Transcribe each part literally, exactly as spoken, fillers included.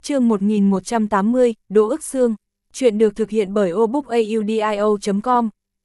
Chương một nghìn một trăm tám mươi, Đỗ Ức Xương. Chuyện được thực hiện bởi obookaudio chấm com.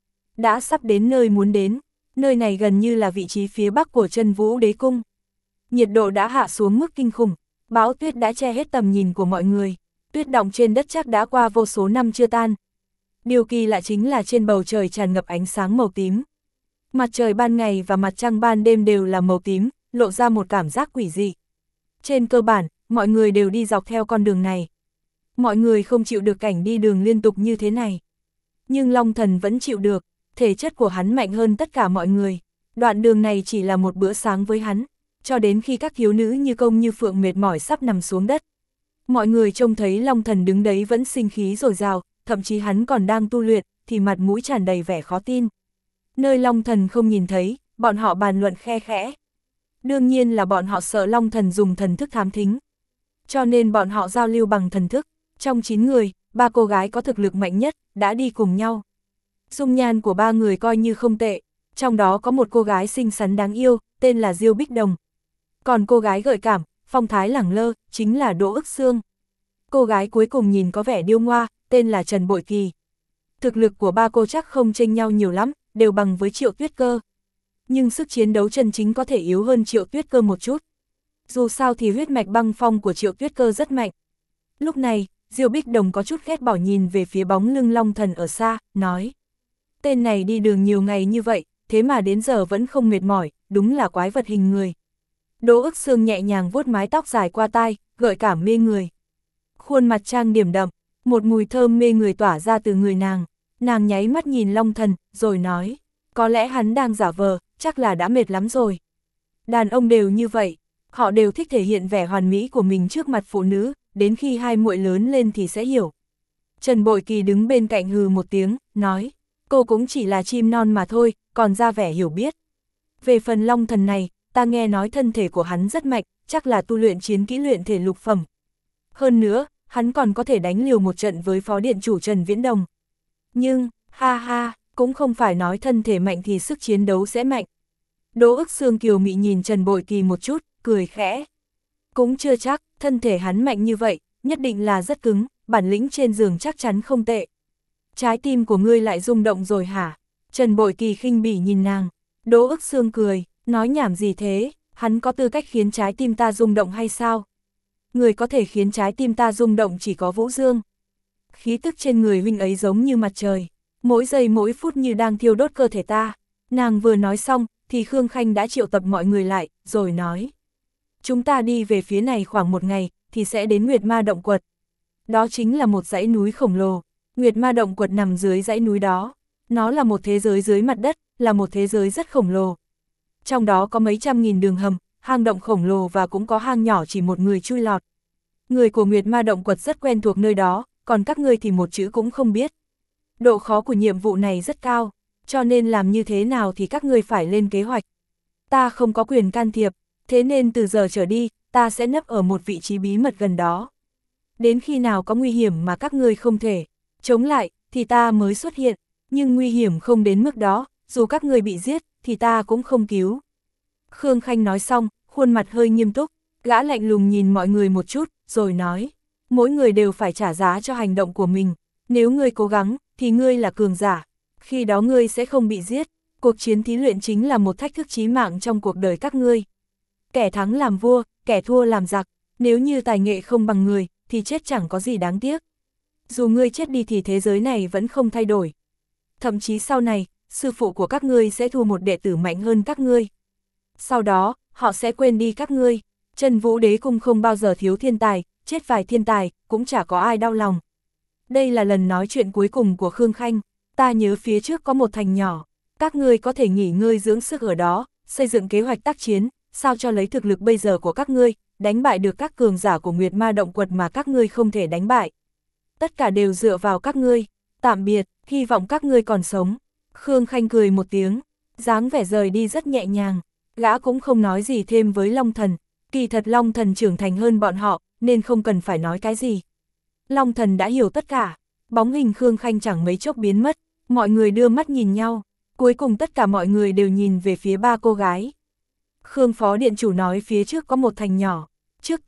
Đã sắp đến nơi muốn đến, nơi này gần như là vị trí phía bắc của Chân Vũ Đế Cung. Nhiệt độ đã hạ xuống mức kinh khủng, bão tuyết đã che hết tầm nhìn của mọi người, tuyết đọng trên đất chắc đã qua vô số năm chưa tan. Điều kỳ lạ chính là trên bầu trời tràn ngập ánh sáng màu tím. Mặt trời ban ngày và mặt trăng ban đêm đều là màu tím, lộ ra một cảm giác quỷ dị. Trên cơ bản, mọi người đều đi dọc theo con đường này. Mọi người không chịu được cảnh đi đường liên tục như thế này. Nhưng Long Thần vẫn chịu được, thể chất của hắn mạnh hơn tất cả mọi người. Đoạn đường này chỉ là một bữa sáng với hắn, cho đến khi các thiếu nữ như Công Như Phượng mệt mỏi sắp nằm xuống đất. Mọi người trông thấy Long Thần đứng đấy vẫn sinh khí dồi dào, thậm chí hắn còn đang tu luyện, thì mặt mũi tràn đầy vẻ khó tin. Nơi Long Thần không nhìn thấy, bọn họ bàn luận khe khẽ. Đương nhiên là bọn họ sợ Long Thần dùng thần thức thám thính. Cho nên bọn họ giao lưu bằng thần thức. Trong chín người, ba cô gái có thực lực mạnh nhất, đã đi cùng nhau. Dung nhan của ba người coi như không tệ, trong đó có một cô gái xinh xắn đáng yêu, tên là Diêu Bích Đồng. Còn cô gái gợi cảm, phong thái lẳng lơ, chính là Đỗ Ức Xương. Cô gái cuối cùng nhìn có vẻ điêu ngoa, tên là Trần Bội Kỳ. Thực lực của ba cô chắc không chênh nhau nhiều lắm, đều bằng với Triệu Tuyết Cơ. Nhưng sức chiến đấu chân chính có thể yếu hơn Triệu Tuyết Cơ một chút. Dù sao thì huyết mạch băng phong của Triệu Tuyết Cơ rất mạnh. Lúc này, Diêu Bích Đồng có chút ghét bỏ nhìn về phía bóng lưng Long Thần ở xa, nói. Tên này đi đường nhiều ngày như vậy, thế mà đến giờ vẫn không mệt mỏi, đúng là quái vật hình người. Đỗ Ức Xương nhẹ nhàng vuốt mái tóc dài qua tai, gợi cảm mê người. Khuôn mặt trang điểm đậm, một mùi thơm mê người tỏa ra từ người nàng. Nàng nháy mắt nhìn Long Thần, rồi nói. Có lẽ hắn đang giả vờ, chắc là đã mệt lắm rồi. Đàn ông đều như vậy, họ đều thích thể hiện vẻ hoàn mỹ của mình trước mặt phụ nữ, đến khi hai muội lớn lên thì sẽ hiểu. Trần Bội Kỳ đứng bên cạnh hừ một tiếng, nói, cô cũng chỉ là chim non mà thôi, còn ra vẻ hiểu biết. Về phần Long Thần này, ta nghe nói thân thể của hắn rất mạnh, chắc là tu luyện chiến kỹ luyện thể lục phẩm. Hơn nữa, hắn còn có thể đánh liều một trận với phó điện chủ Trần Viễn Đồng. Nhưng, ha ha, cũng không phải nói thân thể mạnh thì sức chiến đấu sẽ mạnh. Đỗ Ức Xương kiều mị nhìn Trần Bội Kỳ một chút, cười khẽ. Cũng chưa chắc, thân thể hắn mạnh như vậy, nhất định là rất cứng, bản lĩnh trên giường chắc chắn không tệ. Trái tim của ngươi lại rung động rồi hả? Trần Bội Kỳ khinh bỉ nhìn nàng. Đỗ Ức Xương cười, nói nhảm gì thế, hắn có tư cách khiến trái tim ta rung động hay sao? Người có thể khiến trái tim ta rung động chỉ có Vũ Dương. Khí tức trên người huynh ấy giống như mặt trời, mỗi giây mỗi phút như đang thiêu đốt cơ thể ta. Nàng vừa nói xong, thì Khương Khanh đã triệu tập mọi người lại, rồi nói. Chúng ta đi về phía này khoảng một ngày, thì sẽ đến Nguyệt Ma Động Quật. Đó chính là một dãy núi khổng lồ. Nguyệt Ma Động Quật nằm dưới dãy núi đó. Nó là một thế giới dưới mặt đất, là một thế giới rất khổng lồ. Trong đó có mấy trăm nghìn đường hầm, hang động khổng lồ và cũng có hang nhỏ chỉ một người chui lọt. Người của Nguyệt Ma Động Quật rất quen thuộc nơi đó, còn các ngươi thì một chữ cũng không biết. Độ khó của nhiệm vụ này rất cao, cho nên làm như thế nào thì các ngươi phải lên kế hoạch. Ta không có quyền can thiệp, thế nên từ giờ trở đi, ta sẽ nấp ở một vị trí bí mật gần đó. Đến khi nào có nguy hiểm mà các ngươi không thể chống lại, thì ta mới xuất hiện, nhưng nguy hiểm không đến mức đó, dù các ngươi bị giết, thì ta cũng không cứu. Khương Khanh nói xong, khuôn mặt hơi nghiêm túc, gã lạnh lùng nhìn mọi người một chút, rồi nói, mỗi người đều phải trả giá cho hành động của mình, nếu ngươi cố gắng, thì ngươi là cường giả, khi đó ngươi sẽ không bị giết, cuộc chiến thí luyện chính là một thách thức chí mạng trong cuộc đời các ngươi. Kẻ thắng làm vua, kẻ thua làm giặc, nếu như tài nghệ không bằng người, thì chết chẳng có gì đáng tiếc. Dù ngươi chết đi thì thế giới này vẫn không thay đổi. Thậm chí sau này, sư phụ của các ngươi sẽ thu một đệ tử mạnh hơn các ngươi. Sau đó, họ sẽ quên đi các ngươi. Chân Vũ Đế Cung không bao giờ thiếu thiên tài, chết vài thiên tài, cũng chả có ai đau lòng. Đây là lần nói chuyện cuối cùng của Khương Khanh. Ta nhớ phía trước có một thành nhỏ, các ngươi có thể nghỉ ngơi dưỡng sức ở đó, xây dựng kế hoạch tác chiến, sao cho lấy thực lực bây giờ của các ngươi, đánh bại được các cường giả của Nguyệt Ma Động Quật mà các ngươi không thể đánh bại. Tất cả đều dựa vào các ngươi. Tạm biệt, hy vọng các ngươi còn sống. Khương Khanh cười một tiếng, dáng vẻ rời đi rất nhẹ nhàng. Gã cũng không nói gì thêm với Long Thần. Kỳ thật Long Thần trưởng thành hơn bọn họ, nên không cần phải nói cái gì. Long Thần đã hiểu tất cả. Bóng hình Khương Khanh chẳng mấy chốc biến mất. Mọi người đưa mắt nhìn nhau. Cuối cùng tất cả mọi người đều nhìn về phía ba cô gái. Khương Phó Điện Chủ nói phía trước có một thành nhỏ. Trước tiên,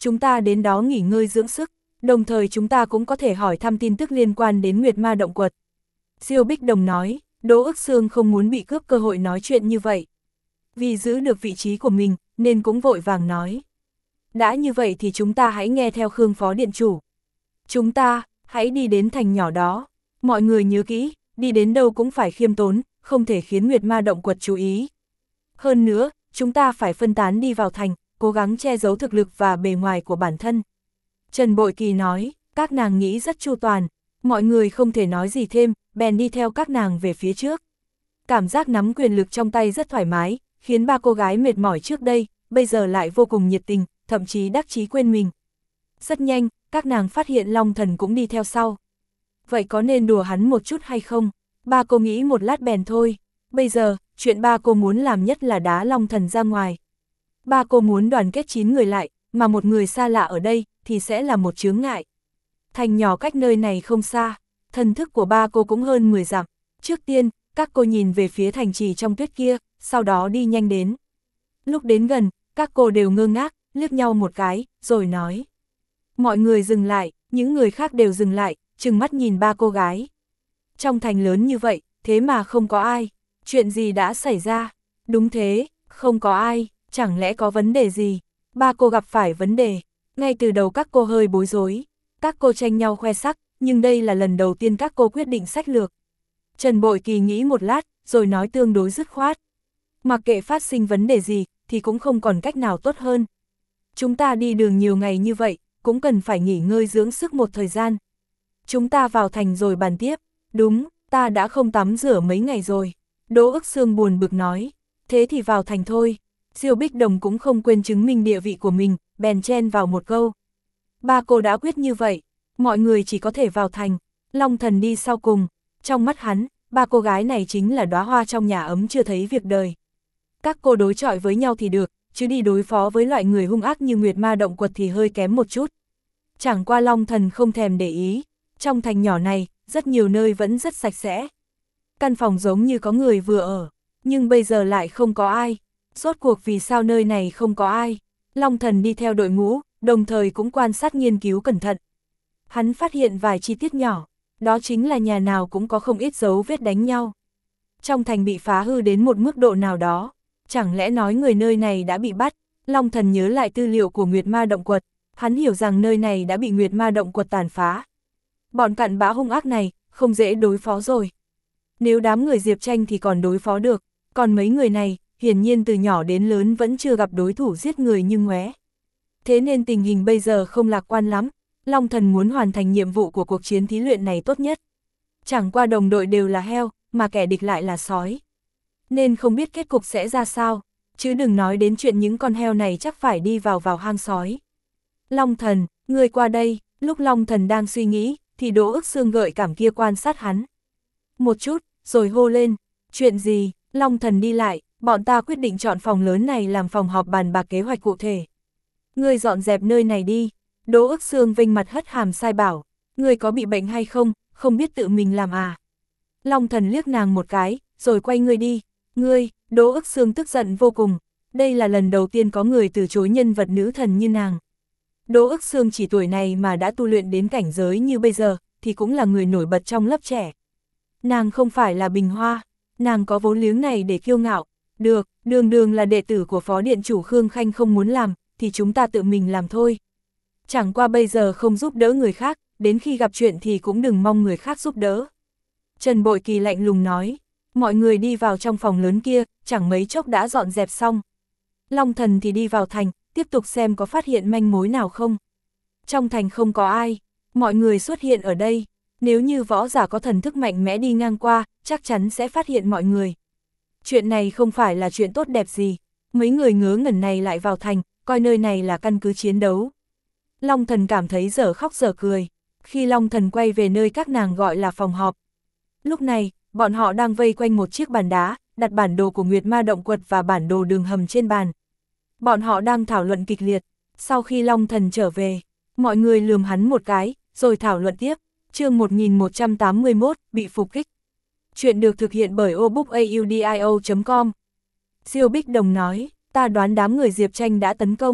chúng ta đến đó nghỉ ngơi dưỡng sức, đồng thời chúng ta cũng có thể hỏi thăm tin tức liên quan đến Nguyệt Ma Động Quật. Diêu Bích Đồng nói, Đỗ Ước Xương không muốn bị cướp cơ hội nói chuyện như vậy. Vì giữ được vị trí của mình, nên cũng vội vàng nói. Đã như vậy thì chúng ta hãy nghe theo Khương Phó Điện Chủ. Chúng ta, hãy đi đến thành nhỏ đó. Mọi người nhớ kỹ, đi đến đâu cũng phải khiêm tốn, không thể khiến Nguyệt Ma Động Quật chú ý. Hơn nữa, chúng ta phải phân tán đi vào thành, cố gắng che giấu thực lực và bề ngoài của bản thân. Trần Bội Kỳ nói, các nàng nghĩ rất chu toàn, mọi người không thể nói gì thêm, bèn đi theo các nàng về phía trước. Cảm giác nắm quyền lực trong tay rất thoải mái, khiến ba cô gái mệt mỏi trước đây, bây giờ lại vô cùng nhiệt tình, thậm chí đắc chí quên mình. Rất nhanh, các nàng phát hiện Long Thần cũng đi theo sau. Vậy có nên đùa hắn một chút hay không? Ba cô nghĩ một lát bèn thôi. Bây giờ, chuyện ba cô muốn làm nhất là đá Long Thần ra ngoài. Ba cô muốn đoàn kết chín người lại, mà một người xa lạ ở đây, thì sẽ là một chướng ngại. Thành nhỏ cách nơi này không xa, thần thức của ba cô cũng hơn mười dặm. Trước tiên, các cô nhìn về phía thành trì trong tuyết kia, sau đó đi nhanh đến. Lúc đến gần, các cô đều ngơ ngác, liếc nhau một cái, rồi nói. Mọi người dừng lại, những người khác đều dừng lại, trừng mắt nhìn ba cô gái. Trong thành lớn như vậy, thế mà không có ai. Chuyện gì đã xảy ra? Đúng thế, không có ai, chẳng lẽ có vấn đề gì? Ba cô gặp phải vấn đề. Ngay từ đầu các cô hơi bối rối. Các cô tranh nhau khoe sắc, nhưng đây là lần đầu tiên các cô quyết định sách lược. Trần Bội Kỳ nghĩ một lát, rồi nói tương đối dứt khoát. Mặc kệ phát sinh vấn đề gì, thì cũng không còn cách nào tốt hơn. Chúng ta đi đường nhiều ngày như vậy, cũng cần phải nghỉ ngơi dưỡng sức một thời gian. Chúng ta vào thành rồi bàn tiếp. Đúng, ta đã không tắm rửa mấy ngày rồi. Đỗ Ước Xương buồn bực nói. Thế thì vào thành thôi. Diêu Bích Đồng cũng không quên chứng minh địa vị của mình, bèn chen vào một câu. Ba cô đã quyết như vậy, mọi người chỉ có thể vào thành. Long Thần đi sau cùng. Trong mắt hắn, ba cô gái này chính là đóa hoa trong nhà ấm chưa thấy việc đời. Các cô đối chọi với nhau thì được, chứ đi đối phó với loại người hung ác như Nguyệt Ma Động Quật thì hơi kém một chút. Chẳng qua Long Thần không thèm để ý. Trong thành nhỏ này, rất nhiều nơi vẫn rất sạch sẽ. Căn phòng giống như có người vừa ở, nhưng bây giờ lại không có ai. Rốt cuộc vì sao nơi này không có ai? Long Thần đi theo đội ngũ, đồng thời cũng quan sát nghiên cứu cẩn thận. Hắn phát hiện vài chi tiết nhỏ, đó chính là nhà nào cũng có không ít dấu vết đánh nhau. Trong thành bị phá hư đến một mức độ nào đó, chẳng lẽ nói người nơi này đã bị bắt? Long Thần nhớ lại tư liệu của Nguyệt Ma Động Quật, hắn hiểu rằng nơi này đã bị Nguyệt Ma Động Quật tàn phá. Bọn cặn bã hung ác này, không dễ đối phó rồi. Nếu đám người Diệp Tranh thì còn đối phó được, còn mấy người này, hiển nhiên từ nhỏ đến lớn vẫn chưa gặp đối thủ giết người như ngoé. Thế nên tình hình bây giờ không lạc quan lắm, Long Thần muốn hoàn thành nhiệm vụ của cuộc chiến thí luyện này tốt nhất. Chẳng qua đồng đội đều là heo, mà kẻ địch lại là sói. Nên không biết kết cục sẽ ra sao, chứ đừng nói đến chuyện những con heo này chắc phải đi vào vào hang sói. Long Thần, ngươi qua đây, lúc Long Thần đang suy nghĩ, thì Đỗ Ước Xương gợi cảm kia quan sát hắn. Một chút, rồi hô lên, chuyện gì? Long Thần đi lại, bọn ta quyết định chọn phòng lớn này làm phòng họp bàn bạc kế hoạch cụ thể. Ngươi dọn dẹp nơi này đi. Đỗ Ước Xương vênh mặt hất hàm sai bảo, ngươi có bị bệnh hay không, không biết tự mình làm à? Long Thần liếc nàng một cái, rồi quay ngươi đi. Ngươi, Đỗ Ước Xương tức giận vô cùng, đây là lần đầu tiên có người từ chối nhân vật nữ thần như nàng. Đỗ Ước Xương chỉ tuổi này mà đã tu luyện đến cảnh giới như bây giờ, thì cũng là người nổi bật trong lớp trẻ. Nàng không phải là bình hoa, nàng có vốn liếng này để kiêu ngạo. Được, đường đường là đệ tử của Phó Điện Chủ Khương Khanh không muốn làm, thì chúng ta tự mình làm thôi. Chẳng qua bây giờ không giúp đỡ người khác, đến khi gặp chuyện thì cũng đừng mong người khác giúp đỡ. Trần Bội Kỳ lạnh lùng nói, mọi người đi vào trong phòng lớn kia, chẳng mấy chốc đã dọn dẹp xong. Long Thần thì đi vào thành, tiếp tục xem có phát hiện manh mối nào không. Trong thành không có ai, mọi người xuất hiện ở đây, nếu như võ giả có thần thức mạnh mẽ đi ngang qua, chắc chắn sẽ phát hiện mọi người. Chuyện này không phải là chuyện tốt đẹp gì, mấy người ngớ ngẩn này lại vào thành, coi nơi này là căn cứ chiến đấu. Long Thần cảm thấy dở khóc dở cười, khi Long Thần quay về nơi các nàng gọi là phòng họp. Lúc này, bọn họ đang vây quanh một chiếc bàn đá, đặt bản đồ của Nguyệt Ma Động Quật và bản đồ đường hầm trên bàn. Bọn họ đang thảo luận kịch liệt, sau khi Long Thần trở về, mọi người lườm hắn một cái, rồi thảo luận tiếp. Chương một nghìn một trăm tám mươi mốt, bị phục kích. Chuyện được thực hiện bởi obookaudio chấm com. Diêu Bích Đồng nói, ta đoán đám người Diệp Tranh đã tấn công,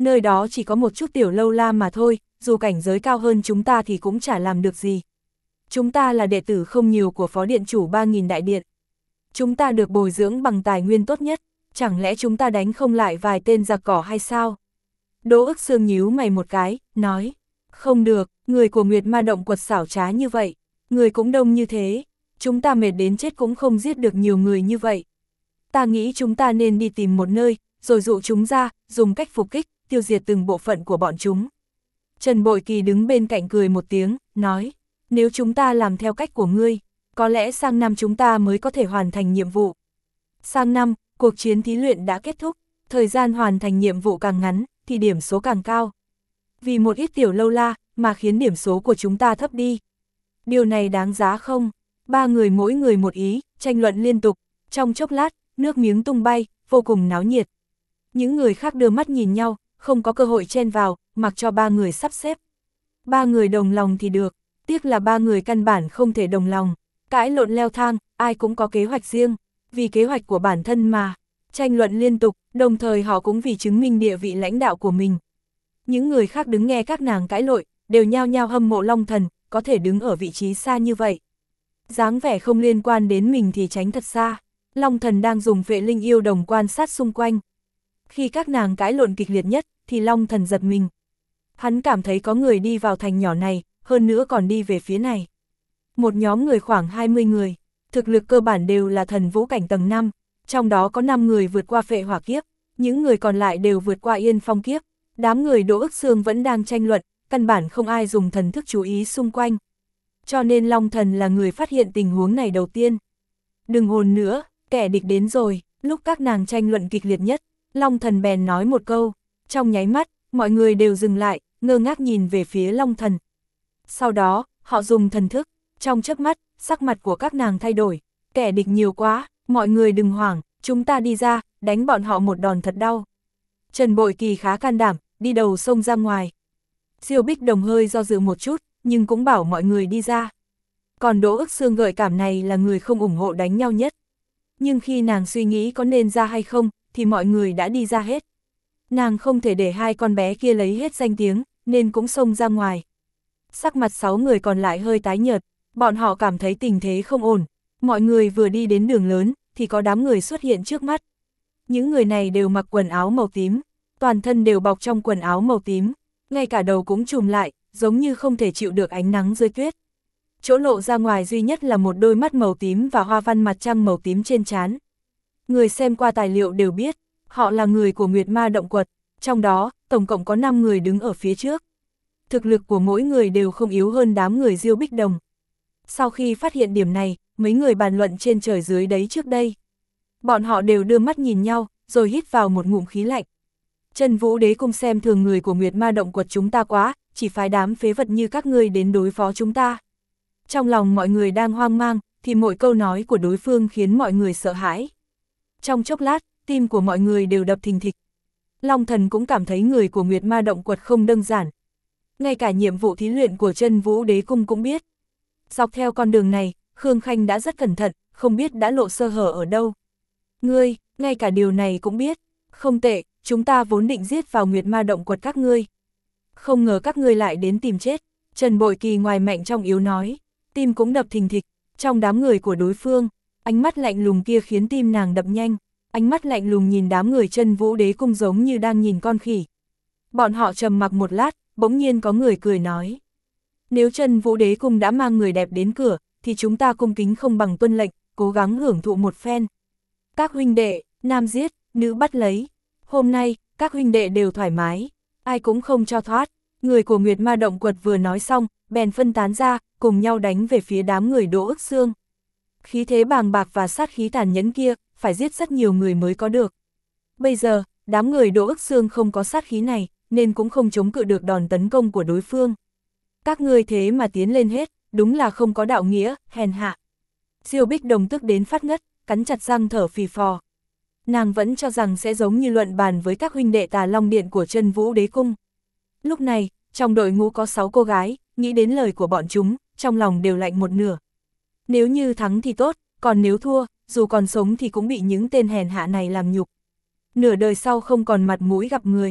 nơi đó chỉ có một chút tiểu lâu la mà thôi, dù cảnh giới cao hơn chúng ta thì cũng chả làm được gì. Chúng ta là đệ tử không nhiều của phó điện chủ ba nghìn đại điện. Chúng ta được bồi dưỡng bằng tài nguyên tốt nhất, chẳng lẽ chúng ta đánh không lại vài tên giặc cỏ hay sao? Đỗ Ức Sương nhíu mày một cái, nói, không được, người của Nguyệt Ma Động Quật xảo trá như vậy, người cũng đông như thế, chúng ta mệt đến chết cũng không giết được nhiều người như vậy. Ta nghĩ chúng ta nên đi tìm một nơi, rồi dụ chúng ra, dùng cách phục kích, tiêu diệt từng bộ phận của bọn chúng. Trần Bội Kỳ đứng bên cạnh cười một tiếng, nói, nếu chúng ta làm theo cách của ngươi, có lẽ sang năm chúng ta mới có thể hoàn thành nhiệm vụ. Sang năm, cuộc chiến thí luyện đã kết thúc, thời gian hoàn thành nhiệm vụ càng ngắn, thì điểm số càng cao. Vì một ít tiểu lâu la, mà khiến điểm số của chúng ta thấp đi. Điều này đáng giá không? Ba người mỗi người một ý, tranh luận liên tục, trong chốc lát, nước miếng tung bay, vô cùng náo nhiệt. Những người khác đưa mắt nhìn nhau, không có cơ hội chen vào, mặc cho ba người sắp xếp. Ba người đồng lòng thì được, tiếc là ba người căn bản không thể đồng lòng. Cãi lộn leo thang, ai cũng có kế hoạch riêng, vì kế hoạch của bản thân mà. Tranh luận liên tục, đồng thời họ cũng vì chứng minh địa vị lãnh đạo của mình. Những người khác đứng nghe các nàng cãi lội, đều nhao nhao hâm mộ Long Thần, có thể đứng ở vị trí xa như vậy. Dáng vẻ không liên quan đến mình thì tránh thật xa. Long Thần đang dùng vệ linh yêu đồng quan sát xung quanh. Khi các nàng cãi lộn kịch liệt nhất, thì Long Thần giật mình. Hắn cảm thấy có người đi vào thành nhỏ này, hơn nữa còn đi về phía này. Một nhóm người khoảng hai mươi người, thực lực cơ bản đều là thần vũ cảnh tầng năm, trong đó có năm người vượt qua phệ hỏa kiếp, những người còn lại đều vượt qua yên phong kiếp. Đám người Đỗ Ức Sương vẫn đang tranh luận, căn bản không ai dùng thần thức chú ý xung quanh. Cho nên Long Thần là người phát hiện tình huống này đầu tiên. Đừng ồn nữa, kẻ địch đến rồi. Lúc các nàng tranh luận kịch liệt nhất, Long Thần bèn nói một câu. Trong nháy mắt, mọi người đều dừng lại, ngơ ngác nhìn về phía Long Thần. Sau đó, họ dùng thần thức, trong chớp mắt, sắc mặt của các nàng thay đổi. Kẻ địch nhiều quá, mọi người đừng hoảng, chúng ta đi ra, đánh bọn họ một đòn thật đau. Trần Bội Kỳ khá can đảm, đi đầu xông ra ngoài. Diêu Bích Đồng hơi do dự một chút, nhưng cũng bảo mọi người đi ra. Còn Đỗ Ức Sương gợi cảm này là người không ủng hộ đánh nhau nhất. Nhưng khi nàng suy nghĩ có nên ra hay không, thì mọi người đã đi ra hết. Nàng không thể để hai con bé kia lấy hết danh tiếng, nên cũng xông ra ngoài. Sắc mặt sáu người còn lại hơi tái nhợt, bọn họ cảm thấy tình thế không ổn. Mọi người vừa đi đến đường lớn, thì có đám người xuất hiện trước mắt. Những người này đều mặc quần áo màu tím, toàn thân đều bọc trong quần áo màu tím, ngay cả đầu cũng trùm lại, giống như không thể chịu được ánh nắng dưới tuyết. Chỗ lộ ra ngoài duy nhất là một đôi mắt màu tím và hoa văn mặt trăng màu tím trên trán. Người xem qua tài liệu đều biết, họ là người của Nguyệt Ma Động Quật, trong đó, tổng cộng có năm người đứng ở phía trước. Thực lực của mỗi người đều không yếu hơn đám người Diêu Bích Đồng. Sau khi phát hiện điểm này, mấy người bàn luận trên trời dưới đấy trước đây. Bọn họ đều đưa mắt nhìn nhau, rồi hít vào một ngụm khí lạnh. Chân Vũ Đế Cung xem thường người của Nguyệt Ma Động Quật chúng ta quá, chỉ phái đám phế vật như các ngươi đến đối phó chúng ta. Trong lòng mọi người đang hoang mang, thì mỗi câu nói của đối phương khiến mọi người sợ hãi. Trong chốc lát, tim của mọi người đều đập thình thịch. Long Thần cũng cảm thấy người của Nguyệt Ma Động Quật không đơn giản. Ngay cả nhiệm vụ thí luyện của Chân Vũ Đế Cung cũng biết. Dọc theo con đường này, Khương Khanh đã rất cẩn thận, không biết đã lộ sơ hở ở đâu. Ngươi, ngay cả điều này cũng biết. Không tệ, chúng ta vốn định giết vào Nguyệt Ma Động Quật các ngươi. Không ngờ các ngươi lại đến tìm chết. Trần Bội Kỳ ngoài mạnh trong yếu nói. Tim cũng đập thình thịch, trong đám người của đối phương, ánh mắt lạnh lùng kia khiến tim nàng đập nhanh. Ánh mắt lạnh lùng nhìn đám người Chân Vũ Đế Cung giống như đang nhìn con khỉ. Bọn họ trầm mặc một lát, bỗng nhiên có người cười nói. Nếu Chân Vũ Đế Cung đã mang người đẹp đến cửa, thì chúng ta cung kính không bằng tuân lệnh, cố gắng hưởng thụ một phen. Các huynh đệ, nam giết, nữ bắt lấy. Hôm nay, các huynh đệ đều thoải mái, ai cũng không cho thoát. Người của Nguyệt Ma Động Quật vừa nói xong, bèn phân tán ra, cùng nhau đánh về phía đám người Đỗ Ức Sương. Khí thế bàng bạc và sát khí tàn nhẫn kia, phải giết rất nhiều người mới có được. Bây giờ, đám người Đỗ Ức Sương không có sát khí này, nên cũng không chống cự được đòn tấn công của đối phương. Các ngươi thế mà tiến lên hết, đúng là không có đạo nghĩa, hèn hạ. Diêu Bích Đồng tức đến phát ngất, cắn chặt răng thở phì phò. Nàng vẫn cho rằng sẽ giống như luận bàn với các huynh đệ Tà Long Điện của Chân Vũ Đế Cung. Lúc này, trong đội ngũ có sáu cô gái, nghĩ đến lời của bọn chúng, trong lòng đều lạnh một nửa. Nếu như thắng thì tốt, còn nếu thua, dù còn sống thì cũng bị những tên hèn hạ này làm nhục. Nửa đời sau không còn mặt mũi gặp người.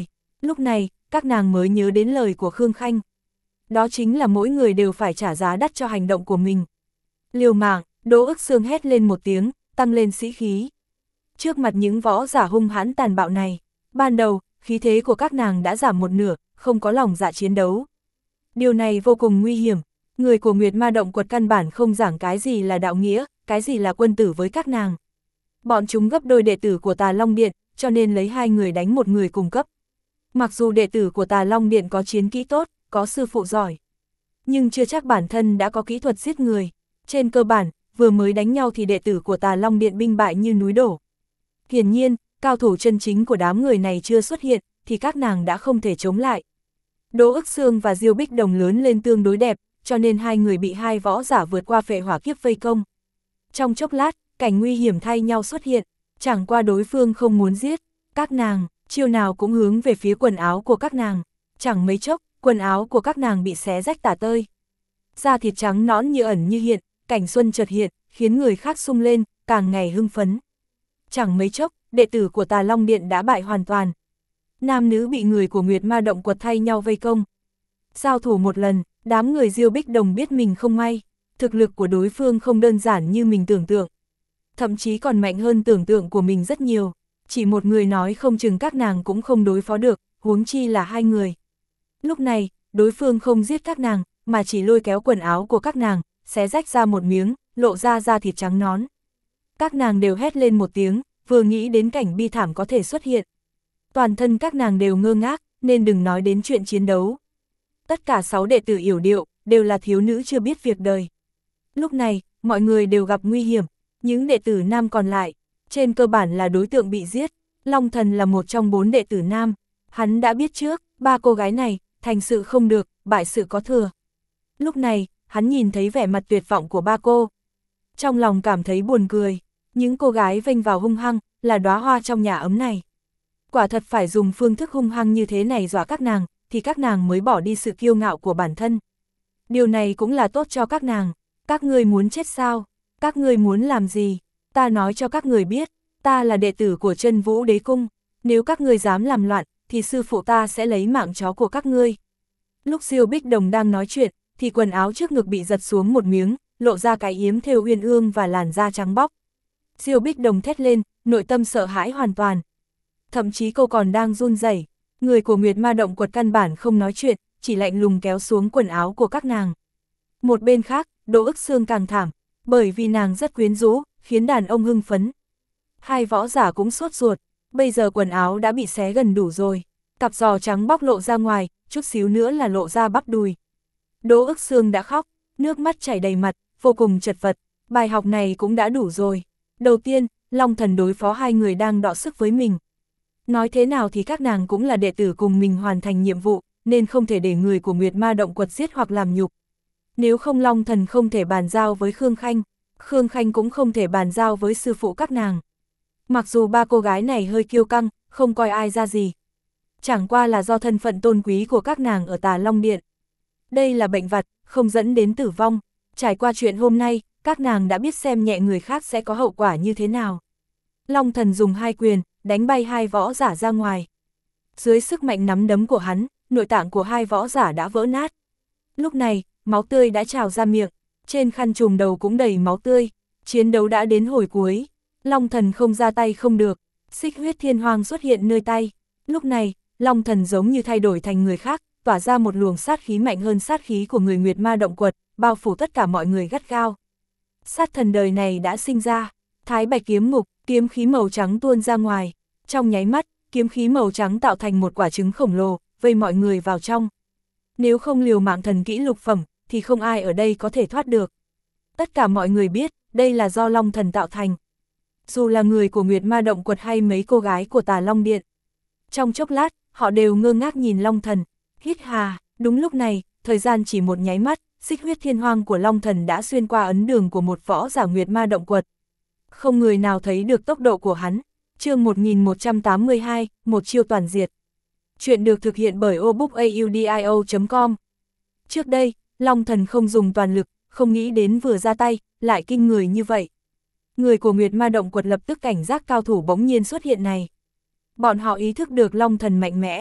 Lúc này, các nàng mới nhớ đến lời của Khương Khanh. Đó chính là mỗi người đều phải trả giá đắt cho hành động của mình. Liều mạng, Đỗ Ức Xương hét lên một tiếng, tăng lên sĩ khí. Trước mặt những võ giả hung hãn tàn bạo này, ban đầu, khí thế của các nàng đã giảm một nửa, không có lòng dạ chiến đấu. Điều này vô cùng nguy hiểm, người của Nguyệt Ma Động Quật căn bản không giảng cái gì là đạo nghĩa, cái gì là quân tử với các nàng. Bọn chúng gấp đôi đệ tử của Tà Long Điện, cho nên lấy hai người đánh một người cùng cấp. Mặc dù đệ tử của Tà Long Điện có chiến kỹ tốt, có sư phụ giỏi, nhưng chưa chắc bản thân đã có kỹ thuật giết người. Trên cơ bản, vừa mới đánh nhau thì đệ tử của Tà Long Điện binh bại như núi đổ. Hiển nhiên, cao thủ chân chính của đám người này chưa xuất hiện, thì các nàng đã không thể chống lại. Đỗ Ức Xương và Diêu Bích Đồng lớn lên tương đối đẹp, cho nên hai người bị hai võ giả vượt qua phệ hỏa kiếp vây công. Trong chốc lát, cảnh nguy hiểm thay nhau xuất hiện, chẳng qua đối phương không muốn giết, các nàng, chiêu nào cũng hướng về phía quần áo của các nàng. Chẳng mấy chốc, quần áo của các nàng bị xé rách tả tơi. Da thịt trắng nõn như ẩn như hiện, cảnh xuân chợt hiện, khiến người khác sung lên, càng ngày hưng phấn. Chẳng mấy chốc, đệ tử của Tà Long Điện đã bại hoàn toàn. Nam nữ bị người của Nguyệt Ma Động Quật thay nhau vây công. Giao thủ một lần, đám người Diêu Bích Đồng biết mình không may, thực lực của đối phương không đơn giản như mình tưởng tượng. Thậm chí còn mạnh hơn tưởng tượng của mình rất nhiều, chỉ một người nói không chừng các nàng cũng không đối phó được, huống chi là hai người. Lúc này, đối phương không giết các nàng, mà chỉ lôi kéo quần áo của các nàng, xé rách ra một miếng, lộ ra da thịt trắng nõn. Các nàng đều hét lên một tiếng, vừa nghĩ đến cảnh bi thảm có thể xuất hiện. Toàn thân các nàng đều ngơ ngác, nên đừng nói đến chuyện chiến đấu. Tất cả sáu đệ tử yểu điệu, đều là thiếu nữ chưa biết việc đời. Lúc này, mọi người đều gặp nguy hiểm, những đệ tử nam còn lại, trên cơ bản là đối tượng bị giết. Long Thần là một trong bốn đệ tử nam, hắn đã biết trước, ba cô gái này, thành sự không được, bại sự có thừa. Lúc này, hắn nhìn thấy vẻ mặt tuyệt vọng của ba cô. Trong lòng cảm thấy buồn cười, những cô gái vênh vào hung hăng, là đóa hoa trong nhà ấm này. Quả thật phải dùng phương thức hung hăng như thế này dọa các nàng, thì các nàng mới bỏ đi sự kiêu ngạo của bản thân. Điều này cũng là tốt cho các nàng. Các ngươi muốn chết sao? Các ngươi muốn làm gì? Ta nói cho các người biết, ta là đệ tử của Chân Vũ Đế Cung. Nếu các ngươi dám làm loạn, thì sư phụ ta sẽ lấy mạng chó của các ngươi. Lúc Diêu Bích Đồng đang nói chuyện, thì quần áo trước ngực bị giật xuống một miếng, lộ ra cái yếm thêu uyên ương và làn da trắng bóc. Diêu Bích Đồng thét lên, nội tâm sợ hãi hoàn toàn. Thậm chí cô còn đang run rẩy. Người của Nguyệt Ma Động Quật căn bản không nói chuyện, chỉ lạnh lùng kéo xuống quần áo của các nàng. Một bên khác, Đỗ Ức Xương càng thảm, bởi vì nàng rất quyến rũ, khiến đàn ông hưng phấn. Hai võ giả cũng sốt ruột, bây giờ quần áo đã bị xé gần đủ rồi. Cặp giò trắng bóc lộ ra ngoài, chút xíu nữa là lộ ra bắp đùi. Đỗ Ức Xương đã khóc, nước mắt chảy đầy mặt, vô cùng chật vật. Bài học này cũng đã đủ rồi. Đầu tiên, Long Thần đối phó hai người đang đọ sức với mình. Nói thế nào thì các nàng cũng là đệ tử cùng mình hoàn thành nhiệm vụ, nên không thể để người của Nguyệt Ma Động Quật giết hoặc làm nhục. Nếu không Long Thần không thể bàn giao với Khương Khanh, Khương Khanh cũng không thể bàn giao với sư phụ các nàng. Mặc dù ba cô gái này hơi kiêu căng, không coi ai ra gì. Chẳng qua là do thân phận tôn quý của các nàng ở Tà Long Điện. Đây là bệnh vặt, không dẫn đến tử vong. Trải qua chuyện hôm nay, các nàng đã biết xem nhẹ người khác sẽ có hậu quả như thế nào. Long Thần dùng hai quyền, đánh bay hai võ giả ra ngoài. Dưới sức mạnh nắm đấm của hắn, nội tạng của hai võ giả đã vỡ nát. Lúc này, máu tươi đã trào ra miệng, trên khăn trùm đầu cũng đầy máu tươi. Chiến đấu đã đến hồi cuối. Long Thần không ra tay không được, xích huyết thiên hoang xuất hiện nơi tay. Lúc này, Long Thần giống như thay đổi thành người khác, tỏa ra một luồng sát khí mạnh hơn sát khí của người Nguyệt Ma Động Quật, bao phủ tất cả mọi người gắt gao. Sát thần đời này đã sinh ra, Thái Bạch kiếm mục, kiếm khí màu trắng tuôn ra ngoài. Trong nháy mắt, kiếm khí màu trắng tạo thành một quả trứng khổng lồ, vây mọi người vào trong. Nếu không liều mạng thần kỹ lục phẩm, thì không ai ở đây có thể thoát được. Tất cả mọi người biết, đây là do Long Thần tạo thành. Dù là người của Nguyệt Ma Động Quật hay mấy cô gái của Tà Long Điện. Trong chốc lát, họ đều ngơ ngác nhìn Long Thần, hít hà. Đúng lúc này, thời gian chỉ một nháy mắt, xích huyết thiên hoang của Long Thần đã xuyên qua ấn đường của một võ giả Nguyệt Ma Động Quật. Không người nào thấy được tốc độ của hắn. Chương một nghìn một trăm tám mươi hai, một chiêu toàn diệt. Chuyện được thực hiện bởi obookaudio chấm com. Trước đây, Long Thần không dùng toàn lực, không nghĩ đến vừa ra tay, lại kinh người như vậy. Người của Nguyệt Ma Động Quật lập tức cảnh giác cao thủ bỗng nhiên xuất hiện này. Bọn họ ý thức được Long Thần mạnh mẽ,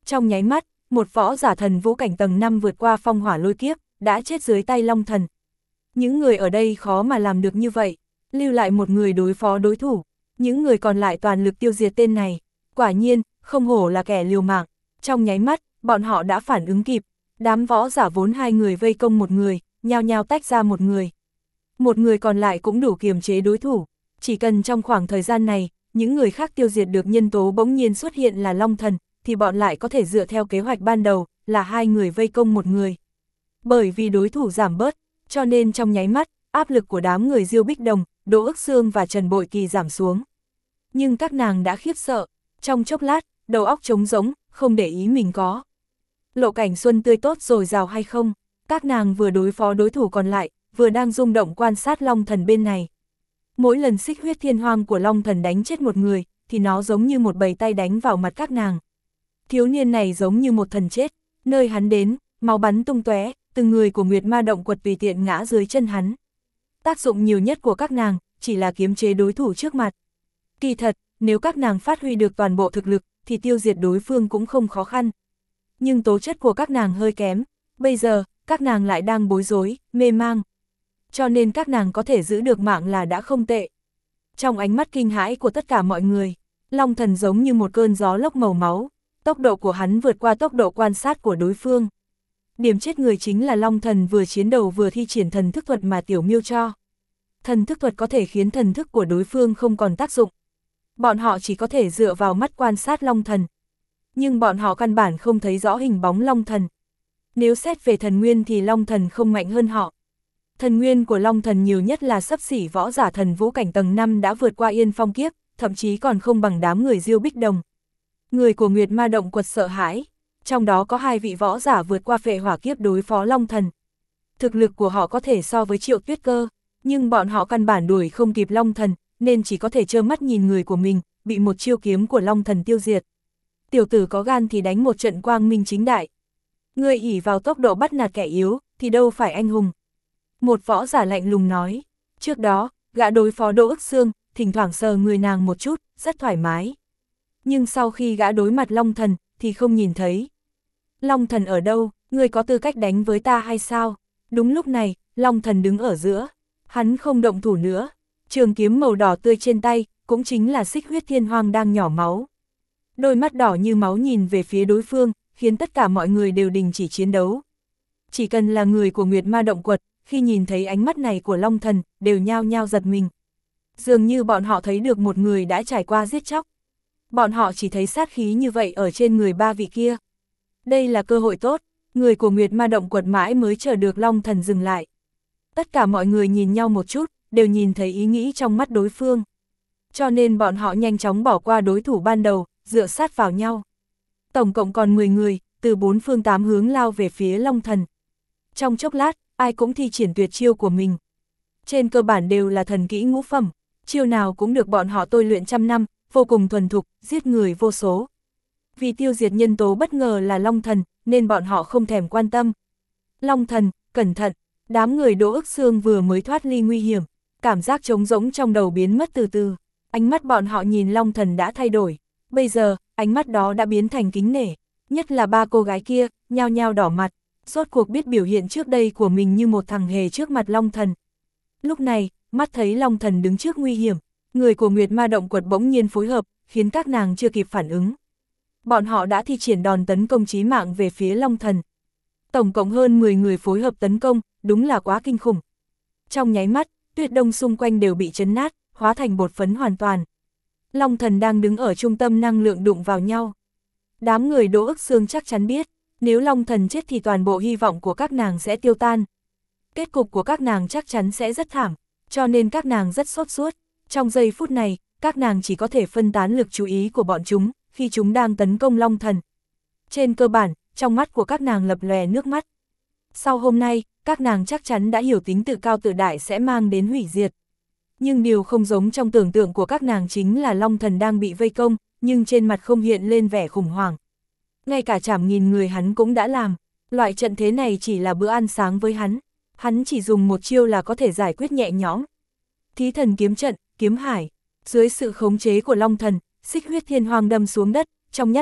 Trong nháy mắt, một võ giả thần vũ cảnh tầng năm vượt qua phong hỏa lôi kiếp, đã chết dưới tay Long Thần. Những người ở đây khó mà làm được như vậy, lưu lại một người đối phó đối thủ, những người còn lại toàn lực tiêu diệt tên này. Quả nhiên, không hổ là kẻ liều mạng. Trong nháy mắt, bọn họ đã phản ứng kịp, đám võ giả vốn hai người vây công một người, nhao nhao tách ra một người. Một người còn lại cũng đủ kiềm chế đối thủ, chỉ cần trong khoảng thời gian này, những người khác tiêu diệt được nhân tố bỗng nhiên xuất hiện là Long Thần, thì bọn lại có thể dựa theo kế hoạch ban đầu, là hai người vây công một người. Bởi vì đối thủ giảm bớt, cho nên trong nháy mắt, áp lực của đám người Diêu Bích Đồng, Đỗ Ức Sương và Trần Bội Kỳ giảm xuống. Nhưng các nàng đã khiếp sợ, trong chốc lát, đầu óc trống rỗng, không để ý mình có Lộ Cảnh Xuân tươi tốt dồi dào hay không. Các nàng vừa đối phó đối thủ còn lại, vừa đang rung động quan sát Long Thần bên này. Mỗi lần xích huyết thiên hoang của Long Thần đánh chết một người, thì nó giống như một bầy tay đánh vào mặt các nàng. Thiếu niên này giống như một thần chết, nơi hắn đến, máu bắn tung tóe, từng người của Nguyệt Ma Động Quật tùy tiện ngã dưới chân hắn. Tác dụng nhiều nhất của các nàng, chỉ là kiềm chế đối thủ trước mặt. Kỳ thật, nếu các nàng phát huy được toàn bộ thực lực, thì tiêu diệt đối phương cũng không khó khăn. Nhưng tố chất của các nàng hơi kém, bây giờ, các nàng lại đang bối rối, mê mang. Cho nên các nàng có thể giữ được mạng là đã không tệ. Trong ánh mắt kinh hãi của tất cả mọi người, Long Thần giống như một cơn gió lốc màu máu, tốc độ của hắn vượt qua tốc độ quan sát của đối phương. Điểm chết người chính là Long Thần vừa chiến đấu vừa thi triển thần thức thuật mà Tiểu Miêu cho. Thần thức thuật có thể khiến thần thức của đối phương không còn tác dụng. Bọn họ chỉ có thể dựa vào mắt quan sát Long Thần. Nhưng bọn họ căn bản không thấy rõ hình bóng Long Thần. Nếu xét về thần nguyên thì Long Thần không mạnh hơn họ. Thần nguyên của Long Thần nhiều nhất là xấp xỉ võ giả thần vũ cảnh tầng năm đã vượt qua Yên Phong kiếp, thậm chí còn không bằng đám người Diêu Bích Đồng. Người của Nguyệt Ma Động Quật sợ hãi, trong đó có hai vị võ giả vượt qua phệ hỏa kiếp đối phó Long Thần. Thực lực của họ có thể so với Triệu Tuyết Cơ, nhưng bọn họ căn bản đuổi không kịp Long Thần, nên chỉ có thể trơ mắt nhìn người của mình bị một chiêu kiếm của Long Thần tiêu diệt. Tiểu tử có gan thì đánh một trận quang minh chính đại. Người ỷ vào tốc độ bắt nạt kẻ yếu, thì đâu phải anh hùng. Một võ giả lạnh lùng nói, trước đó, gã đối phó Đỗ Ức Sương, thỉnh thoảng sờ người nàng một chút, rất thoải mái. Nhưng sau khi gã đối mặt Long Thần, thì không nhìn thấy. Long Thần ở đâu, người có tư cách đánh với ta hay sao? Đúng lúc này, Long Thần đứng ở giữa, hắn không động thủ nữa. Trường kiếm màu đỏ tươi trên tay, cũng chính là xích huyết thiên hoang đang nhỏ máu. Đôi mắt đỏ như máu nhìn về phía đối phương, khiến tất cả mọi người đều đình chỉ chiến đấu. Chỉ cần là người của Nguyệt Ma Động Quật, khi nhìn thấy ánh mắt này của Long Thần, đều nhao nhao giật mình. Dường như bọn họ thấy được một người đã trải qua giết chóc. Bọn họ chỉ thấy sát khí như vậy ở trên người ba vị kia. Đây là cơ hội tốt, người của Nguyệt Ma Động Quật mãi mới chờ được Long Thần dừng lại. Tất cả mọi người nhìn nhau một chút, đều nhìn thấy ý nghĩ trong mắt đối phương. Cho nên bọn họ nhanh chóng bỏ qua đối thủ ban đầu, dựa sát vào nhau. Tổng cộng còn mười người, từ bốn phương tám hướng lao về phía Long Thần. Trong chốc lát, ai cũng thi triển tuyệt chiêu của mình. Trên cơ bản đều là thần kỹ ngũ phẩm, chiêu nào cũng được bọn họ tôi luyện trăm năm, vô cùng thuần thục, giết người vô số. Vì tiêu diệt nhân tố bất ngờ là Long Thần, nên bọn họ không thèm quan tâm. Long Thần, cẩn thận, đám người Đỗ Ức Sương vừa mới thoát ly nguy hiểm, cảm giác trống rỗng trong đầu biến mất từ từ. Ánh mắt bọn họ nhìn Long Thần đã thay đổi, bây giờ, ánh mắt đó đã biến thành kính nể, nhất là ba cô gái kia, nhao nhao đỏ mặt, rốt cuộc biết biểu hiện trước đây của mình như một thằng hề trước mặt Long Thần. Lúc này, mắt thấy Long Thần đứng trước nguy hiểm, người của Nguyệt Ma Động Quật bỗng nhiên phối hợp, khiến các nàng chưa kịp phản ứng. Bọn họ đã thi triển đòn tấn công chí mạng về phía Long Thần. Tổng cộng hơn mười người phối hợp tấn công, đúng là quá kinh khủng. Trong nháy mắt, tuyết đông xung quanh đều bị chấn nát, hóa thành bột phấn hoàn toàn. Long Thần đang đứng ở trung tâm năng lượng đụng vào nhau. Đám người Đỗ Ức Sương chắc chắn biết, nếu Long Thần chết thì toàn bộ hy vọng của các nàng sẽ tiêu tan. Kết cục của các nàng chắc chắn sẽ rất thảm, cho nên các nàng rất sốt ruột. Trong giây phút này, các nàng chỉ có thể phân tán lực chú ý của bọn chúng, khi chúng đang tấn công Long Thần. Trên cơ bản, trong mắt của các nàng lập lòe nước mắt. Sau hôm nay, các nàng chắc chắn đã hiểu tính tự cao tự đại sẽ mang đến hủy diệt. Nhưng điều không giống trong tưởng tượng của các nàng chính là Long Thần đang bị vây công, nhưng trên mặt không hiện lên vẻ khủng hoảng. Ngay cả chảm nghìn người hắn cũng đã làm, loại trận thế này chỉ là bữa ăn sáng với hắn, hắn chỉ dùng một chiêu là có thể giải quyết nhẹ nhõm. Thí thần kiếm trận, kiếm hải, dưới sự khống chế của Long Thần, xích huyết thiên hoang đâm xuống đất, trong nhát mắt,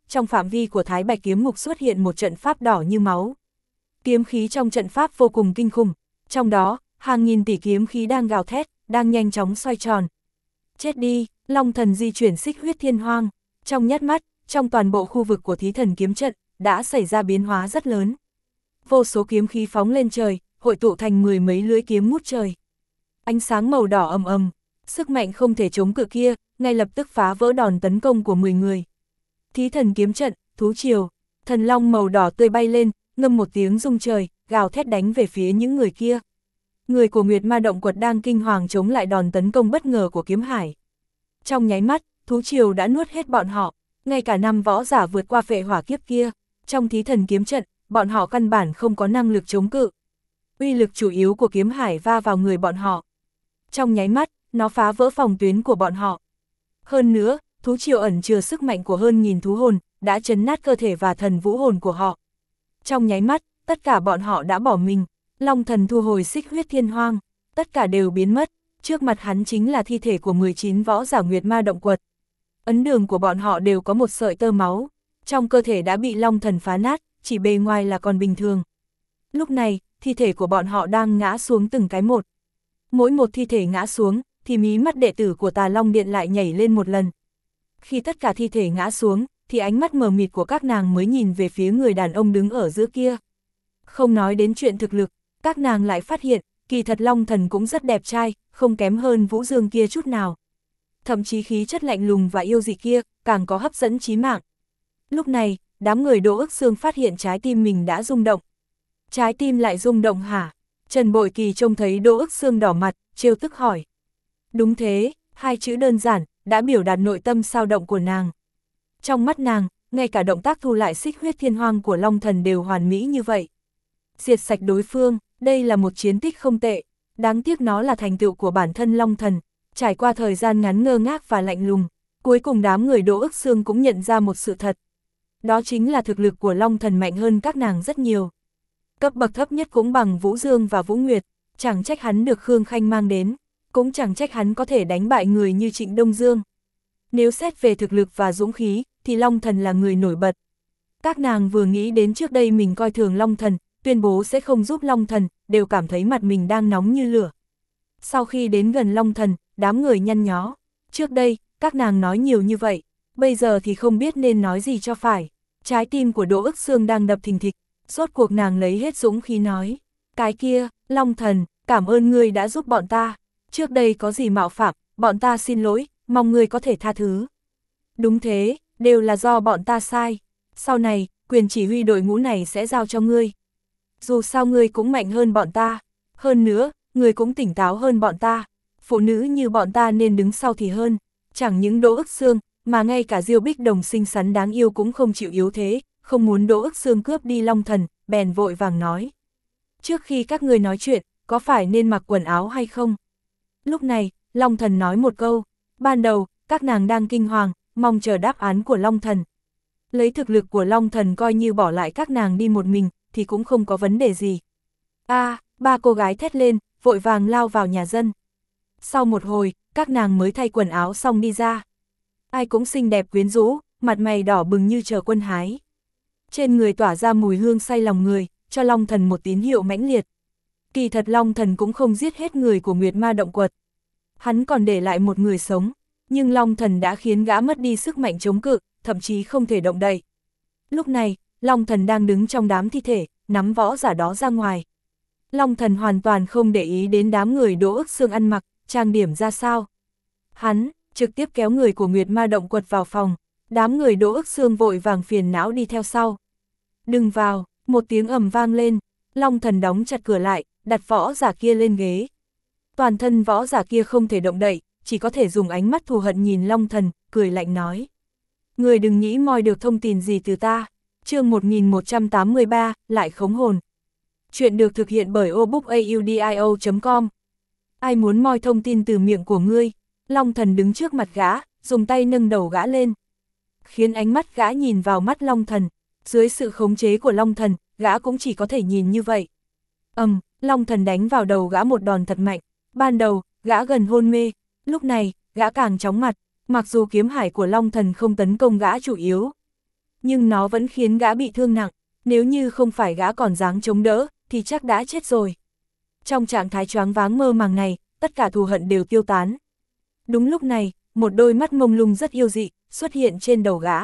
trong phạm vi của Thái Bạch kiếm ngục xuất hiện một trận pháp đỏ như máu. Kiếm khí trong trận pháp vô cùng kinh khủng, trong đó, hàng nghìn tỷ kiếm khí đang gào thét, đang nhanh chóng xoay tròn. Chết đi, Long Thần di chuyển xích huyết thiên hoang, trong nhát mắt, trong toàn bộ khu vực của thí thần kiếm trận, đã xảy ra biến hóa rất lớn. Vô số kiếm khí phóng lên trời, hội tụ thành mười mấy lưỡi kiếm ngút trời. Ánh sáng màu đỏ ầm ầm, sức mạnh không thể chống cự kia, ngay lập tức phá vỡ đòn tấn công của mười người. Thí thần kiếm trận, thú triều, thần long màu đỏ tươi bay lên, ngâm một tiếng rung trời, gào thét đánh về phía những người kia. Người của Nguyệt Ma Động Quật đang kinh hoàng chống lại đòn tấn công bất ngờ của kiếm hải. Trong nháy mắt, thú triều đã nuốt hết bọn họ, ngay cả năm võ giả vượt qua phệ hỏa kiếp kia, trong thí thần kiếm trận, bọn họ căn bản không có năng lực chống cự. Uy lực chủ yếu của kiếm hải va vào người bọn họ. Trong nháy mắt, nó phá vỡ phòng tuyến của bọn họ. Hơn nữa, thú triều ẩn chứa sức mạnh của hơn nghìn thú hồn, đã chấn nát cơ thể và thần vũ hồn của họ. Trong nháy mắt, tất cả bọn họ đã bỏ mình. Long Thần thu hồi xích huyết thiên hoang, tất cả đều biến mất, trước mặt hắn chính là thi thể của mười chín võ giả Nguyệt Ma Động Quật. Ấn đường của bọn họ đều có một sợi tơ máu, trong cơ thể đã bị Long Thần phá nát, chỉ bề ngoài là còn bình thường. Lúc này, thi thể của bọn họ đang ngã xuống từng cái một. Mỗi một thi thể ngã xuống, thì mí mắt đệ tử của Tà Long Điện lại nhảy lên một lần. Khi tất cả thi thể ngã xuống, thì ánh mắt mờ mịt của các nàng mới nhìn về phía người đàn ông đứng ở giữa kia. Không nói đến chuyện thực lực, các nàng lại phát hiện, kỳ thật Long Thần cũng rất đẹp trai, không kém hơn Vũ Dương kia chút nào. Thậm chí khí chất lạnh lùng và yêu dị kia, càng có hấp dẫn chí mạng. Lúc này, đám người Đỗ Ức Sương phát hiện trái tim mình đã rung động. Trái tim lại rung động hả? Trần Bội Kỳ trông thấy Đỗ Ức Sương đỏ mặt, trêu tức hỏi. Đúng thế, hai chữ đơn giản, đã biểu đạt nội tâm sao động của nàng. Trong mắt nàng, ngay cả động tác thu lại xích huyết thiên hoang của Long Thần đều hoàn mỹ như vậy. Diệt sạch đối phương, đây là một chiến tích không tệ, đáng tiếc nó là thành tựu của bản thân Long Thần, trải qua thời gian ngắn ngơ ngác và lạnh lùng, cuối cùng đám người Đỗ Ức Sương cũng nhận ra một sự thật. Đó chính là thực lực của Long Thần mạnh hơn các nàng rất nhiều. Cấp bậc thấp nhất cũng bằng Vũ Dương và Vũ Nguyệt, chẳng trách hắn được Khương Khanh mang đến, cũng chẳng trách hắn có thể đánh bại người như Trịnh Đông Dương. Nếu xét về thực lực và dũng khí, thì Long Thần là người nổi bật. Các nàng vừa nghĩ đến trước đây mình coi thường Long Thần, tuyên bố sẽ không giúp Long Thần, đều cảm thấy mặt mình đang nóng như lửa. Sau khi đến gần Long Thần, đám người nhăn nhó. Trước đây, các nàng nói nhiều như vậy, bây giờ thì không biết nên nói gì cho phải. Trái tim của Đỗ Ức Sương đang đập thình thịch, rốt cuộc nàng lấy hết dũng khí nói. Cái kia, Long Thần, cảm ơn ngươi đã giúp bọn ta. Trước đây có gì mạo phạm, bọn ta xin lỗi, mong ngươi có thể tha thứ. Đúng thế, đều là do bọn ta sai. Sau này, quyền chỉ huy đội ngũ này sẽ giao cho ngươi. Dù sao ngươi cũng mạnh hơn bọn ta. Hơn nữa, ngươi cũng tỉnh táo hơn bọn ta. Phụ nữ như bọn ta nên đứng sau thì hơn. Chẳng những Đỗ Ức Sương, mà ngay cả Diêu Bích Đồng xinh xắn đáng yêu cũng không chịu yếu thế, không muốn Đỗ Ức Sương cướp đi Long Thần, bèn vội vàng nói. Trước khi các ngươi nói chuyện, có phải nên mặc quần áo hay không? Lúc này, Long Thần nói một câu, ban đầu, các nàng đang kinh hoàng, mong chờ đáp án của Long Thần. Lấy thực lực của Long Thần coi như bỏ lại các nàng đi một mình, thì cũng không có vấn đề gì. A, à, ba cô gái thét lên, vội vàng lao vào nhà dân. Sau một hồi, các nàng mới thay quần áo xong đi ra. Ai cũng xinh đẹp quyến rũ, mặt mày đỏ bừng như chờ quân hái. Trên người tỏa ra mùi hương say lòng người, cho Long Thần một tín hiệu mãnh liệt. Kỳ thật Long Thần cũng không giết hết người của Nguyệt Ma Động Quật. Hắn còn để lại một người sống, nhưng Long Thần đã khiến gã mất đi sức mạnh chống cự, thậm chí không thể động đậy. Lúc này, Long Thần đang đứng trong đám thi thể, nắm võ giả đó ra ngoài. Long Thần hoàn toàn không để ý đến đám người Đỗ Ức Sương ăn mặc, trang điểm ra sao. Hắn trực tiếp kéo người của Nguyệt Ma Động Quật vào phòng, đám người Đỗ Ức Sương vội vàng phiền não đi theo sau. Đừng vào, một tiếng ầm vang lên, Long Thần đóng chặt cửa lại, đặt võ giả kia lên ghế. Toàn thân võ giả kia không thể động đậy, chỉ có thể dùng ánh mắt thù hận nhìn Long Thần, cười lạnh nói. Người đừng nghĩ moi được thông tin gì từ ta. Chương một nghìn một trăm tám mươi ba, lại khống hồn. Chuyện được thực hiện bởi obookaudio chấm com. Ai muốn moi thông tin từ miệng của ngươi? Long Thần đứng trước mặt gã, dùng tay nâng đầu gã lên. Khiến ánh mắt gã nhìn vào mắt Long Thần. Dưới sự khống chế của Long Thần, gã cũng chỉ có thể nhìn như vậy. Ầm, um, Long Thần đánh vào đầu gã một đòn thật mạnh. Ban đầu, gã gần hôn mê. Lúc này, gã càng chóng mặt. Mặc dù kiếm hải của Long Thần không tấn công gã chủ yếu, nhưng nó vẫn khiến gã bị thương nặng, nếu như không phải gã còn dáng chống đỡ, thì chắc đã chết rồi. Trong trạng thái choáng váng mơ màng này, tất cả thù hận đều tiêu tán. Đúng lúc này, một đôi mắt mông lung rất yêu dị, xuất hiện trên đầu gã.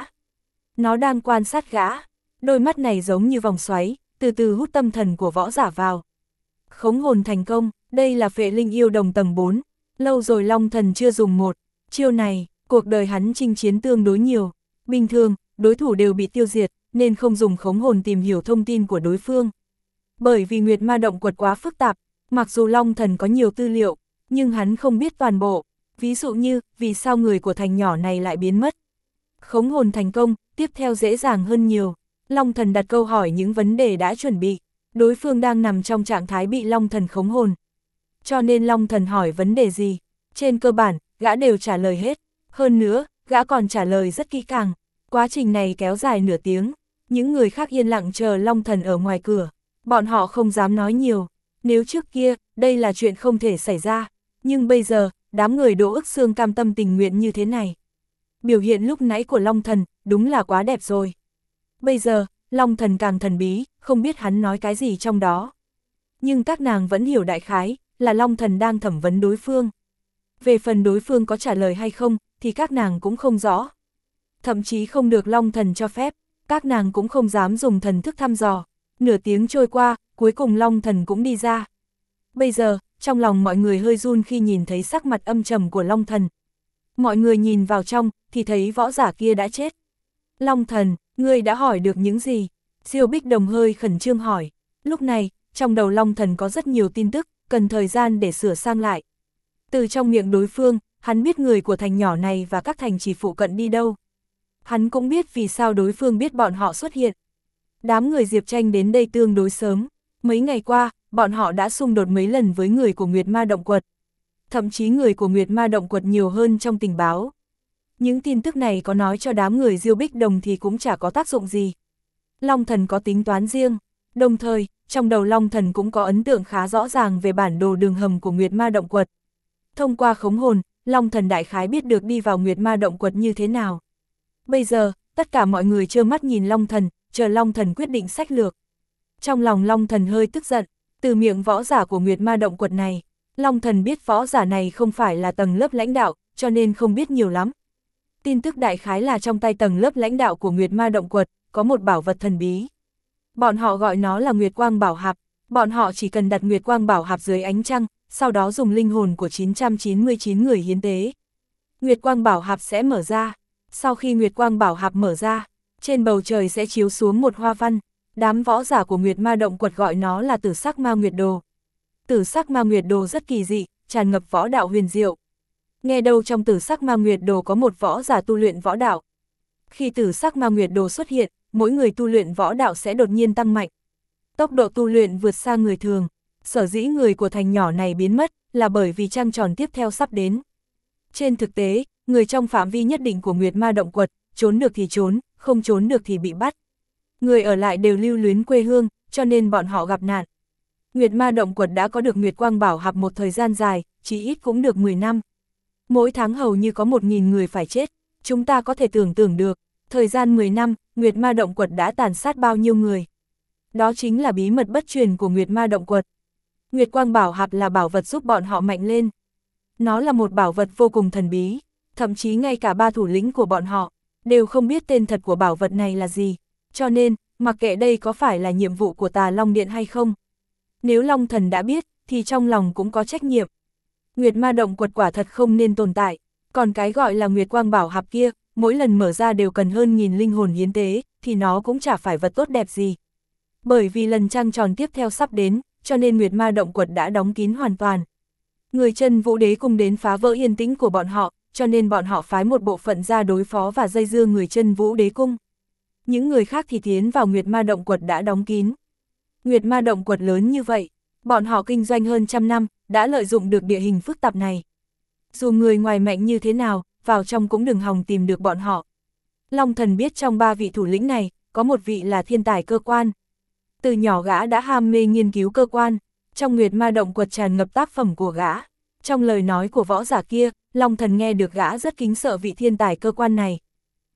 Nó đang quan sát gã, đôi mắt này giống như vòng xoáy, từ từ hút tâm thần của võ giả vào. Khống hồn thành công, đây là phệ linh yêu đồng tầng bốn, lâu rồi Long Thần chưa dùng một chiêu này, cuộc đời hắn chinh chiến tương đối nhiều. Bình thường, đối thủ đều bị tiêu diệt, nên không dùng khống hồn tìm hiểu thông tin của đối phương. Bởi vì Nguyệt Ma Động Quật quá phức tạp, mặc dù Long Thần có nhiều tư liệu, nhưng hắn không biết toàn bộ. Ví dụ như, vì sao người của thành nhỏ này lại biến mất. Khống hồn thành công, tiếp theo dễ dàng hơn nhiều. Long Thần đặt câu hỏi những vấn đề đã chuẩn bị. Đối phương đang nằm trong trạng thái bị Long Thần khống hồn. Cho nên Long Thần hỏi vấn đề gì, trên cơ bản, gã đều trả lời hết. Hơn nữa, gã còn trả lời rất kỹ càng. Quá trình này kéo dài nửa tiếng. Những người khác yên lặng chờ Long Thần ở ngoài cửa. Bọn họ không dám nói nhiều. Nếu trước kia, đây là chuyện không thể xảy ra. Nhưng bây giờ, đám người Đỗ Ức Xương cam tâm tình nguyện như thế này. Biểu hiện lúc nãy của Long Thần, đúng là quá đẹp rồi. Bây giờ, Long Thần càng thần bí, không biết hắn nói cái gì trong đó. Nhưng các nàng vẫn hiểu đại khái, là Long Thần đang thẩm vấn đối phương. Về phần đối phương có trả lời hay không, thì các nàng cũng không rõ. Thậm chí không được Long Thần cho phép, các nàng cũng không dám dùng thần thức thăm dò. Nửa tiếng trôi qua, cuối cùng Long Thần cũng đi ra. Bây giờ, trong lòng mọi người hơi run khi nhìn thấy sắc mặt âm trầm của Long Thần. Mọi người nhìn vào trong, thì thấy võ giả kia đã chết. Long Thần, ngươi đã hỏi được những gì? Diêu Bích Đồng hơi khẩn trương hỏi. Lúc này, trong đầu Long Thần có rất nhiều tin tức, cần thời gian để sửa sang lại. Từ trong miệng đối phương, hắn biết người của thành nhỏ này và các thành trì phụ cận đi đâu. Hắn cũng biết vì sao đối phương biết bọn họ xuất hiện. Đám người Diệp Tranh đến đây tương đối sớm. Mấy ngày qua, bọn họ đã xung đột mấy lần với người của Nguyệt Ma Động Quật. Thậm chí người của Nguyệt Ma Động Quật nhiều hơn trong tình báo. Những tin tức này có nói cho đám người Diêu Bích Đồng thì cũng chả có tác dụng gì. Long Thần có tính toán riêng, đồng thời, trong đầu Long Thần cũng có ấn tượng khá rõ ràng về bản đồ đường hầm của Nguyệt Ma Động Quật. Thông qua khống hồn, Long Thần đại khái biết được đi vào Nguyệt Ma Động Quật như thế nào. Bây giờ, tất cả mọi người trơ mắt nhìn Long Thần, chờ Long Thần quyết định sách lược. Trong lòng Long Thần hơi tức giận, từ miệng võ giả của Nguyệt Ma Động Quật này, Long Thần biết võ giả này không phải là tầng lớp lãnh đạo, cho nên không biết nhiều lắm. Tin tức đại khái là trong tay tầng lớp lãnh đạo của Nguyệt Ma Động Quật, có một bảo vật thần bí. Bọn họ gọi nó là Nguyệt Quang Bảo Hạp, bọn họ chỉ cần đặt Nguyệt Quang Bảo Hạp dưới ánh trăng, sau đó dùng linh hồn của chín trăm chín mươi chín người hiến tế. Nguyệt Quang Bảo Hạp sẽ mở ra, sau khi Nguyệt Quang Bảo Hạp mở ra, trên bầu trời sẽ chiếu xuống một hoa văn, đám võ giả của Nguyệt Ma Động Quật gọi nó là Tử Sắc Ma Nguyệt Đồ. Tử Sắc Ma Nguyệt Đồ rất kỳ dị, tràn ngập võ đạo huyền diệu. Nghe đâu trong Tử Sắc Ma Nguyệt Đồ có một võ giả tu luyện võ đạo. Khi Tử Sắc Ma Nguyệt Đồ xuất hiện, mỗi người tu luyện võ đạo sẽ đột nhiên tăng mạnh. Tốc độ tu luyện vượt xa người thường. Sở dĩ người của thành nhỏ này biến mất, là bởi vì trăng tròn tiếp theo sắp đến. Trên thực tế, người trong phạm vi nhất định của Nguyệt Ma Động Quật, trốn được thì trốn, không trốn được thì bị bắt. Người ở lại đều lưu luyến quê hương, cho nên bọn họ gặp nạn. Nguyệt Ma Động Quật đã có được Nguyệt Quang Bảo Hạp một thời gian dài, chỉ ít cũng được mười năm. Mỗi tháng hầu như có một nghìn người phải chết, chúng ta có thể tưởng tượng được, thời gian mười năm, Nguyệt Ma Động Quật đã tàn sát bao nhiêu người. Đó chính là bí mật bất truyền của Nguyệt Ma Động Quật. Nguyệt Quang Bảo Hạp là bảo vật giúp bọn họ mạnh lên. Nó là một bảo vật vô cùng thần bí, thậm chí ngay cả ba thủ lĩnh của bọn họ, đều không biết tên thật của bảo vật này là gì. Cho nên, mặc kệ đây có phải là nhiệm vụ của Tà Long Điện hay không, nếu Long Thần đã biết, thì trong lòng cũng có trách nhiệm. Nguyệt Ma Động Quật quả thật không nên tồn tại, còn cái gọi là Nguyệt Quang Bảo Hạp kia, mỗi lần mở ra đều cần hơn nghìn linh hồn hiến tế, thì nó cũng chả phải vật tốt đẹp gì. Bởi vì lần trăng tròn tiếp theo sắp đến, cho nên Nguyệt Ma Động Quật đã đóng kín hoàn toàn. Người Chân Vũ Đế Cung đến phá vỡ yên tĩnh của bọn họ, cho nên bọn họ phái một bộ phận ra đối phó và dây dưa người Chân Vũ Đế Cung. Những người khác thì tiến vào Nguyệt Ma Động Quật đã đóng kín. Nguyệt Ma Động Quật lớn như vậy, bọn họ kinh doanh hơn trăm năm, đã lợi dụng được địa hình phức tạp này. Dù người ngoài mạnh như thế nào, vào trong cũng đừng hòng tìm được bọn họ. Long Thần biết trong ba vị thủ lĩnh này, có một vị là thiên tài cơ quan. Từ nhỏ gã đã ham mê nghiên cứu cơ quan, trong Nguyệt Ma Động Quật tràn ngập tác phẩm của gã. Trong lời nói của võ giả kia, Long Thần nghe được gã rất kính sợ vị thiên tài cơ quan này.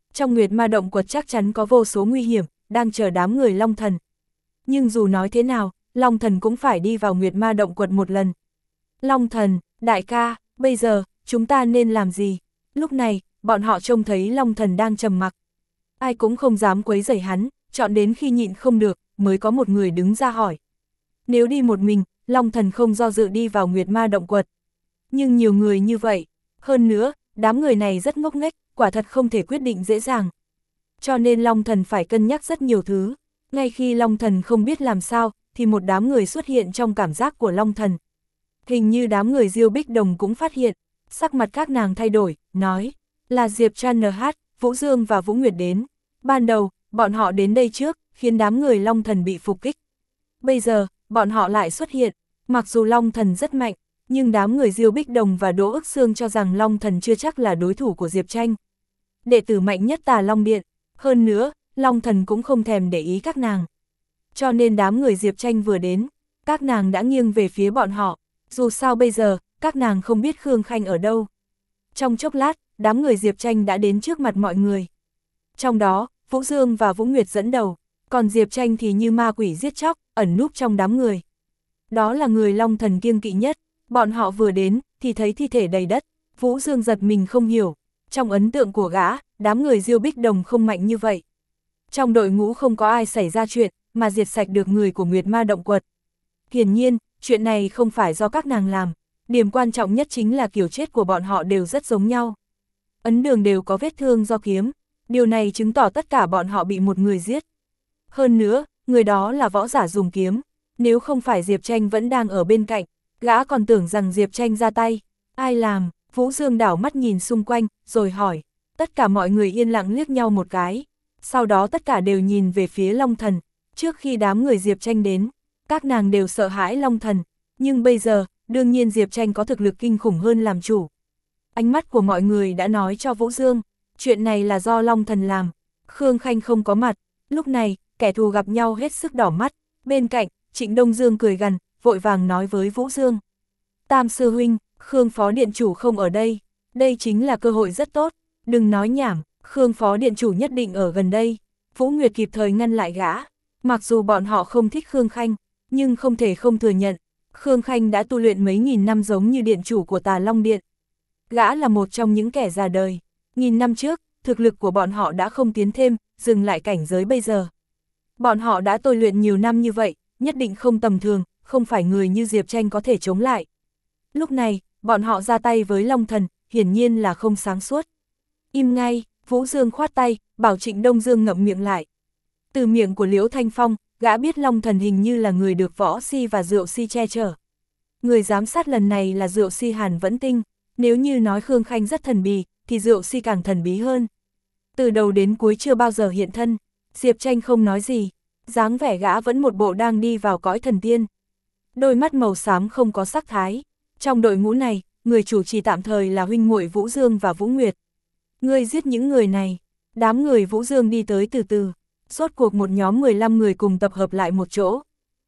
Trong Nguyệt Ma Động Quật chắc chắn có vô số nguy hiểm, đang chờ đám người Long Thần. Nhưng dù nói thế nào, Long Thần cũng phải đi vào Nguyệt Ma Động Quật một lần. Long Thần, đại ca, bây giờ, chúng ta nên làm gì? Lúc này, bọn họ trông thấy Long Thần đang trầm mặc. Ai cũng không dám quấy rầy hắn, chọn đến khi nhịn không được, mới có một người đứng ra hỏi. Nếu đi một mình, Long Thần không do dự đi vào Nguyệt Ma Động Quật. Nhưng nhiều người như vậy, hơn nữa, đám người này rất ngốc nghếch, quả thật không thể quyết định dễ dàng. Cho nên Long Thần phải cân nhắc rất nhiều thứ. Ngay khi Long Thần không biết làm sao, thì một đám người xuất hiện trong cảm giác của Long Thần. Hình như đám người Diêu Bích Đồng cũng phát hiện, sắc mặt các nàng thay đổi, nói, là Diệp Trăn en hát, Vũ Dương và Vũ Nguyệt đến. Ban đầu, bọn họ đến đây trước, khiến đám người Long Thần bị phục kích. Bây giờ, bọn họ lại xuất hiện, mặc dù Long Thần rất mạnh, nhưng đám người Diêu Bích Đồng và Đỗ Ức Sương cho rằng Long Thần chưa chắc là đối thủ của Diệp Tranh. Đệ tử mạnh nhất Tà Long Điện, hơn nữa, Long Thần cũng không thèm để ý các nàng. Cho nên đám người Diệp Tranh vừa đến, các nàng đã nghiêng về phía bọn họ, dù sao bây giờ, các nàng không biết Khương Khanh ở đâu. Trong chốc lát, đám người Diệp Tranh đã đến trước mặt mọi người. Trong đó, Vũ Dương và Vũ Nguyệt dẫn đầu, còn Diệp Tranh thì như ma quỷ giết chóc, ẩn núp trong đám người. Đó là người Long Thần kiêng kỵ nhất, bọn họ vừa đến, thì thấy thi thể đầy đất, Vũ Dương giật mình không hiểu. Trong ấn tượng của gã, đám người Diêu Bích Đồng không mạnh như vậy. Trong đội ngũ không có ai xảy ra chuyện, mà diệt sạch được người của Nguyệt Ma Động Quật. Hiển nhiên, chuyện này không phải do các nàng làm, điểm quan trọng nhất chính là kiểu chết của bọn họ đều rất giống nhau. Ấn đường đều có vết thương do kiếm, điều này chứng tỏ tất cả bọn họ bị một người giết. Hơn nữa, người đó là võ giả dùng kiếm, nếu không phải Diệp Tranh vẫn đang ở bên cạnh, gã còn tưởng rằng Diệp Tranh ra tay. Ai làm? Vũ Dương đảo mắt nhìn xung quanh, rồi hỏi. Tất cả mọi người yên lặng liếc nhau một cái. Sau đó tất cả đều nhìn về phía Long Thần. Trước khi đám người Diệp Tranh đến, các nàng đều sợ hãi Long Thần. Nhưng bây giờ, đương nhiên Diệp Tranh có thực lực kinh khủng hơn làm chủ. Ánh mắt của mọi người đã nói cho Vũ Dương, chuyện này là do Long Thần làm. Khương Khanh không có mặt. Lúc này, kẻ thù gặp nhau hết sức đỏ mắt. Bên cạnh, Trịnh Đông Dương cười gằn, vội vàng nói với Vũ Dương. Tam sư huynh, Khương Phó Điện Chủ không ở đây. Đây chính là cơ hội rất tốt. Đừng nói nhảm, Khương Phó Điện Chủ nhất định ở gần đây. Vũ Nguyệt kịp thời ngăn lại gã. Mặc dù bọn họ không thích Khương Khanh, nhưng không thể không thừa nhận. Khương Khanh đã tu luyện mấy nghìn năm giống như Điện Chủ của Tà Long Điện. Gã là một trong những kẻ già đời. Nghìn năm trước, thực lực của bọn họ đã không tiến thêm, dừng lại cảnh giới bây giờ. Bọn họ đã tu luyện nhiều năm như vậy, nhất định không tầm thường, không phải người như Diệp Tranh có thể chống lại. Lúc này, bọn họ ra tay với Long Thần, hiển nhiên là không sáng suốt. Im ngay, Vũ Dương khoát tay, bảo Trịnh Đông Dương ngậm miệng lại. Từ miệng của Liễu Thanh Phong, gã biết Long Thần hình như là người được Võ Si và Rượu Si che chở. Người giám sát lần này là Rượu Si Hàn Vẫn Tinh, nếu như nói Khương Khanh rất thần bí, thì Rượu Si càng thần bí hơn. Từ đầu đến cuối chưa bao giờ hiện thân, Diệp Tranh không nói gì, dáng vẻ gã vẫn một bộ đang đi vào cõi thần tiên. Đôi mắt màu xám không có sắc thái. Trong đội ngũ này, người chủ trì tạm thời là huynh muội Vũ Dương và Vũ Nguyệt. Ngươi giết những người này. Đám người Vũ Dương đi tới từ từ. Rốt cuộc một nhóm mười lăm người cùng tập hợp lại một chỗ.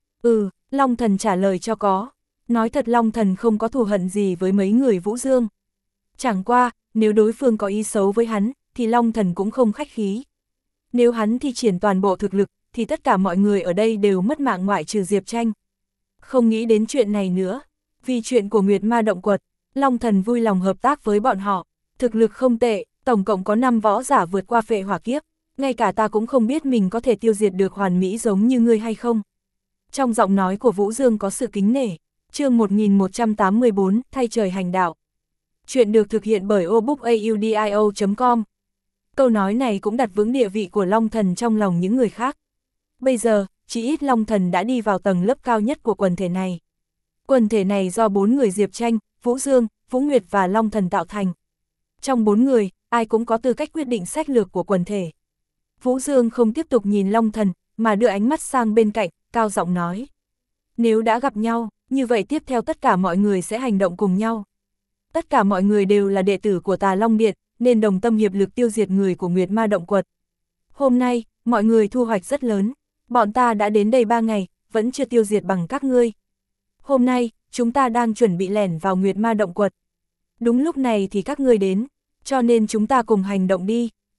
Ừ, Long Thần trả lời cho có. Nói thật Long Thần không có thù hận gì với mấy người Vũ Dương. Chẳng qua, nếu đối phương có ý xấu với hắn, thì Long Thần cũng không khách khí. Nếu hắn thi triển toàn bộ thực lực, thì tất cả mọi người ở đây đều mất mạng ngoại trừ Diệp Tranh. Không nghĩ đến chuyện này nữa. Vì chuyện của Nguyệt Ma Động Quật, Long Thần vui lòng hợp tác với bọn họ. Thực lực không tệ, tổng cộng có năm võ giả vượt qua phệ hỏa kiếp. Ngay cả ta cũng không biết mình có thể tiêu diệt được hoàn mỹ giống như ngươi hay không. Trong giọng nói của Vũ Dương có sự kính nể. Chương một nghìn một trăm tám mươi bốn, Thay trời hành đạo. Chuyện được thực hiện bởi obookaudio chấm com. Câu nói này cũng đặt vững địa vị của Long Thần trong lòng những người khác. Bây giờ, chỉ ít Long Thần đã đi vào tầng lớp cao nhất của quần thể này. Quần thể này do bốn người Diệp Tranh, Vũ Dương, Vũ Nguyệt và Long Thần tạo thành. Trong bốn người, ai cũng có tư cách quyết định sách lược của quần thể. Vũ Dương không tiếp tục nhìn Long Thần, mà đưa ánh mắt sang bên cạnh, cao giọng nói. Nếu đã gặp nhau, như vậy tiếp theo tất cả mọi người sẽ hành động cùng nhau. Tất cả mọi người đều là đệ tử của Tà Long Điện, nên đồng tâm hiệp lực tiêu diệt người của Nguyệt Ma Động Quật. Hôm nay, mọi người thu hoạch rất lớn. Bọn ta đã đến đây ba ngày, vẫn chưa tiêu diệt bằng các ngươi. Hôm nay, chúng ta đang chuẩn bị lẻn vào Nguyệt Ma Động Quật. Đúng lúc này thì các ngươi đến, cho nên chúng ta cùng hành động đi.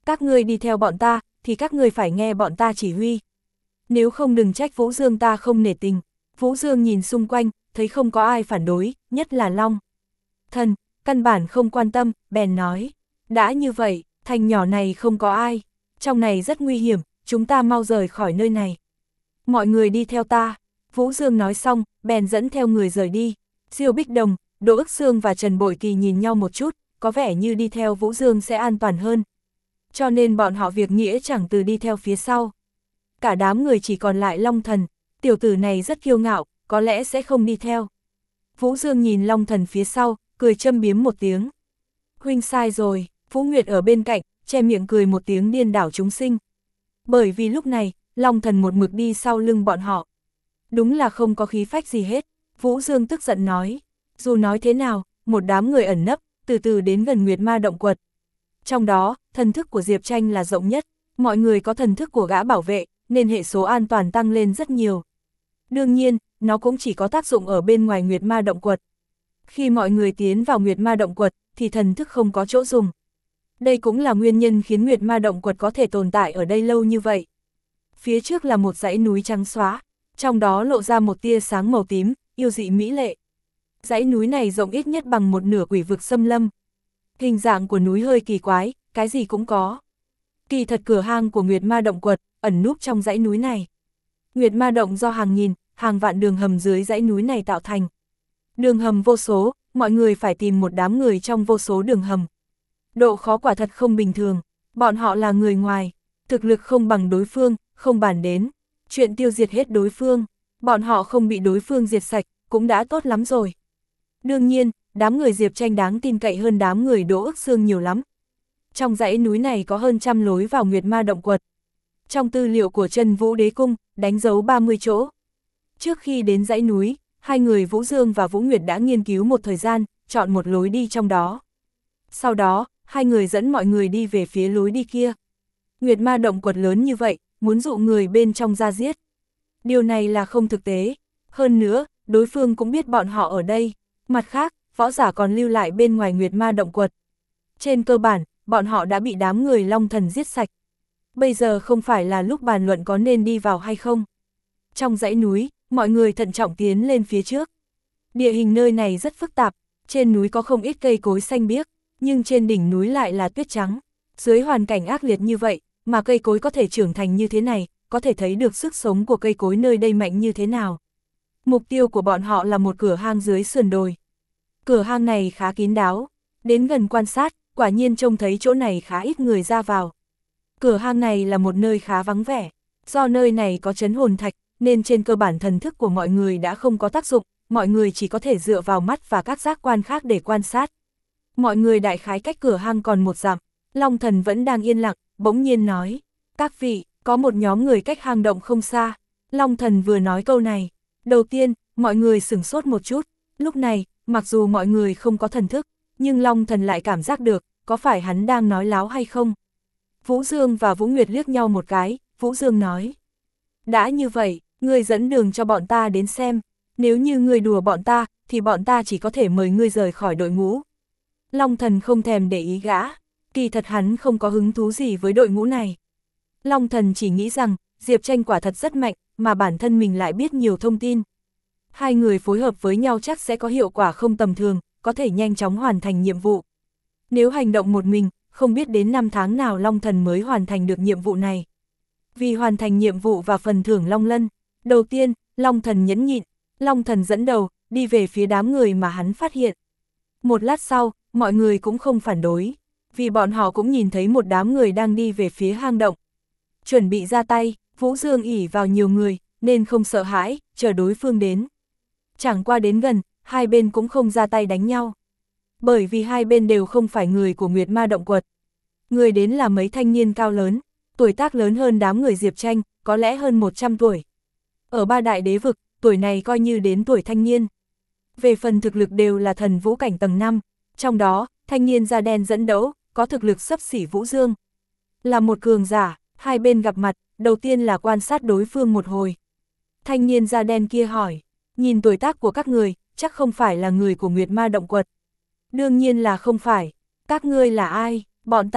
Các ngươi đi theo bọn ta, thì các ngươi phải nghe bọn ta chỉ huy. Nếu không đừng trách Vũ Dương ta không nể tình. Vũ Dương nhìn xung quanh, thấy không có ai phản đối, nhất là Long Thần, căn bản không quan tâm, bèn nói. Đã như vậy, thành nhỏ này không có ai. Trong này rất nguy hiểm, chúng ta mau rời khỏi nơi này. Mọi người đi theo ta. Vũ Dương nói xong, bèn dẫn theo người rời đi. Diêu Bích Đồng, Đỗ Ức Sương và Trần Bội Kỳ nhìn nhau một chút, có vẻ như đi theo Vũ Dương sẽ an toàn hơn. Cho nên bọn họ việc nghĩa chẳng từ đi theo phía sau. Cả đám người chỉ còn lại Long Thần, tiểu tử này rất kiêu ngạo, có lẽ sẽ không đi theo. Vũ Dương nhìn Long Thần phía sau, cười châm biếm một tiếng. Huynh sai rồi, Vũ Nguyệt ở bên cạnh, che miệng cười một tiếng điên đảo chúng sinh. Bởi vì lúc này, Long Thần một mực đi sau lưng bọn họ. Đúng là không có khí phách gì hết. Vũ Dương tức giận nói. Dù nói thế nào, một đám người ẩn nấp, từ từ đến gần Nguyệt Ma Động Quật. Trong đó, thần thức của Diệp Tranh là rộng nhất. Mọi người có thần thức của gã bảo vệ, nên hệ số an toàn tăng lên rất nhiều. Đương nhiên, nó cũng chỉ có tác dụng ở bên ngoài Nguyệt Ma Động Quật. Khi mọi người tiến vào Nguyệt Ma Động Quật, thì thần thức không có chỗ dùng. Đây cũng là nguyên nhân khiến Nguyệt Ma Động Quật có thể tồn tại ở đây lâu như vậy. Phía trước là một dãy núi trắng xóa, trong đó lộ ra một tia sáng màu tím, yêu dị mỹ lệ. Dãy núi này rộng ít nhất bằng một nửa quỷ vực xâm lâm. Hình dạng của núi hơi kỳ quái, cái gì cũng có. Kỳ thật cửa hang của Nguyệt Ma Động Quật ẩn núp trong dãy núi này. Nguyệt Ma Động do hàng nghìn, hàng vạn đường hầm dưới dãy núi này tạo thành. Đường hầm vô số, mọi người phải tìm một đám người trong vô số đường hầm. Độ khó quả thật không bình thường, bọn họ là người ngoài, thực lực không bằng đối phương, không bàn đến. Chuyện tiêu diệt hết đối phương, bọn họ không bị đối phương diệt sạch, cũng đã tốt lắm rồi. Đương nhiên, đám người Diệp Tranh đáng tin cậy hơn đám người Đỗ Ức Sương nhiều lắm. Trong dãy núi này có hơn trăm lối vào Nguyệt Ma Động Quật. Trong tư liệu của Chân Vũ Đế Cung, đánh dấu ba mươi chỗ. Trước khi đến dãy núi, hai người Vũ Dương và Vũ Nguyệt đã nghiên cứu một thời gian, chọn một lối đi trong đó. Sau đó, hai người dẫn mọi người đi về phía lối đi kia. Nguyệt Ma Động Quật lớn như vậy, muốn dụ người bên trong ra giết. Điều này là không thực tế. Hơn nữa, đối phương cũng biết bọn họ ở đây. Mặt khác, võ giả còn lưu lại bên ngoài Nguyệt Ma Động Quật. Trên cơ bản, bọn họ đã bị đám người Long Thần giết sạch. Bây giờ không phải là lúc bàn luận có nên đi vào hay không. Trong dãy núi, mọi người thận trọng tiến lên phía trước. Địa hình nơi này rất phức tạp, trên núi có không ít cây cối xanh biếc, nhưng trên đỉnh núi lại là tuyết trắng. Dưới hoàn cảnh ác liệt như vậy, mà cây cối có thể trưởng thành như thế này, có thể thấy được sức sống của cây cối nơi đây mạnh như thế nào. Mục tiêu của bọn họ là một cửa hang dưới sườn đồi. Cửa hang này khá kín đáo, đến gần quan sát, quả nhiên trông thấy chỗ này khá ít người ra vào. Cửa hang này là một nơi khá vắng vẻ, do nơi này có trấn hồn thạch, nên trên cơ bản thần thức của mọi người đã không có tác dụng, mọi người chỉ có thể dựa vào mắt và các giác quan khác để quan sát. Mọi người đại khái cách cửa hang còn một dặm, Long Thần vẫn đang yên lặng, bỗng nhiên nói, các vị, có một nhóm người cách hang động không xa. Long Thần vừa nói câu này, đầu tiên, mọi người sửng sốt một chút, lúc này, mặc dù mọi người không có thần thức, nhưng Long Thần lại cảm giác được, có phải hắn đang nói láo hay không? Vũ Dương và Vũ Nguyệt liếc nhau một cái, Vũ Dương nói, đã như vậy, ngươi dẫn đường cho bọn ta đến xem, nếu như ngươi đùa bọn ta, thì bọn ta chỉ có thể mời ngươi rời khỏi đội ngũ. Long Thần không thèm để ý gã, kỳ thật hắn không có hứng thú gì với đội ngũ này. Long Thần chỉ nghĩ rằng, Diệp Tranh quả thật rất mạnh, mà bản thân mình lại biết nhiều thông tin. Hai người phối hợp với nhau chắc sẽ có hiệu quả không tầm thường, có thể nhanh chóng hoàn thành nhiệm vụ. Nếu hành động một mình, không biết đến năm tháng nào Long Thần mới hoàn thành được nhiệm vụ này. Vì hoàn thành nhiệm vụ và phần thưởng Long Lân, đầu tiên, Long Thần nhẫn nhịn, Long Thần dẫn đầu, đi về phía đám người mà hắn phát hiện. Một lát sau, mọi người cũng không phản đối, vì bọn họ cũng nhìn thấy một đám người đang đi về phía hang động. Chuẩn bị ra tay, Vũ Dương ỷ vào nhiều người, nên không sợ hãi, chờ đối phương đến. Chẳng qua đến gần, hai bên cũng không ra tay đánh nhau. Bởi vì hai bên đều không phải người của Nguyệt Ma Động Quật. Người đến là mấy thanh niên cao lớn, tuổi tác lớn hơn đám người Diệp Tranh, có lẽ hơn một trăm tuổi. Ở ba đại đế vực, tuổi này coi như đến tuổi thanh niên. Về phần thực lực đều là thần vũ cảnh tầng năm, trong đó, thanh niên da đen dẫn đấu, có thực lực xấp xỉ Vũ Dương. Là một cường giả, hai bên gặp mặt, đầu tiên là quan sát đối phương một hồi. Thanh niên da đen kia hỏi, nhìn tuổi tác của các người, chắc không phải là người của Nguyệt Ma Động Quật. Đương nhiên là không phải, các ngươi là ai? Bọn ta,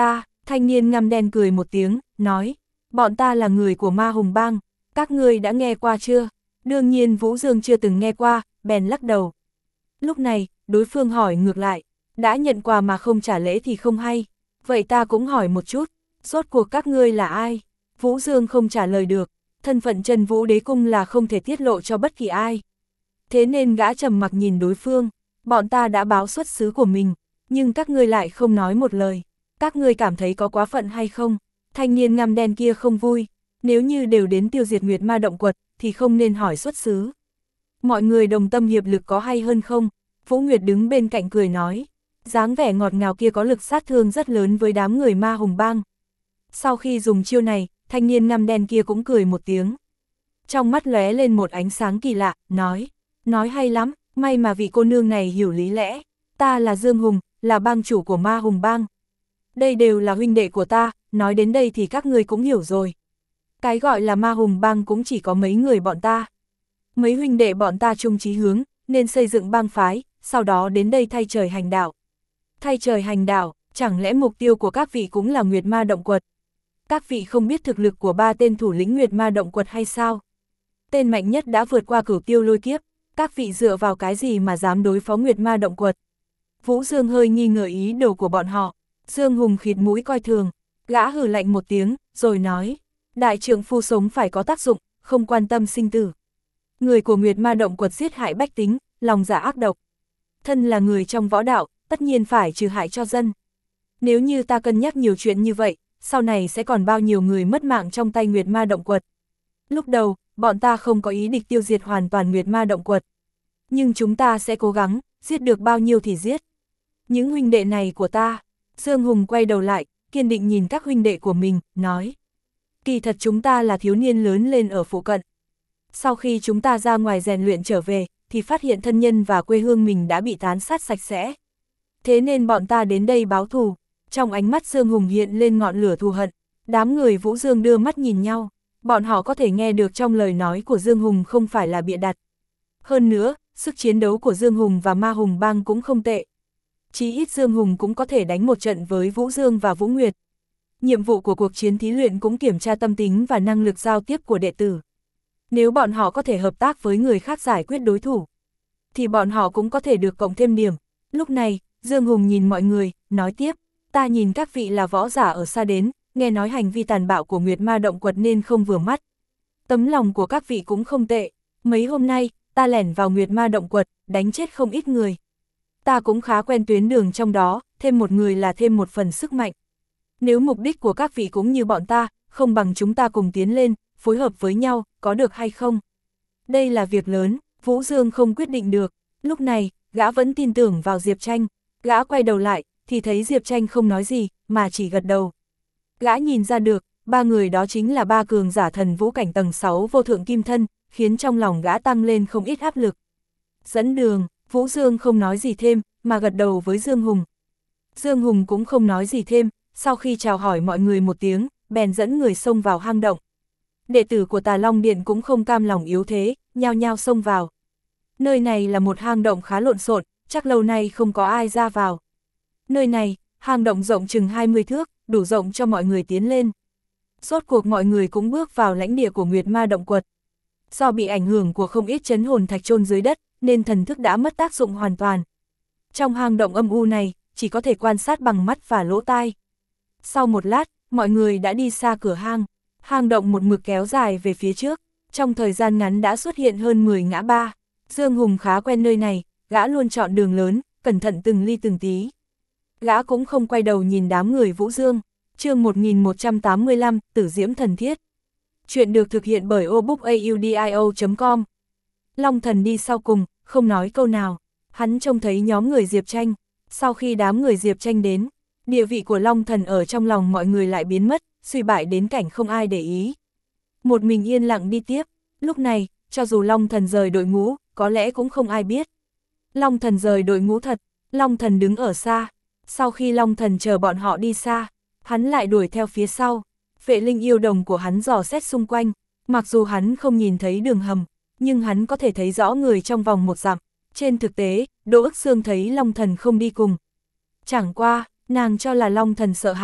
Thanh niên ngăm đen cười một tiếng, nói, bọn ta là người của Ma Hùng Bang, các ngươi đã nghe qua chưa? Đương nhiên Vũ Dương chưa từng nghe qua, bèn lắc đầu. Lúc này, đối phương hỏi ngược lại, đã nhận quà mà không trả lễ thì không hay, vậy ta cũng hỏi một chút, rốt cuộc các ngươi là ai? Vũ Dương không trả lời được, thân phận Chân Vũ Đế Cung là không thể tiết lộ cho bất kỳ ai. Thế nên gã trầm mặc nhìn đối phương, bọn ta đã báo xuất xứ của mình, nhưng các ngươi lại không nói một lời, các ngươi cảm thấy có quá phận hay không? Thanh niên ngăm đen kia không vui, nếu như đều đến tiêu diệt Nguyệt Ma Động Quật thì không nên hỏi xuất xứ. Mọi người đồng tâm hiệp lực có hay hơn không? Vũ Nguyệt đứng bên cạnh cười nói, dáng vẻ ngọt ngào kia có lực sát thương rất lớn với đám người Ma Hùng Bang. Sau khi dùng chiêu này, thanh niên ngăm đen kia cũng cười một tiếng. Trong mắt lóe lên một ánh sáng kỳ lạ, nói, nói hay lắm, may mà vị cô nương này hiểu lý lẽ, ta là Dương Hùng, là bang chủ của Ma Hùng Bang. Đây đều là huynh đệ của ta, nói đến đây thì các ngươi cũng hiểu rồi. Cái gọi là Ma Hùng Bang cũng chỉ có mấy người bọn ta. Mấy huynh đệ bọn ta chung chí hướng, nên xây dựng bang phái, sau đó đến đây thay trời hành đạo. Thay trời hành đạo, chẳng lẽ mục tiêu của các vị cũng là Nguyệt Ma Động Quật? Các vị không biết thực lực của ba tên thủ lĩnh Nguyệt Ma Động Quật hay sao? Tên mạnh nhất đã vượt qua cửu tiêu lôi kiếp, các vị dựa vào cái gì mà dám đối phó Nguyệt Ma Động Quật? Vũ Dương hơi nghi ngờ ý đồ của bọn họ, Dương Hùng khịt mũi coi thường, gã hừ lạnh một tiếng, rồi nói, đại trượng phu sống phải có tác dụng, không quan tâm sinh tử. Người của Nguyệt Ma Động Quật giết hại bách tính, lòng dạ ác độc. Thân là người trong võ đạo, tất nhiên phải trừ hại cho dân. Nếu như ta cân nhắc nhiều chuyện như vậy, sau này sẽ còn bao nhiêu người mất mạng trong tay Nguyệt Ma Động Quật. Lúc đầu, bọn ta không có ý địch tiêu diệt hoàn toàn Nguyệt Ma Động Quật. Nhưng chúng ta sẽ cố gắng, giết được bao nhiêu thì giết. Những huynh đệ này của ta, Dương Hùng quay đầu lại, kiên định nhìn các huynh đệ của mình, nói. Kỳ thật chúng ta là thiếu niên lớn lên ở phụ cận. Sau khi chúng ta ra ngoài rèn luyện trở về, thì phát hiện thân nhân và quê hương mình đã bị tán sát sạch sẽ. Thế nên bọn ta đến đây báo thù. Trong ánh mắt Dương Hùng hiện lên ngọn lửa thù hận. Đám người Vũ Dương đưa mắt nhìn nhau. Bọn họ có thể nghe được trong lời nói của Dương Hùng không phải là bịa đặt. Hơn nữa, sức chiến đấu của Dương Hùng và Ma Hùng Bang cũng không tệ. Chí ít Dương Hùng cũng có thể đánh một trận với Vũ Dương và Vũ Nguyệt. Nhiệm vụ của cuộc chiến thí luyện cũng kiểm tra tâm tính và năng lực giao tiếp của đệ tử. Nếu bọn họ có thể hợp tác với người khác giải quyết đối thủ, thì bọn họ cũng có thể được cộng thêm điểm. Lúc này, Dương Hùng nhìn mọi người, nói tiếp, ta nhìn các vị là võ giả ở xa đến, nghe nói hành vi tàn bạo của Nguyệt Ma Động Quật nên không vừa mắt. Tấm lòng của các vị cũng không tệ, mấy hôm nay, ta lẻn vào Nguyệt Ma Động Quật, đánh chết không ít người. Ta cũng khá quen tuyến đường trong đó, thêm một người là thêm một phần sức mạnh. Nếu mục đích của các vị cũng như bọn ta, không bằng chúng ta cùng tiến lên, phối hợp với nhau, có được hay không? Đây là việc lớn, Vũ Dương không quyết định được. Lúc này, gã vẫn tin tưởng vào Diệp Tranh. Gã quay đầu lại, thì thấy Diệp Tranh không nói gì, mà chỉ gật đầu. Gã nhìn ra được, ba người đó chính là ba cường giả thần vũ cảnh tầng sáu vô thượng kim thân, khiến trong lòng gã tăng lên không ít áp lực. Dẫn đường, Vũ Dương không nói gì thêm, mà gật đầu với Dương Hùng. Dương Hùng cũng không nói gì thêm, sau khi chào hỏi mọi người một tiếng, bèn dẫn người xông vào hang động. Đệ tử của Tà Long Điện cũng không cam lòng yếu thế, nhao nhao xông vào. Nơi này là một hang động khá lộn xộn, chắc lâu nay không có ai ra vào. Nơi này, hang động rộng chừng hai mươi thước, đủ rộng cho mọi người tiến lên. Rốt cuộc mọi người cũng bước vào lãnh địa của Nguyệt Ma Động Quật. Do bị ảnh hưởng của không ít chấn hồn thạch chôn dưới đất, nên thần thức đã mất tác dụng hoàn toàn. Trong hang động âm u này, chỉ có thể quan sát bằng mắt và lỗ tai. Sau một lát, mọi người đã đi xa cửa hang. Hang động một mực kéo dài về phía trước, trong thời gian ngắn đã xuất hiện hơn mười ngã ba. Dương Hùng khá quen nơi này, gã luôn chọn đường lớn, cẩn thận từng ly từng tí. Gã cũng không quay đầu nhìn đám người Vũ Dương. Chương một nghìn một trăm tám mươi lăm, Tử Diễm Thần Thiết. Chuyện được thực hiện bởi obookaudio chấm com. Long Thần đi sau cùng, không nói câu nào. Hắn trông thấy nhóm người Diệp Tranh. Sau khi đám người Diệp Tranh đến, địa vị của Long Thần ở trong lòng mọi người lại biến mất, suy bại đến cảnh không ai để ý. Một mình yên lặng đi tiếp. Lúc này, cho dù Long Thần rời đội ngũ, có lẽ cũng không ai biết. Long Thần rời đội ngũ thật. Long Thần đứng ở xa. Sau khi Long Thần chờ bọn họ đi xa, hắn lại đuổi theo phía sau. Vệ linh yêu đồng của hắn dò xét xung quanh. Mặc dù hắn không nhìn thấy đường hầm, nhưng hắn có thể thấy rõ người trong vòng một dặm. Trên thực tế, Đỗ Ức Sương thấy Long Thần không đi cùng. Chẳng qua, nàng cho là Long Thần sợ hãi,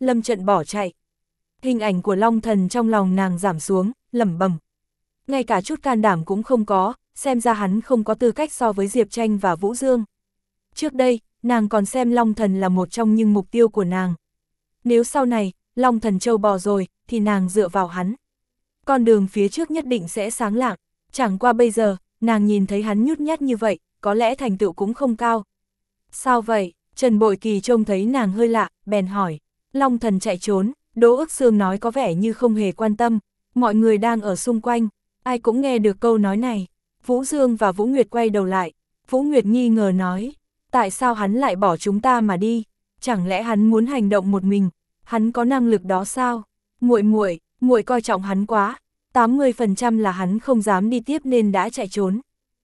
lâm trận bỏ chạy. Hình ảnh của Long Thần trong lòng nàng giảm xuống, lẩm bẩm. Ngay cả chút can đảm cũng không có, xem ra hắn không có tư cách so với Diệp Tranh và Vũ Dương. Trước đây, nàng còn xem Long Thần là một trong những mục tiêu của nàng. Nếu sau này, Long Thần trâu bò rồi, thì nàng dựa vào hắn. Con đường phía trước nhất định sẽ sáng lạng, chẳng qua bây giờ, nàng nhìn thấy hắn nhút nhát như vậy, có lẽ thành tựu cũng không cao. Sao vậy? Trần Bội Kỳ trông thấy nàng hơi lạ, bèn hỏi. Long Thần chạy trốn, Đỗ Ước Sương nói có vẻ như không hề quan tâm, mọi người đang ở xung quanh, ai cũng nghe được câu nói này. Vũ Dương và Vũ Nguyệt quay đầu lại, Vũ Nguyệt nghi ngờ nói, tại sao hắn lại bỏ chúng ta mà đi? Chẳng lẽ hắn muốn hành động một mình? Hắn có năng lực đó sao? Muội muội, muội coi trọng hắn quá, tám mươi phần trăm là hắn không dám đi tiếp nên đã chạy trốn.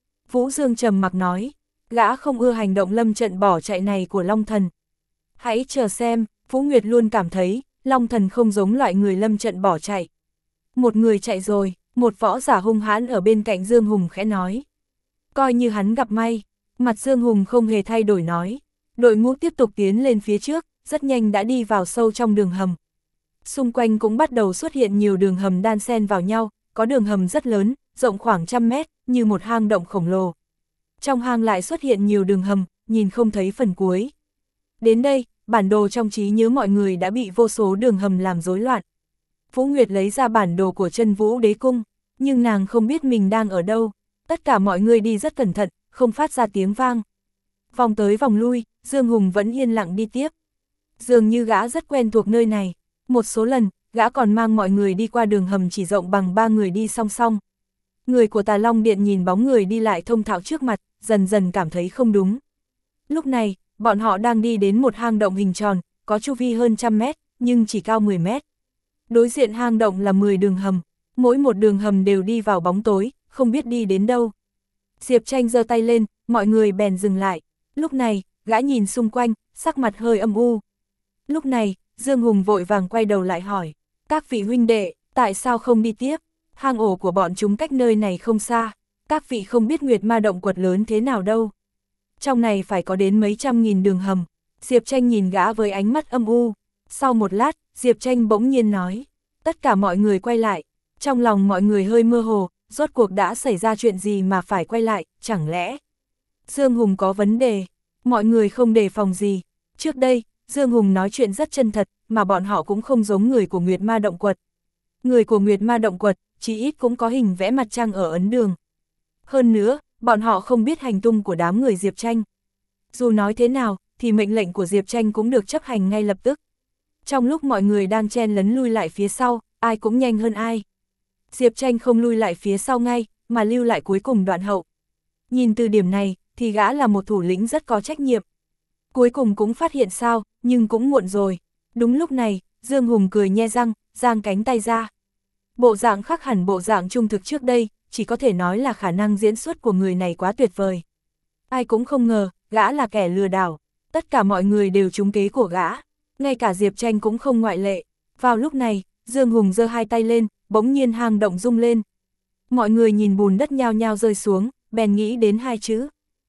Vũ Dương trầm mặc nói, gã không ưa hành động lâm trận bỏ chạy này của Long Thần. Hãy chờ xem, Vũ Nguyệt luôn cảm thấy, Long Thần không giống loại người lâm trận bỏ chạy. Một người chạy rồi, một võ giả hung hãn ở bên cạnh Dương Hùng khẽ nói. Coi như hắn gặp may, mặt Dương Hùng không hề thay đổi nói. Đội ngũ tiếp tục tiến lên phía trước, rất nhanh đã đi vào sâu trong đường hầm. Xung quanh cũng bắt đầu xuất hiện nhiều đường hầm đan xen vào nhau, có đường hầm rất lớn, rộng khoảng trăm mét, như một hang động khổng lồ. Trong hang lại xuất hiện nhiều đường hầm, nhìn không thấy phần cuối. Đến đây, bản đồ trong trí nhớ mọi người đã bị vô số đường hầm làm rối loạn. Vũ Nguyệt lấy ra bản đồ của Chân Vũ Đế Cung, nhưng nàng không biết mình đang ở đâu. Tất cả mọi người đi rất cẩn thận, không phát ra tiếng vang. Vòng tới vòng lui, Dương Hùng vẫn yên lặng đi tiếp. Dường như gã rất quen thuộc nơi này. Một số lần, gã còn mang mọi người đi qua đường hầm chỉ rộng bằng ba người đi song song. Người của Tà Long Điện nhìn bóng người đi lại thông thạo trước mặt, dần dần cảm thấy không đúng. Lúc này, bọn họ đang đi đến một hang động hình tròn, có chu vi hơn trăm mét, nhưng chỉ cao mười mét. Đối diện hang động là mười đường hầm, mỗi một đường hầm đều đi vào bóng tối, không biết đi đến đâu. Diệp Tranh giơ tay lên, mọi người bèn dừng lại. Lúc này, gã nhìn xung quanh, sắc mặt hơi âm u. Lúc này, Dương Hùng vội vàng quay đầu lại hỏi, các vị huynh đệ, tại sao không đi tiếp? Hang ổ của bọn chúng cách nơi này không xa, các vị không biết Nguyệt Ma động quật lớn thế nào đâu. Trong này phải có đến mấy trăm nghìn đường hầm. Diệp Tranh nhìn gã với ánh mắt âm u. Sau một lát, Diệp Tranh bỗng nhiên nói, tất cả mọi người quay lại. Trong lòng mọi người hơi mơ hồ, rốt cuộc đã xảy ra chuyện gì mà phải quay lại, chẳng lẽ Dương Hùng có vấn đề? Mọi người không đề phòng gì. Trước đây, Dương Hùng nói chuyện rất chân thật, mà bọn họ cũng không giống người của Nguyệt Ma động quật. Người của Nguyệt Ma động quật, chỉ ít cũng có hình vẽ mặt trăng ở ấn đường. Hơn nữa, bọn họ không biết hành tung của đám người Diệp Tranh. Dù nói thế nào, thì mệnh lệnh của Diệp Tranh cũng được chấp hành ngay lập tức. Trong lúc mọi người đang chen lấn lui lại phía sau, ai cũng nhanh hơn ai. Diệp Tranh không lui lại phía sau ngay, mà lưu lại cuối cùng đoạn hậu. Nhìn từ điểm này, thì gã là một thủ lĩnh rất có trách nhiệm. Cuối cùng cũng phát hiện sao, nhưng cũng muộn rồi. Đúng lúc này, Dương Hùng cười nhe răng, giang cánh tay ra. Bộ dạng khác hẳn bộ dạng trung thực trước đây, chỉ có thể nói là khả năng diễn xuất của người này quá tuyệt vời. Ai cũng không ngờ, gã là kẻ lừa đảo. Tất cả mọi người đều trúng kế của gã. Ngay cả Diệp Tranh cũng không ngoại lệ. Vào lúc này, Dương Hùng giơ hai tay lên, bỗng nhiên hang động rung lên. Mọi người nhìn bùn đất nhao nhao rơi xuống, bèn nghĩ đến hai chữ.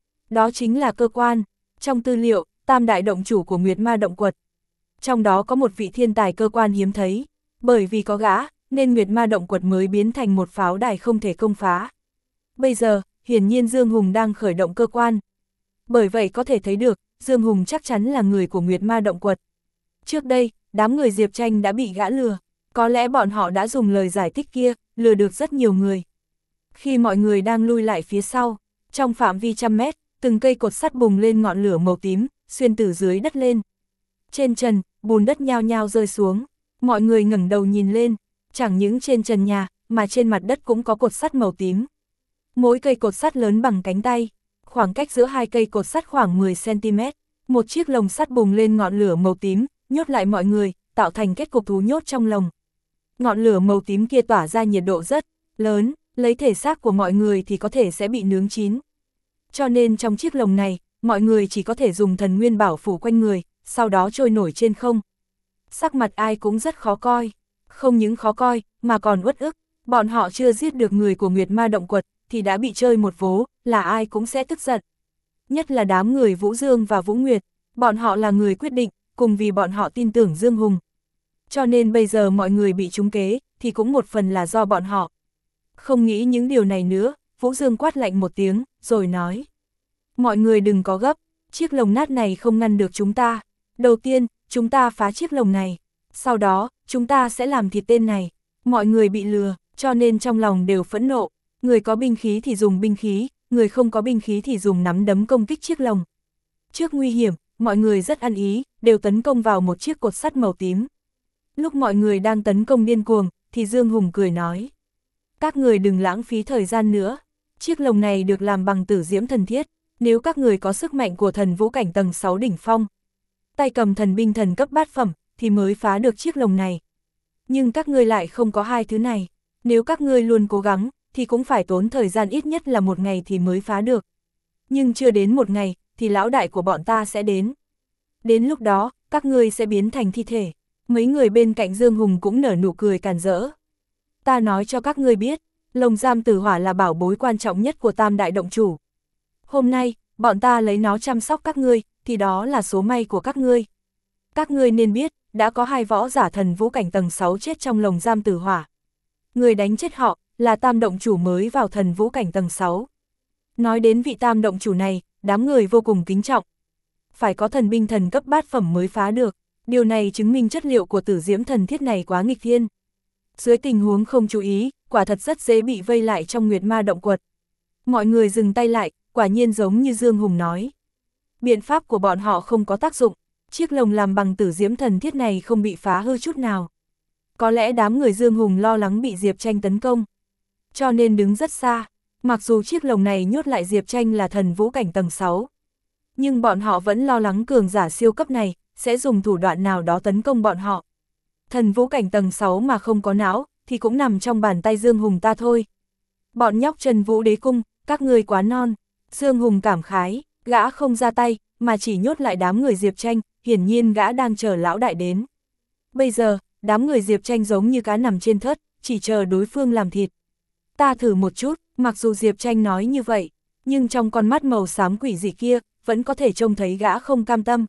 Đó chính là cơ quan. Trong tư liệu, tam đại động chủ của Nguyệt Ma động quật. Trong đó có một vị thiên tài cơ quan hiếm thấy. Bởi vì có gã, nên Nguyệt Ma động quật mới biến thành một pháo đài không thể công phá. Bây giờ, hiển nhiên Dương Hùng đang khởi động cơ quan. Bởi vậy có thể thấy được, Dương Hùng chắc chắn là người của Nguyệt Ma động quật. Trước đây, đám người Diệp Tranh đã bị gã lừa. Có lẽ bọn họ đã dùng lời giải thích kia, lừa được rất nhiều người. Khi mọi người đang lui lại phía sau, trong phạm vi trăm mét, từng cây cột sắt bùng lên ngọn lửa màu tím, xuyên từ dưới đất lên. Trên trần, bùn đất nhao nhao rơi xuống. Mọi người ngẩng đầu nhìn lên, chẳng những trên trần nhà, mà trên mặt đất cũng có cột sắt màu tím. Mỗi cây cột sắt lớn bằng cánh tay, khoảng cách giữa hai cây cột sắt khoảng mười xăng ti mét. Một chiếc lồng sắt bùng lên ngọn lửa màu tím, nhốt lại mọi người, tạo thành kết cục thú nhốt trong lồng. Ngọn lửa màu tím kia tỏa ra nhiệt độ rất lớn, lấy thể xác của mọi người thì có thể sẽ bị nướng chín. Cho nên trong chiếc lồng này, mọi người chỉ có thể dùng thần nguyên bảo phủ quanh người, sau đó trôi nổi trên không. Sắc mặt ai cũng rất khó coi. Không những khó coi, mà còn uất ức. Bọn họ chưa giết được người của Nguyệt Ma động quật, thì đã bị chơi một vố, là ai cũng sẽ tức giận. Nhất là đám người Vũ Dương và Vũ Nguyệt, bọn họ là người quyết định, cùng vì bọn họ tin tưởng Dương Hùng. Cho nên bây giờ mọi người bị trúng kế, thì cũng một phần là do bọn họ. Không nghĩ những điều này nữa, Vũ Dương quát lạnh một tiếng, rồi nói. Mọi người đừng có gấp, chiếc lồng nát này không ngăn được chúng ta. Đầu tiên, chúng ta phá chiếc lồng này. Sau đó, chúng ta sẽ làm thịt tên này. Mọi người bị lừa, cho nên trong lòng đều phẫn nộ. Người có binh khí thì dùng binh khí, người không có binh khí thì dùng nắm đấm công kích chiếc lồng. Trước nguy hiểm, mọi người rất ăn ý, đều tấn công vào một chiếc cột sắt màu tím. Lúc mọi người đang tấn công điên cuồng, thì Dương Hùng cười nói. Các người đừng lãng phí thời gian nữa. Chiếc lồng này được làm bằng tử diễm thần thiết. Nếu các người có sức mạnh của thần vũ cảnh tầng sáu đỉnh phong, tay cầm thần binh thần cấp bát phẩm, thì mới phá được chiếc lồng này. Nhưng các ngươi lại không có hai thứ này. Nếu các ngươi luôn cố gắng, thì cũng phải tốn thời gian ít nhất là một ngày thì mới phá được. Nhưng chưa đến một ngày, thì lão đại của bọn ta sẽ đến. Đến lúc đó, các ngươi sẽ biến thành thi thể. Mấy người bên cạnh Dương Hùng cũng nở nụ cười càn rỡ. Ta nói cho các ngươi biết, lồng giam tử hỏa là bảo bối quan trọng nhất của Tam Đại Động Chủ. Hôm nay, bọn ta lấy nó chăm sóc các ngươi, thì đó là số may của các ngươi. Các ngươi nên biết, đã có hai võ giả thần vũ cảnh tầng sáu chết trong lồng giam tử hỏa. Người đánh chết họ, là Tam Động Chủ mới vào thần vũ cảnh tầng sáu. Nói đến vị Tam Động Chủ này, đám người vô cùng kính trọng. Phải có thần binh thần cấp bát phẩm mới phá được, điều này chứng minh chất liệu của tử diễm thần thiết này quá nghịch thiên. Dưới tình huống không chú ý, quả thật rất dễ bị vây lại trong Nguyệt Ma động quật. Mọi người dừng tay lại, quả nhiên giống như Dương Hùng nói. Biện pháp của bọn họ không có tác dụng, chiếc lồng làm bằng tử diễm thần thiết này không bị phá hư chút nào. Có lẽ đám người Dương Hùng lo lắng bị Diệp Tranh tấn công, cho nên đứng rất xa. Mặc dù chiếc lồng này nhốt lại Diệp Tranh là thần vũ cảnh tầng sáu, nhưng bọn họ vẫn lo lắng cường giả siêu cấp này sẽ dùng thủ đoạn nào đó tấn công bọn họ. Thần vũ cảnh tầng sáu mà không có não, thì cũng nằm trong bàn tay Dương Hùng ta thôi. Bọn nhóc Trần Vũ Đế Cung, các ngươi quá non. Dương Hùng cảm khái, gã không ra tay, mà chỉ nhốt lại đám người Diệp Tranh, hiển nhiên gã đang chờ lão đại đến. Bây giờ, đám người Diệp Tranh giống như cá nằm trên thớt, chỉ chờ đối phương làm thịt. Ta thử một chút, mặc dù Diệp Tranh nói như vậy, nhưng trong con mắt màu xám quỷ dị kia, vẫn có thể trông thấy gã không cam tâm.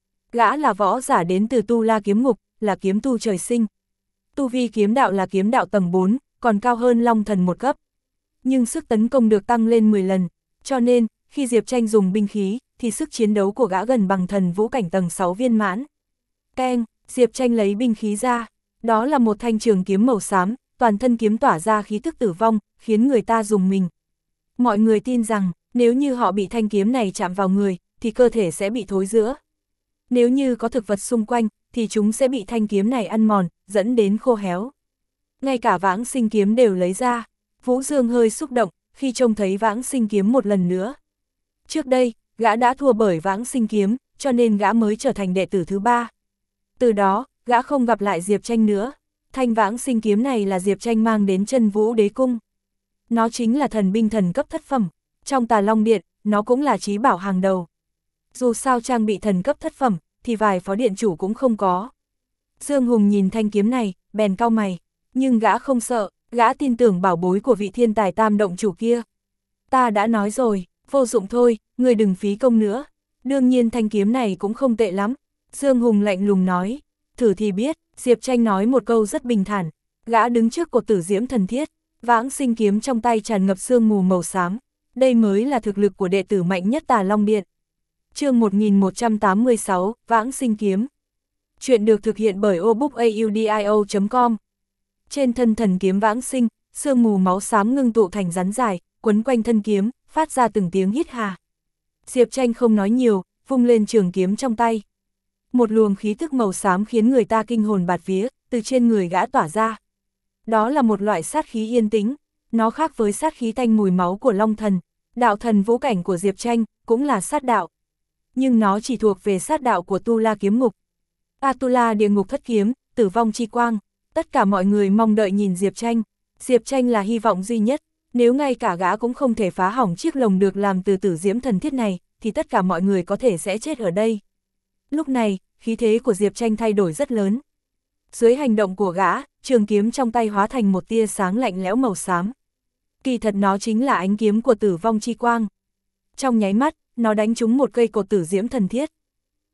Gã là võ giả đến từ Tu La kiếm ngục, là kiếm tu trời sinh. Tu vi kiếm đạo là kiếm đạo tầng bốn, còn cao hơn Long Thần một cấp. Nhưng sức tấn công được tăng lên mười lần, cho nên, khi Diệp Tranh dùng binh khí, thì sức chiến đấu của gã gần bằng thần vũ cảnh tầng sáu viên mãn. Keng, Diệp Tranh lấy binh khí ra, đó là một thanh trường kiếm màu xám, toàn thân kiếm tỏa ra khí tức tử vong, khiến người ta rùng mình. Mọi người tin rằng, nếu như họ bị thanh kiếm này chạm vào người, thì cơ thể sẽ bị thối rữa. Nếu như có thực vật xung quanh, thì chúng sẽ bị thanh kiếm này ăn mòn, dẫn đến khô héo. Ngay cả Vãng Sinh kiếm đều lấy ra. Vũ Dương hơi xúc động, khi trông thấy Vãng Sinh kiếm một lần nữa. Trước đây, gã đã thua bởi Vãng Sinh kiếm, cho nên gã mới trở thành đệ tử thứ ba. Từ đó, gã không gặp lại Diệp Tranh nữa. Thanh Vãng Sinh kiếm này là Diệp Tranh mang đến Chân Vũ Đế Cung. Nó chính là thần binh thần cấp thất phẩm. Trong Tà Long Điện, nó cũng là chí bảo hàng đầu. Dù sao trang bị thần cấp thất phẩm, thì vài phó điện chủ cũng không có. Dương Hùng nhìn thanh kiếm này, bèn cau mày. Nhưng gã không sợ, gã tin tưởng bảo bối của vị thiên tài Tam Động Chủ kia. Ta đã nói rồi, vô dụng thôi, người đừng phí công nữa. Đương nhiên thanh kiếm này cũng không tệ lắm. Dương Hùng lạnh lùng nói. Thử thì biết, Diệp Tranh nói một câu rất bình thản. Gã đứng trước cột tử diễm thần thiết, Vãng Sinh kiếm trong tay tràn ngập sương mù màu xám. Đây mới là thực lực của đệ tử mạnh nhất Tà Long Điện. Chương một nghìn một trăm tám mươi sáu, Vãng Sinh kiếm. Chuyện được thực hiện bởi obookaudio chấm com. Trên thân thần kiếm Vãng Sinh, sương mù máu xám ngưng tụ thành rắn dài, quấn quanh thân kiếm, phát ra từng tiếng hít hà. Diệp Tranh không nói nhiều, vung lên trường kiếm trong tay. Một luồng khí thức màu xám khiến người ta kinh hồn bạt vía, từ trên người gã tỏa ra. Đó là một loại sát khí yên tĩnh, nó khác với sát khí tanh mùi máu của Long Thần. Đạo thần vũ cảnh của Diệp Tranh cũng là sát đạo, nhưng nó chỉ thuộc về sát đạo của Tu La kiếm ngục. Atula địa ngục thất kiếm, tử vong chi quang, tất cả mọi người mong đợi nhìn Diệp Tranh. Diệp Tranh là hy vọng duy nhất, nếu ngay cả gã cũng không thể phá hỏng chiếc lồng được làm từ tử diễm thần thiết này, thì tất cả mọi người có thể sẽ chết ở đây. Lúc này, khí thế của Diệp Tranh thay đổi rất lớn. Dưới hành động của gã, trường kiếm trong tay hóa thành một tia sáng lạnh lẽo màu xám. Kỳ thật nó chính là ánh kiếm của tử vong chi quang. Trong nháy mắt, nó đánh trúng một cây cột tử diễm thần thiết.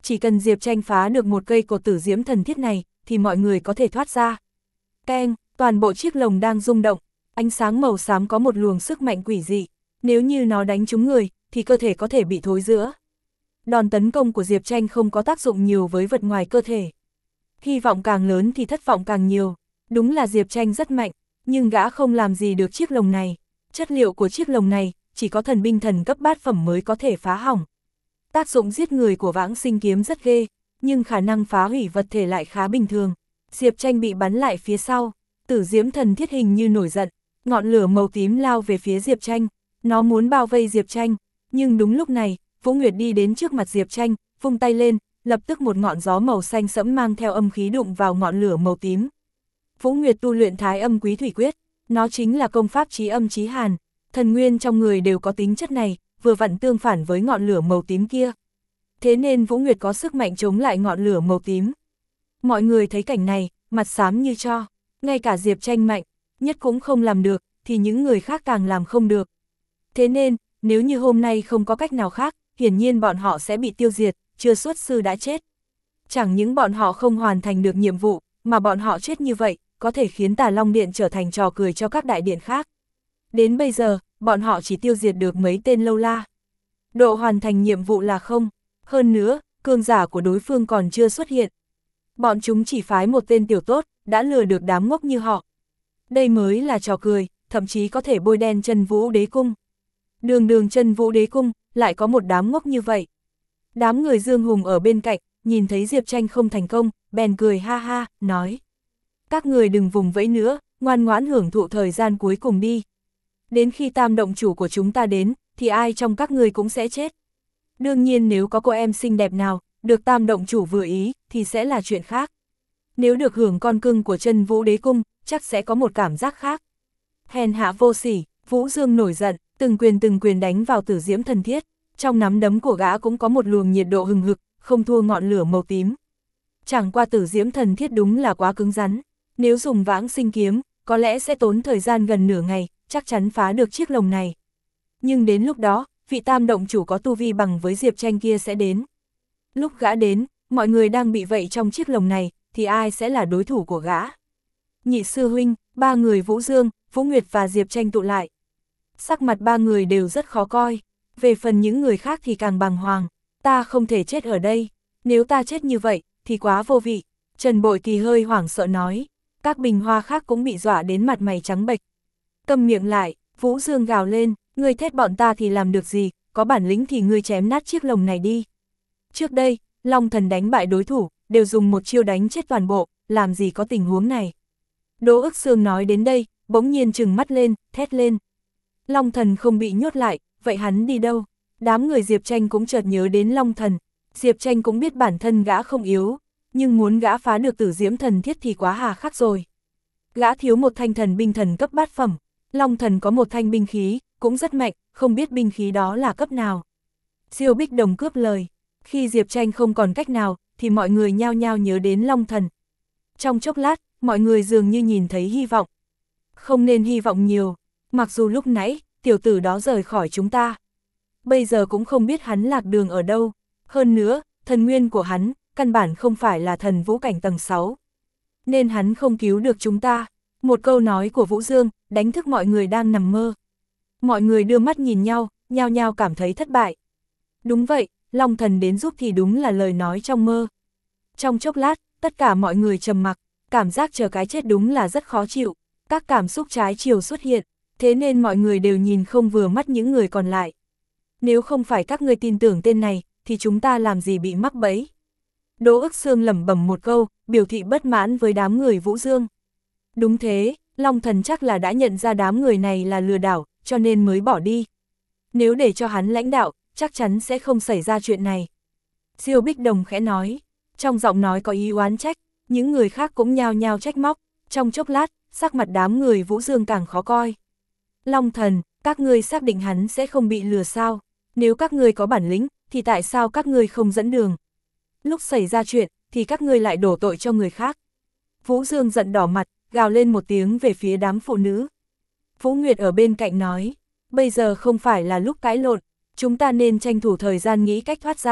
chỉ cần Diệp Tranh phá được một cây cột tử diễm thần thiết này, thì mọi người có thể thoát ra. Keng, toàn bộ chiếc lồng đang rung động, ánh sáng màu xám có một luồng sức mạnh quỷ dị, nếu như nó đánh trúng người, thì cơ thể có thể bị thối rữa. Đòn tấn công của Diệp Tranh không có tác dụng nhiều với vật ngoài cơ thể. Hy vọng càng lớn thì thất vọng càng nhiều, đúng là Diệp Tranh rất mạnh, nhưng gã không làm gì được chiếc lồng này. Chất liệu của chiếc lồng này, chỉ có thần binh thần cấp bát phẩm mới có thể phá hỏng. Tác dụng giết người của Vãng Sinh kiếm rất ghê, nhưng khả năng phá hủy vật thể lại khá bình thường. Diệp Tranh bị bắn lại phía sau, tử diễm thần thiết hình như nổi giận, ngọn lửa màu tím lao về phía Diệp Tranh, nó muốn bao vây Diệp Tranh, nhưng đúng lúc này, Vũ Nguyệt đi đến trước mặt Diệp Tranh, vung tay lên, lập tức một ngọn gió màu xanh sẫm mang theo âm khí đụng vào ngọn lửa màu tím. Vũ Nguyệt tu luyện Thái Âm Quý Thủy Quyết, nó chính là công pháp chí âm chí hàn, thần nguyên trong người đều có tính chất này, vừa vặn tương phản với ngọn lửa màu tím kia. Thế nên Vũ Nguyệt có sức mạnh chống lại ngọn lửa màu tím. Mọi người thấy cảnh này, mặt xám như tro, ngay cả Diệp Tranh mạnh, nhất cũng không làm được, thì những người khác càng làm không được. Thế nên, nếu như hôm nay không có cách nào khác, hiển nhiên bọn họ sẽ bị tiêu diệt, chưa xuất sư đã chết. Chẳng những bọn họ không hoàn thành được nhiệm vụ, mà bọn họ chết như vậy, có thể khiến Tà Long Điện trở thành trò cười cho các đại điện khác. Đến bây giờ, bọn họ chỉ tiêu diệt được mấy tên lâu la. Độ hoàn thành nhiệm vụ là không. Hơn nữa, cường giả của đối phương còn chưa xuất hiện. Bọn chúng chỉ phái một tên tiểu tốt, đã lừa được đám ngốc như họ. Đây mới là trò cười, thậm chí có thể bôi đen Chân Vũ Đế Cung. Đường đường Chân Vũ Đế Cung, lại có một đám ngốc như vậy. Đám người Dương Hùng ở bên cạnh, nhìn thấy Diệp Tranh không thành công, bèn cười ha ha, nói. Các người đừng vùng vẫy nữa, ngoan ngoãn hưởng thụ thời gian cuối cùng đi. Đến khi tam động chủ của chúng ta đến, thì ai trong các người cũng sẽ chết. Đương nhiên nếu có cô em xinh đẹp nào, được tam động chủ vừa ý, thì sẽ là chuyện khác. Nếu được hưởng con cưng của Chân Vũ Đế Cung, chắc sẽ có một cảm giác khác. Hèn hạ vô sỉ, Vũ Dương nổi giận, từng quyền từng quyền đánh vào tử diễm thần thiết. Trong nắm đấm của gã cũng có một luồng nhiệt độ hừng hực, không thua ngọn lửa màu tím. Chẳng qua tử diễm thần thiết đúng là quá cứng rắn. Nếu dùng Vãng Sinh kiếm, có lẽ sẽ tốn thời gian gần nửa ngày, chắc chắn phá được chiếc lồng này. Nhưng đến lúc đó, vị tam động chủ có tu vi bằng với Diệp Tranh kia sẽ đến. Lúc gã đến, mọi người đang bị vậy trong chiếc lồng này, thì ai sẽ là đối thủ của gã? Nhị sư huynh, ba người Vũ Dương, Vũ Nguyệt và Diệp Tranh tụ lại. Sắc mặt ba người đều rất khó coi. Về phần những người khác thì càng bàng hoàng. Ta không thể chết ở đây. Nếu ta chết như vậy, thì quá vô vị. Trần Bội Kỳ hơi hoảng sợ nói. Các bình hoa khác cũng bị dọa đến mặt mày trắng bệch. Câm miệng lại, Vũ Dương gào lên. Ngươi thét bọn ta thì làm được gì, có bản lĩnh thì ngươi chém nát chiếc lồng này đi. Trước đây, Long Thần đánh bại đối thủ, đều dùng một chiêu đánh chết toàn bộ, làm gì có tình huống này. Đỗ Ức Sương nói đến đây, bỗng nhiên trừng mắt lên, thét lên. Long Thần không bị nhốt lại, vậy hắn đi đâu? Đám người Diệp Tranh cũng chợt nhớ đến Long Thần. Diệp Tranh cũng biết bản thân gã không yếu, nhưng muốn gã phá được tử diễm thần thiết thì quá hà khắc rồi. Gã thiếu một thanh thần binh thần cấp bát phẩm, Long Thần có một thanh binh khí, cũng rất mạnh, không biết binh khí đó là cấp nào. Diêu Bích Đồng cướp lời. Khi Diệp Tranh không còn cách nào, thì mọi người nhao nhao nhớ đến Long Thần. Trong chốc lát, mọi người dường như nhìn thấy hy vọng. Không nên hy vọng nhiều, mặc dù lúc nãy, tiểu tử đó rời khỏi chúng ta. Bây giờ cũng không biết hắn lạc đường ở đâu. Hơn nữa, thần nguyên của hắn, căn bản không phải là thần vũ cảnh tầng sáu. Nên hắn không cứu được chúng ta. Một câu nói của Vũ Dương, đánh thức mọi người đang nằm mơ. Mọi người đưa mắt nhìn nhau, nhao nhao cảm thấy thất bại. Đúng vậy, Long Thần đến giúp thì đúng là lời nói trong mơ. Trong chốc lát, tất cả mọi người trầm mặc, cảm giác chờ cái chết đúng là rất khó chịu. Các cảm xúc trái chiều xuất hiện, thế nên mọi người đều nhìn không vừa mắt những người còn lại. Nếu không phải các ngươi tin tưởng tên này, thì chúng ta làm gì bị mắc bẫy. Đỗ Ức Sương lẩm bẩm một câu, biểu thị bất mãn với đám người Vũ Dương. Đúng thế, Long Thần chắc là đã nhận ra đám người này là lừa đảo, cho nên mới bỏ đi. Nếu để cho hắn lãnh đạo, chắc chắn sẽ không xảy ra chuyện này. Diêu Bích Đồng khẽ nói, trong giọng nói có ý oán trách, những người khác cũng nhao nhao trách móc. Trong chốc lát, sắc mặt đám người Vũ Dương càng khó coi. Long Thần, các ngươi xác định hắn sẽ không bị lừa sao? Nếu các ngươi có bản lĩnh, thì tại sao các ngươi không dẫn đường? Lúc xảy ra chuyện, thì các ngươi lại đổ tội cho người khác. Vũ Dương giận đỏ mặt, gào lên một tiếng về phía đám phụ nữ. Vũ Nguyệt ở bên cạnh nói, bây giờ không phải là lúc cãi lộn, chúng ta nên tranh thủ thời gian nghĩ cách thoát ra.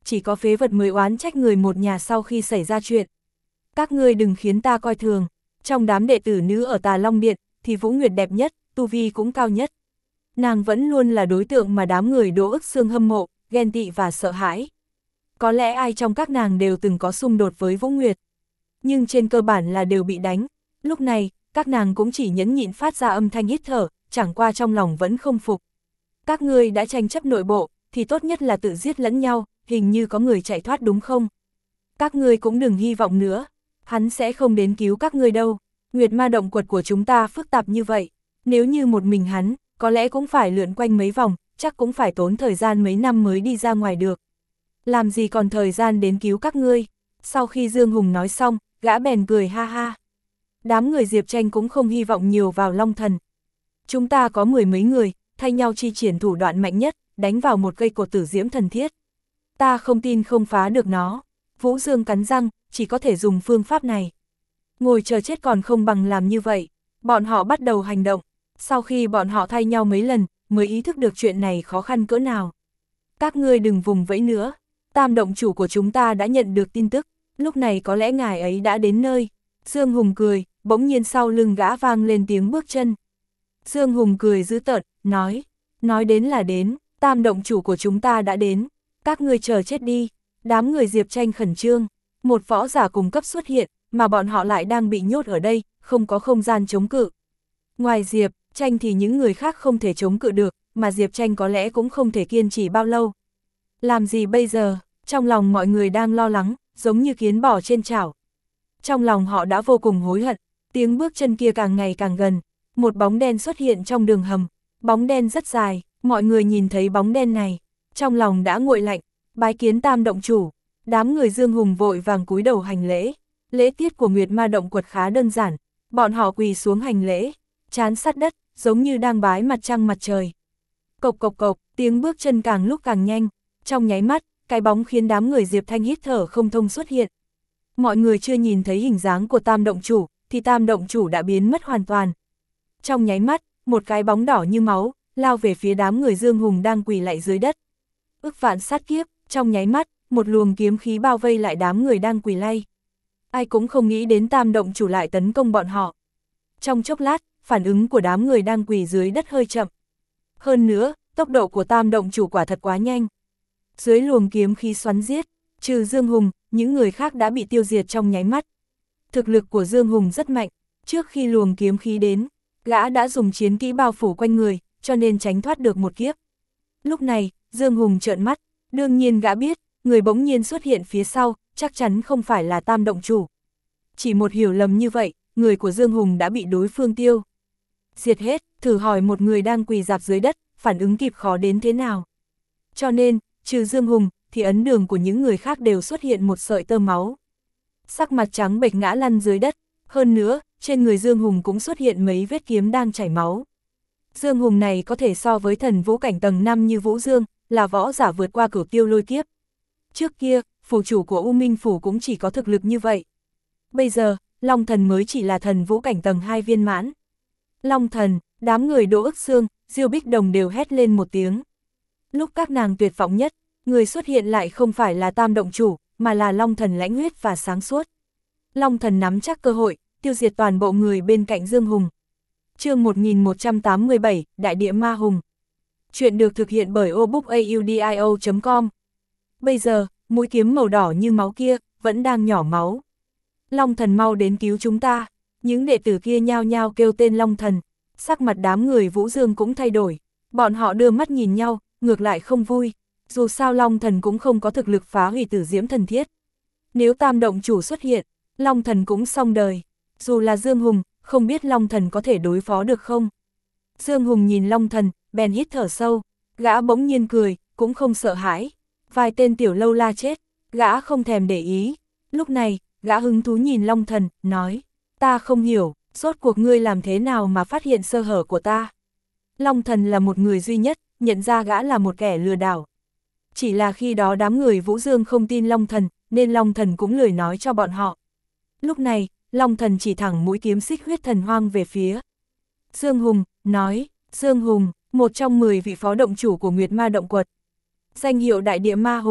chỉ có phế vật mới oán trách người một nhà sau khi xảy ra chuyện. Các ngươi đừng khiến ta coi thường, trong đám đệ tử nữ ở Tà Long Điện, thì Vũ Nguyệt đẹp nhất, tu vi cũng cao nhất. Nàng vẫn luôn là đối tượng mà đám người Đỗ Ức Xương hâm mộ, ghen tị và sợ hãi. Có lẽ ai trong các nàng đều từng có xung đột với Vũ Nguyệt, nhưng trên cơ bản là đều bị đánh. Lúc này, các nàng cũng chỉ nhẫn nhịn phát ra âm thanh hít thở, chẳng qua trong lòng vẫn không phục. Các ngươi đã tranh chấp nội bộ, thì tốt nhất là tự giết lẫn nhau, hình như có người chạy thoát đúng không? Các ngươi cũng đừng hy vọng nữa, hắn sẽ không đến cứu các ngươi đâu. Nguyệt ma động quật của chúng ta phức tạp như vậy, nếu như một mình hắn, có lẽ cũng phải lượn quanh mấy vòng, chắc cũng phải tốn thời gian mấy năm mới đi ra ngoài được. Làm gì còn thời gian đến cứu các ngươi? Sau khi Dương Hùng nói xong, gã bèn cười ha ha. Đám người Diệp Tranh cũng không hy vọng nhiều vào Long Thần. Chúng ta có mười mấy người, thay nhau chi triển thủ đoạn mạnh nhất, đánh vào một cây cột tử diễm thần thiết. Ta không tin không phá được nó. Vũ Dương cắn răng, chỉ có thể dùng phương pháp này. Ngồi chờ chết còn không bằng làm như vậy. Bọn họ bắt đầu hành động. Sau khi bọn họ thay nhau mấy lần, mới ý thức được chuyện này khó khăn cỡ nào. Các ngươi đừng vùng vẫy nữa. Tam động chủ của chúng ta đã nhận được tin tức. Lúc này có lẽ ngài ấy đã đến nơi. Dương Hùng cười, bỗng nhiên sau lưng gã vang lên tiếng bước chân. Dương Hùng cười dữ tợn, nói. Nói đến là đến, tam động chủ của chúng ta đã đến. Các ngươi chờ chết đi. Đám người Diệp Tranh khẩn trương. Một võ giả cùng cấp xuất hiện, mà bọn họ lại đang bị nhốt ở đây, không có không gian chống cự. Ngoài Diệp Tranh thì những người khác không thể chống cự được, mà Diệp Tranh có lẽ cũng không thể kiên trì bao lâu. Làm gì bây giờ? Trong lòng mọi người đang lo lắng, giống như kiến bò trên chảo. Trong lòng họ đã vô cùng hối hận, tiếng bước chân kia càng ngày càng gần, một bóng đen xuất hiện trong đường hầm, bóng đen rất dài, mọi người nhìn thấy bóng đen này, trong lòng đã nguội lạnh, bái kiến tam động chủ. Đám người Dương Hùng vội vàng cúi đầu hành lễ. Lễ tiết của Nguyệt ma động quật khá đơn giản, bọn họ quỳ xuống hành lễ, trán sát đất, giống như đang bái mặt trăng mặt trời. Cộc cộc cộc, tiếng bước chân càng lúc càng nhanh, trong nháy mắt, cái bóng khiến đám người Diệp Thanh hít thở không thông xuất hiện. Mọi người chưa nhìn thấy hình dáng của tam động chủ, thì tam động chủ đã biến mất hoàn toàn. Trong nháy mắt, một cái bóng đỏ như máu, lao về phía đám người Dương Hùng đang quỳ lạy dưới đất. Ức vạn sát kiếp, trong nháy mắt, một luồng kiếm khí bao vây lại đám người đang quỳ lạy. Ai cũng không nghĩ đến tam động chủ lại tấn công bọn họ. Trong chốc lát, phản ứng của đám người đang quỳ dưới đất hơi chậm. Hơn nữa, tốc độ của tam động chủ quả thật quá nhanh. Dưới luồng kiếm khí xoắn giết, trừ Dương Hùng, những người khác đã bị tiêu diệt trong nháy mắt. Thực lực của Dương Hùng rất mạnh, trước khi luồng kiếm khí đến, gã đã dùng chiến kỹ bao phủ quanh người, cho nên tránh thoát được một kiếp. Lúc này, Dương Hùng trợn mắt, đương nhiên gã biết, người bỗng nhiên xuất hiện phía sau, chắc chắn không phải là tam động chủ. Chỉ một hiểu lầm như vậy, người của Dương Hùng đã bị đối phương tiêu diệt hết, thử hỏi một người đang quỳ rạp dưới đất, phản ứng kịp khó đến thế nào. Cho nên, trừ Dương Hùng, thì ấn đường của những người khác đều xuất hiện một sợi tơ máu. Sắc mặt trắng bệch ngã lăn dưới đất, hơn nữa, trên người Dương Hùng cũng xuất hiện mấy vết kiếm đang chảy máu. Dương Hùng này có thể so với thần vũ cảnh tầng năm như Vũ Dương, là võ giả vượt qua cửu tiêu lôi kiếp. Trước kia, phủ chủ của U Minh Phủ cũng chỉ có thực lực như vậy. Bây giờ, Long Thần mới chỉ là thần vũ cảnh tầng hai viên mãn. Long Thần, đám người Đỗ Ức Xương, Diêu Bích Đồng đều hét lên một tiếng. Lúc các nàng tuyệt vọng nhất, người xuất hiện lại không phải là tam động chủ, mà là Long Thần lãnh huyết và sáng suốt. Long Thần nắm chắc cơ hội, tiêu diệt toàn bộ người bên cạnh Dương Hùng. Chương một nghìn một trăm tám mươi bảy, Đại địa ma hùng. Chuyện được thực hiện bởi obookaudio chấm com. Bây giờ, mũi kiếm màu đỏ như máu kia, vẫn đang nhỏ máu. Long Thần mau đến cứu chúng ta. Những đệ tử kia nhao nhao kêu tên Long Thần. Sắc mặt đám người Vũ Dương cũng thay đổi. Bọn họ đưa mắt nhìn nhau, ngược lại không vui. Dù sao Long Thần cũng không có thực lực phá hủy tử diễm thần thiết. Nếu tam động chủ xuất hiện, Long Thần cũng xong đời. Dù là Dương Hùng, không biết Long Thần có thể đối phó được không? Dương Hùng nhìn Long Thần, bèn hít thở sâu. Gã bỗng nhiên cười, cũng không sợ hãi. Vài tên tiểu lâu la chết, gã không thèm để ý. Lúc này, gã hứng thú nhìn Long Thần, nói. Ta không hiểu, rốt cuộc ngươi làm thế nào mà phát hiện sơ hở của ta? Long Thần là một người duy nhất, nhận ra gã là một kẻ lừa đảo. Chỉ là khi đó đám người Vũ Dương không tin Long Thần, nên Long Thần cũng lười nói cho bọn họ. Lúc này, Long Thần chỉ thẳng mũi kiếm xích huyết thần hoang về phía Dương Hùng, nói, Dương Hùng, một trong mười vị phó động chủ của Nguyệt ma động quật. Danh hiệu Đại địa ma hùng,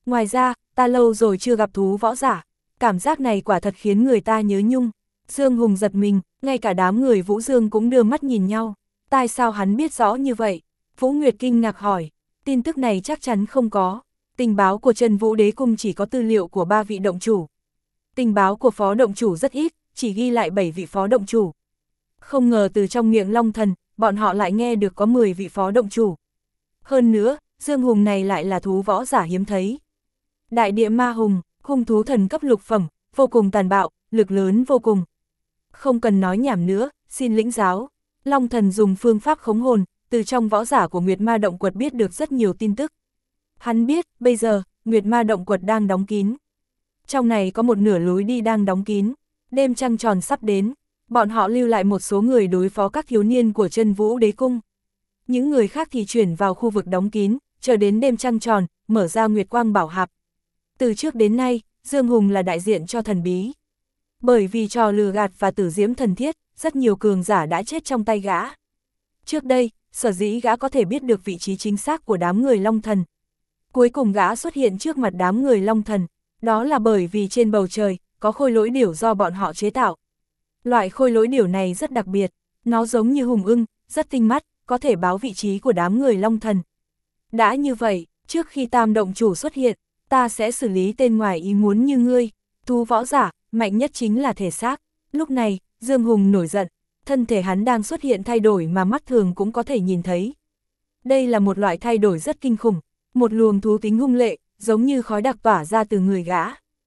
Ngoài ra, ta lâu rồi chưa gặp thú võ giả, cảm giác này quả thật khiến người ta nhớ nhung. Dương Hùng giật mình, ngay cả đám người Vũ Dương cũng đưa mắt nhìn nhau. Tại sao hắn biết rõ như vậy? Vũ Nguyệt kinh ngạc hỏi, tin tức này chắc chắn không có. Tình báo của Chân Vũ Đế Cung chỉ có tư liệu của ba vị động chủ. Tình báo của phó động chủ rất ít, chỉ ghi lại bảy vị phó động chủ. Không ngờ từ trong miệng Long Thần, bọn họ lại nghe được có mười vị phó động chủ. Hơn nữa, Dương Hùng này lại là thú võ giả hiếm thấy. Đại địa ma hùng, hung thú thần cấp lục phẩm, vô cùng tàn bạo, lực lớn vô cùng. Không cần nói nhảm nữa, xin lĩnh giáo. Long Thần dùng phương pháp khống hồn, từ trong võ giả của Nguyệt Ma Động Quật biết được rất nhiều tin tức. Hắn biết, bây giờ, Nguyệt Ma Động Quật đang đóng kín. Trong này có một nửa lối đi đang đóng kín. Đêm trăng tròn sắp đến, bọn họ lưu lại một số người đối phó các thiếu niên của Chân Vũ Đế Cung. Những người khác thì chuyển vào khu vực đóng kín, chờ đến đêm trăng tròn, mở ra Nguyệt Quang Bảo Hạp. Từ trước đến nay, Dương Hùng là đại diện cho thần bí. Bởi vì trò lừa gạt và tử diễm thần thiết, rất nhiều cường giả đã chết trong tay gã. Trước đây, sở dĩ gã có thể biết được vị trí chính xác của đám người Long Thần. Cuối cùng gã xuất hiện trước mặt đám người Long Thần, đó là bởi vì trên bầu trời, có khôi lỗi điểu do bọn họ chế tạo. Loại khôi lỗi điểu này rất đặc biệt, nó giống như hùng ưng, rất tinh mắt, có thể báo vị trí của đám người Long Thần. Đã như vậy, trước khi Tam động chủ xuất hiện, ta sẽ xử lý tên ngoài ý muốn như ngươi. Thú võ giả, mạnh nhất chính là thể xác. Lúc này, Dương Hùng nổi giận, thân thể hắn đang xuất hiện thay đổi mà mắt thường cũng có thể nhìn thấy. Đây là một loại thay đổi rất kinh khủng, một luồng thú tính hung lệ, giống như khói đặc tỏa ra từ người gã.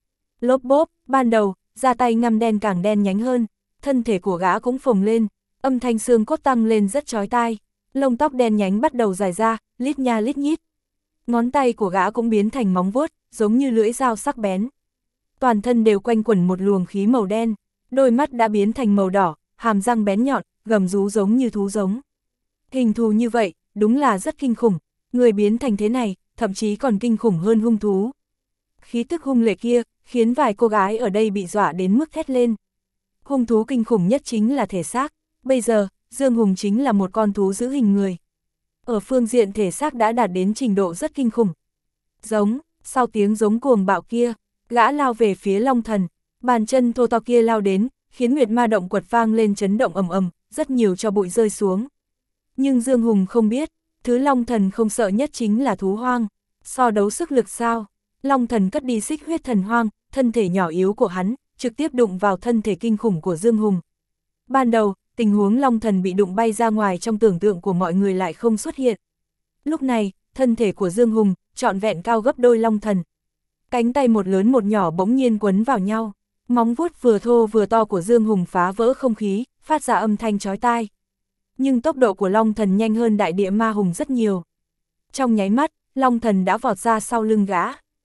Lốp bốp, ban đầu, da tay ngăm đen càng đen nhánh hơn, thân thể của gã cũng phồng lên, âm thanh xương cốt tăng lên rất chói tai, lông tóc đen nhánh bắt đầu dài ra, lít nha lít nhít. Ngón tay của gã cũng biến thành móng vuốt, giống như lưỡi dao sắc bén. Toàn thân đều quanh quẩn một luồng khí màu đen, đôi mắt đã biến thành màu đỏ, hàm răng bén nhọn, gầm rú giống như thú giống. Hình thù như vậy, đúng là rất kinh khủng, người biến thành thế này, thậm chí còn kinh khủng hơn hung thú. Khí tức hung lệ kia, khiến vài cô gái ở đây bị dọa đến mức thét lên. Hung thú kinh khủng nhất chính là thể xác, bây giờ, Dương Hùng chính là một con thú giữ hình người. Ở phương diện thể xác đã đạt đến trình độ rất kinh khủng. Giống, sau tiếng giống cuồng bạo kia, gã lao về phía Long Thần, bàn chân thô to kia lao đến, khiến Nguyệt Ma Động Quật vang lên chấn động ầm ầm, rất nhiều tro bụi rơi xuống. Nhưng Dương Hùng không biết, thứ Long Thần không sợ nhất chính là thú hoang. So đấu sức lực sao? Long Thần cất đi xích huyết thần hoang, thân thể nhỏ yếu của hắn, trực tiếp đụng vào thân thể kinh khủng của Dương Hùng. Ban đầu, tình huống Long Thần bị đụng bay ra ngoài trong tưởng tượng của mọi người lại không xuất hiện. Lúc này, thân thể của Dương Hùng, trọn vẹn cao gấp đôi Long Thần. Cánh tay một lớn một nhỏ bỗng nhiên quấn vào nhau, móng vuốt vừa thô vừa to của Dương Hùng phá vỡ không khí, phát ra âm thanh chói tai. Nhưng tốc độ của Long Thần nhanh hơn đại địa ma hùng rất nhiều. Trong nháy mắt, Long Thần đã vọt ra sau lưng gã.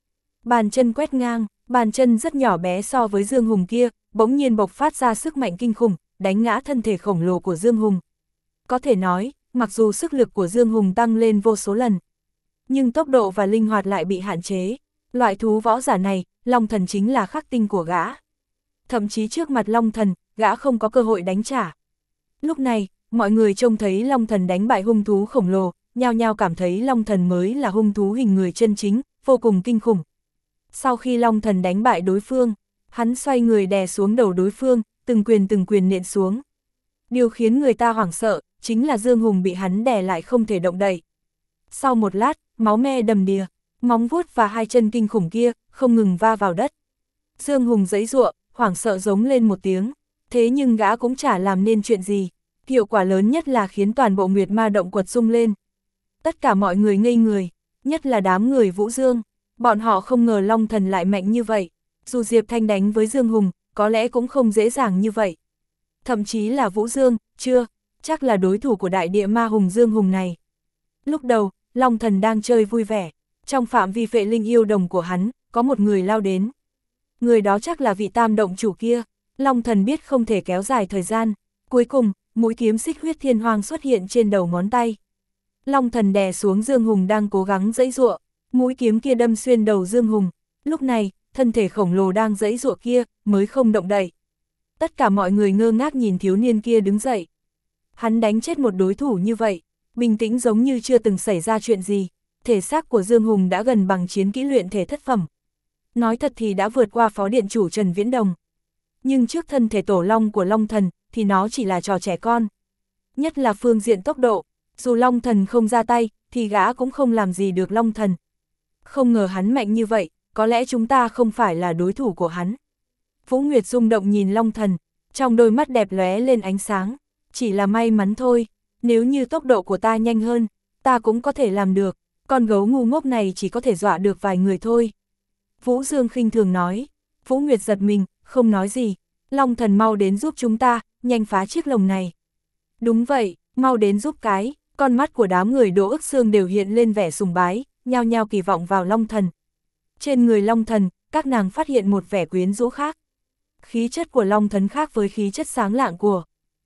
Bàn chân quét ngang, bàn chân rất nhỏ bé so với Dương Hùng kia, bỗng nhiên bộc phát ra sức mạnh kinh khủng, đánh ngã thân thể khổng lồ của Dương Hùng. Có thể nói, mặc dù sức lực của Dương Hùng tăng lên vô số lần, nhưng tốc độ và linh hoạt lại bị hạn chế. Loại thú võ giả này, Long Thần chính là khắc tinh của gã. Thậm chí trước mặt Long Thần, gã không có cơ hội đánh trả. Lúc này, mọi người trông thấy Long Thần đánh bại hung thú khổng lồ, nhao nhao cảm thấy Long Thần mới là hung thú hình người chân chính, vô cùng kinh khủng. Sau khi Long Thần đánh bại đối phương, hắn xoay người đè xuống đầu đối phương, từng quyền từng quyền nện xuống. Điều khiến người ta hoảng sợ, chính là Dương Hùng bị hắn đè lại không thể động đậy. Sau một lát, máu me đầm đìa, móng vuốt và hai chân kinh khủng kia, không ngừng va vào đất. Dương Hùng giãy giụa, hoảng sợ giống lên một tiếng, thế nhưng gã cũng chả làm nên chuyện gì. Hiệu quả lớn nhất là khiến toàn bộ Nguyệt Ma Động Quật rung lên. Tất cả mọi người ngây người, nhất là đám người Vũ Dương. Bọn họ không ngờ Long Thần lại mạnh như vậy. Dù Diệp Thanh đánh với Dương Hùng, có lẽ cũng không dễ dàng như vậy. Thậm chí là Vũ Dương, chưa, chắc là đối thủ của đại địa ma hùng Dương Hùng này. Lúc đầu, Long Thần đang chơi vui vẻ. Trong phạm vi phệ linh yêu đồng của hắn, có một người lao đến. Người đó chắc là vị Tam động chủ kia. Long Thần biết không thể kéo dài thời gian. Cuối cùng, mũi kiếm xích huyết thiên hoang xuất hiện trên đầu ngón tay. Long Thần đè xuống Dương Hùng đang cố gắng giãy giụa, mũi kiếm kia đâm xuyên đầu Dương Hùng. Lúc này, thân thể khổng lồ đang giãy giụa kia mới không động đậy. Tất cả mọi người ngơ ngác nhìn thiếu niên kia đứng dậy. Hắn đánh chết một đối thủ như vậy, bình tĩnh giống như chưa từng xảy ra chuyện gì. thể xác của Dương Hùng đã gần bằng chiến kỹ luyện thể thất phẩm. Nói thật thì đã vượt qua phó điện chủ Trần Viễn Đồng. Nhưng trước thân thể tổ long của Long Thần thì nó chỉ là trò trẻ con. Nhất là phương diện tốc độ, dù Long Thần không ra tay thì gã cũng không làm gì được Long Thần. Không ngờ hắn mạnh như vậy, có lẽ chúng ta không phải là đối thủ của hắn. Vũ Nguyệt rung động nhìn Long Thần, trong đôi mắt đẹp lóe lên ánh sáng. Chỉ là may mắn thôi, nếu như tốc độ của ta nhanh hơn, ta cũng có thể làm được, con gấu ngu ngốc này chỉ có thể dọa được vài người thôi. Vũ Dương khinh thường nói. Vũ Nguyệt giật mình, không nói gì. Long Thần mau đến giúp chúng ta, nhanh phá chiếc lồng này. Đúng vậy, mau đến giúp cái. Con mắt của đám người Đỗ Ức Xương đều hiện lên vẻ sùng bái, nhao nhao kỳ vọng vào Long Thần. Trên người Long Thần, các nàng phát hiện một vẻ quyến rũ khác. Khí chất của Long Thần khác với khí chất sáng lạng của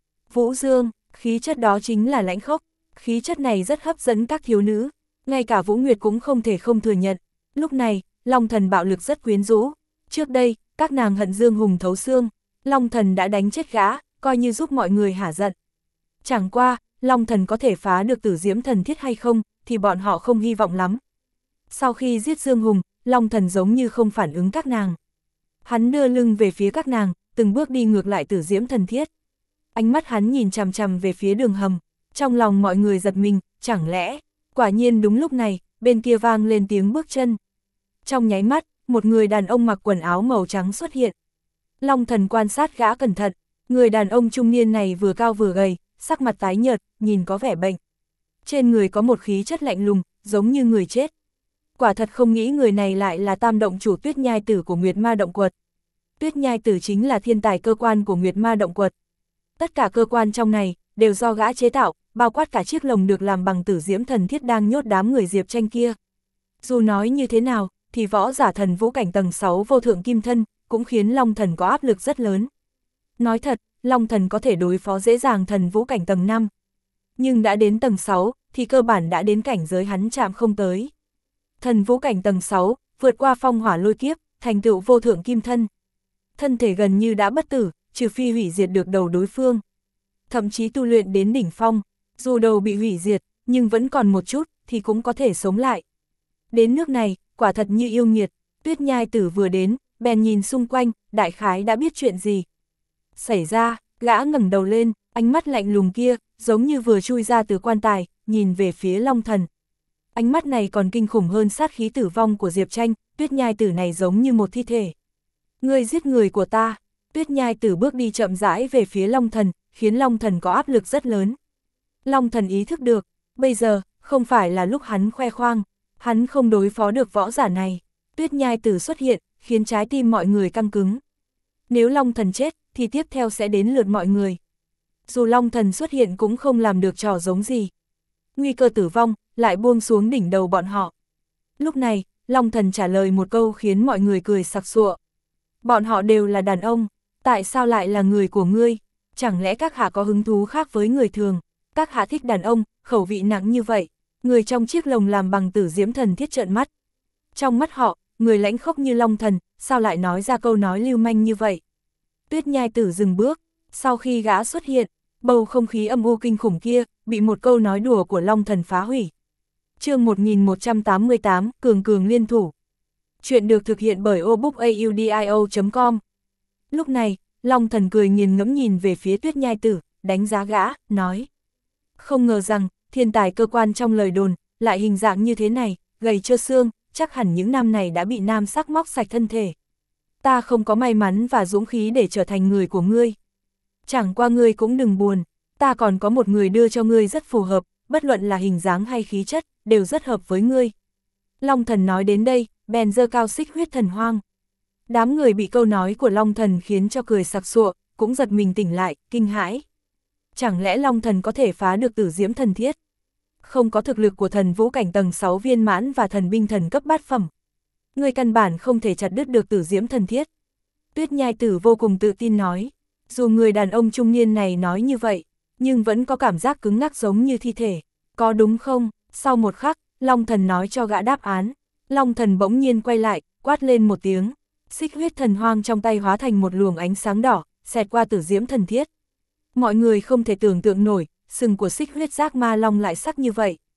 Vũ Dương, khí chất đó chính là lãnh khốc. Khí chất này rất hấp dẫn các thiếu nữ, ngay cả Vũ Nguyệt cũng không thể không thừa nhận. Lúc này, Long Thần bạo lực rất quyến rũ. Trước đây, các nàng hận Dương Hùng thấu xương, Long Thần đã đánh chết gã, coi như giúp mọi người hả giận. Chẳng qua, Long Thần có thể phá được Tử Diễm Thần Thiết hay không, thì bọn họ không hy vọng lắm. Sau khi giết Dương Hùng, Long Thần giống như không phản ứng các nàng. Hắn đưa lưng về phía các nàng, từng bước đi ngược lại Tử Diễm Thần Thiết. Ánh mắt hắn nhìn chằm chằm về phía đường hầm, trong lòng mọi người giật mình, chẳng lẽ, quả nhiên đúng lúc này, bên kia vang lên tiếng bước chân. Trong nháy mắt, một người đàn ông mặc quần áo màu trắng xuất hiện. Long Thần quan sát gã cẩn thận, người đàn ông trung niên này vừa cao vừa gầy, sắc mặt tái nhợt, nhìn có vẻ bệnh. Trên người có một khí chất lạnh lùng, giống như người chết. Quả thật không nghĩ người này lại là tam động chủ Tuyết Nhai Tử của Nguyệt Ma Động Quật. Tuyết Nhai Tử chính là thiên tài cơ quan của Nguyệt Ma Động Quật. Tất cả cơ quan trong này đều do gã chế tạo, bao quát cả chiếc lồng được làm bằng Tử Diễm Thần Thiết đang nhốt đám người Diệp Tranh kia. Dù nói như thế nào, thì võ giả thần vũ cảnh tầng sáu vô thượng kim thân, cũng khiến Long Thần có áp lực rất lớn. Nói thật, Long Thần có thể đối phó dễ dàng thần vũ cảnh tầng năm. Nhưng đã đến tầng sáu, thì cơ bản đã đến cảnh giới hắn chạm không tới. Thần vũ cảnh tầng sáu, vượt qua phong hỏa lôi kiếp, thành tựu vô thượng kim thân. Thân thể gần như đã bất tử, trừ phi hủy diệt được đầu đối phương. Thậm chí tu luyện đến đỉnh phong, dù đầu bị hủy diệt, nhưng vẫn còn một chút, thì cũng có thể sống lại. Đến nước này, quả thật như yêu nghiệt. Tuyết Nhai Tử vừa đến, bèn nhìn xung quanh, đại khái đã biết chuyện gì xảy ra. Gã ngẩng đầu lên, ánh mắt lạnh lùng kia, giống như vừa chui ra từ quan tài, nhìn về phía Long Thần. Ánh mắt này còn kinh khủng hơn sát khí tử vong của Diệp Tranh. Tuyết Nhai Tử này giống như một thi thể. Ngươi giết người của ta. Tuyết Nhai Tử bước đi chậm rãi về phía Long Thần, khiến Long Thần có áp lực rất lớn. Long Thần ý thức được, bây giờ, không phải là lúc hắn khoe khoang, hắn không đối phó được võ giả này. Tuyết Nhai Tử xuất hiện, khiến trái tim mọi người căng cứng. Nếu Long Thần chết, thì tiếp theo sẽ đến lượt mọi người. Dù Long Thần xuất hiện cũng không làm được trò giống gì. Nguy cơ tử vong, lại buông xuống đỉnh đầu bọn họ. Lúc này, Long Thần trả lời một câu khiến mọi người cười sặc sụa. Bọn họ đều là đàn ông, tại sao lại là người của ngươi? Chẳng lẽ các hạ có hứng thú khác với người thường? Các hạ thích đàn ông, khẩu vị nặng như vậy. Người trong chiếc lồng làm bằng Tử Diễm Thần Thiết trợn mắt. Trong mắt họ, người lãnh khốc như Long Thần, sao lại nói ra câu nói lưu manh như vậy? Tuyết Nhai Tử dừng bước, sau khi gã xuất hiện, bầu không khí âm u kinh khủng kia, bị một câu nói đùa của Long Thần phá hủy. Chương một nghìn một trăm tám mươi tám, Cường Cường liên thủ. Chuyện được thực hiện bởi obookaudio chấm com. Lúc này, Long Thần cười nghiền ngẫm nhìn về phía Tuyết Nhai Tử, đánh giá gã, nói. Không ngờ rằng, thiên tài cơ quan trong lời đồn, lại hình dạng như thế này, gầy trơ xương, chắc hẳn những năm này đã bị nam sắc móc sạch thân thể. Ta không có may mắn và dũng khí để trở thành người của ngươi. Chẳng qua ngươi cũng đừng buồn, ta còn có một người đưa cho ngươi rất phù hợp, bất luận là hình dáng hay khí chất, đều rất hợp với ngươi. Long Thần nói đến đây, bèn giơ cao xích huyết thần hoang. Đám người bị câu nói của Long Thần khiến cho cười sặc sụa, cũng giật mình tỉnh lại, kinh hãi. Chẳng lẽ Long Thần có thể phá được Tử Diễm Thần Thiết? Không có thực lực của thần vũ cảnh tầng sáu viên mãn và thần binh thần cấp bát phẩm. Người căn bản không thể chặt đứt được Tử Diễm Thần Thiết. Tuyết Nhai Tử vô cùng tự tin nói. Dù người đàn ông trung niên này nói như vậy, nhưng vẫn có cảm giác cứng ngắc giống như thi thể. Có đúng không? Sau một khắc, Long Thần nói cho gã đáp án. Long Thần bỗng nhiên quay lại, quát lên một tiếng. Xích huyết thần hoang trong tay hóa thành một luồng ánh sáng đỏ, xẹt qua Tử Diễm Thần Thiết. Mọi người không thể tưởng tượng nổi, sừng của xích huyết giác ma long lại sắc như vậy.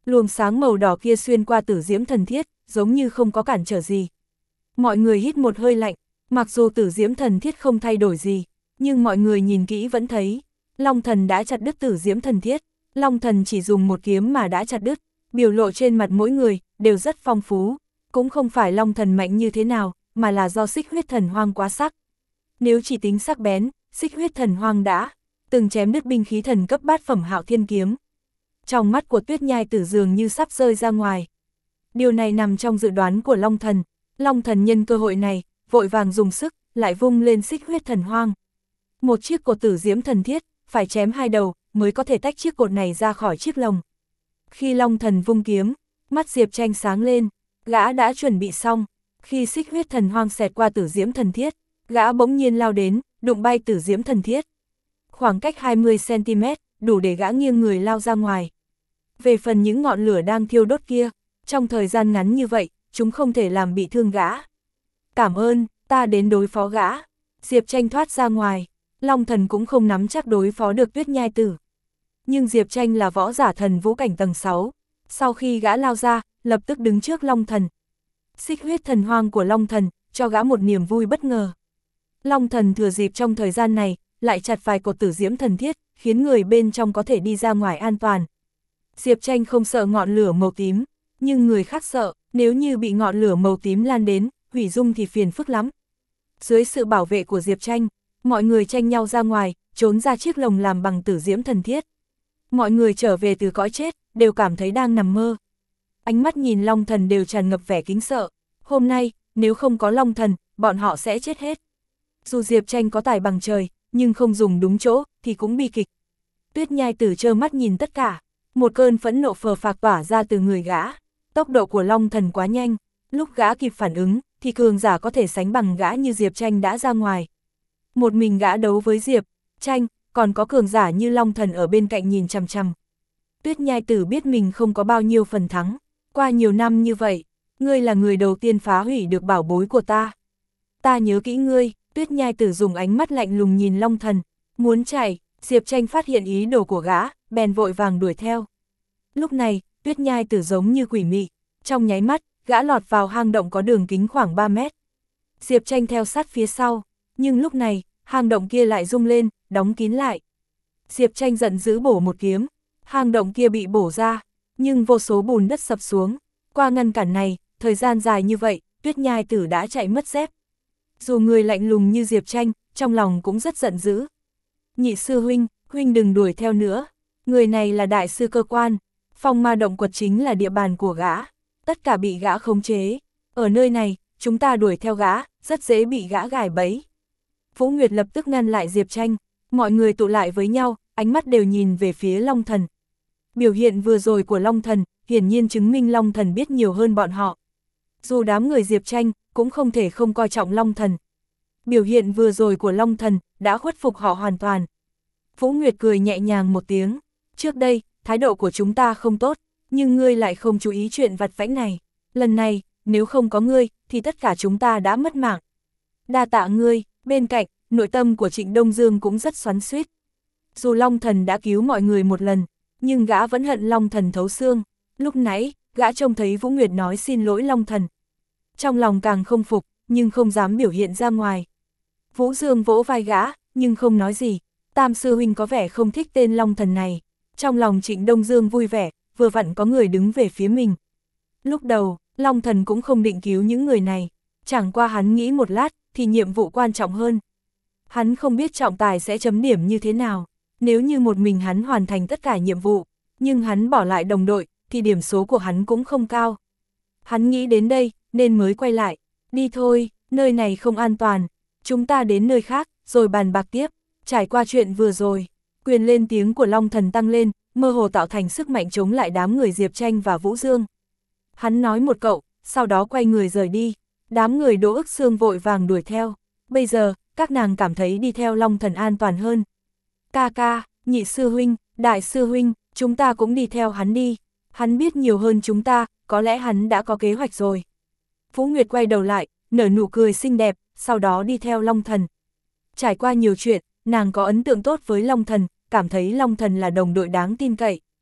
Luồng sáng màu đỏ kia xuyên qua tử diễm thần thiết, giống như không có cản trở gì. Mọi người hít một hơi lạnh, mặc dù tử diễm thần thiết không thay đổi gì, nhưng mọi người nhìn kỹ vẫn thấy, Long Thần đã chặt đứt tử diễm thần thiết, Long Thần chỉ dùng một kiếm mà đã chặt đứt, biểu lộ trên mặt mỗi người, đều rất phong phú, cũng không phải Long Thần mạnh như thế nào, mà là do xích huyết thần hoang quá sắc. Nếu chỉ tính sắc bén, xích huyết thần hoang đã từng chém đứt binh khí thần cấp bát phẩm Hạo Thiên kiếm. Trong mắt của Tuyết Nhai Tử dường như sắp rơi ra ngoài. Điều này nằm trong dự đoán của Long Thần, Long Thần nhân cơ hội này, vội vàng dùng sức, lại vung lên xích huyết thần hoang. Một chiếc cột tử diễm thần thiết, phải chém hai đầu, mới có thể tách chiếc cột này ra khỏi chiếc lồng. Khi Long Thần vung kiếm, mắt Diệp Tranh sáng lên, gã đã chuẩn bị xong. Khi xích huyết thần hoang xẹt qua tử diễm thần thiết, gã bỗng nhiên lao đến, đụng bay tử diễm thần thiết. Khoảng cách hai mươi xăng ti mét, đủ để gã nghiêng người lao ra ngoài. Về phần những ngọn lửa đang thiêu đốt kia, trong thời gian ngắn như vậy, chúng không thể làm bị thương gã. Cảm ơn, ta đến đối phó gã. Diệp Tranh thoát ra ngoài, Long Thần cũng không nắm chắc đối phó được Tuyết Nhai Tử. Nhưng Diệp Tranh là võ giả thần vũ cảnh tầng sáu, sau khi gã lao ra, lập tức đứng trước Long Thần. Xích huyết thần hoang của Long Thần, cho gã một niềm vui bất ngờ. Long Thần thừa dịp trong thời gian này, lại chặt vài cột tử diễm thần thiết, khiến người bên trong có thể đi ra ngoài an toàn. Diệp Tranh không sợ ngọn lửa màu tím, nhưng người khác sợ, nếu như bị ngọn lửa màu tím lan đến, hủy dung thì phiền phức lắm. Dưới sự bảo vệ của Diệp Tranh, mọi người tranh nhau ra ngoài, trốn ra chiếc lồng làm bằng tử diễm thần thiết. Mọi người trở về từ cõi chết, đều cảm thấy đang nằm mơ. Ánh mắt nhìn Long Thần đều tràn ngập vẻ kính sợ. Hôm nay, nếu không có Long Thần, bọn họ sẽ chết hết. Dù Diệp Tranh có tài bằng trời, nhưng không dùng đúng chỗ, thì cũng bi kịch. Tuyết Nhai Tử trơ mắt nhìn tất cả. Một cơn phẫn nộ phờ phạc tỏa ra từ người gã. Tốc độ của Long Thần quá nhanh. Lúc gã kịp phản ứng, thì cường giả có thể sánh bằng gã như Diệp Tranh đã ra ngoài. Một mình gã đấu với Diệp Tranh, còn có cường giả như Long Thần ở bên cạnh nhìn chằm chằm. Tuyết Nhai Tử biết mình không có bao nhiêu phần thắng. Qua nhiều năm như vậy, ngươi là người đầu tiên phá hủy được bảo bối của ta. Ta nhớ kỹ ngươi. Tuyết Nhai Tử dùng ánh mắt lạnh lùng nhìn Long Thần, muốn chạy. Diệp Tranh phát hiện ý đồ của gã, bèn vội vàng đuổi theo. Lúc này, Tuyết Nhai Tử giống như quỷ mị, trong nháy mắt, gã lọt vào hang động có đường kính khoảng ba mét. Diệp Tranh theo sát phía sau, nhưng lúc này, hang động kia lại rung lên, đóng kín lại. Diệp Tranh giận dữ bổ một kiếm, hang động kia bị bổ ra, nhưng vô số bùn đất sập xuống. Qua ngăn cản này, thời gian dài như vậy, Tuyết Nhai Tử đã chạy mất dép. Dù người lạnh lùng như Diệp Tranh, trong lòng cũng rất giận dữ. Nhị sư huynh, huynh đừng đuổi theo nữa. Người này là đại sư cơ quan. Phong ma động quật chính là địa bàn của gã. Tất cả bị gã khống chế. Ở nơi này, chúng ta đuổi theo gã, rất dễ bị gã gài bẫy. Vũ Nguyệt lập tức ngăn lại Diệp Tranh. Mọi người tụ lại với nhau, ánh mắt đều nhìn về phía Long Thần. Biểu hiện vừa rồi của Long Thần, hiển nhiên chứng minh Long Thần biết nhiều hơn bọn họ. Dù đám người Diệp Tranh, cũng không thể không coi trọng Long Thần. Biểu hiện vừa rồi của Long Thần, đã khuất phục họ hoàn toàn. Vũ Nguyệt cười nhẹ nhàng một tiếng. Trước đây, thái độ của chúng ta không tốt, nhưng ngươi lại không chú ý chuyện vặt vãnh này. Lần này, nếu không có ngươi, thì tất cả chúng ta đã mất mạng. Đa tạ ngươi. Bên cạnh, nội tâm của Trịnh Đông Dương cũng rất xoắn xuýt. Dù Long Thần đã cứu mọi người một lần, nhưng gã vẫn hận Long Thần thấu xương. Lúc nãy, gã trông thấy Vũ Nguyệt nói xin lỗi Long Thần. Trong lòng càng không phục, nhưng không dám biểu hiện ra ngoài. Vũ Dương vỗ vai gã, nhưng không nói gì. Tam sư huynh có vẻ không thích tên Long Thần này. Trong lòng Trịnh Đông Dương vui vẻ, vừa vặn có người đứng về phía mình. Lúc đầu, Long Thần cũng không định cứu những người này. Chẳng qua hắn nghĩ một lát, thì nhiệm vụ quan trọng hơn. Hắn không biết trọng tài sẽ chấm điểm như thế nào. Nếu như một mình hắn hoàn thành tất cả nhiệm vụ, nhưng hắn bỏ lại đồng đội, thì điểm số của hắn cũng không cao. Hắn nghĩ đến đây, nên mới quay lại. Đi thôi, nơi này không an toàn. Chúng ta đến nơi khác, rồi bàn bạc tiếp. Trải qua chuyện vừa rồi, quyền lên tiếng của Long Thần tăng lên, mơ hồ tạo thành sức mạnh chống lại đám người Diệp Tranh và Vũ Dương. Hắn nói một cậu, sau đó quay người rời đi. Đám người Đỗ Ức Xương vội vàng đuổi theo. Bây giờ, các nàng cảm thấy đi theo Long Thần an toàn hơn. Ca ca, nhị sư huynh, đại sư huynh, chúng ta cũng đi theo hắn đi. Hắn biết nhiều hơn chúng ta, có lẽ hắn đã có kế hoạch rồi. Vũ Nguyệt quay đầu lại, nở nụ cười xinh đẹp, sau đó đi theo Long Thần. Trải qua nhiều chuyện, nàng có ấn tượng tốt với Long Thần, cảm thấy Long Thần là đồng đội đáng tin cậy.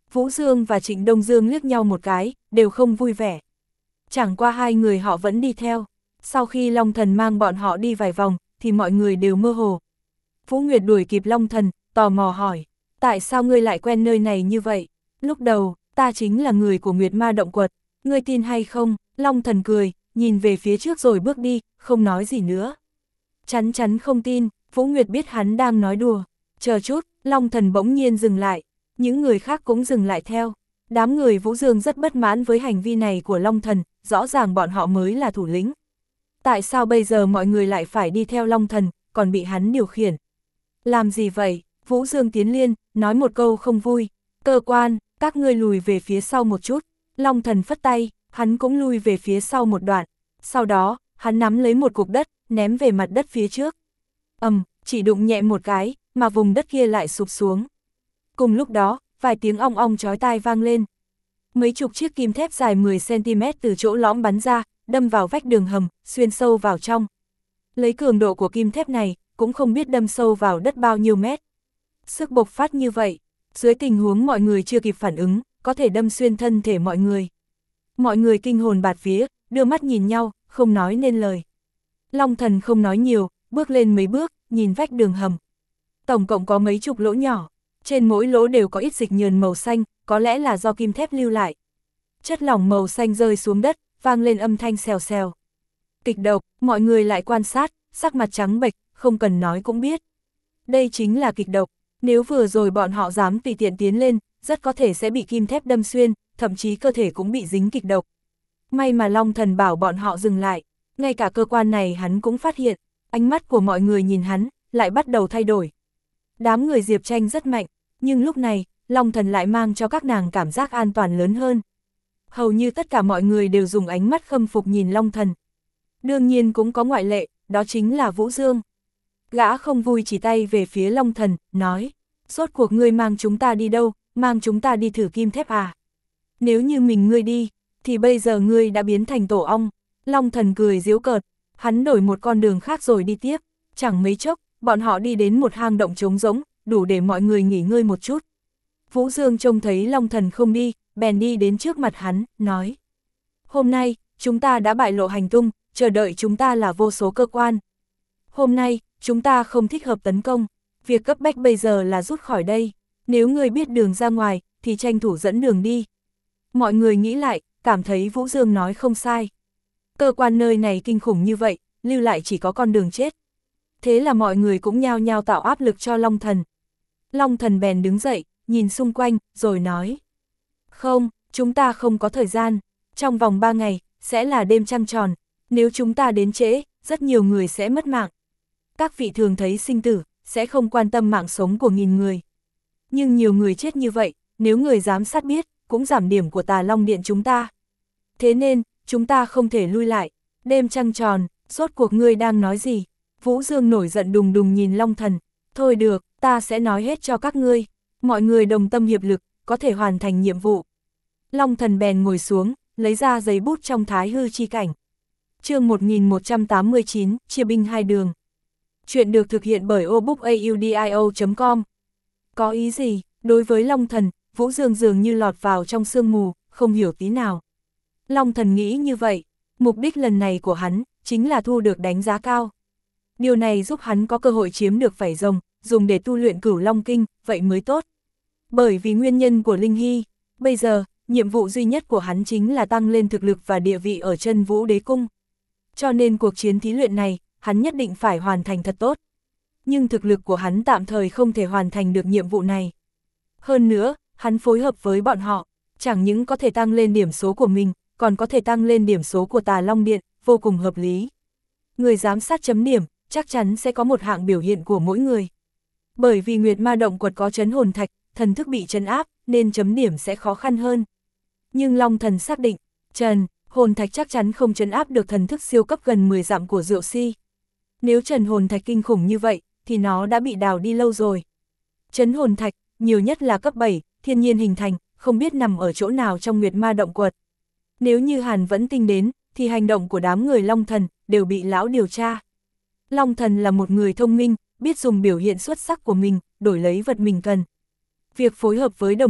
Vũ Dương và Trịnh Đông Dương liếc nhau một cái, đều không vui vẻ. Chẳng qua hai người họ vẫn đi theo. Sau khi Long Thần mang bọn họ đi vài vòng, thì mọi người đều mơ hồ. Vũ Nguyệt đuổi kịp Long Thần, tò mò hỏi, tại sao ngươi lại quen nơi này như vậy? Lúc đầu, ta chính là người của Nguyệt Ma Động Quật, ngươi tin hay không? Long Thần cười, nhìn về phía trước rồi bước đi, không nói gì nữa. Chắn chắn không tin, Vũ Nguyệt biết hắn đang nói đùa. Chờ chút, Long Thần bỗng nhiên dừng lại, những người khác cũng dừng lại theo. Đám người Vũ Dương rất bất mãn với hành vi này của Long Thần, rõ ràng bọn họ mới là thủ lĩnh. Tại sao bây giờ mọi người lại phải đi theo Long Thần, còn bị hắn điều khiển? Làm gì vậy? Vũ Dương tiến lên, nói một câu không vui. Cơ quan, các ngươi lùi về phía sau một chút. Long Thần phất tay, hắn cũng lùi về phía sau một đoạn. Sau đó, hắn nắm lấy một cục đất, ném về mặt đất phía trước. Ầm, um, chỉ đụng nhẹ một cái, mà vùng đất kia lại sụp xuống. Cùng lúc đó, vài tiếng ong ong chói tai vang lên. Mấy chục chiếc kim thép dài mười xăng ti mét từ chỗ lõm bắn ra, đâm vào vách đường hầm, xuyên sâu vào trong. Lấy cường độ của kim thép này, cũng không biết đâm sâu vào đất bao nhiêu mét. Sức bộc phát như vậy, dưới tình huống mọi người chưa kịp phản ứng, có thể đâm xuyên thân thể mọi người. Mọi người kinh hồn bạt vía, đưa mắt nhìn nhau, không nói nên lời. Long Thần không nói nhiều, bước lên mấy bước, nhìn vách đường hầm. Tổng cộng có mấy chục lỗ nhỏ, trên mỗi lỗ đều có ít dịch nhờn màu xanh, có lẽ là do kim thép lưu lại. Chất lỏng màu xanh rơi xuống đất, vang lên âm thanh xèo xèo. Kịch độc, mọi người lại quan sát, sắc mặt trắng bệch, không cần nói cũng biết. Đây chính là kịch độc, nếu vừa rồi bọn họ dám tùy tiện tiến lên, rất có thể sẽ bị kim thép đâm xuyên, thậm chí cơ thể cũng bị dính kịch độc. May mà Long Thần bảo bọn họ dừng lại, ngay cả cơ quan này hắn cũng phát hiện, ánh mắt của mọi người nhìn hắn, lại bắt đầu thay đổi. Đám người Diệp Tranh rất mạnh, nhưng lúc này, Long Thần lại mang cho các nàng cảm giác an toàn lớn hơn. Hầu như tất cả mọi người đều dùng ánh mắt khâm phục nhìn Long Thần. Đương nhiên cũng có ngoại lệ, đó chính là Vũ Dương. Gã không vui chỉ tay về phía Long Thần, nói, rốt cuộc ngươi mang chúng ta đi đâu, mang chúng ta đi thử kim thép à? Nếu như mình ngươi đi, thì bây giờ ngươi đã biến thành tổ ong. Long Thần cười giễu cợt, hắn đổi một con đường khác rồi đi tiếp, chẳng mấy chốc, bọn họ đi đến một hang động trống rỗng, đủ để mọi người nghỉ ngơi một chút. Vũ Dương trông thấy Long Thần không đi, bèn đi đến trước mặt hắn, nói, hôm nay, chúng ta đã bại lộ hành tung, chờ đợi chúng ta là vô số cơ quan. Hôm nay, chúng ta không thích hợp tấn công, việc cấp bách bây giờ là rút khỏi đây, nếu người biết đường ra ngoài, thì tranh thủ dẫn đường đi. Mọi người nghĩ lại, cảm thấy Vũ Dương nói không sai. Cơ quan nơi này kinh khủng như vậy, lưu lại chỉ có con đường chết. Thế là mọi người cũng nhao nhao tạo áp lực cho Long Thần. Long Thần bèn đứng dậy, nhìn xung quanh, rồi nói, không, chúng ta không có thời gian, trong vòng ba ngày, sẽ là đêm trăng tròn, nếu chúng ta đến trễ, rất nhiều người sẽ mất mạng. Các vị thường thấy sinh tử, sẽ không quan tâm mạng sống của nghìn người. Nhưng nhiều người chết như vậy, nếu người giám sát biết, cũng giảm điểm của Tà Long Điện chúng ta. Thế nên, chúng ta không thể lui lại. Đêm trăng tròn, rốt cuộc ngươi đang nói gì? Vũ Dương nổi giận đùng đùng nhìn Long Thần. Thôi được, ta sẽ nói hết cho các ngươi. Mọi người đồng tâm hiệp lực, có thể hoàn thành nhiệm vụ. Long Thần bèn ngồi xuống, lấy ra giấy bút trong Thái Hư Chi Cảnh. Chương một nghìn một trăm tám mươi chín, chia binh hai đường. Chuyện được thực hiện bởi obookaudio chấm com. Có ý gì? Đối với Long Thần, Vũ Dương dường như lọt vào trong sương mù, không hiểu tí nào. Long Thần nghĩ như vậy, mục đích lần này của hắn, chính là thu được đánh giá cao. Điều này giúp hắn có cơ hội chiếm được vảy rồng, dùng để tu luyện Cửu Long Kinh, vậy mới tốt. Bởi vì nguyên nhân của Linh Hy, bây giờ, nhiệm vụ duy nhất của hắn chính là tăng lên thực lực và địa vị ở Chân Vũ Đế Cung. Cho nên cuộc chiến thí luyện này, hắn nhất định phải hoàn thành thật tốt. Nhưng thực lực của hắn tạm thời không thể hoàn thành được nhiệm vụ này. Hơn nữa, hắn phối hợp với bọn họ, chẳng những có thể tăng lên điểm số của mình, còn có thể tăng lên điểm số của Tà Long Điện, vô cùng hợp lý. Người giám sát chấm điểm, chắc chắn sẽ có một hạng biểu hiện của mỗi người. Bởi vì Nguyệt Ma Động Quật có trấn hồn thạch, thần thức bị trấn áp, nên chấm điểm sẽ khó khăn hơn. Nhưng Long Thần xác định, trần, hồn thạch chắc chắn không trấn áp được thần thức siêu cấp gần mười dặm của Diệu Si. Nếu trần hồn thạch kinh khủng như vậy, thì nó đã bị đào đi lâu rồi. Trấn hồn thạch, nhiều nhất là cấp bảy, thiên nhiên hình thành, không biết nằm ở chỗ nào trong Nguyệt Ma Động Quật. Nếu như Hàn Vẫn Tinh đến, thì hành động của đám người Long Thần đều bị lão điều tra. Long Thần là một người thông minh, biết dùng biểu hiện xuất sắc của mình, đổi lấy vật mình cần. Việc phối hợp với đồng đội,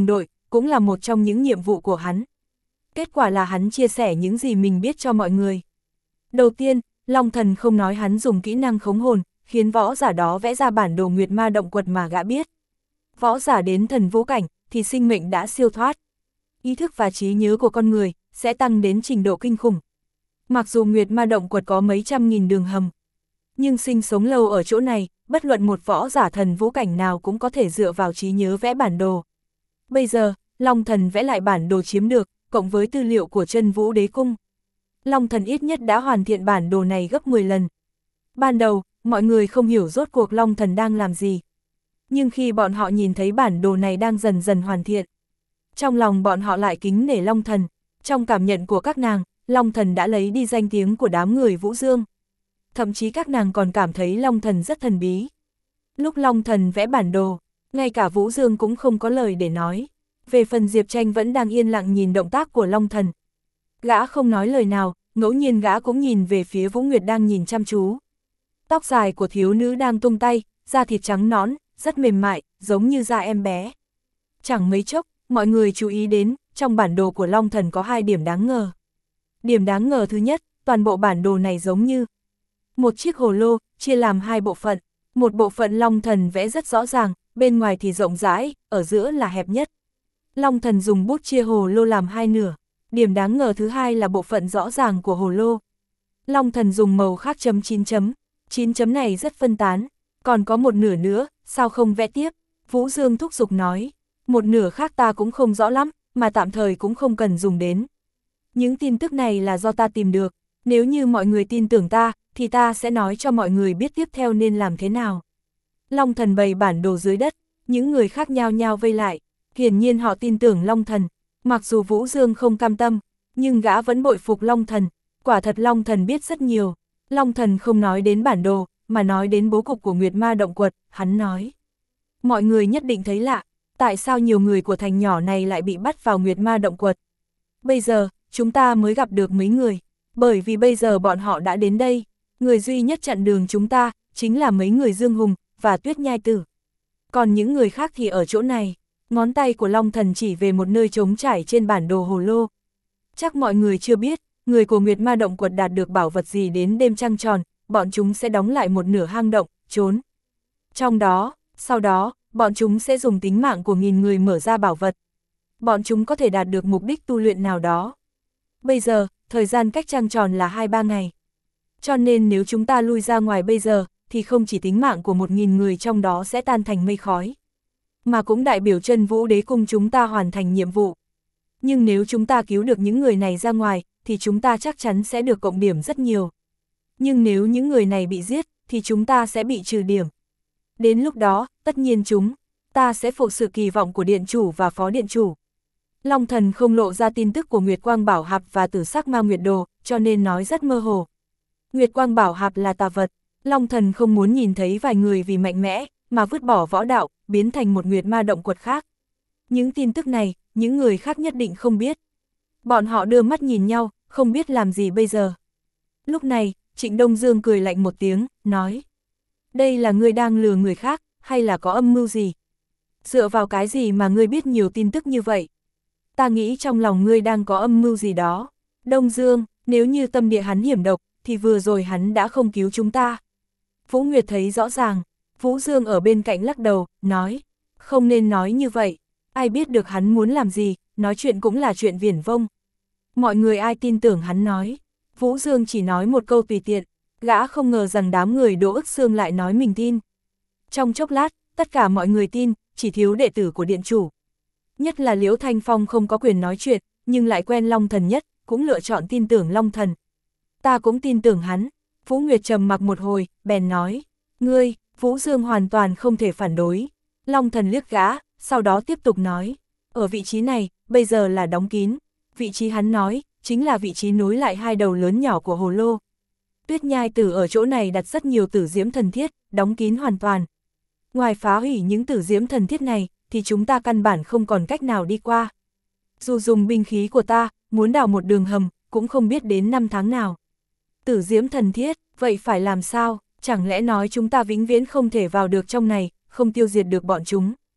cũng là một trong những nhiệm vụ của hắn. Kết quả là hắn chia sẻ những gì mình biết cho mọi người. Đầu tiên, Long Thần không nói hắn dùng kỹ năng khống hồn, khiến võ giả đó vẽ ra bản đồ Nguyệt Ma động quật mà gã biết. Võ giả đến thần vũ cảnh, thì sinh mệnh đã siêu thoát. Ý thức và trí nhớ của con người sẽ tăng đến trình độ kinh khủng. Mặc dù Nguyệt Ma động quật có mấy trăm nghìn đường hầm, nhưng sinh sống lâu ở chỗ này, bất luận một võ giả thần vũ cảnh nào cũng có thể dựa vào trí nhớ vẽ bản đồ. Bây giờ, Long Thần vẽ lại bản đồ chiếm được, cộng với tư liệu của Chân Vũ Đế Cung. Long Thần ít nhất đã hoàn thiện bản đồ này gấp mười lần. Ban đầu, mọi người không hiểu rốt cuộc Long Thần đang làm gì. Nhưng khi bọn họ nhìn thấy bản đồ này đang dần dần hoàn thiện, trong lòng bọn họ lại kính nể Long Thần. Trong cảm nhận của các nàng, Long Thần đã lấy đi danh tiếng của đám người Vũ Dương. Thậm chí các nàng còn cảm thấy Long Thần rất thần bí. Lúc Long Thần vẽ bản đồ, ngay cả Vũ Dương cũng không có lời để nói. Về phần Diệp Tranh vẫn đang yên lặng nhìn động tác của Long Thần. Gã không nói lời nào, ngẫu nhiên gã cũng nhìn về phía Vũ Nguyệt đang nhìn chăm chú. Tóc dài của thiếu nữ đang tung tay, da thịt trắng nõn, rất mềm mại, giống như da em bé. Chẳng mấy chốc, mọi người chú ý đến, trong bản đồ của Long Thần có hai điểm đáng ngờ. Điểm đáng ngờ thứ nhất, toàn bộ bản đồ này giống như một chiếc hồ lô, chia làm hai bộ phận. Một bộ phận Long Thần vẽ rất rõ ràng, bên ngoài thì rộng rãi, ở giữa là hẹp nhất. Long Thần dùng bút chia hồ lô làm hai nửa. Điểm đáng ngờ thứ hai là bộ phận rõ ràng của hồ lô. Long Thần dùng màu khác chấm chín chấm. chín chấm này rất phân tán. Còn có một nửa nữa, sao không vẽ tiếp? Vũ Dương thúc giục nói. Một nửa khác ta cũng không rõ lắm, mà tạm thời cũng không cần dùng đến. Những tin tức này là do ta tìm được. Nếu như mọi người tin tưởng ta, thì ta sẽ nói cho mọi người biết tiếp theo nên làm thế nào. Long Thần bày bản đồ dưới đất, những người khác nhao nhao vây lại. Hiển nhiên họ tin tưởng Long Thần. Mặc dù Vũ Dương không cam tâm, nhưng gã vẫn bội phục Long Thần. Quả thật Long Thần biết rất nhiều. Long Thần không nói đến bản đồ, mà nói đến bố cục của Nguyệt Ma động quật, hắn nói. Mọi người nhất định thấy lạ, tại sao nhiều người của thành nhỏ này lại bị bắt vào Nguyệt Ma động quật. Bây giờ, chúng ta mới gặp được mấy người, bởi vì bây giờ bọn họ đã đến đây. Người duy nhất chặn đường chúng ta, chính là mấy người Dương Hùng, và Tuyết Nhai Tử. Còn những người khác thì ở chỗ này. Ngón tay của Long Thần chỉ về một nơi trống trải trên bản đồ hồ lô. Chắc mọi người chưa biết, người của Nguyệt Ma động quật đạt được bảo vật gì đến đêm trăng tròn, bọn chúng sẽ đóng lại một nửa hang động, trốn. Trong đó, sau đó, bọn chúng sẽ dùng tính mạng của nghìn người mở ra bảo vật. Bọn chúng có thể đạt được mục đích tu luyện nào đó. Bây giờ, thời gian cách trăng tròn là hai ba ngày. Cho nên nếu chúng ta lui ra ngoài bây giờ, thì không chỉ tính mạng của một nghìn người trong đó sẽ tan thành mây khói, mà cũng đại biểu Chân Vũ Đế Cung chúng ta hoàn thành nhiệm vụ. Nhưng nếu chúng ta cứu được những người này ra ngoài, thì chúng ta chắc chắn sẽ được cộng điểm rất nhiều. Nhưng nếu những người này bị giết, thì chúng ta sẽ bị trừ điểm. Đến lúc đó, tất nhiên chúng ta sẽ phụ sự kỳ vọng của Điện Chủ và Phó Điện Chủ. Long Thần không lộ ra tin tức của Nguyệt Quang Bảo Hạp và Tử Sắc Ma Nguyệt Đồ, cho nên nói rất mơ hồ. Nguyệt Quang Bảo Hạp là tà vật, Long Thần không muốn nhìn thấy vài người vì mạnh mẽ, mà vứt bỏ võ đạo, biến thành một Nguyệt Ma động quật khác. Những tin tức này, những người khác nhất định không biết. Bọn họ đưa mắt nhìn nhau, không biết làm gì bây giờ. Lúc này, Trịnh Đông Dương cười lạnh một tiếng, nói. Đây là ngươi đang lừa người khác, hay là có âm mưu gì? Dựa vào cái gì mà ngươi biết nhiều tin tức như vậy? Ta nghĩ trong lòng ngươi đang có âm mưu gì đó. Đông Dương, nếu như tâm địa hắn hiểm độc, thì vừa rồi hắn đã không cứu chúng ta. Vũ Nguyệt thấy rõ ràng. Vũ Dương ở bên cạnh lắc đầu, nói. Không nên nói như vậy. Ai biết được hắn muốn làm gì, nói chuyện cũng là chuyện viển vông. Mọi người ai tin tưởng hắn nói. Vũ Dương chỉ nói một câu tùy tiện. Gã không ngờ rằng đám người Đỗ Ức Xương lại nói mình tin. Trong chốc lát, tất cả mọi người tin, chỉ thiếu đệ tử của Điện Chủ. Nhất là Liễu Thanh Phong không có quyền nói chuyện, nhưng lại quen Long Thần nhất, cũng lựa chọn tin tưởng Long Thần. Ta cũng tin tưởng hắn. Vũ Nguyệt trầm mặc một hồi, bèn nói. Ngươi, Vũ Dương hoàn toàn không thể phản đối. Long Thần liếc gã, sau đó tiếp tục nói. Ở vị trí này, bây giờ là đóng kín. Vị trí hắn nói, chính là vị trí nối lại hai đầu lớn nhỏ của hồ lô. Tuyết Nhai Tử ở chỗ này đặt rất nhiều tử diễm thần thiết, đóng kín hoàn toàn. Ngoài phá hủy những tử diễm thần thiết này, thì chúng ta căn bản không còn cách nào đi qua. Dù dùng binh khí của ta, muốn đào một đường hầm, cũng không biết đến năm tháng nào. Tử diễm thần thiết, vậy phải làm sao? Chẳng lẽ nói chúng ta vĩnh viễn không thể vào được trong này, không tiêu diệt được bọn chúng?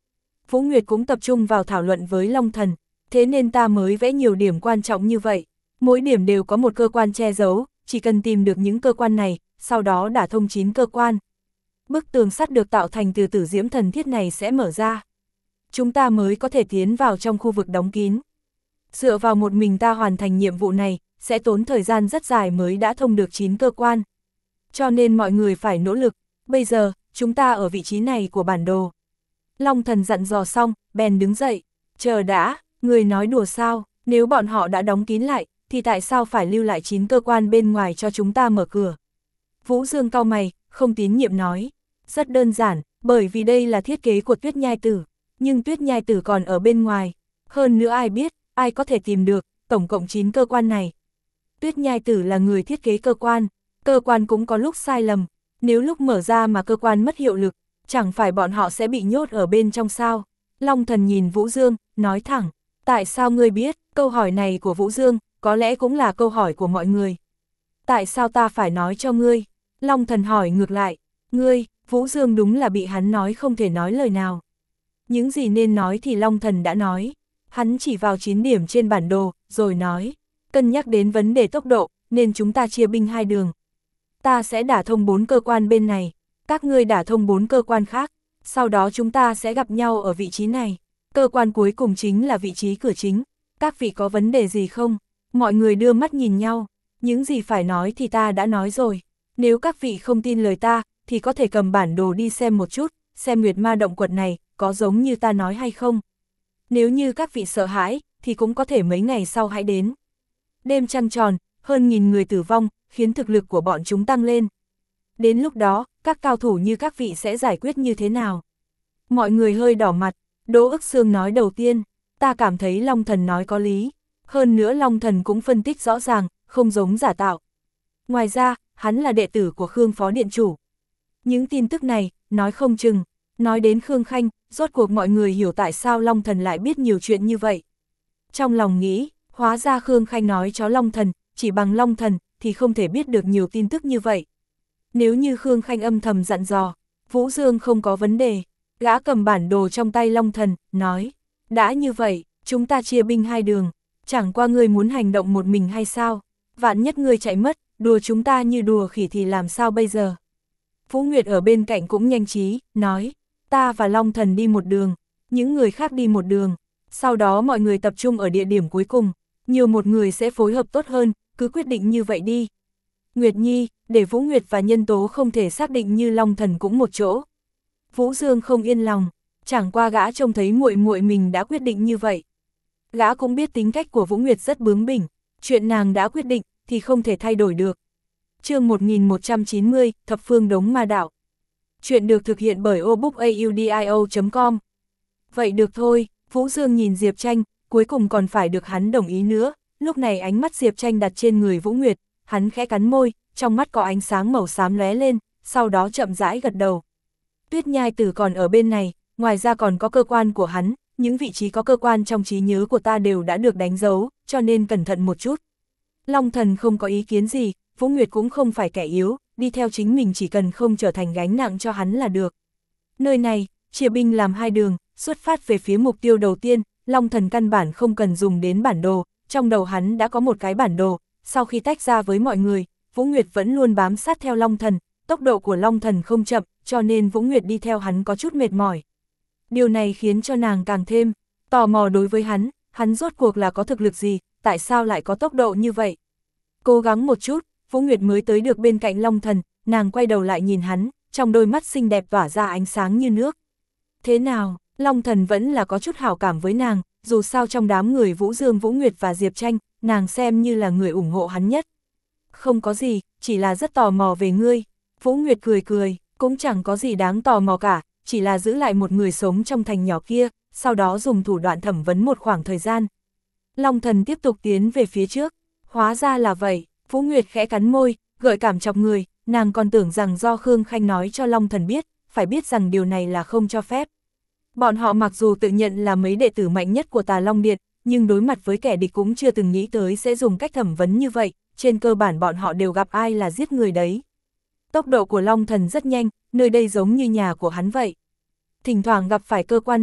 Vũ Nguyệt cũng tập trung vào thảo luận với Long Thần, thế nên ta mới vẽ nhiều điểm quan trọng như vậy. Mỗi điểm đều có một cơ quan che giấu, chỉ cần tìm được những cơ quan này, sau đó đả thông chín cơ quan. Bức tường sắt được tạo thành từ tử diễm thần thiết này sẽ mở ra. Chúng ta mới có thể tiến vào trong khu vực đóng kín. Dựa vào một mình ta hoàn thành nhiệm vụ này, sẽ tốn thời gian rất dài mới đã thông được chín cơ quan. Cho nên mọi người phải nỗ lực, bây giờ, chúng ta ở vị trí này của bản đồ. Long Thần dặn dò xong, bèn đứng dậy, chờ đã, người nói đùa sao, nếu bọn họ đã đóng kín lại, thì tại sao phải lưu lại chín cơ quan bên ngoài cho chúng ta mở cửa? Vũ Dương cau mày, không tín nhiệm nói, rất đơn giản, bởi vì đây là thiết kế của Tuyết Nhai Tử, nhưng Tuyết Nhai Tử còn ở bên ngoài, hơn nữa ai biết, ai có thể tìm được, tổng cộng chín cơ quan này. Tuyết Nhai Tử là người thiết kế cơ quan, cơ quan cũng có lúc sai lầm, nếu lúc mở ra mà cơ quan mất hiệu lực, chẳng phải bọn họ sẽ bị nhốt ở bên trong sao? Long Thần nhìn Vũ Dương, nói thẳng, tại sao ngươi biết? Câu hỏi này của Vũ Dương, có lẽ cũng là câu hỏi của mọi người. Tại sao ta phải nói cho ngươi? Long Thần hỏi ngược lại, ngươi, Vũ Dương đúng là bị hắn nói không thể nói lời nào. Những gì nên nói thì Long Thần đã nói, hắn chỉ vào chín điểm trên bản đồ, rồi nói, cân nhắc đến vấn đề tốc độ, nên chúng ta chia binh hai đường. Ta sẽ đả thông bốn cơ quan bên này, các ngươi đả thông bốn cơ quan khác, sau đó chúng ta sẽ gặp nhau ở vị trí này. Cơ quan cuối cùng chính là vị trí cửa chính, các vị có vấn đề gì không? Mọi người đưa mắt nhìn nhau, những gì phải nói thì ta đã nói rồi. Nếu các vị không tin lời ta, thì có thể cầm bản đồ đi xem một chút, xem Nguyệt Ma động quật này, có giống như ta nói hay không. Nếu như các vị sợ hãi, thì cũng có thể mấy ngày sau hãy đến. Đêm trăng tròn, hơn nghìn người tử vong, khiến thực lực của bọn chúng tăng lên. Đến lúc đó, các cao thủ như các vị sẽ giải quyết như thế nào? Mọi người hơi đỏ mặt, Đỗ Ức Sương nói đầu tiên, ta cảm thấy Long Thần nói có lý. Hơn nữa Long Thần cũng phân tích rõ ràng, không giống giả tạo. Ngoài ra, hắn là đệ tử của Khương Phó Điện Chủ. Những tin tức này, nói không chừng, nói đến Khương Khanh, rốt cuộc mọi người hiểu tại sao Long Thần lại biết nhiều chuyện như vậy. Trong lòng nghĩ, hóa ra Khương Khanh nói cho Long Thần, chỉ bằng Long Thần, thì không thể biết được nhiều tin tức như vậy. Nếu như Khương Khanh âm thầm dặn dò, Vũ Dương không có vấn đề, gã cầm bản đồ trong tay Long Thần, nói, đã như vậy, chúng ta chia binh hai đường, chẳng qua ngươi muốn hành động một mình hay sao, vạn nhất ngươi chạy mất, đùa chúng ta như đùa khỉ thì làm sao bây giờ. Vũ Nguyệt ở bên cạnh cũng nhanh trí, nói, ta và Long Thần đi một đường, những người khác đi một đường, sau đó mọi người tập trung ở địa điểm cuối cùng, nhiều một người sẽ phối hợp tốt hơn, cứ quyết định như vậy đi. Nguyệt Nhi, để Vũ Nguyệt và Nhân Tố không thể xác định như Long Thần cũng một chỗ. Vũ Dương không yên lòng, chẳng qua gã trông thấy muội muội mình đã quyết định như vậy. Gã cũng biết tính cách của Vũ Nguyệt rất bướng bỉnh, chuyện nàng đã quyết định thì không thể thay đổi được. Chương một nghìn một trăm chín mươi, Thập Phương Đống Ma Đạo. Chuyện được thực hiện bởi obookaudio chấm com. Vậy được thôi, Vũ Dương nhìn Diệp Tranh, cuối cùng còn phải được hắn đồng ý nữa. Lúc này ánh mắt Diệp Tranh đặt trên người Vũ Nguyệt, hắn khẽ cắn môi, trong mắt có ánh sáng màu xám lóe lên, sau đó chậm rãi gật đầu. Tuyết Nhai Tử còn ở bên này, ngoài ra còn có cơ quan của hắn, những vị trí có cơ quan trong trí nhớ của ta đều đã được đánh dấu, cho nên cẩn thận một chút. Long Thần không có ý kiến gì, Vũ Nguyệt cũng không phải kẻ yếu, đi theo chính mình chỉ cần không trở thành gánh nặng cho hắn là được. Nơi này, chia binh làm hai đường, xuất phát về phía mục tiêu đầu tiên, Long Thần căn bản không cần dùng đến bản đồ, trong đầu hắn đã có một cái bản đồ, sau khi tách ra với mọi người, Vũ Nguyệt vẫn luôn bám sát theo Long Thần, tốc độ của Long Thần không chậm, cho nên Vũ Nguyệt đi theo hắn có chút mệt mỏi. Điều này khiến cho nàng càng thêm tò mò đối với hắn, hắn rốt cuộc là có thực lực gì, tại sao lại có tốc độ như vậy. Cố gắng một chút, Vũ Nguyệt mới tới được bên cạnh Long Thần, nàng quay đầu lại nhìn hắn, trong đôi mắt xinh đẹp tỏa ra ánh sáng như nước. Thế nào, Long Thần vẫn là có chút hảo cảm với nàng, dù sao trong đám người Vũ Dương, Vũ Nguyệt và Diệp Tranh, nàng xem như là người ủng hộ hắn nhất. Không có gì, chỉ là rất tò mò về ngươi. Vũ Nguyệt cười cười, cũng chẳng có gì đáng tò mò cả, chỉ là giữ lại một người sống trong thành nhỏ kia, sau đó dùng thủ đoạn thẩm vấn một khoảng thời gian. Long Thần tiếp tục tiến về phía trước, hóa ra là vậy, Vũ Nguyệt khẽ cắn môi, gợi cảm chọc người, nàng còn tưởng rằng do Khương Khanh nói cho Long Thần biết, phải biết rằng điều này là không cho phép. Bọn họ mặc dù tự nhận là mấy đệ tử mạnh nhất của Tà Long Điện, nhưng đối mặt với kẻ địch cũng chưa từng nghĩ tới sẽ dùng cách thẩm vấn như vậy, trên cơ bản bọn họ đều gặp ai là giết người đấy. Tốc độ của Long Thần rất nhanh, nơi đây giống như nhà của hắn vậy. Thỉnh thoảng gặp phải cơ quan nào,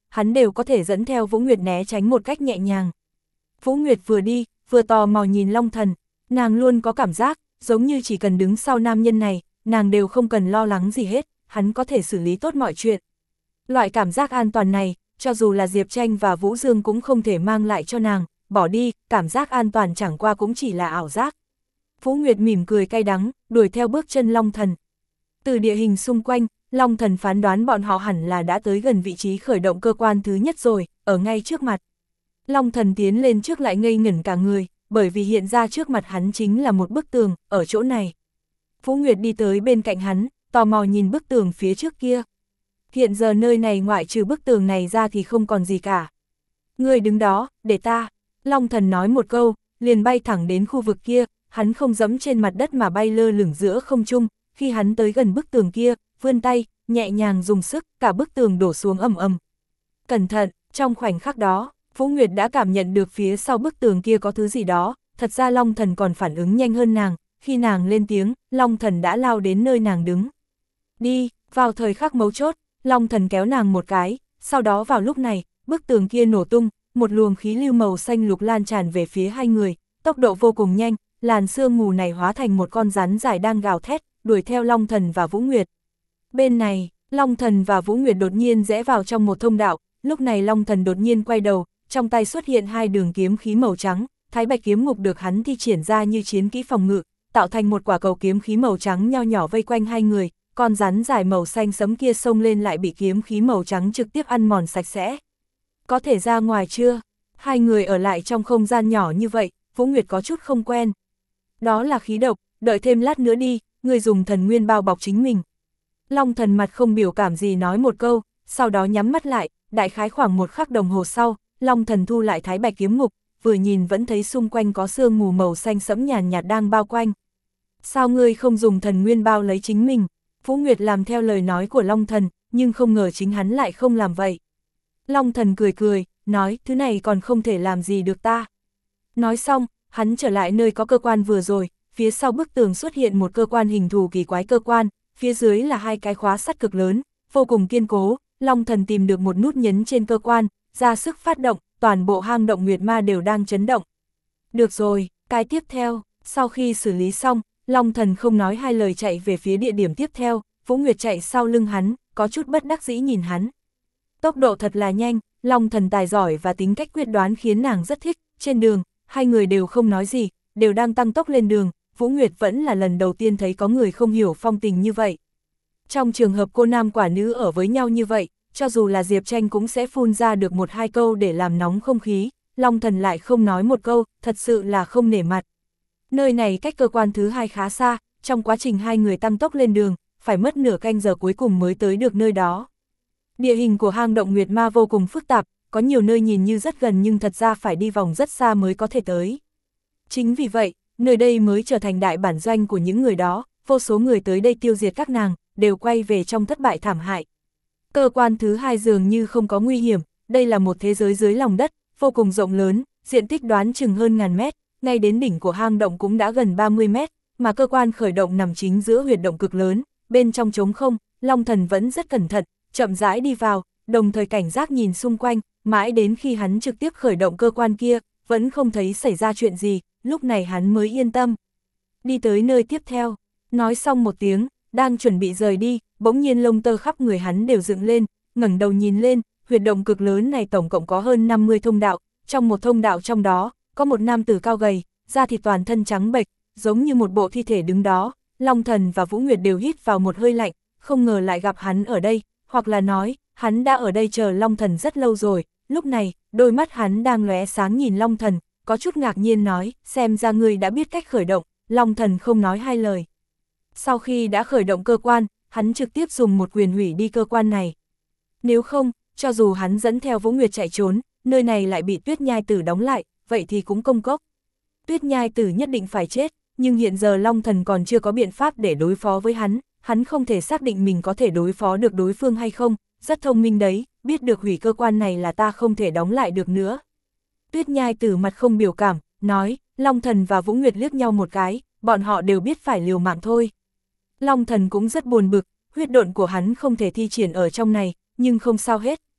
hắn đều có thể dẫn theo Vũ Nguyệt né tránh một cách nhẹ nhàng. Vũ Nguyệt vừa đi, vừa tò mò nhìn Long Thần, nàng luôn có cảm giác, giống như chỉ cần đứng sau nam nhân này, nàng đều không cần lo lắng gì hết, hắn có thể xử lý tốt mọi chuyện. Loại cảm giác an toàn này, cho dù là Diệp Tranh và Vũ Dương cũng không thể mang lại cho nàng, bỏ đi, cảm giác an toàn chẳng qua cũng chỉ là ảo giác. Vũ Nguyệt mỉm cười cay đắng, đuổi theo bước chân Long Thần. Từ địa hình xung quanh, Long Thần phán đoán bọn họ hẳn là đã tới gần vị trí khởi động cơ quan thứ nhất rồi, ở ngay trước mặt. Long Thần tiến lên trước lại ngây ngẩn cả người, bởi vì hiện ra trước mặt hắn chính là một bức tường, ở chỗ này. Vũ Nguyệt đi tới bên cạnh hắn, tò mò nhìn bức tường phía trước kia. Hiện giờ nơi này ngoại trừ bức tường này ra thì không còn gì cả. Ngươi đứng đó, để ta. Long Thần nói một câu, liền bay thẳng đến khu vực kia, hắn không dẫm trên mặt đất mà bay lơ lửng giữa không trung. Khi hắn tới gần bức tường kia, vươn tay, nhẹ nhàng dùng sức, cả bức tường đổ xuống ầm ầm. Cẩn thận, trong khoảnh khắc đó, Vũ Nguyệt đã cảm nhận được phía sau bức tường kia có thứ gì đó, thật ra Long Thần còn phản ứng nhanh hơn nàng, khi nàng lên tiếng, Long Thần đã lao đến nơi nàng đứng. Đi, vào thời khắc mấu chốt, Long Thần kéo nàng một cái, sau đó vào lúc này, bức tường kia nổ tung, một luồng khí lưu màu xanh lục lan tràn về phía hai người, tốc độ vô cùng nhanh, làn sương mù này hóa thành một con rắn dài đang gào thét, đuổi theo Long Thần và Vũ Nguyệt. Bên này, Long Thần và Vũ Nguyệt đột nhiên rẽ vào trong một thông đạo, lúc này Long Thần đột nhiên quay đầu, trong tay xuất hiện hai đường kiếm khí màu trắng, Thái Bạch kiếm ngục được hắn thi triển ra như chiến kỹ phòng ngự, tạo thành một quả cầu kiếm khí màu trắng nho nhỏ vây quanh hai người, con rắn dài màu xanh sẫm kia xông lên lại bị kiếm khí màu trắng trực tiếp ăn mòn sạch sẽ. Có thể ra ngoài chưa? Hai người ở lại trong không gian nhỏ như vậy, Vũ Nguyệt có chút không quen. Đó là khí độc, đợi thêm lát nữa đi, người dùng thần nguyên bao bọc chính mình. Long Thần mặt không biểu cảm gì nói một câu, sau đó nhắm mắt lại, đại khái khoảng một khắc đồng hồ sau, Long Thần thu lại Thái Bạch kiếm ngục, vừa nhìn vẫn thấy xung quanh có sương mù màu xanh sẫm nhàn nhạt đang bao quanh. Sao ngươi không dùng thần nguyên bao lấy chính mình? Vũ Nguyệt làm theo lời nói của Long Thần, nhưng không ngờ chính hắn lại không làm vậy. Long Thần cười cười, nói, thứ này còn không thể làm gì được ta. Nói xong, hắn trở lại nơi có cơ quan vừa rồi, phía sau bức tường xuất hiện một cơ quan hình thù kỳ quái cơ quan, phía dưới là hai cái khóa sắt cực lớn, vô cùng kiên cố. Long Thần tìm được một nút nhấn trên cơ quan, ra sức phát động, toàn bộ hang động Nguyệt Ma đều đang chấn động. Được rồi, cái tiếp theo, sau khi xử lý xong, Long Thần không nói hai lời chạy về phía địa điểm tiếp theo, Vũ Nguyệt chạy sau lưng hắn, có chút bất đắc dĩ nhìn hắn. Tốc độ thật là nhanh, Long Thần tài giỏi và tính cách quyết đoán khiến nàng rất thích, trên đường, hai người đều không nói gì, đều đang tăng tốc lên đường, Vũ Nguyệt vẫn là lần đầu tiên thấy có người không hiểu phong tình như vậy. Trong trường hợp cô nam quả nữ ở với nhau như vậy, cho dù là Diệp Tranh cũng sẽ phun ra được một hai câu để làm nóng không khí, Long Thần lại không nói một câu, thật sự là không nể mặt. Nơi này cách cơ quan thứ hai khá xa, trong quá trình hai người tăng tốc lên đường, phải mất nửa canh giờ cuối cùng mới tới được nơi đó. Địa hình của hang động Nguyệt Ma vô cùng phức tạp, có nhiều nơi nhìn như rất gần nhưng thật ra phải đi vòng rất xa mới có thể tới. Chính vì vậy, nơi đây mới trở thành đại bản doanh của những người đó, vô số người tới đây tiêu diệt các nàng, đều quay về trong thất bại thảm hại. Cơ quan thứ hai dường như không có nguy hiểm, đây là một thế giới dưới lòng đất, vô cùng rộng lớn, diện tích đoán chừng hơn ngàn mét, ngay đến đỉnh của hang động cũng đã gần ba mươi mét, mà cơ quan khởi động nằm chính giữa huyệt động cực lớn, bên trong trống không, Long Thần vẫn rất cẩn thận, chậm rãi đi vào, đồng thời cảnh giác nhìn xung quanh, mãi đến khi hắn trực tiếp khởi động cơ quan kia, vẫn không thấy xảy ra chuyện gì, lúc này hắn mới yên tâm. Đi tới nơi tiếp theo, nói xong một tiếng, đang chuẩn bị rời đi, bỗng nhiên lông tơ khắp người hắn đều dựng lên, ngẩng đầu nhìn lên, huyệt động cực lớn này tổng cộng có hơn năm mươi thông đạo, trong một thông đạo trong đó, có một nam tử cao gầy, da thịt toàn thân trắng bệch, giống như một bộ thi thể đứng đó. Long Thần và Vũ Nguyệt đều hít vào một hơi lạnh, không ngờ lại gặp hắn ở đây, hoặc là nói, hắn đã ở đây chờ Long Thần rất lâu rồi. Lúc này, đôi mắt hắn đang lóe sáng nhìn Long Thần, có chút ngạc nhiên nói, xem ra ngươi đã biết cách khởi động. Long Thần không nói hai lời. Sau khi đã khởi động cơ quan, hắn trực tiếp dùng một quyền hủy đi cơ quan này. Nếu không, cho dù hắn dẫn theo Vũ Nguyệt chạy trốn, nơi này lại bị Tuyết Nhai Tử đóng lại, vậy thì cũng công cốc. Tuyết Nhai Tử nhất định phải chết, nhưng hiện giờ Long Thần còn chưa có biện pháp để đối phó với hắn, hắn không thể xác định mình có thể đối phó được đối phương hay không, rất thông minh đấy, biết được hủy cơ quan này là ta không thể đóng lại được nữa. Tuyết Nhai Tử mặt không biểu cảm, nói, Long Thần và Vũ Nguyệt liếc nhau một cái, bọn họ đều biết phải liều mạng thôi. Long Thần cũng rất buồn bực, huyết độn của hắn không thể thi triển ở trong này, nhưng không sao hết,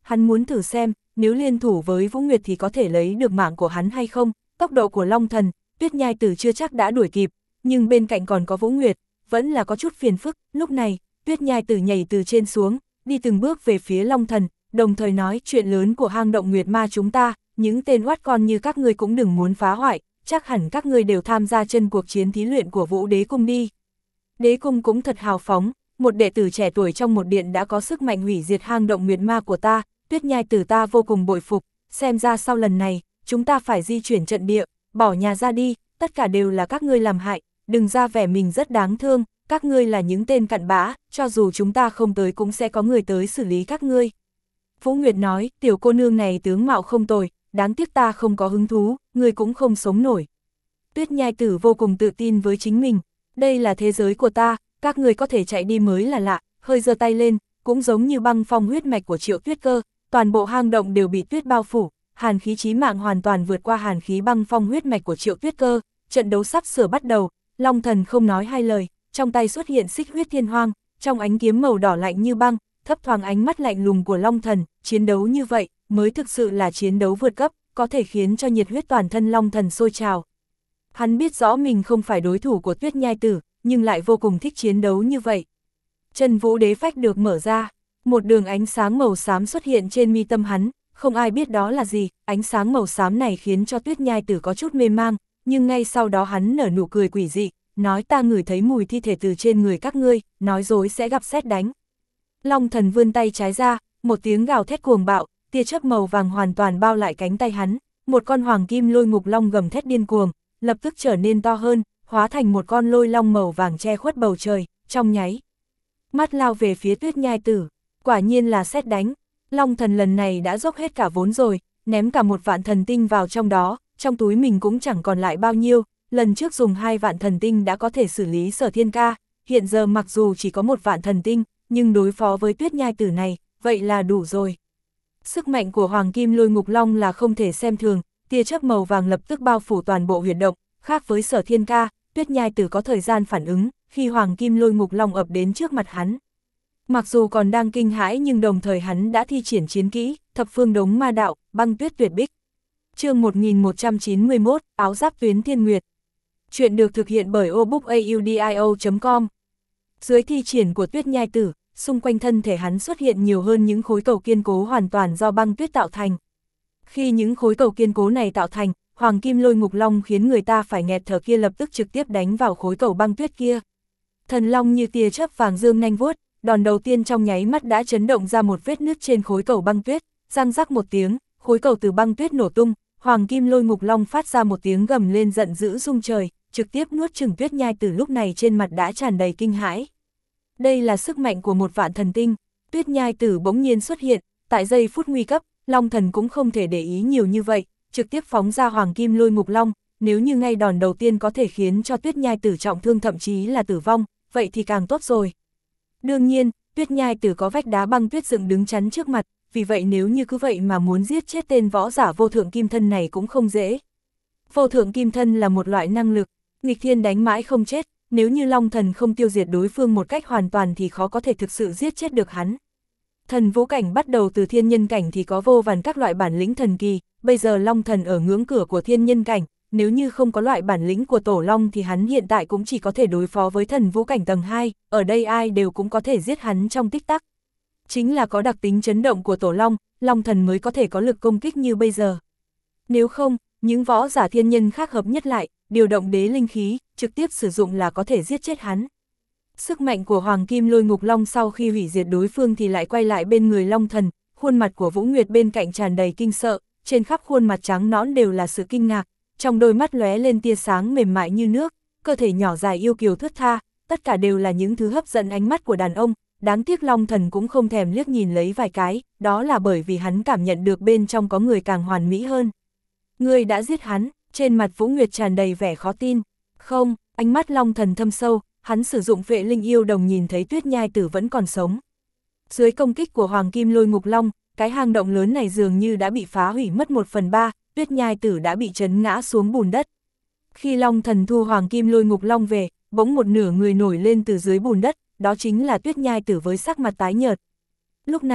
hắn muốn thử xem, nếu liên thủ với Vũ Nguyệt thì có thể lấy được mạng của hắn hay không. Tốc độ của Long Thần, Tuyết Nhai Tử chưa chắc đã đuổi kịp, nhưng bên cạnh còn có Vũ Nguyệt, vẫn là có chút phiền phức. Lúc này, Tuyết Nhai Tử nhảy từ trên xuống, đi từng bước về phía Long Thần, đồng thời nói chuyện lớn của hang động Nguyệt Ma chúng ta, những tên oát con như các ngươi cũng đừng muốn phá hoại, chắc hẳn các ngươi đều tham gia chân cuộc chiến thí luyện của Vũ Đế Cung đi. Đế Cung cũng thật hào phóng, một đệ tử trẻ tuổi trong một điện đã có sức mạnh hủy diệt hang động Nguyệt Ma của ta, Tuyết Nhai Tử ta vô cùng bội phục, xem ra sau lần này, chúng ta phải di chuyển trận địa, bỏ nhà ra đi, tất cả đều là các ngươi làm hại, đừng ra vẻ mình rất đáng thương, các ngươi là những tên cặn bã, cho dù chúng ta không tới cũng sẽ có người tới xử lý các ngươi. Vũ Nguyệt nói, tiểu cô nương này tướng mạo không tồi, đáng tiếc ta không có hứng thú, ngươi cũng không sống nổi. Tuyết Nhai Tử vô cùng tự tin với chính mình, đây là thế giới của ta, các ngươi có thể chạy đi mới là lạ, hơi giơ tay lên, cũng giống như băng phong huyết mạch của Triệu Tuyết Cơ, toàn bộ hang động đều bị tuyết bao phủ, hàn khí chí mạng hoàn toàn vượt qua hàn khí băng phong huyết mạch của Triệu Tuyết Cơ, trận đấu sắp sửa bắt đầu, Long Thần không nói hai lời, trong tay xuất hiện xích huyết thiên hoang, trong ánh kiếm màu đỏ lạnh như băng, thấp thoáng ánh mắt lạnh lùng của Long Thần, chiến đấu như vậy mới thực sự là chiến đấu vượt cấp, có thể khiến cho nhiệt huyết toàn thân Long Thần sôi trào. Hắn biết rõ mình không phải đối thủ của Tuyết Nhai Tử, nhưng lại vô cùng thích chiến đấu như vậy. Chân Vũ Đế phách được mở ra, một đường ánh sáng màu xám xuất hiện trên mi tâm hắn, không ai biết đó là gì, ánh sáng màu xám này khiến cho Tuyết Nhai Tử có chút mê mang, nhưng ngay sau đó hắn nở nụ cười quỷ dị, nói ta ngửi thấy mùi thi thể từ trên người các ngươi, nói dối sẽ gặp sét đánh. Long Thần vươn tay trái ra, một tiếng gào thét cuồng bạo, tia chớp màu vàng hoàn toàn bao lại cánh tay hắn, một con hoàng kim lôi ngục long gầm thét điên cuồng, lập tức trở nên to hơn, hóa thành một con lôi long màu vàng che khuất bầu trời, trong nháy mắt lao về phía Tuyết Nhai Tử, quả nhiên là sét đánh. Long Thần lần này đã dốc hết cả vốn rồi, ném cả một vạn thần tinh vào trong đó, trong túi mình cũng chẳng còn lại bao nhiêu, lần trước dùng hai vạn thần tinh đã có thể xử lý Sở Thiên Ca, hiện giờ mặc dù chỉ có một vạn thần tinh, nhưng đối phó với Tuyết Nhai Tử này, vậy là đủ rồi. Sức mạnh của Hoàng Kim Lôi Ngục Long là không thể xem thường, tia chớp màu vàng lập tức bao phủ toàn bộ huyệt động, khác với Sở Thiên Ca, Tuyết Nhai Tử có thời gian phản ứng, khi Hoàng Kim Lôi Ngục Long ập đến trước mặt hắn. Mặc dù còn đang kinh hãi nhưng đồng thời hắn đã thi triển chiến kỹ, Thập Phương Đống Ma Đạo, Băng Tuyết Tuyệt Bích. Chương một nghìn một trăm chín mươi mốt, Áo Giáp Tuyến Thiên Nguyệt. Chuyện được thực hiện bởi obookaudio chấm com. Dưới thi triển của Tuyết Nhai Tử, xung quanh thân thể hắn xuất hiện nhiều hơn những khối cầu kiên cố hoàn toàn do băng tuyết tạo thành. Khi những khối cầu kiên cố này tạo thành, Hoàng Kim Lôi Ngục Long khiến người ta phải nghẹt thở kia lập tức trực tiếp đánh vào khối cầu băng tuyết kia. Thần long như tia chớp vàng dương nhanh vuốt, đòn đầu tiên trong nháy mắt đã chấn động ra một vết nứt trên khối cầu băng tuyết, răng rắc một tiếng, khối cầu từ băng tuyết nổ tung, Hoàng Kim Lôi Ngục Long phát ra một tiếng gầm lên giận dữ rung trời, trực tiếp nuốt chửng Tuyết Nhai Tử lúc này trên mặt đã tràn đầy kinh hãi. Đây là sức mạnh của một vạn thần tinh, Tuyết Nhai Tử bỗng nhiên xuất hiện, tại giây phút nguy cấp, Long Thần cũng không thể để ý nhiều như vậy, trực tiếp phóng ra Hoàng Kim Lôi Ngục Long, nếu như ngay đòn đầu tiên có thể khiến cho Tuyết Nhai Tử trọng thương thậm chí là tử vong, vậy thì càng tốt rồi. Đương nhiên, Tuyết Nhai Tử có vách đá băng tuyết dựng đứng chắn trước mặt, vì vậy nếu như cứ vậy mà muốn giết chết tên võ giả vô thượng kim thân này cũng không dễ. Vô thượng kim thân là một loại năng lực, nghịch thiên đánh mãi không chết, nếu như Long Thần không tiêu diệt đối phương một cách hoàn toàn thì khó có thể thực sự giết chết được hắn. Thần vũ cảnh bắt đầu từ thiên nhân cảnh thì có vô vàn các loại bản lĩnh thần kỳ, bây giờ Long Thần ở ngưỡng cửa của thiên nhân cảnh, nếu như không có loại bản lĩnh của Tổ Long thì hắn hiện tại cũng chỉ có thể đối phó với thần vũ cảnh tầng hai, ở đây ai đều cũng có thể giết hắn trong tích tắc. Chính là có đặc tính chấn động của Tổ Long, Long Thần mới có thể có lực công kích như bây giờ. Nếu không, những võ giả thiên nhân khác hợp nhất lại, điều động đế linh khí, trực tiếp sử dụng là có thể giết chết hắn. Sức mạnh của Hoàng Kim Lôi Ngục Long sau khi hủy diệt đối phương thì lại quay lại bên người Long Thần, khuôn mặt của Vũ Nguyệt bên cạnh tràn đầy kinh sợ, trên khắp khuôn mặt trắng nõn đều là sự kinh ngạc, trong đôi mắt lóe lên tia sáng mềm mại như nước, cơ thể nhỏ dài yêu kiều thướt tha, tất cả đều là những thứ hấp dẫn ánh mắt của đàn ông, đáng tiếc Long Thần cũng không thèm liếc nhìn lấy vài cái, đó là bởi vì hắn cảm nhận được bên trong có người càng hoàn mỹ hơn. Ngươi đã giết hắn, trên mặt Vũ Nguyệt tràn đầy vẻ khó tin. Không, ánh mắt Long Thần thâm sâu, hắn sử dụng vệ linh yêu đồng nhìn thấy Tuyết Nhai Tử vẫn còn sống. Dưới công kích của Hoàng Kim Lôi Ngục Long, cái hang động lớn này dường như đã bị phá hủy mất một phần ba, Tuyết Nhai Tử đã bị trấn ngã xuống bùn đất. Khi Long Thần thu Hoàng Kim Lôi Ngục Long về, bỗng một nửa người nổi lên từ dưới bùn đất, đó chính là Tuyết Nhai Tử với sắc mặt tái nhợt. Lúc này,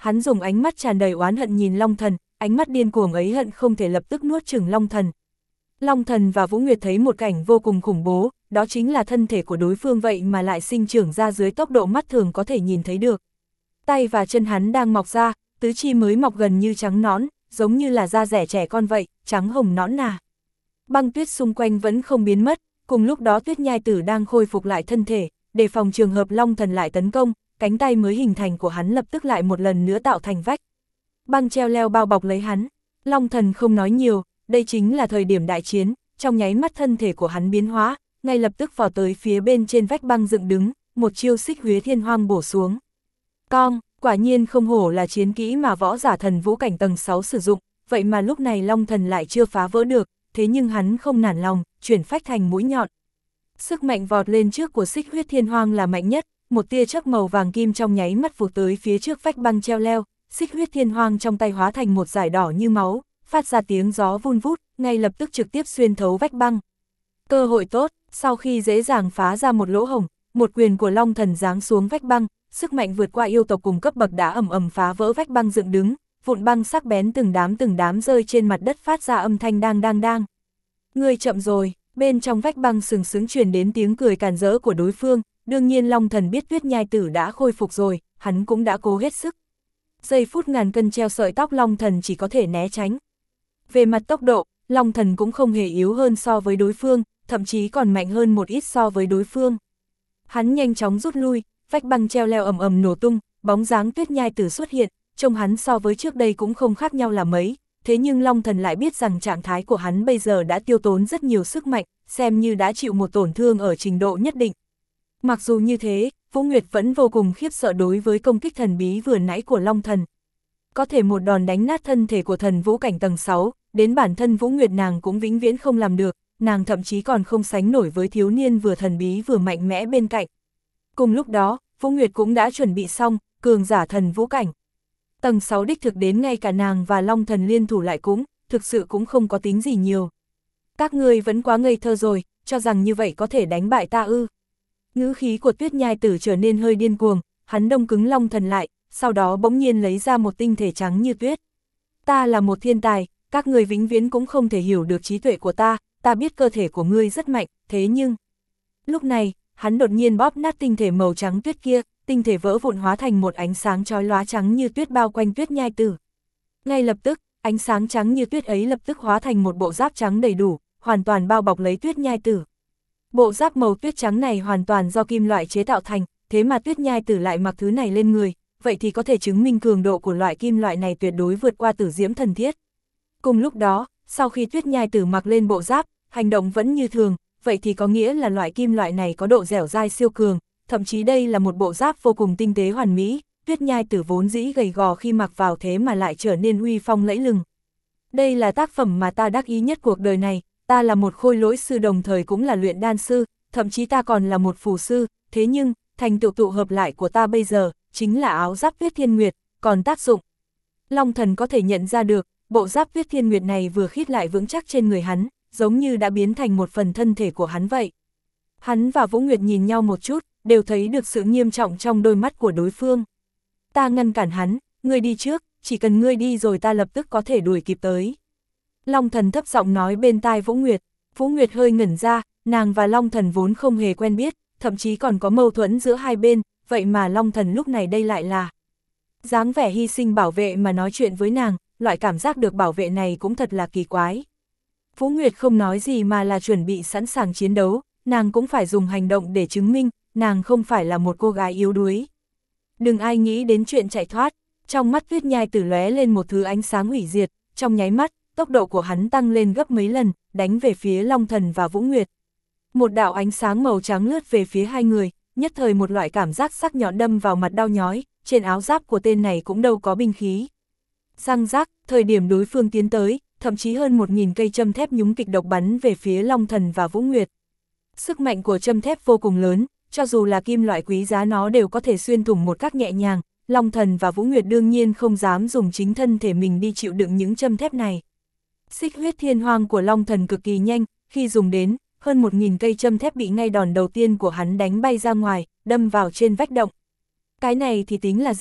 hắn dùng ánh mắt tràn đầy oán hận nhìn Long Thần, ánh mắt điên cuồng ấy hận không thể lập tức nuốt chửng Long Thần. Long Thần và Vũ Nguyệt thấy một cảnh vô cùng khủng bố, đó chính là thân thể của đối phương vậy mà lại sinh trưởng ra dưới tốc độ mắt thường có thể nhìn thấy được. Tay và chân hắn đang mọc ra, tứ chi mới mọc gần như trắng nõn, giống như là da rẻ trẻ con vậy, trắng hồng nõn nà. Băng tuyết xung quanh vẫn không biến mất, cùng lúc đó Tuyết Nhai Tử đang khôi phục lại thân thể, để phòng trường hợp Long Thần lại tấn công, cánh tay mới hình thành của hắn lập tức lại một lần nữa tạo thành vách. Băng treo leo bao bọc lấy hắn, Long Thần không nói nhiều, đây chính là thời điểm đại chiến, trong nháy mắt thân thể của hắn biến hóa, ngay lập tức vào tới phía bên trên vách băng dựng đứng, một chiêu xích huyết thiên hoang bổ xuống. Cong, quả nhiên không hổ là chiến kỹ mà võ giả thần vũ cảnh tầng sáu sử dụng, vậy mà lúc này Long Thần lại chưa phá vỡ được, thế nhưng hắn không nản lòng, chuyển phách thành mũi nhọn. Sức mạnh vọt lên trước của xích huyết thiên hoang là mạnh nhất, một tia chớp màu vàng kim trong nháy mắt vụt tới phía trước vách băng treo leo, xích huyết thiên hoang trong tay hóa thành một dải đỏ như máu, phát ra tiếng gió vun vút, ngay lập tức trực tiếp xuyên thấu vách băng. Cơ hội tốt, sau khi dễ dàng phá ra một lỗ hổng, một quyền của Long Thần giáng xuống vách băng, sức mạnh vượt qua yêu tộc cùng cấp bậc đã ầm ầm phá vỡ vách băng dựng đứng, vụn băng sắc bén từng đám từng đám rơi trên mặt đất phát ra âm thanh đang đang đang. Ngươi chậm rồi, bên trong vách băng sừng sững truyền đến tiếng cười càn rỡ của đối phương, đương nhiên Long Thần biết Tuyết Nhai Tử đã khôi phục rồi, hắn cũng đã cố hết sức. Giây phút ngàn cân treo sợi tóc Long Thần chỉ có thể né tránh. Về mặt tốc độ, Long Thần cũng không hề yếu hơn so với đối phương, thậm chí còn mạnh hơn một ít so với đối phương. Hắn nhanh chóng rút lui, vách băng treo leo ầm ầm nổ tung, bóng dáng Tuyết Nhai Tử xuất hiện, trông hắn so với trước đây cũng không khác nhau là mấy, thế nhưng Long Thần lại biết rằng trạng thái của hắn bây giờ đã tiêu tốn rất nhiều sức mạnh, xem như đã chịu một tổn thương ở trình độ nhất định. Mặc dù như thế, Vũ Nguyệt vẫn vô cùng khiếp sợ đối với công kích thần bí vừa nãy của Long Thần. Có thể một đòn đánh nát thân thể của thần vũ cảnh tầng sáu, đến bản thân Vũ Nguyệt nàng cũng vĩnh viễn không làm được, nàng thậm chí còn không sánh nổi với thiếu niên vừa thần bí vừa mạnh mẽ bên cạnh. Cùng lúc đó, Vũ Nguyệt cũng đã chuẩn bị xong, cường giả thần vũ cảnh. Tầng sáu đích thực đến ngay cả nàng và Long Thần liên thủ lại cũng, thực sự cũng không có tính gì nhiều. Các ngươi vẫn quá ngây thơ rồi, cho rằng như vậy có thể đánh bại ta ư. Ngữ khí của Tuyết Nhai Tử trở nên hơi điên cuồng, hắn đông cứng Long Thần lại, sau đó bỗng nhiên lấy ra một tinh thể trắng như tuyết. Ta là một thiên tài, các ngươi vĩnh viễn cũng không thể hiểu được trí tuệ của ta, ta biết cơ thể của ngươi rất mạnh, thế nhưng... Lúc này, hắn đột nhiên bóp nát tinh thể màu trắng tuyết kia, tinh thể vỡ vụn hóa thành một ánh sáng chói lóa trắng như tuyết bao quanh Tuyết Nhai Tử. Ngay lập tức, ánh sáng trắng như tuyết ấy lập tức hóa thành một bộ giáp trắng đầy đủ, hoàn toàn bao bọc lấy Tuyết Nhai Tử. Bộ giáp màu tuyết trắng này hoàn toàn do kim loại chế tạo thành, thế mà Tuyết Nhai Tử lại mặc thứ này lên người, vậy thì có thể chứng minh cường độ của loại kim loại này tuyệt đối vượt qua Tử Diễm Thần Thiết. Cùng lúc đó, sau khi Tuyết Nhai Tử mặc lên bộ giáp, hành động vẫn như thường, vậy thì có nghĩa là loại kim loại này có độ dẻo dai siêu cường, thậm chí đây là một bộ giáp vô cùng tinh tế hoàn mỹ, Tuyết Nhai Tử vốn dĩ gầy gò khi mặc vào thế mà lại trở nên uy phong lẫy lừng. Đây là tác phẩm mà ta đắc ý nhất cuộc đời này, ta là một khôi lỗi sư đồng thời cũng là luyện đan sư, thậm chí ta còn là một phù sư, thế nhưng, thành tựu tụ hợp lại của ta bây giờ, chính là áo giáp Tuyết Thiên Nguyệt, còn tác dụng. Long Thần có thể nhận ra được, bộ giáp Tuyết Thiên Nguyệt này vừa khít lại vững chắc trên người hắn, giống như đã biến thành một phần thân thể của hắn vậy. Hắn và Vũ Nguyệt nhìn nhau một chút, đều thấy được sự nghiêm trọng trong đôi mắt của đối phương. Ta ngăn cản hắn, ngươi đi trước, chỉ cần ngươi đi rồi ta lập tức có thể đuổi kịp tới. Long Thần thấp giọng nói bên tai Vũ Nguyệt. Vũ Nguyệt hơi ngẩn ra, nàng và Long Thần vốn không hề quen biết, thậm chí còn có mâu thuẫn giữa hai bên, vậy mà Long Thần lúc này đây lại là dáng vẻ hy sinh bảo vệ mà nói chuyện với nàng, loại cảm giác được bảo vệ này cũng thật là kỳ quái. Vũ Nguyệt không nói gì mà là chuẩn bị sẵn sàng chiến đấu, nàng cũng phải dùng hành động để chứng minh, nàng không phải là một cô gái yếu đuối. Đừng ai nghĩ đến chuyện chạy thoát, trong mắt Tuyết Nhai Tử lóe lên một thứ ánh sáng hủy diệt, trong nháy mắt, tốc độ của hắn tăng lên gấp mấy lần, đánh về phía Long Thần và Vũ Nguyệt. Một đạo ánh sáng màu trắng lướt về phía hai người, nhất thời một loại cảm giác sắc nhọn đâm vào mặt đau nhói, trên áo giáp của tên này cũng đâu có binh khí. Răng rác, thời điểm đối phương tiến tới, thậm chí hơn một nghìn cây châm thép nhúng kịch độc bắn về phía Long Thần và Vũ Nguyệt. Sức mạnh của châm thép vô cùng lớn, cho dù là kim loại quý giá nó đều có thể xuyên thủng một cách nhẹ nhàng, Long Thần và Vũ Nguyệt đương nhiên không dám dùng chính thân thể mình đi chịu đựng những châm thép này. Xích huyết thiên hoang của Long Thần cực kỳ nhanh, khi dùng đến, hơn một nghìn cây châm thép bị ngay đòn đầu tiên của hắn đánh bay ra ngoài, đâm vào trên vách động. Cái này thì tính là gì,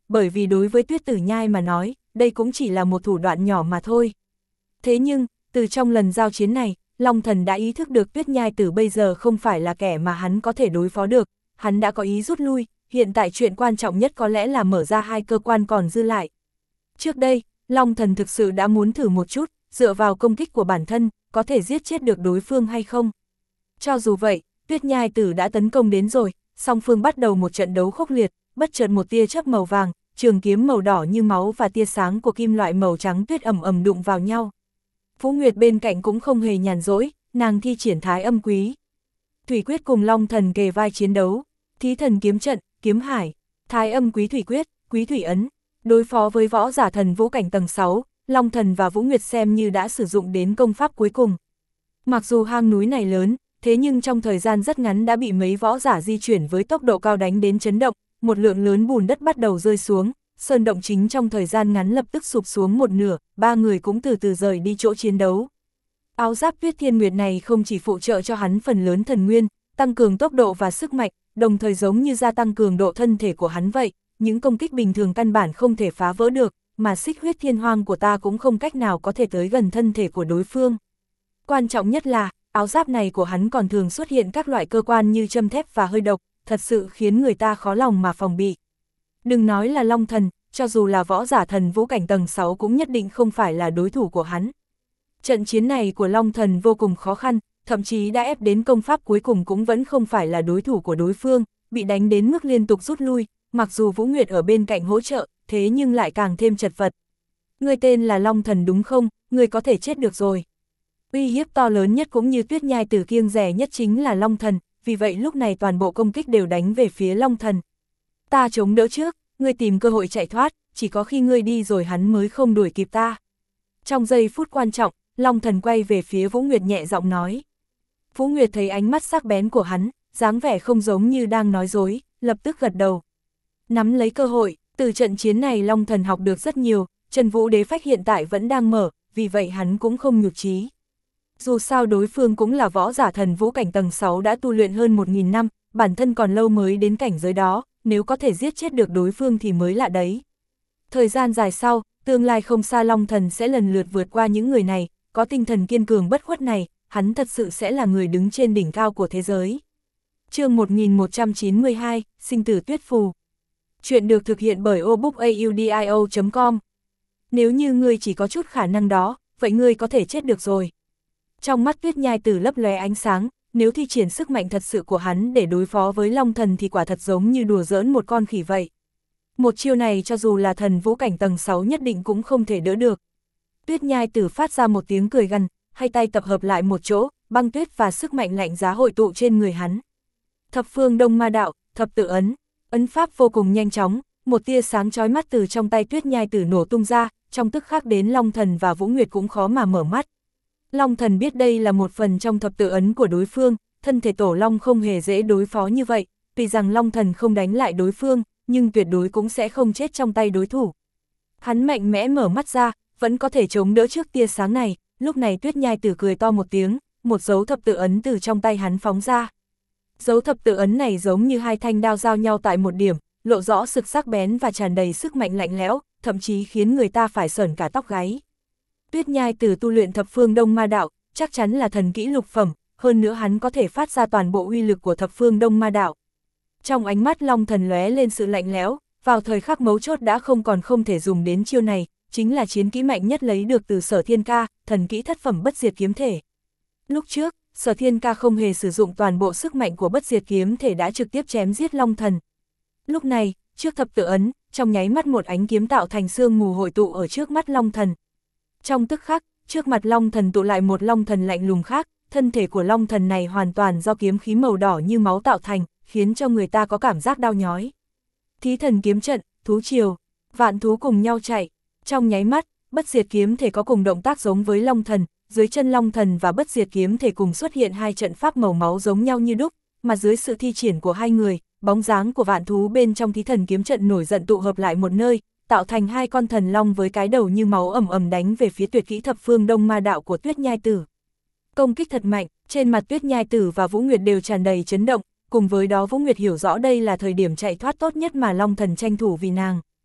bởi vì đối với Tuyết Tử Nhai mà nói, đây cũng chỉ là một thủ đoạn nhỏ mà thôi. Thế nhưng, từ trong lần giao chiến này, Long Thần đã ý thức được Tuyết Nhai Tử bây giờ không phải là kẻ mà hắn có thể đối phó được, hắn đã có ý rút lui, hiện tại chuyện quan trọng nhất có lẽ là mở ra hai cơ quan còn dư lại. Trước đây, Long Thần thực sự đã muốn thử một chút, dựa vào công kích của bản thân, có thể giết chết được đối phương hay không. Cho dù vậy, Tuyết Nhai Tử đã tấn công đến rồi, song phương bắt đầu một trận đấu khốc liệt, bất chợt một tia chớp màu vàng, trường kiếm màu đỏ như máu và tia sáng của kim loại màu trắng tuyết ầm ầm đụng vào nhau. Vũ Nguyệt bên cạnh cũng không hề nhàn rỗi, nàng thi triển Thái Âm Quý Thủy Quyết cùng Long Thần kề vai chiến đấu, Thí Thần Kiếm Trận, Kiếm Hải, Thái Âm Quý Thủy Quyết, Quý Thủy Ấn, đối phó với võ giả thần vũ cảnh tầng sáu, Long Thần và Vũ Nguyệt xem như đã sử dụng đến công pháp cuối cùng. Mặc dù hang núi này lớn, thế nhưng trong thời gian rất ngắn đã bị mấy võ giả di chuyển với tốc độ cao đánh đến chấn động, một lượng lớn bùn đất bắt đầu rơi xuống, sơn động chính trong thời gian ngắn lập tức sụp xuống một nửa, ba người cũng từ từ rời đi chỗ chiến đấu. Áo giáp Tuyết Thiên Nguyệt này không chỉ phụ trợ cho hắn phần lớn thần nguyên, tăng cường tốc độ và sức mạnh, đồng thời giống như gia tăng cường độ thân thể của hắn vậy, những công kích bình thường căn bản không thể phá vỡ được, mà xích huyết thiên hoang của ta cũng không cách nào có thể tới gần thân thể của đối phương. Quan trọng nhất là, áo giáp này của hắn còn thường xuất hiện các loại cơ quan như châm thép và hơi độc, thật sự khiến người ta khó lòng mà phòng bị. Đừng nói là Long Thần, cho dù là võ giả thần vũ cảnh tầng sáu cũng nhất định không phải là đối thủ của hắn. Trận chiến này của Long Thần vô cùng khó khăn, thậm chí đã ép đến công pháp cuối cùng cũng vẫn không phải là đối thủ của đối phương, bị đánh đến mức liên tục rút lui, mặc dù Vũ Nguyệt ở bên cạnh hỗ trợ, thế nhưng lại càng thêm chật vật. Người tên là Long Thần đúng không, người có thể chết được rồi. Uy hiếp to lớn nhất cũng như Tuyết Nhai Tử kiêng dè nhất chính là Long Thần, vì vậy lúc này toàn bộ công kích đều đánh về phía Long Thần. Ta chống đỡ trước, ngươi tìm cơ hội chạy thoát, chỉ có khi ngươi đi rồi hắn mới không đuổi kịp ta. Trong giây phút quan trọng, Long Thần quay về phía Vũ Nguyệt nhẹ giọng nói. Vũ Nguyệt thấy ánh mắt sắc bén của hắn, dáng vẻ không giống như đang nói dối, lập tức gật đầu. Nắm lấy cơ hội, từ trận chiến này Long Thần học được rất nhiều, Trần Vũ Đế Phách hiện tại vẫn đang mở, vì vậy hắn cũng không nhụt chí. Dù sao đối phương cũng là võ giả thần vũ cảnh tầng sáu đã tu luyện hơn một nghìn năm, bản thân còn lâu mới đến cảnh giới đó, nếu có thể giết chết được đối phương thì mới lạ đấy. Thời gian dài sau, tương lai không xa Long Thần sẽ lần lượt vượt qua những người này, có tinh thần kiên cường bất khuất này, hắn thật sự sẽ là người đứng trên đỉnh cao của thế giới. Chương một nghìn một trăm chín mươi hai, Sinh tử tuyết phù. Chuyện được thực hiện bởi obookaudio chấm com. Nếu như ngươi chỉ có chút khả năng đó, vậy ngươi có thể chết được rồi. Trong mắt Tuyết Nhai Tử lấp lóe ánh sáng, nếu thi triển sức mạnh thật sự của hắn để đối phó với Long Thần thì quả thật giống như đùa giỡn một con khỉ vậy. Một chiêu này cho dù là thần vũ cảnh tầng sáu nhất định cũng không thể đỡ được. Tuyết Nhai Tử phát ra một tiếng cười gằn, hai tay tập hợp lại một chỗ, băng tuyết và sức mạnh lạnh giá hội tụ trên người hắn. Thập phương Đông Ma Đạo, thập tự ấn, ấn pháp vô cùng nhanh chóng, một tia sáng chói mắt từ trong tay Tuyết Nhai Tử nổ tung ra, trong tức khắc đến Long Thần và Vũ Nguyệt cũng khó mà mở mắt. Long Thần biết đây là một phần trong thập tự ấn của đối phương, thân thể tổ Long không hề dễ đối phó như vậy, tuy rằng Long Thần không đánh lại đối phương, nhưng tuyệt đối cũng sẽ không chết trong tay đối thủ. Hắn mạnh mẽ mở mắt ra, vẫn có thể chống đỡ trước tia sáng này, lúc này Tuyết Nhai Tử cười to một tiếng, một dấu thập tự ấn từ trong tay hắn phóng ra. Dấu thập tự ấn này giống như hai thanh đao giao nhau tại một điểm, lộ rõ sự sắc bén và tràn đầy sức mạnh lạnh lẽo, thậm chí khiến người ta phải sởn cả tóc gáy. Tuyết Nhai Tử tu luyện thập phương Đông Ma Đạo, chắc chắn là thần kỹ lục phẩm, hơn nữa hắn có thể phát ra toàn bộ uy lực của thập phương Đông Ma Đạo. Trong ánh mắt Long Thần lóe lên sự lạnh lẽo, vào thời khắc mấu chốt đã không còn không thể dùng đến chiêu này, chính là chiến kỹ mạnh nhất lấy được từ Sở Thiên Ca, thần kỹ thất phẩm bất diệt kiếm thể. Lúc trước, Sở Thiên Ca không hề sử dụng toàn bộ sức mạnh của bất diệt kiếm thể đã trực tiếp chém giết Long Thần. Lúc này, trước thập tự ấn, trong nháy mắt một ánh kiếm tạo thành sương mù hội tụ ở trước mắt Long Thần. Trong tức khắc, trước mặt Long Thần tụ lại một Long Thần lạnh lùng khác, thân thể của Long Thần này hoàn toàn do kiếm khí màu đỏ như máu tạo thành, khiến cho người ta có cảm giác đau nhói. Thí Thần Kiếm Trận, thú triều, vạn thú cùng nhau chạy. Trong nháy mắt, bất diệt kiếm thể có cùng động tác giống với Long Thần, dưới chân Long Thần và bất diệt kiếm thể cùng xuất hiện hai trận pháp màu máu giống nhau như đúc, mà dưới sự thi triển của hai người, bóng dáng của vạn thú bên trong Thí Thần Kiếm Trận nổi giận tụ hợp lại một nơi, tạo thành hai con thần long với cái đầu như máu ầm ầm đánh về phía tuyệt kỹ thập phương Đông Ma Đạo của Tuyết Nhai Tử. Công kích thật mạnh, trên mặt Tuyết Nhai Tử và Vũ Nguyệt đều tràn đầy chấn động, cùng với đó Vũ Nguyệt hiểu rõ đây là thời điểm chạy thoát tốt nhất mà Long Thần tranh thủ vì nàng.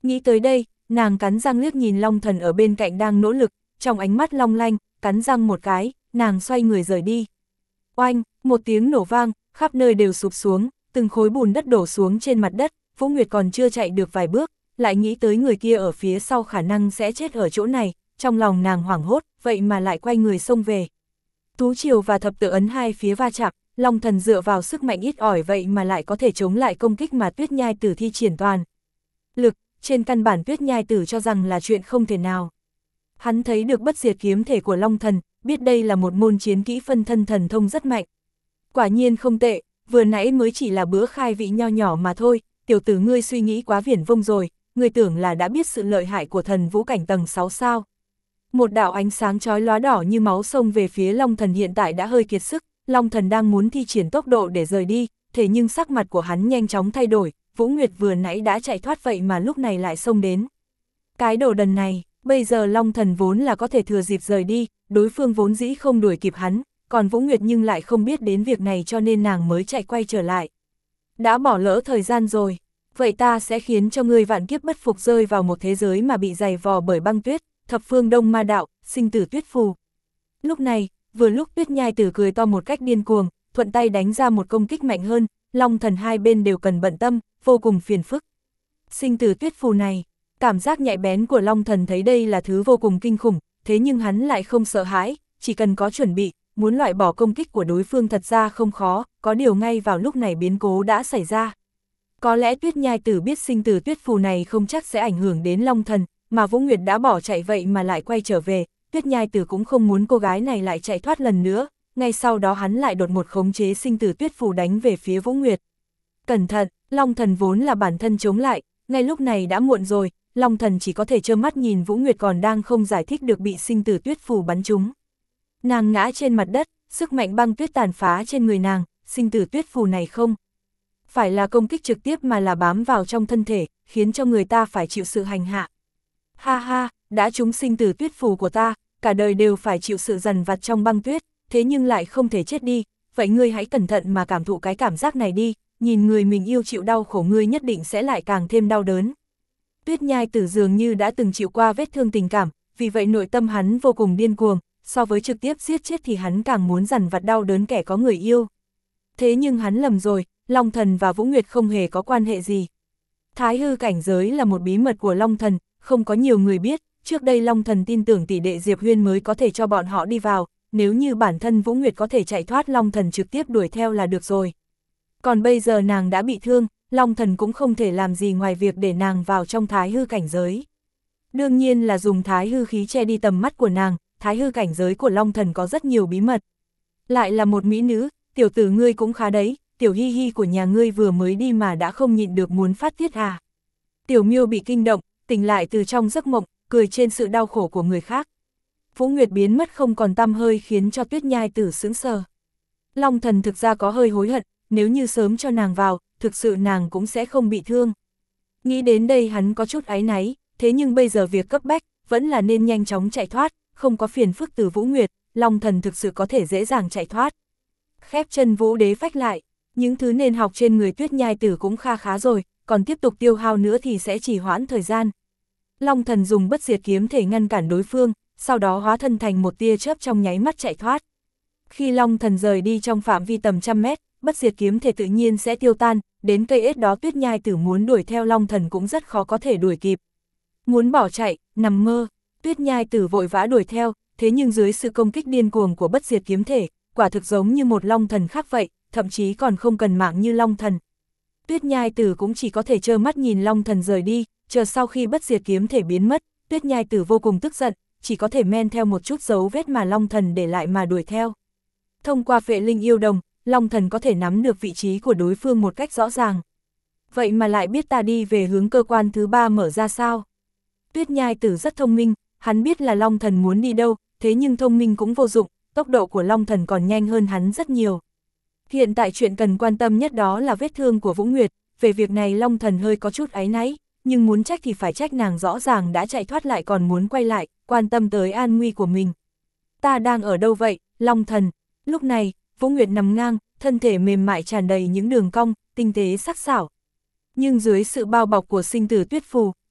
Nghĩ tới đây, nàng cắn răng liếc nhìn Long Thần ở bên cạnh đang nỗ lực, trong ánh mắt long lanh, cắn răng một cái, nàng xoay người rời đi. Oanh, một tiếng nổ vang, khắp nơi đều sụp xuống, từng khối bùn đất đổ xuống trên mặt đất, Vũ Nguyệt còn chưa chạy được vài bước, lại nghĩ tới người kia ở phía sau khả năng sẽ chết ở chỗ này, trong lòng nàng hoảng hốt, vậy mà lại quay người xông về. Tú Triều và thập tự ấn hai phía va chạm, Long Thần dựa vào sức mạnh ít ỏi vậy mà lại có thể chống lại công kích mà Tuyết Nhai Tử thi triển toàn lực, trên căn bản Tuyết Nhai Tử cho rằng là chuyện không thể nào. Hắn thấy được bất diệt kiếm thể của Long Thần, biết đây là một môn chiến kỹ phân thân thần thông rất mạnh. Quả nhiên không tệ, vừa nãy mới chỉ là bữa khai vị nho nhỏ mà thôi, tiểu tử ngươi suy nghĩ quá viển vông rồi, ngươi tưởng là đã biết sự lợi hại của thần vũ cảnh tầng sáu sao. Một đạo ánh sáng chói lóa đỏ như máu xông về phía Long Thần hiện tại đã hơi kiệt sức, Long Thần đang muốn thi triển tốc độ để rời đi, thế nhưng sắc mặt của hắn nhanh chóng thay đổi, Vũ Nguyệt vừa nãy đã chạy thoát vậy mà lúc này lại xông đến. Cái đồ đần này, bây giờ Long Thần vốn là có thể thừa dịp rời đi, đối phương vốn dĩ không đuổi kịp hắn, còn Vũ Nguyệt nhưng lại không biết đến việc này cho nên nàng mới chạy quay trở lại. Đã bỏ lỡ thời gian rồi, vậy ta sẽ khiến cho ngươi vạn kiếp bất phục rơi vào một thế giới mà bị dày vò bởi băng tuyết, thập phương đông ma đạo, sinh tử tuyết phù. Lúc này, vừa lúc Tuyết Nhai Tử cười to một cách điên cuồng, thuận tay đánh ra một công kích mạnh hơn, Long Thần hai bên đều cần bận tâm, vô cùng phiền phức. Sinh tử tuyết phù này, cảm giác nhạy bén của Long Thần thấy đây là thứ vô cùng kinh khủng, thế nhưng hắn lại không sợ hãi, chỉ cần có chuẩn bị, muốn loại bỏ công kích của đối phương thật ra không khó, có điều ngay vào lúc này biến cố đã xảy ra. Có lẽ Tuyết Nhai Tử biết sinh tử tuyết phù này không chắc sẽ ảnh hưởng đến Long Thần, mà Vũ Nguyệt đã bỏ chạy vậy mà lại quay trở về, Tuyết Nhai Tử cũng không muốn cô gái này lại chạy thoát lần nữa, ngay sau đó hắn lại đột một khống chế sinh tử tuyết phù đánh về phía Vũ Nguyệt. Cẩn thận, Long Thần vốn là bản thân chống lại, ngay lúc này đã muộn rồi, Long Thần chỉ có thể trơ mắt nhìn Vũ Nguyệt còn đang không giải thích được bị sinh tử tuyết phù bắn trúng. Nàng ngã trên mặt đất, sức mạnh băng tuyết tàn phá trên người nàng, sinh tử tuyết phù này không phải là công kích trực tiếp mà là bám vào trong thân thể, khiến cho người ta phải chịu sự hành hạ. Ha ha, đã trúng sinh tử tuyết phù của ta, cả đời đều phải chịu sự dằn vặt trong băng tuyết, thế nhưng lại không thể chết đi, vậy ngươi hãy cẩn thận mà cảm thụ cái cảm giác này đi, nhìn người mình yêu chịu đau khổ ngươi nhất định sẽ lại càng thêm đau đớn. Tuyết Nhai Tử dường như đã từng chịu qua vết thương tình cảm, vì vậy nội tâm hắn vô cùng điên cuồng, so với trực tiếp giết chết thì hắn càng muốn dằn vặt đau đớn kẻ có người yêu. Thế nhưng hắn lầm rồi, Long Thần và Vũ Nguyệt không hề có quan hệ gì. Thái hư cảnh giới là một bí mật của Long Thần, không có nhiều người biết, trước đây Long Thần tin tưởng tỷ đệ Diệp Huyên mới có thể cho bọn họ đi vào, nếu như bản thân Vũ Nguyệt có thể chạy thoát Long Thần trực tiếp đuổi theo là được rồi. Còn bây giờ nàng đã bị thương, Long Thần cũng không thể làm gì ngoài việc để nàng vào trong thái hư cảnh giới. Đương nhiên là dùng thái hư khí che đi tầm mắt của nàng, thái hư cảnh giới của Long Thần có rất nhiều bí mật. Lại là một mỹ nữ, tiểu tử ngươi cũng khá đấy, tiểu hi hi của nhà ngươi vừa mới đi mà đã không nhịn được muốn phát tiết à. Tiểu Miêu bị kinh động, tỉnh lại từ trong giấc mộng, cười trên sự đau khổ của người khác. Vũ Nguyệt biến mất không còn tăm hơi khiến cho Tuyết Nhai Tử sững sờ. Long Thần thực ra có hơi hối hận, nếu như sớm cho nàng vào, thực sự nàng cũng sẽ không bị thương. Nghĩ đến đây hắn có chút áy náy, thế nhưng bây giờ việc cấp bách, vẫn là nên nhanh chóng chạy thoát, không có phiền phức từ Vũ Nguyệt, Long Thần thực sự có thể dễ dàng chạy thoát. Khép chân Vũ Đế phách lại, những thứ nên học trên người Tuyết Nhai Tử cũng kha khá rồi, còn tiếp tục tiêu hao nữa thì sẽ chỉ hoãn thời gian. Long Thần dùng bất diệt kiếm thể ngăn cản đối phương, sau đó hóa thân thành một tia chớp trong nháy mắt chạy thoát. Khi Long Thần rời đi trong phạm vi tầm trăm mét, bất diệt kiếm thể tự nhiên sẽ tiêu tan, đến cây ết đó Tuyết Nhai Tử muốn đuổi theo Long Thần cũng rất khó có thể đuổi kịp. Muốn bỏ chạy, nằm mơ, Tuyết Nhai Tử vội vã đuổi theo, thế nhưng dưới sự công kích điên cuồng của bất diệt kiếm thể, quả thực giống như một Long Thần khác vậy, thậm chí còn không cần mạng như Long Thần. Tuyết Nhai Tử cũng chỉ có thể trơ mắt nhìn Long Thần rời đi, chờ sau khi bất diệt kiếm thể biến mất, Tuyết Nhai Tử vô cùng tức giận, chỉ có thể men theo một chút dấu vết mà Long Thần để lại mà đuổi theo. Thông qua phệ linh yêu đồng, Long Thần có thể nắm được vị trí của đối phương một cách rõ ràng. Vậy mà lại biết ta đi về hướng cơ quan thứ ba mở ra sao? Tuyết Nhai Tử rất thông minh, hắn biết là Long Thần muốn đi đâu, thế nhưng thông minh cũng vô dụng, tốc độ của Long Thần còn nhanh hơn hắn rất nhiều. Hiện tại chuyện cần quan tâm nhất đó là vết thương của Vũ Nguyệt, về việc này Long Thần hơi có chút áy náy, nhưng muốn trách thì phải trách nàng rõ ràng đã chạy thoát lại còn muốn quay lại, quan tâm tới an nguy của mình. Ta đang ở đâu vậy, Long Thần? Lúc này, Vũ Nguyệt nằm ngang, thân thể mềm mại tràn đầy những đường cong, tinh tế sắc sảo. Nhưng dưới sự bao bọc của sinh tử tuyết phù,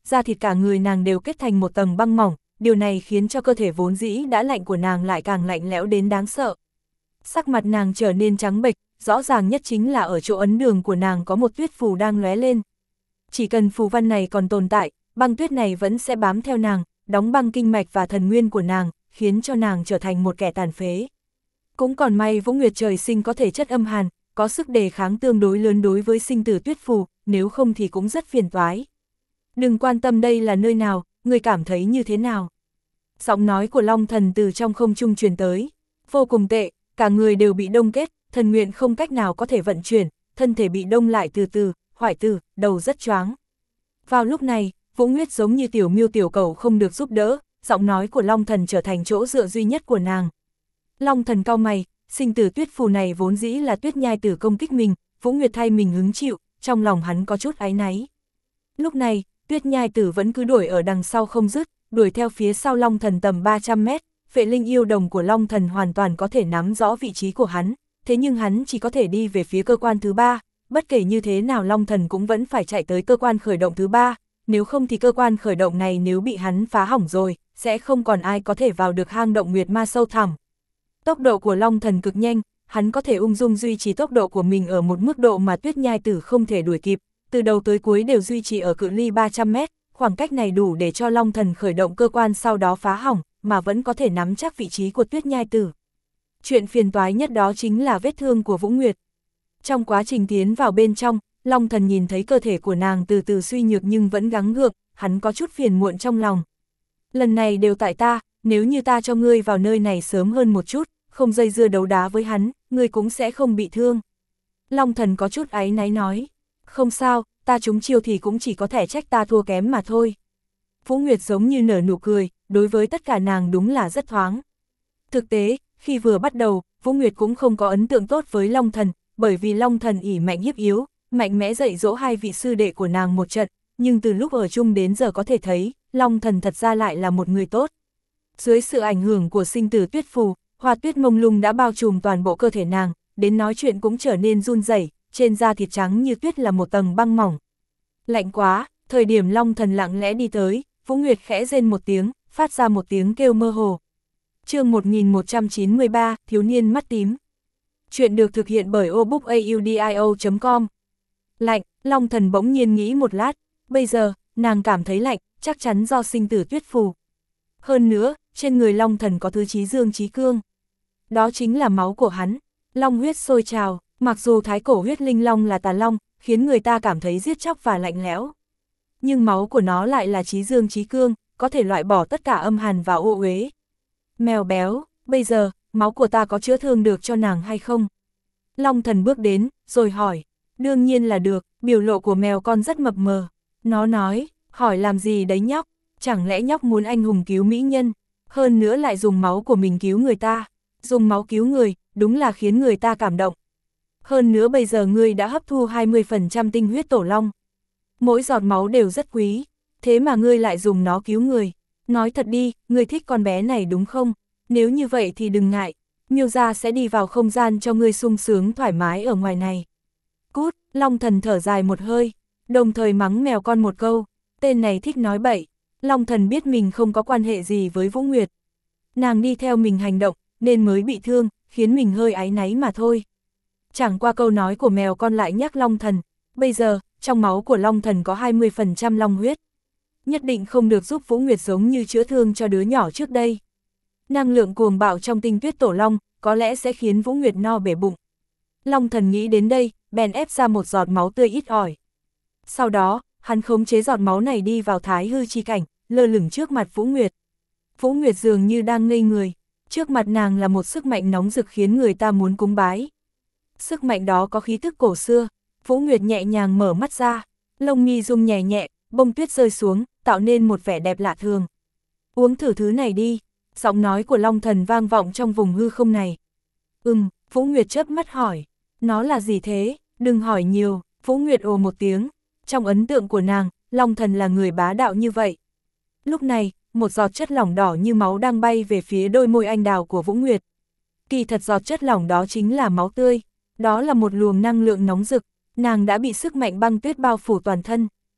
da thịt cả người nàng đều kết thành một tầng băng mỏng, điều này khiến cho cơ thể vốn dĩ đã lạnh của nàng lại càng lạnh lẽo đến đáng sợ. Sắc mặt nàng trở nên trắng bệch, rõ ràng nhất chính là ở chỗ ấn đường của nàng có một tuyết phù đang lóe lên. Chỉ cần phù văn này còn tồn tại, băng tuyết này vẫn sẽ bám theo nàng, đóng băng kinh mạch và thần nguyên của nàng, khiến cho nàng trở thành một kẻ tàn phế. Cũng còn may Vũ Nguyệt trời sinh có thể chất âm hàn, có sức đề kháng tương đối lớn đối với sinh tử tuyết phù, nếu không thì cũng rất phiền toái. Đừng quan tâm đây là nơi nào, người cảm thấy như thế nào? Giọng nói của Long Thần từ trong không trung truyền tới, vô cùng tệ, cả người đều bị đông kết, thần nguyện không cách nào có thể vận chuyển, thân thể bị đông lại từ từ, hoại tử, đầu rất choáng. Vào lúc này, Vũ Nguyệt giống như tiểu miêu tiểu cầu không được giúp đỡ, giọng nói của Long Thần trở thành chỗ dựa duy nhất của nàng. Long Thần cau mày, sinh tử tuyết phù này vốn dĩ là Tuyết Nhai Tử công kích mình, Vũ Nguyệt thay mình hứng chịu, trong lòng hắn có chút áy náy. Lúc này, Tuyết Nhai Tử vẫn cứ đuổi ở đằng sau không dứt, đuổi theo phía sau Long Thần tầm ba trăm mét, Phệ Linh yêu đồng của Long Thần hoàn toàn có thể nắm rõ vị trí của hắn, thế nhưng hắn chỉ có thể đi về phía cơ quan thứ ba, bất kể như thế nào Long Thần cũng vẫn phải chạy tới cơ quan khởi động thứ ba, nếu không thì cơ quan khởi động này nếu bị hắn phá hỏng rồi, sẽ không còn ai có thể vào được hang động Nguyệt Ma sâu thẳm. Tốc độ của Long Thần cực nhanh, hắn có thể ung dung duy trì tốc độ của mình ở một mức độ mà Tuyết Nhai Tử không thể đuổi kịp, từ đầu tới cuối đều duy trì ở cự ly ba trăm mét, khoảng cách này đủ để cho Long Thần khởi động cơ quan sau đó phá hỏng, mà vẫn có thể nắm chắc vị trí của Tuyết Nhai Tử. Chuyện phiền toái nhất đó chính là vết thương của Vũ Nguyệt. Trong quá trình tiến vào bên trong, Long Thần nhìn thấy cơ thể của nàng từ từ suy nhược nhưng vẫn gắng gượng, hắn có chút phiền muộn trong lòng. Lần này đều tại ta, nếu như ta cho ngươi vào nơi này sớm hơn một chút, không dây dưa đấu đá với hắn, ngươi cũng sẽ không bị thương. Long Thần có chút áy náy nói, không sao, ta trúng chiêu thì cũng chỉ có thể trách ta thua kém mà thôi. Vũ Nguyệt giống như nở nụ cười, đối với tất cả nàng đúng là rất thoáng. Thực tế, khi vừa bắt đầu, Vũ Nguyệt cũng không có ấn tượng tốt với Long Thần, bởi vì Long Thần ỷ mạnh hiếp yếu, mạnh mẽ dạy dỗ hai vị sư đệ của nàng một trận, nhưng từ lúc ở chung đến giờ có thể thấy, Long Thần thật ra lại là một người tốt. Dưới sự ảnh hưởng của sinh tử tuyết phù, hoa tuyết mông lung đã bao trùm toàn bộ cơ thể nàng, đến nói chuyện cũng trở nên run rẩy, trên da thịt trắng như tuyết là một tầng băng mỏng. Lạnh quá, thời điểm Long Thần lặng lẽ đi tới, Vũ Nguyệt khẽ rên một tiếng, phát ra một tiếng kêu mơ hồ. Chương một nghìn một trăm chín mươi ba, thiếu niên mắt tím. Chuyện được thực hiện bởi obookaudio chấm com. Lạnh, Long Thần bỗng nhiên nghĩ một lát, bây giờ, nàng cảm thấy lạnh, chắc chắn do sinh tử tuyết phù. Hơn nữa, trên người Long Thần có thứ chí dương chí cương. Đó chính là máu của hắn, long huyết sôi trào, mặc dù thái cổ huyết linh long là tà long, khiến người ta cảm thấy giết chóc và lạnh lẽo. Nhưng máu của nó lại là chí dương chí cương, có thể loại bỏ tất cả âm hàn và ô uế. Mèo béo, bây giờ, máu của ta có chữa thương được cho nàng hay không? Long Thần bước đến, rồi hỏi. Đương nhiên là được, biểu lộ của mèo con rất mập mờ. Nó nói, hỏi làm gì đấy nhóc, chẳng lẽ nhóc muốn anh hùng cứu mỹ nhân, hơn nữa lại dùng máu của mình cứu người ta. Dùng máu cứu người, đúng là khiến người ta cảm động. Hơn nữa bây giờ ngươi đã hấp thu hai mươi phần trăm tinh huyết tổ long. Mỗi giọt máu đều rất quý, thế mà ngươi lại dùng nó cứu người. Nói thật đi, ngươi thích con bé này đúng không? Nếu như vậy thì đừng ngại, Miêu gia sẽ đi vào không gian cho ngươi sung sướng thoải mái ở ngoài này. Cút, Long Thần thở dài một hơi, đồng thời mắng mèo con một câu, tên này thích nói bậy. Long Thần biết mình không có quan hệ gì với Vũ Nguyệt. Nàng đi theo mình hành động, nên mới bị thương, khiến mình hơi áy náy mà thôi. Chẳng qua câu nói của mèo con lại nhắc Long Thần, bây giờ, trong máu của Long Thần có hai mươi phần trăm long huyết. Nhất định không được giúp Vũ Nguyệt giống như chữa thương cho đứa nhỏ trước đây. Năng lượng cuồng bạo trong tinh tuyết tổ long, có lẽ sẽ khiến Vũ Nguyệt no bể bụng. Long Thần nghĩ đến đây, bèn ép ra một giọt máu tươi ít ỏi. Sau đó, hắn khống chế giọt máu này đi vào thái hư chi cảnh, lơ lửng trước mặt Vũ Nguyệt. Vũ Nguyệt dường như đang ngây người, trước mặt nàng là một sức mạnh nóng rực khiến người ta muốn cúng bái. Sức mạnh đó có khí tức cổ xưa, Vũ Nguyệt nhẹ nhàng mở mắt ra, lông mi rung nhẹ nhẹ, bông tuyết rơi xuống, tạo nên một vẻ đẹp lạ thường. Uống thử thứ này đi, giọng nói của Long Thần vang vọng trong vùng hư không này. Ừm, Vũ Nguyệt chớp mắt hỏi, nó là gì thế, đừng hỏi nhiều, Vũ Nguyệt ồ một tiếng, trong ấn tượng của nàng, Long Thần là người bá đạo như vậy. Lúc này, một giọt chất lỏng đỏ như máu đang bay về phía đôi môi anh đào của Vũ Nguyệt. Kỳ thật giọt chất lỏng đó chính là máu tươi, đó là một luồng năng lượng nóng rực, nàng đã bị sức mạnh băng tuyết bao phủ toàn thân.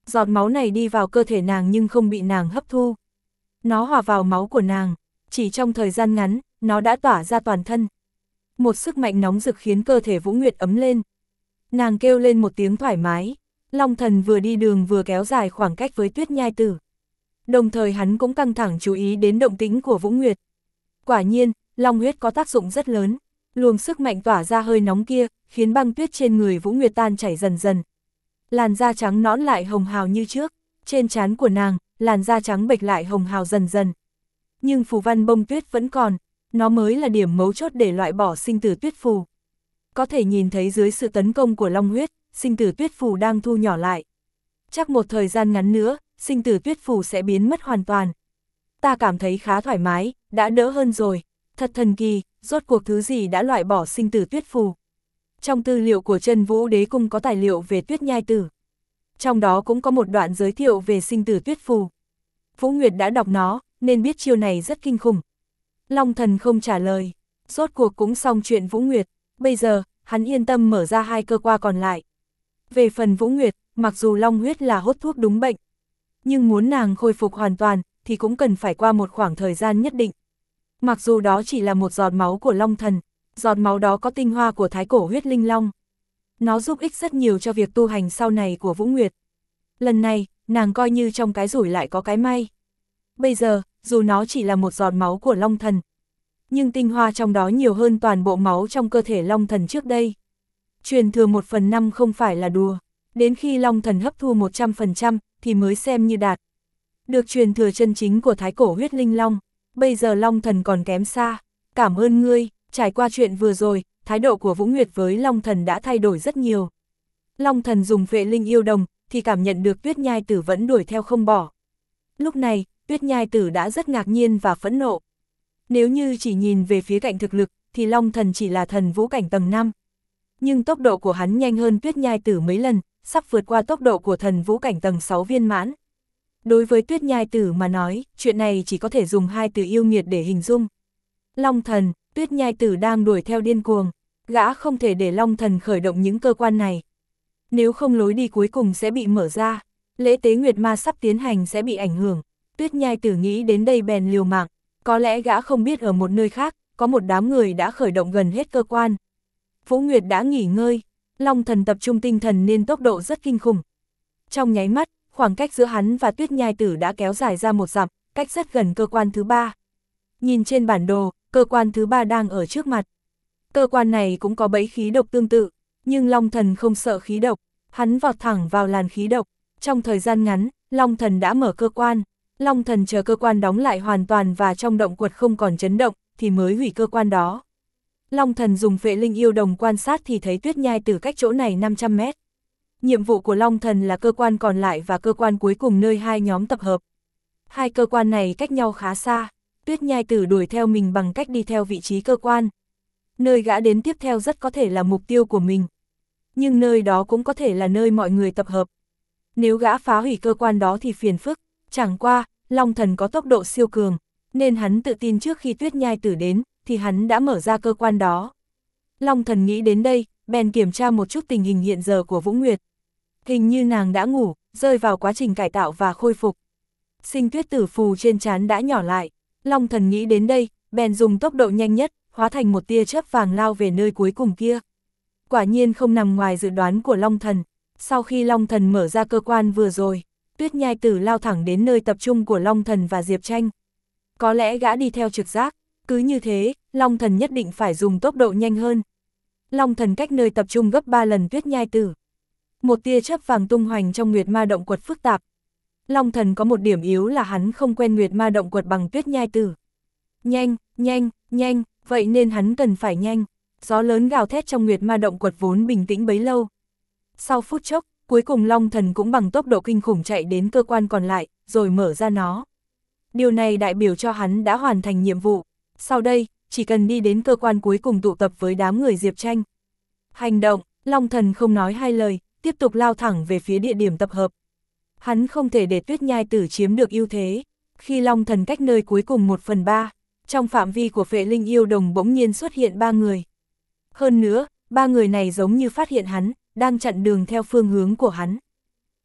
Giọt máu này đi vào cơ thể nàng nhưng không bị nàng hấp thu. Nó hòa vào máu của nàng, chỉ trong thời gian ngắn, nó đã tỏa ra toàn thân. Một sức mạnh nóng rực khiến cơ thể Vũ Nguyệt ấm lên. Nàng kêu lên một tiếng thoải mái, Long Thần vừa đi đường vừa kéo dài khoảng cách với Tuyết Nhai Tử. Đồng thời hắn cũng căng thẳng chú ý đến động tĩnh của Vũ Nguyệt. Quả nhiên, long huyết có tác dụng rất lớn, luồng sức mạnh tỏa ra hơi nóng kia, khiến băng tuyết trên người Vũ Nguyệt tan chảy dần dần. Làn da trắng nõn lại hồng hào như trước, trên trán của nàng, làn da trắng bệch lại hồng hào dần dần. Nhưng phù văn bông tuyết vẫn còn, nó mới là điểm mấu chốt để loại bỏ sinh tử tuyết phù. Có thể nhìn thấy dưới sự tấn công của long huyết, sinh tử tuyết phù đang thu nhỏ lại. Chắc một thời gian ngắn nữa, sinh tử tuyết phù sẽ biến mất hoàn toàn. Ta cảm thấy khá thoải mái, đã đỡ hơn rồi. Thật thần kỳ, rốt cuộc thứ gì đã loại bỏ sinh tử tuyết phù. Trong tư liệu của Chân Vũ Đế Cung có tài liệu về Tuyết Nhai Tử. Trong đó cũng có một đoạn giới thiệu về sinh tử tuyết phù. Vũ Nguyệt đã đọc nó, nên biết chiêu này rất kinh khủng. Long Thần không trả lời, rốt cuộc cũng xong chuyện Vũ Nguyệt. Bây giờ, hắn yên tâm mở ra hai cơ quan còn lại. Về phần Vũ Nguyệt, mặc dù long huyết là hốt thuốc đúng bệnh, nhưng muốn nàng khôi phục hoàn toàn, thì cũng cần phải qua một khoảng thời gian nhất định. Mặc dù đó chỉ là một giọt máu của Long Thần, giọt máu đó có tinh hoa của thái cổ huyết linh long. Nó giúp ích rất nhiều cho việc tu hành sau này của Vũ Nguyệt. Lần này, nàng coi như trong cái rủi lại có cái may. Bây giờ, dù nó chỉ là một giọt máu của Long Thần, nhưng tinh hoa trong đó nhiều hơn toàn bộ máu trong cơ thể Long Thần trước đây. Truyền thừa một phần năm không phải là đùa, đến khi Long Thần hấp thu một trăm phần trăm thì mới xem như đạt. Được truyền thừa chân chính của thái cổ huyết linh long, bây giờ Long Thần còn kém xa. Cảm ơn ngươi, trải qua chuyện vừa rồi, thái độ của Vũ Nguyệt với Long Thần đã thay đổi rất nhiều. Long Thần dùng vệ linh yêu đồng, thì cảm nhận được Tuyết Nhai Tử vẫn đuổi theo không bỏ. Lúc này, Tuyết Nhai Tử đã rất ngạc nhiên và phẫn nộ. Nếu như chỉ nhìn về phía cạnh thực lực, thì Long Thần chỉ là thần vũ cảnh tầng năm. Nhưng tốc độ của hắn nhanh hơn Tuyết Nhai Tử mấy lần, sắp vượt qua tốc độ của thần vũ cảnh tầng sáu viên mãn. Đối với Tuyết Nhai Tử mà nói, chuyện này chỉ có thể dùng hai từ yêu nghiệt để hình dung. Long Thần, Tuyết Nhai Tử đang đuổi theo điên cuồng, gã không thể để Long Thần khởi động những cơ quan này. Nếu không lối đi cuối cùng sẽ bị mở ra, lễ tế Nguyệt Ma sắp tiến hành sẽ bị ảnh hưởng. Tuyết Nhai Tử nghĩ đến đây bèn liều mạng, có lẽ gã không biết ở một nơi khác, có một đám người đã khởi động gần hết cơ quan. Vũ Nguyệt đã nghỉ ngơi, Long Thần tập trung tinh thần nên tốc độ rất kinh khủng. Trong nháy mắt, khoảng cách giữa hắn và Tuyết Nhai Tử đã kéo dài ra một dặm, cách rất gần cơ quan thứ ba. Nhìn trên bản đồ, cơ quan thứ ba đang ở trước mặt. Cơ quan này cũng có bẫy khí độc tương tự, nhưng Long Thần không sợ khí độc, hắn vọt thẳng vào làn khí độc. Trong thời gian ngắn, Long Thần đã mở cơ quan. Long Thần chờ cơ quan đóng lại hoàn toàn và trong động quật không còn chấn động, thì mới hủy cơ quan đó. Long Thần dùng vệ linh yêu đồng quan sát thì thấy Tuyết Nhai Tử cách chỗ này năm trăm mét. Nhiệm vụ của Long Thần là cơ quan còn lại và cơ quan cuối cùng nơi hai nhóm tập hợp. Hai cơ quan này cách nhau khá xa, Tuyết Nhai Tử đuổi theo mình bằng cách đi theo vị trí cơ quan. Nơi gã đến tiếp theo rất có thể là mục tiêu của mình. Nhưng nơi đó cũng có thể là nơi mọi người tập hợp. Nếu gã phá hủy cơ quan đó thì phiền phức, chẳng qua, Long Thần có tốc độ siêu cường, nên hắn tự tin trước khi Tuyết Nhai Tử đến, thì hắn đã mở ra cơ quan đó. Long Thần nghĩ đến đây, bèn kiểm tra một chút tình hình hiện giờ của Vũ Nguyệt. Hình như nàng đã ngủ, rơi vào quá trình cải tạo và khôi phục. Sinh tuyết tử phù trên trán đã nhỏ lại. Long Thần nghĩ đến đây, bèn dùng tốc độ nhanh nhất, hóa thành một tia chớp vàng lao về nơi cuối cùng kia. Quả nhiên không nằm ngoài dự đoán của Long Thần. Sau khi Long Thần mở ra cơ quan vừa rồi, Tuyết Nhai Tử lao thẳng đến nơi tập trung của Long Thần và Diệp Tranh. Có lẽ gã đi theo trực giác, cứ như thế, Long Thần nhất định phải dùng tốc độ nhanh hơn. Long Thần cách nơi tập trung gấp ba lần Tuyết Nhai Tử. Một tia chớp vàng tung hoành trong Nguyệt Ma động quật phức tạp. Long Thần có một điểm yếu là hắn không quen Nguyệt Ma động quật bằng Tuyết Nhai Tử. Nhanh, nhanh, nhanh, vậy nên hắn cần phải nhanh. Gió lớn gào thét trong Nguyệt Ma động quật vốn bình tĩnh bấy lâu. Sau phút chốc, cuối cùng Long Thần cũng bằng tốc độ kinh khủng chạy đến cơ quan còn lại, rồi mở ra nó. Điều này đại biểu cho hắn đã hoàn thành nhiệm vụ. Sau đây, chỉ cần đi đến cơ quan cuối cùng tụ tập với đám người Diệp Tranh. Hành động, Long Thần không nói hai lời, tiếp tục lao thẳng về phía địa điểm tập hợp. Hắn không thể để Tuyết Nhai Tử chiếm được ưu thế. Khi Long Thần cách nơi cuối cùng một phần ba, trong phạm vi của vệ linh yêu đồng bỗng nhiên xuất hiện ba người. Hơn nữa, ba người này giống như phát hiện hắn, đang chặn đường theo phương hướng của hắn.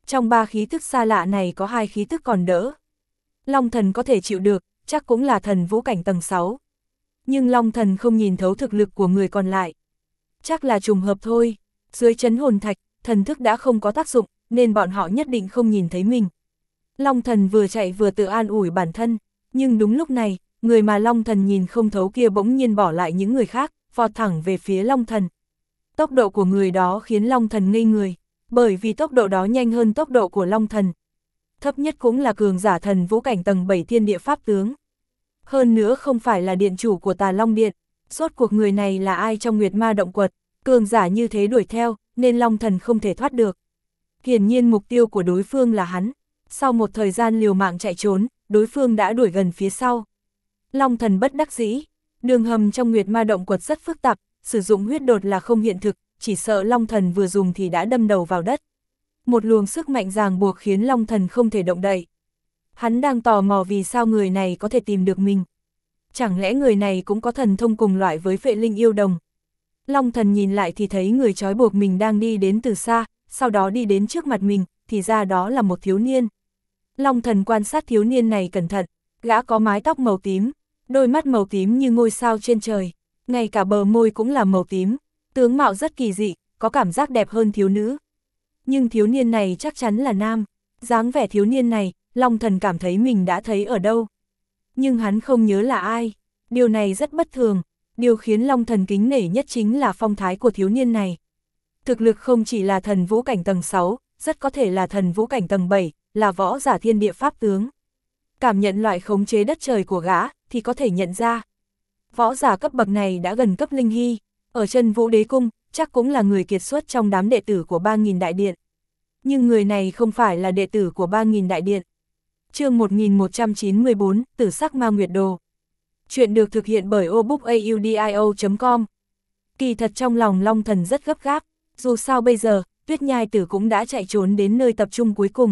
Trong ba khí tức xa lạ này có hai khí tức còn đỡ. Long thần có thể chịu được, chắc cũng là thần vũ cảnh tầng sáu. Nhưng Long thần không nhìn thấu thực lực của người còn lại. Chắc là trùng hợp thôi, dưới chấn hồn thạch, thần thức đã không có tác dụng, nên bọn họ nhất định không nhìn thấy mình. Long thần vừa chạy vừa tự an ủi bản thân, nhưng đúng lúc này, người mà Long thần nhìn không thấu kia bỗng nhiên bỏ lại những người khác, vọt thẳng về phía Long thần. Tốc độ của người đó khiến Long thần ngây người, bởi vì tốc độ đó nhanh hơn tốc độ của Long thần. Thấp nhất cũng là cường giả thần vũ cảnh tầng bảy thiên địa pháp tướng. Hơn nữa không phải là điện chủ của Tà Long Điện, rốt cuộc người này là ai trong Nguyệt Ma Động Quật, cường giả như thế đuổi theo, nên Long thần không thể thoát được. Hiển nhiên mục tiêu của đối phương là hắn, sau một thời gian liều mạng chạy trốn, đối phương đã đuổi gần phía sau. Long thần bất đắc dĩ, đường hầm trong Nguyệt Ma Động Quật rất phức tạp, sử dụng huyết đột là không hiện thực, chỉ sợ Long thần vừa dùng thì đã đâm đầu vào đất. Một luồng sức mạnh ràng buộc khiến Long thần không thể động đậy. Hắn đang tò mò vì sao người này có thể tìm được mình. Chẳng lẽ người này cũng có thần thông cùng loại với Phệ Linh Yêu Đồng? Long thần nhìn lại thì thấy người trói buộc mình đang đi đến từ xa, sau đó đi đến trước mặt mình, thì ra đó là một thiếu niên. Long thần quan sát thiếu niên này cẩn thận, gã có mái tóc màu tím, đôi mắt màu tím như ngôi sao trên trời, ngay cả bờ môi cũng là màu tím, tướng mạo rất kỳ dị, có cảm giác đẹp hơn thiếu nữ. Nhưng thiếu niên này chắc chắn là nam, dáng vẻ thiếu niên này, Long thần cảm thấy mình đã thấy ở đâu. Nhưng hắn không nhớ là ai, điều này rất bất thường, điều khiến Long thần kính nể nhất chính là phong thái của thiếu niên này. Thực lực không chỉ là thần vũ cảnh tầng sáu, rất có thể là thần vũ cảnh tầng bảy, là võ giả thiên địa pháp tướng. Cảm nhận loại khống chế đất trời của gã, thì có thể nhận ra. Võ giả cấp bậc này đã gần cấp linh hy, ở chân Vũ Đế Cung, chắc cũng là người kiệt xuất trong đám đệ tử của ba nghìn đại điện. Nhưng người này không phải là đệ tử của ba nghìn đại điện. Chương một nghìn một trăm chín mươi tư, Tử Sắc Ma Nguyệt Đồ. Chuyện được thực hiện bởi obookaudio chấm com. Kỳ thật trong lòng Long thần rất gấp gáp, dù sao bây giờ, Tuyết Nhai Tử cũng đã chạy trốn đến nơi tập trung cuối cùng.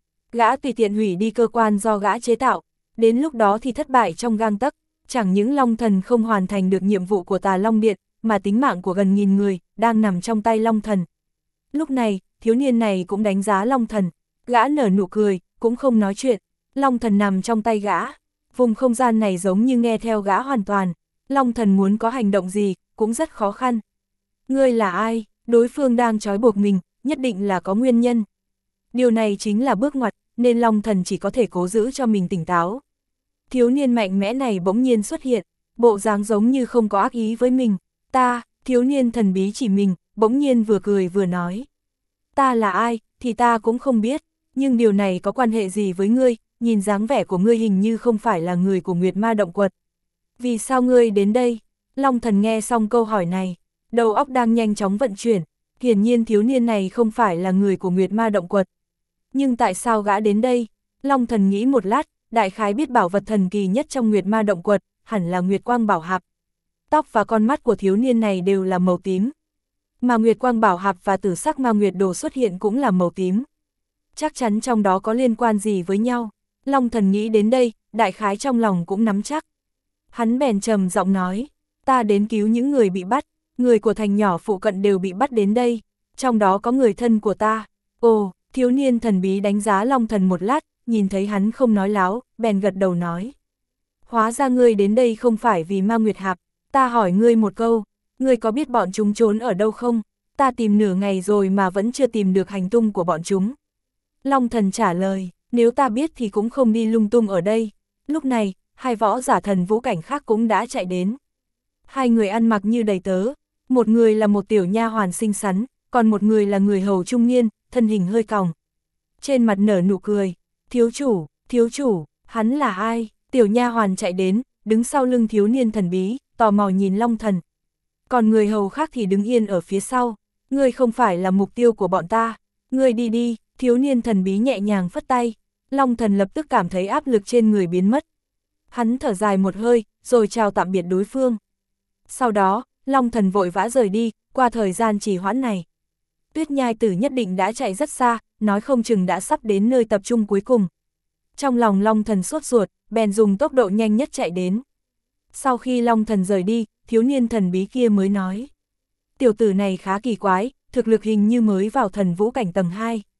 Gã tùy tiện hủy đi cơ quan do gã chế tạo, đến lúc đó thì thất bại trong gang tấc, chẳng những Long thần không hoàn thành được nhiệm vụ của Tà Long Điện, mà tính mạng của gần nghìn người, đang nằm trong tay Long thần. Lúc này, thiếu niên này cũng đánh giá Long thần, gã nở nụ cười, cũng không nói chuyện, Long thần nằm trong tay gã, vùng không gian này giống như nghe theo gã hoàn toàn, Long thần muốn có hành động gì, cũng rất khó khăn. Ngươi là ai? Đối phương đang trói buộc mình, nhất định là có nguyên nhân. Điều này chính là bước ngoặt, nên Long thần chỉ có thể cố giữ cho mình tỉnh táo. Thiếu niên mạnh mẽ này bỗng nhiên xuất hiện, bộ dáng giống như không có ác ý với mình. Ta, thiếu niên thần bí chỉ mình, bỗng nhiên vừa cười vừa nói. Ta là ai, thì ta cũng không biết, nhưng điều này có quan hệ gì với ngươi, nhìn dáng vẻ của ngươi hình như không phải là người của Nguyệt Ma Động Quật. Vì sao ngươi đến đây? Long thần nghe xong câu hỏi này, đầu óc đang nhanh chóng vận chuyển, hiển nhiên thiếu niên này không phải là người của Nguyệt Ma Động Quật. Nhưng tại sao gã đến đây? Long thần nghĩ một lát, đại khái biết bảo vật thần kỳ nhất trong Nguyệt Ma Động Quật, hẳn là Nguyệt Quang Bảo Hạp. Tóc và con mắt của thiếu niên này đều là màu tím. Mà Nguyệt Quang Bảo Hạp và Tử Sắc Ma Nguyệt Đồ xuất hiện cũng là màu tím. Chắc chắn trong đó có liên quan gì với nhau. Long thần nghĩ đến đây, đại khái trong lòng cũng nắm chắc. Hắn bèn trầm giọng nói, ta đến cứu những người bị bắt, người của thành nhỏ phụ cận đều bị bắt đến đây, trong đó có người thân của ta. Ồ, thiếu niên thần bí đánh giá Long thần một lát, nhìn thấy hắn không nói láo, bèn gật đầu nói. Hóa ra ngươi đến đây không phải vì Ma Nguyệt Hạp, ta hỏi ngươi một câu, ngươi có biết bọn chúng trốn ở đâu không? Ta tìm nửa ngày rồi mà vẫn chưa tìm được hành tung của bọn chúng. Long thần trả lời, nếu ta biết thì cũng không đi lung tung ở đây. Lúc này, hai võ giả thần vũ cảnh khác cũng đã chạy đến. Hai người ăn mặc như đầy tớ, một người là một tiểu nha hoàn xinh xắn, còn một người là người hầu trung niên, thân hình hơi còng. Trên mặt nở nụ cười, thiếu chủ, thiếu chủ, hắn là ai? Tiểu nha hoàn chạy đến, đứng sau lưng thiếu niên thần bí, tò mò nhìn Long thần. Còn người hầu khác thì đứng yên ở phía sau, ngươi không phải là mục tiêu của bọn ta, ngươi đi đi, thiếu niên thần bí nhẹ nhàng phất tay, Long thần lập tức cảm thấy áp lực trên người biến mất. Hắn thở dài một hơi, rồi chào tạm biệt đối phương. Sau đó, Long thần vội vã rời đi, qua thời gian trì hoãn này. Tuyết Nhai Tử nhất định đã chạy rất xa, nói không chừng đã sắp đến nơi tập trung cuối cùng. Trong lòng Long thần sốt ruột, bèn dùng tốc độ nhanh nhất chạy đến. Sau khi Long thần rời đi, thiếu niên thần bí kia mới nói. Tiểu tử này khá kỳ quái, thực lực hình như mới vào thần vũ cảnh tầng hai.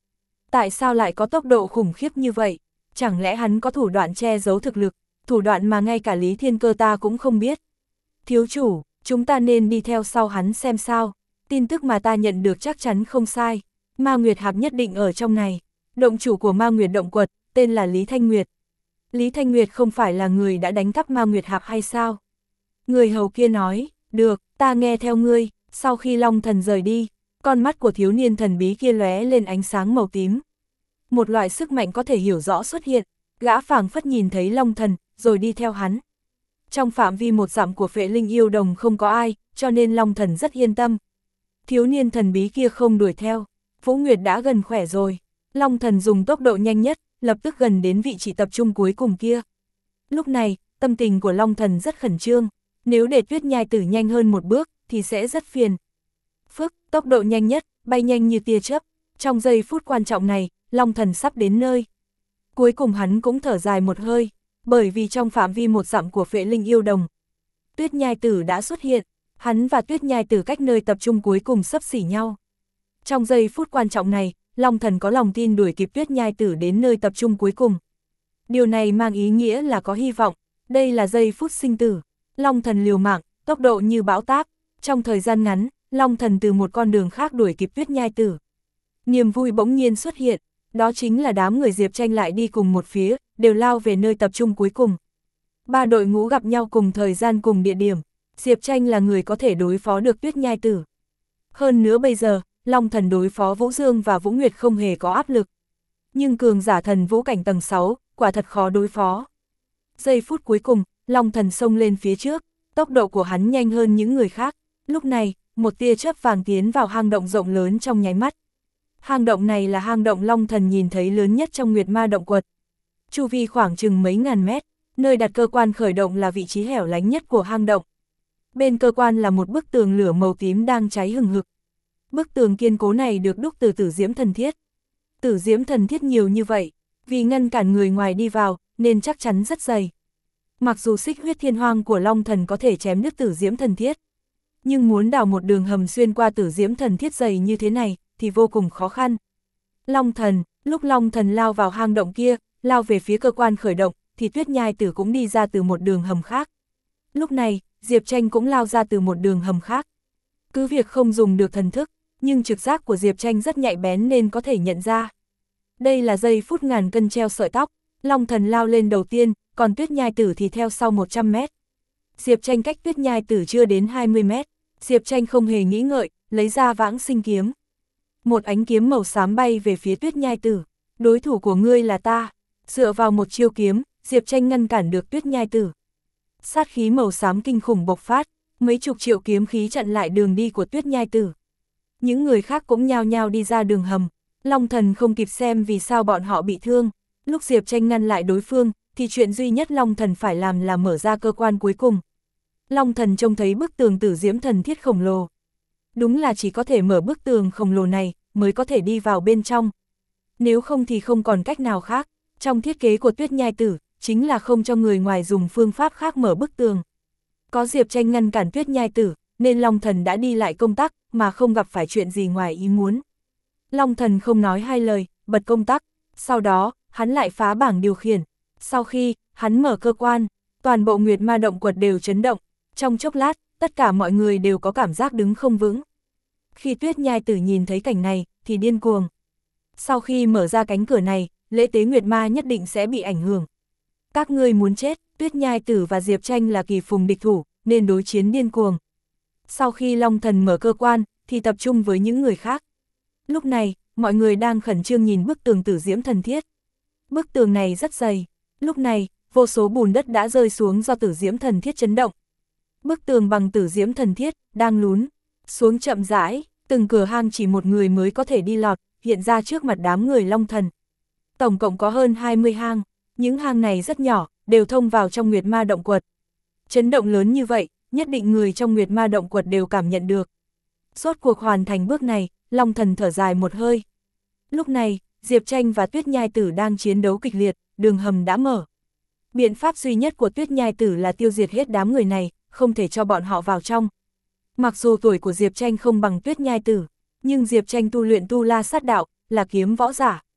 Tại sao lại có tốc độ khủng khiếp như vậy? Chẳng lẽ hắn có thủ đoạn che giấu thực lực, thủ đoạn mà ngay cả Lý Thiên Cơ ta cũng không biết? Thiếu chủ, chúng ta nên đi theo sau hắn xem sao. Tin tức mà ta nhận được chắc chắn không sai. Ma Nguyệt Hạp nhất định ở trong này. Động chủ của Ma Nguyệt động quật, tên là Lý Thanh Nguyệt. Lý Thanh Nguyệt không phải là người đã đánh cắp Ma Nguyệt Hạp hay sao? Người hầu kia nói, được, ta nghe theo ngươi. Sau khi Long Thần rời đi, con mắt của thiếu niên thần bí kia lóe lên ánh sáng màu tím. Một loại sức mạnh có thể hiểu rõ xuất hiện, gã phảng phất nhìn thấy Long Thần, rồi đi theo hắn. Trong phạm vi một dặm của Phệ Linh Yêu Đồng không có ai, cho nên Long Thần rất yên tâm. Thiếu niên thần bí kia không đuổi theo, Vũ Nguyệt đã gần khỏe rồi. Long Thần dùng tốc độ nhanh nhất, lập tức gần đến vị trí tập trung cuối cùng kia. Lúc này, tâm tình của Long Thần rất khẩn trương, nếu để Tuyết Nhai Tử nhanh hơn một bước, thì sẽ rất phiền. Phức, tốc độ nhanh nhất, bay nhanh như tia chớp. Trong giây phút quan trọng này, Long Thần sắp đến nơi. Cuối cùng hắn cũng thở dài một hơi, bởi vì trong phạm vi một dặm của Phệ Linh Yêu Đồng, Tuyết Nhai Tử đã xuất hiện, hắn và Tuyết Nhai Tử cách nơi tập trung cuối cùng xấp xỉ nhau. Trong giây phút quan trọng này, Long Thần có lòng tin đuổi kịp Tuyết Nhai Tử đến nơi tập trung cuối cùng. Điều này mang ý nghĩa là có hy vọng, đây là giây phút sinh tử. Long Thần liều mạng, tốc độ như bão táp, trong thời gian ngắn, Long Thần từ một con đường khác đuổi kịp Tuyết Nhai Tử. Niềm vui bỗng nhiên xuất hiện, đó chính là đám người Diệp Tranh lại đi cùng một phía, đều lao về nơi tập trung cuối cùng. Ba đội ngũ gặp nhau cùng thời gian cùng địa điểm, Diệp Tranh là người có thể đối phó được Tuyết Nhai Tử. Hơn nữa bây giờ, Long Thần đối phó Vũ Dương và Vũ Nguyệt không hề có áp lực. Nhưng cường giả thần vũ cảnh tầng sáu, quả thật khó đối phó. Giây phút cuối cùng, Long Thần xông lên phía trước, tốc độ của hắn nhanh hơn những người khác. Lúc này, một tia chớp vàng tiến vào hang động rộng lớn trong nháy mắt. Hang động này là hang động Long Thần nhìn thấy lớn nhất trong Nguyệt Ma động quật. Chu vi khoảng chừng mấy ngàn mét, nơi đặt cơ quan khởi động là vị trí hẻo lánh nhất của hang động. Bên cơ quan là một bức tường lửa màu tím đang cháy hừng hực. Bức tường kiên cố này được đúc từ tử diễm thần thiết. Tử diễm thần thiết nhiều như vậy, vì ngăn cản người ngoài đi vào, nên chắc chắn rất dày. Mặc dù xích huyết thiên hoang của Long Thần có thể chém đứt tử diễm thần thiết, nhưng muốn đào một đường hầm xuyên qua tử diễm thần thiết dày như thế này, thì vô cùng khó khăn. Long Thần, lúc Long Thần lao vào hang động kia, lao về phía cơ quan khởi động, thì Tuyết Nhai Tử cũng đi ra từ một đường hầm khác. Lúc này, Diệp Tranh cũng lao ra từ một đường hầm khác. Cứ việc không dùng được thần thức, nhưng trực giác của Diệp Tranh rất nhạy bén nên có thể nhận ra. Đây là giây phút ngàn cân treo sợi tóc, Long Thần lao lên đầu tiên, còn Tuyết Nhai Tử thì theo sau một trăm mét. Diệp Tranh cách Tuyết Nhai Tử chưa đến hai mươi mét, Diệp Tranh không hề nghĩ ngợi, lấy ra Vãng Sinh kiếm. Một ánh kiếm màu xám bay về phía Tuyết Nhai Tử, đối thủ của ngươi là ta. Dựa vào một chiêu kiếm, Diệp Tranh ngăn cản được Tuyết Nhai Tử. Sát khí màu xám kinh khủng bộc phát, mấy chục triệu kiếm khí chặn lại đường đi của Tuyết Nhai Tử. Những người khác cũng nhao nhao đi ra đường hầm, Long Thần không kịp xem vì sao bọn họ bị thương. Lúc Diệp Tranh ngăn lại đối phương, thì chuyện duy nhất Long Thần phải làm là mở ra cơ quan cuối cùng. Long Thần trông thấy bức tường tử diễm thần thiết khổng lồ. Đúng là chỉ có thể mở bức tường khổng lồ này, mới có thể đi vào bên trong. Nếu không thì không còn cách nào khác, trong thiết kế của Tuyết Nhai Tử, chính là không cho người ngoài dùng phương pháp khác mở bức tường. Có Diệp Tranh ngăn cản Tuyết Nhai Tử, nên Long Thần đã đi lại công tắc, mà không gặp phải chuyện gì ngoài ý muốn. Long Thần không nói hai lời, bật công tắc, sau đó, hắn lại phá bảng điều khiển. Sau khi, hắn mở cơ quan, toàn bộ Nguyệt Ma động quật đều chấn động, trong chốc lát, tất cả mọi người đều có cảm giác đứng không vững. Khi Tuyết Nhai Tử nhìn thấy cảnh này, thì điên cuồng. Sau khi mở ra cánh cửa này, lễ tế Nguyệt Ma nhất định sẽ bị ảnh hưởng. Các ngươi muốn chết, Tuyết Nhai Tử và Diệp Tranh là kỳ phùng địch thủ, nên đối chiến điên cuồng. Sau khi Long Thần mở cơ quan, thì tập trung với những người khác. Lúc này, mọi người đang khẩn trương nhìn bức tường tử diễm thần thiết. Bức tường này rất dày. Lúc này, vô số bùn đất đã rơi xuống do tử diễm thần thiết chấn động. Bức tường bằng tử diễm thần thiết, đang lún xuống chậm rãi, từng cửa hang chỉ một người mới có thể đi lọt, hiện ra trước mặt đám người Long Thần. Tổng cộng có hơn hai mươi hang, những hang này rất nhỏ, đều thông vào trong Nguyệt Ma động quật. Chấn động lớn như vậy, nhất định người trong Nguyệt Ma động quật đều cảm nhận được. Rốt cuộc hoàn thành bước này, Long Thần thở dài một hơi. Lúc này, Diệp Tranh và Tuyết Nhai Tử đang chiến đấu kịch liệt, đường hầm đã mở. Biện pháp duy nhất của Tuyết Nhai Tử là tiêu diệt hết đám người này, không thể cho bọn họ vào trong. Mặc dù tuổi của Diệp Tranh không bằng Tuyết Nhai Tử, nhưng Diệp Tranh tu luyện tu la sát đạo, là kiếm võ giả.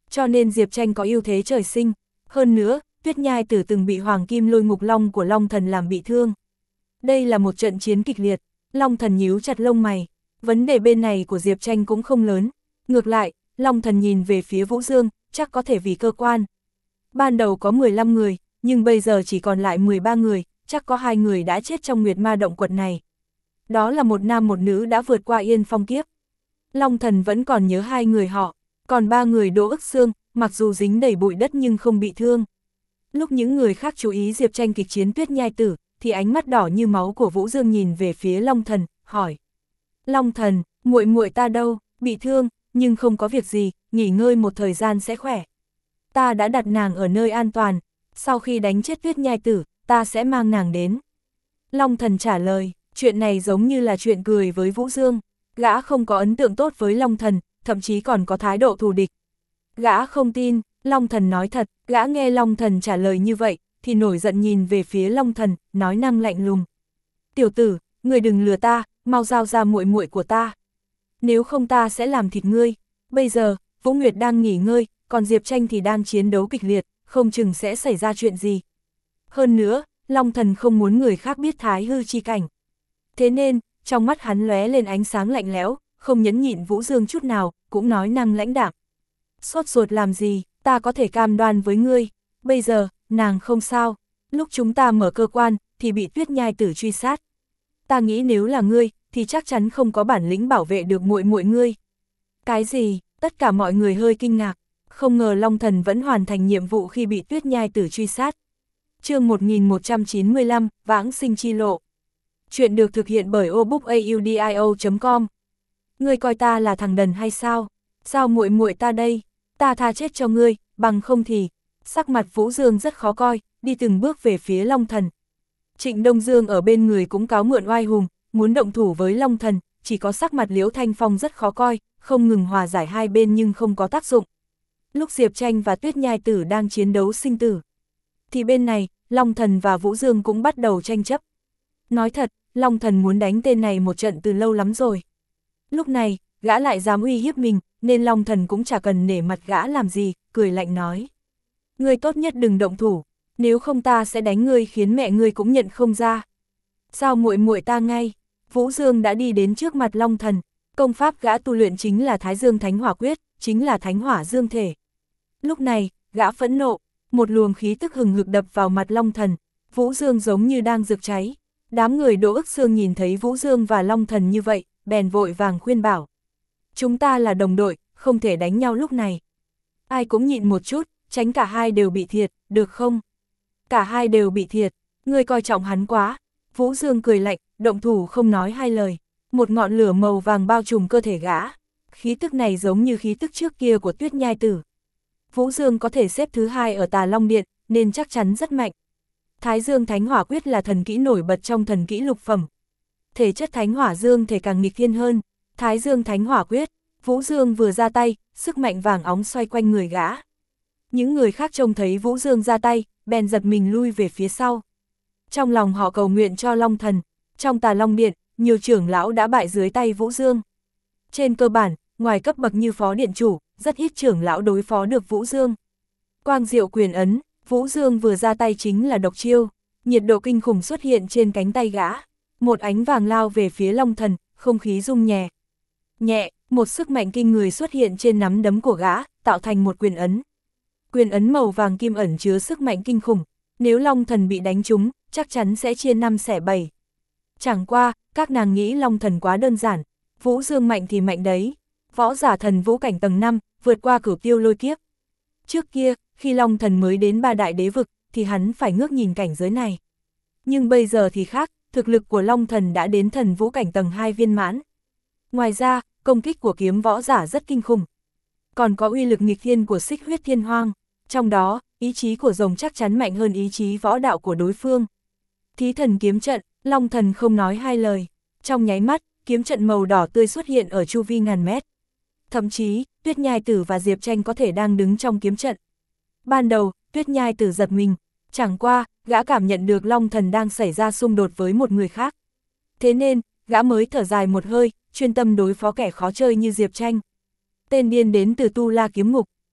cho nên Diệp Tranh có ưu thế trời sinh. Hơn nữa, Tuyết Nhai Tử từng bị Hoàng Kim Lôi Ngục Long của Long Thần làm bị thương. Đây là một trận chiến kịch liệt, Long Thần nhíu chặt lông mày. Vấn đề bên này của Diệp Tranh cũng không lớn. Ngược lại, Long Thần nhìn về phía Vũ Dương, chắc có thể vì cơ quan. Ban đầu có mười lăm người, nhưng bây giờ chỉ còn lại mười ba người, chắc có hai người đã chết trong Nguyệt Ma động quật này. Đó là một nam một nữ đã vượt qua Yên Phong kiếp. Long Thần vẫn còn nhớ hai người họ, còn ba người Đỗ Ức Xương, mặc dù dính đầy bụi đất nhưng không bị thương. Lúc những người khác chú ý Diệp Tranh kịch chiến Tuyết Nhai Tử, thì ánh mắt đỏ như máu của Vũ Dương nhìn về phía Long Thần, hỏi: Long Thần, muội muội ta đâu? Bị thương, nhưng không có việc gì, nghỉ ngơi một thời gian sẽ khỏe. Ta đã đặt nàng ở nơi an toàn, sau khi đánh chết Tuyết Nhai Tử, ta sẽ mang nàng đến. Long Thần trả lời, chuyện này giống như là chuyện cười với Vũ Dương. Gã không có ấn tượng tốt với Long Thần, thậm chí còn có thái độ thù địch. Gã không tin, Long Thần nói thật, gã nghe Long Thần trả lời như vậy, thì nổi giận nhìn về phía Long Thần, nói năng lạnh lùng. Tiểu tử, người đừng lừa ta, mau giao ra muội muội của ta. Nếu không ta sẽ làm thịt ngươi. Bây giờ, Vũ Nguyệt đang nghỉ ngơi, còn Diệp Tranh thì đang chiến đấu kịch liệt, không chừng sẽ xảy ra chuyện gì. Hơn nữa, Long Thần không muốn người khác biết Thái hư chi cảnh. Thế nên, trong mắt hắn lóe lên ánh sáng lạnh lẽo, không nhẫn nhịn Vũ Dương chút nào, cũng nói năng lãnh đạm. Sốt ruột làm gì, ta có thể cam đoan với ngươi. Bây giờ, nàng không sao. Lúc chúng ta mở cơ quan, thì bị Tuyết Nhai Tử truy sát. Ta nghĩ nếu là ngươi, thì chắc chắn không có bản lĩnh bảo vệ được muội muội ngươi. Cái gì? Tất cả mọi người hơi kinh ngạc. Không ngờ Long Thần vẫn hoàn thành nhiệm vụ khi bị Tuyết Nhai Tử truy sát. Chương một nghìn một trăm chín mươi lăm, Vãng sinh chi lộ. Chuyện được thực hiện bởi obookaudio chấm com. Ngươi coi ta là thằng đần hay sao? Sao muội muội ta đây? Ta tha chết cho ngươi, bằng không thì... Sắc mặt Vũ Dương rất khó coi, đi từng bước về phía Long Thần. Trịnh Đông Dương ở bên người cũng cáo mượn oai hùng, muốn động thủ với Long Thần, chỉ có sắc mặt Liễu Thanh Phong rất khó coi, không ngừng hòa giải hai bên nhưng không có tác dụng. Lúc Diệp Tranh và Tuyết Nhai Tử đang chiến đấu sinh tử, thì bên này, Long Thần và Vũ Dương cũng bắt đầu tranh chấp. Nói thật, Long Thần muốn đánh tên này một trận từ lâu lắm rồi. Lúc này, gã lại dám uy hiếp mình, nên Long Thần cũng chả cần nể mặt gã làm gì, cười lạnh nói. Ngươi tốt nhất đừng động thủ, nếu không ta sẽ đánh ngươi khiến mẹ ngươi cũng nhận không ra. Sao muội muội ta ngay? Vũ Dương đã đi đến trước mặt Long Thần, công pháp gã tu luyện chính là Thái Dương Thánh Hỏa Quyết, chính là Thánh Hỏa Dương Thể. Lúc này, gã phẫn nộ, một luồng khí tức hừng hực đập vào mặt Long Thần, Vũ Dương giống như đang rực cháy. Đám người Đỗ Ức Xương nhìn thấy Vũ Dương và Long Thần như vậy, bèn vội vàng khuyên bảo. Chúng ta là đồng đội, không thể đánh nhau lúc này. Ai cũng nhịn một chút, tránh cả hai đều bị thiệt, được không? Cả hai đều bị thiệt, ngươi coi trọng hắn quá. Vũ Dương cười lạnh, động thủ không nói hai lời. Một ngọn lửa màu vàng bao trùm cơ thể gã. Khí tức này giống như khí tức trước kia của Tuyết Nhai Tử. Vũ Dương có thể xếp thứ hai ở Tà Long Điện, nên chắc chắn rất mạnh. Thái Dương Thánh Hỏa Quyết là thần kỹ nổi bật trong thần kỹ lục phẩm. Thể chất Thánh Hỏa Dương thể càng nghịch thiên hơn. Thái Dương Thánh Hỏa Quyết, Vũ Dương vừa ra tay, sức mạnh vàng óng xoay quanh người gã. Những người khác trông thấy Vũ Dương ra tay, bèn giật mình lui về phía sau. Trong lòng họ cầu nguyện cho Long Thần. Trong Tà Long Điện, nhiều trưởng lão đã bại dưới tay Vũ Dương. Trên cơ bản, ngoài cấp bậc như phó điện chủ, rất ít trưởng lão đối phó được Vũ Dương. Quang Diệu Quyền Ấn, Vũ Dương vừa ra tay chính là độc chiêu, nhiệt độ kinh khủng xuất hiện trên cánh tay gã. Một ánh vàng lao về phía Long Thần, không khí rung nhẹ. Nhẹ, một sức mạnh kinh người xuất hiện trên nắm đấm của gã, tạo thành một quyền ấn. Quyền ấn màu vàng kim ẩn chứa sức mạnh kinh khủng, nếu Long Thần bị đánh trúng, chắc chắn sẽ chia năm xẻ bảy. Chẳng qua, các nàng nghĩ Long Thần quá đơn giản, Vũ Dương mạnh thì mạnh đấy. Võ giả thần vũ cảnh tầng năm, vượt qua cửu tiêu lôi kiếp. Trước kia, khi Long Thần mới đến ba đại đế vực, thì hắn phải ngước nhìn cảnh giới này. Nhưng bây giờ thì khác, thực lực của Long Thần đã đến thần vũ cảnh tầng hai viên mãn. Ngoài ra, công kích của kiếm võ giả rất kinh khủng. Còn có uy lực nghịch thiên của Xích Huyết Thiên Hoang, trong đó, ý chí của rồng chắc chắn mạnh hơn ý chí võ đạo của đối phương. Thí thần kiếm trận, Long Thần không nói hai lời. Trong nháy mắt, kiếm trận màu đỏ tươi xuất hiện ở chu vi ngàn mét. Thậm chí, Tuyết Nhai Tử và Diệp Tranh có thể đang đứng trong kiếm trận. Ban đầu, Tuyết Nhai Tử giật mình, chẳng qua, gã cảm nhận được Long Thần đang xảy ra xung đột với một người khác. Thế nên, gã mới thở dài một hơi, chuyên tâm đối phó kẻ khó chơi như Diệp Tranh. Tên điên đến từ Tu La Kiếm Ngục,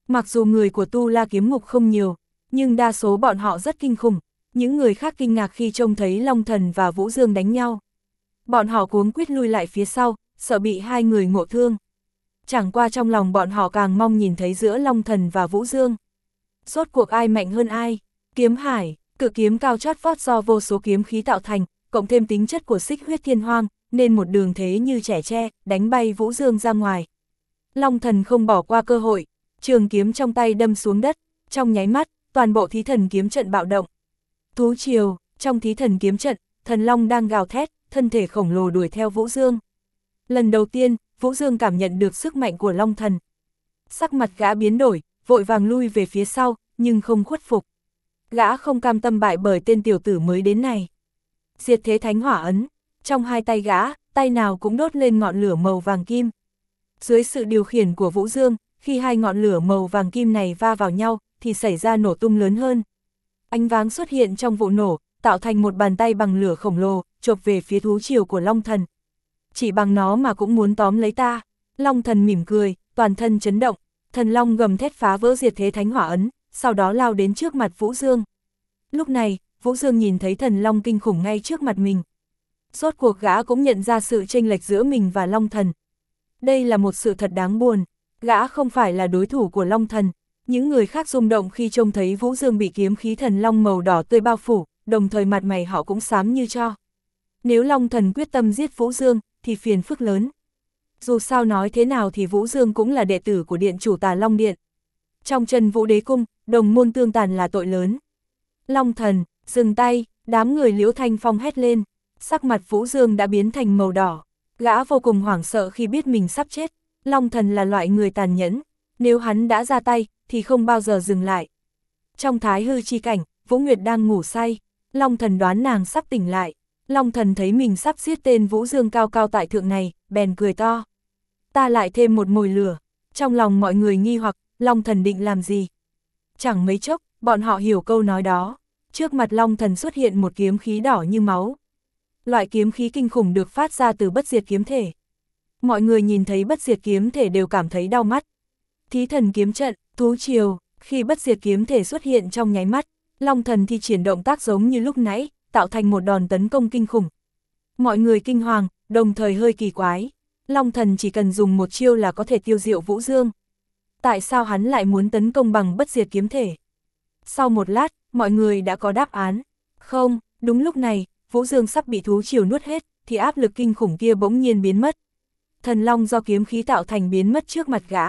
Mặc dù người của Tu La kiếm ngục không nhiều, nhưng đa số bọn họ rất kinh khủng, những người khác kinh ngạc khi trông thấy Long Thần và Vũ Dương đánh nhau. Bọn họ cuống quýt lui lại phía sau, sợ bị hai người ngộ thương. Chẳng qua trong lòng bọn họ càng mong nhìn thấy giữa Long Thần và Vũ Dương. Rốt cuộc ai mạnh hơn ai? Kiếm hải, cự kiếm cao chót vót do vô số kiếm khí tạo thành, cộng thêm tính chất của xích huyết thiên hoang, nên một đường thế như trẻ tre, đánh bay Vũ Dương ra ngoài. Long Thần không bỏ qua cơ hội, trường kiếm trong tay đâm xuống đất, trong nháy mắt, toàn bộ thí thần kiếm trận bạo động. Thú triều, trong thí thần kiếm trận, thần long đang gào thét, thân thể khổng lồ đuổi theo Vũ Dương. Lần đầu tiên, Vũ Dương cảm nhận được sức mạnh của Long Thần. Sắc mặt gã biến đổi, vội vàng lui về phía sau, nhưng không khuất phục. Gã không cam tâm bại bởi tên tiểu tử mới đến này. Diệt thế thánh hỏa ấn, trong hai tay gã, tay nào cũng đốt lên ngọn lửa màu vàng kim. Dưới sự điều khiển của Vũ Dương, khi hai ngọn lửa màu vàng kim này va vào nhau, thì xảy ra nổ tung lớn hơn. Ánh váng xuất hiện trong vụ nổ, tạo thành một bàn tay bằng lửa khổng lồ, chộp về phía thú triều của Long Thần. Chỉ bằng nó mà cũng muốn tóm lấy ta. Long Thần mỉm cười, toàn thân chấn động, thần long gầm thét phá vỡ diệt thế thánh hỏa ấn, sau đó lao đến trước mặt Vũ Dương. Lúc này, Vũ Dương nhìn thấy thần long kinh khủng ngay trước mặt mình. Rốt cuộc gã cũng nhận ra sự chênh lệch giữa mình và Long Thần. Đây là một sự thật đáng buồn, gã không phải là đối thủ của Long Thần. Những người khác rung động khi trông thấy Vũ Dương bị kiếm khí thần long màu đỏ tươi bao phủ, đồng thời mặt mày họ cũng xám như tro. Nếu Long Thần quyết tâm giết Vũ Dương, thì phiền phức lớn. Dù sao nói thế nào thì Vũ Dương cũng là đệ tử của điện chủ Tà Long Điện. Trong Chân Vũ Đế Cung, đồng môn tương tàn là tội lớn. Long Thần, dừng tay, đám người Liễu Thanh Phong hét lên. Sắc mặt Vũ Dương đã biến thành màu đỏ. Gã vô cùng hoảng sợ khi biết mình sắp chết. Long Thần là loại người tàn nhẫn. Nếu hắn đã ra tay, thì không bao giờ dừng lại. Trong thái hư chi cảnh, Vũ Nguyệt đang ngủ say. Long Thần đoán nàng sắp tỉnh lại. Long Thần thấy mình sắp giết tên Vũ Dương cao cao tại thượng này, bèn cười to. Ta lại thêm một mồi lửa. Trong lòng mọi người nghi hoặc, Long Thần định làm gì? Chẳng mấy chốc, bọn họ hiểu câu nói đó. Trước mặt Long Thần xuất hiện một kiếm khí đỏ như máu. Loại kiếm khí kinh khủng được phát ra từ bất diệt kiếm thể. Mọi người nhìn thấy bất diệt kiếm thể đều cảm thấy đau mắt. Thí thần kiếm trận, thú triều, khi bất diệt kiếm thể xuất hiện trong nháy mắt, Long Thần thi triển động tác giống như lúc nãy, tạo thành một đòn tấn công kinh khủng. Mọi người kinh hoàng, đồng thời hơi kỳ quái. Long Thần chỉ cần dùng một chiêu là có thể tiêu diệu Vũ Dương. Tại sao hắn lại muốn tấn công bằng bất diệt kiếm thể? Sau một lát, mọi người đã có đáp án. Không, đúng lúc này, Vũ Dương sắp bị thú triều nuốt hết, thì áp lực kinh khủng kia bỗng nhiên biến mất. Thần long do kiếm khí tạo thành biến mất trước mặt gã.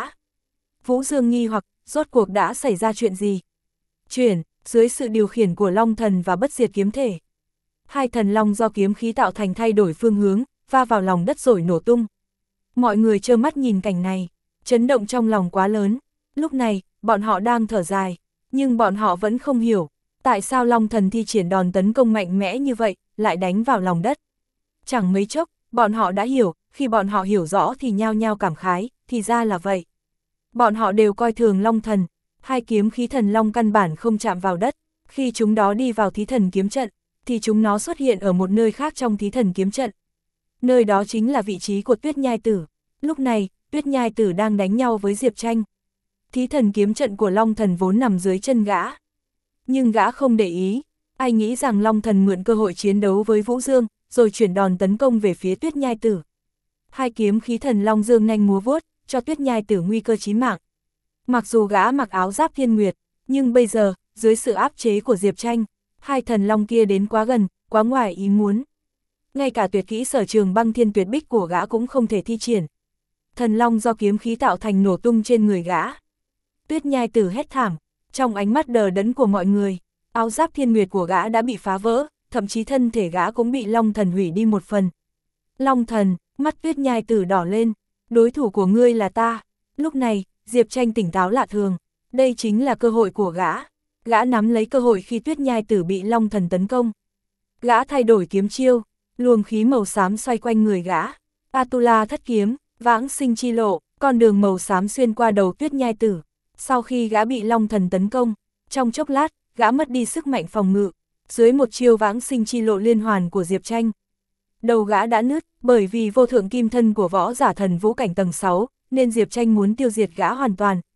Vũ Dương nghi hoặc, rốt cuộc đã xảy ra chuyện gì? Chuyển, dưới sự điều khiển của Long Thần và bất diệt kiếm thể. Hai thần long do kiếm khí tạo thành thay đổi phương hướng, va vào lòng đất rồi nổ tung. Mọi người trơ mắt nhìn cảnh này, chấn động trong lòng quá lớn. Lúc này, bọn họ đang thở dài, nhưng bọn họ vẫn không hiểu, tại sao Long Thần thi triển đòn tấn công mạnh mẽ như vậy, lại đánh vào lòng đất. Chẳng mấy chốc, bọn họ đã hiểu, khi bọn họ hiểu rõ thì nhao nhao cảm khái, thì ra là vậy. Bọn họ đều coi thường Long Thần, hai kiếm khí thần long căn bản không chạm vào đất, khi chúng đó đi vào thí thần kiếm trận, thì chúng nó xuất hiện ở một nơi khác trong thí thần kiếm trận. Nơi đó chính là vị trí của Tuyết Nhai Tử. Lúc này, Tuyết Nhai Tử đang đánh nhau với Diệp Tranh. Thí thần kiếm trận của Long Thần vốn nằm dưới chân gã. Nhưng gã không để ý, ai nghĩ rằng Long Thần mượn cơ hội chiến đấu với Vũ Dương, rồi chuyển đòn tấn công về phía Tuyết Nhai Tử. Hai kiếm khí thần long dương nhanh múa vuốt, cho Tuyết Nhai Tử nguy cơ chí mạng. Mặc dù gã mặc áo giáp thiên nguyệt, nhưng bây giờ, dưới sự áp chế của Diệp Tranh, hai thần long kia đến quá gần, quá ngoài ý muốn. Ngay cả tuyệt kỹ Sở Trường Băng Thiên Tuyệt Bích của gã cũng không thể thi triển. Thần long do kiếm khí tạo thành nổ tung trên người gã. Tuyết Nhai Tử hét thảm, trong ánh mắt đờ đẫn của mọi người, áo giáp thiên nguyệt của gã đã bị phá vỡ, thậm chí thân thể gã cũng bị Long Thần hủy đi một phần. Long Thần, mắt Tuyết Nhai Tử đỏ lên, đối thủ của ngươi là ta. Lúc này, Diệp Tranh tỉnh táo lạ thường, đây chính là cơ hội của gã. Gã nắm lấy cơ hội khi Tuyết Nhai Tử bị Long Thần tấn công. Gã thay đổi kiếm chiêu, luồng khí màu xám xoay quanh người gã. Atula thất kiếm, vãng sinh chi lộ, con đường màu xám xuyên qua đầu Tuyết Nhai Tử. Sau khi gã bị Long Thần tấn công, trong chốc lát, gã mất đi sức mạnh phòng ngự, dưới một chiêu vãng sinh chi lộ liên hoàn của Diệp Tranh. Đầu gã đã nứt, bởi vì vô thượng kim thân của võ giả thần vũ cảnh tầng sáu, nên Diệp Tranh muốn tiêu diệt gã hoàn toàn,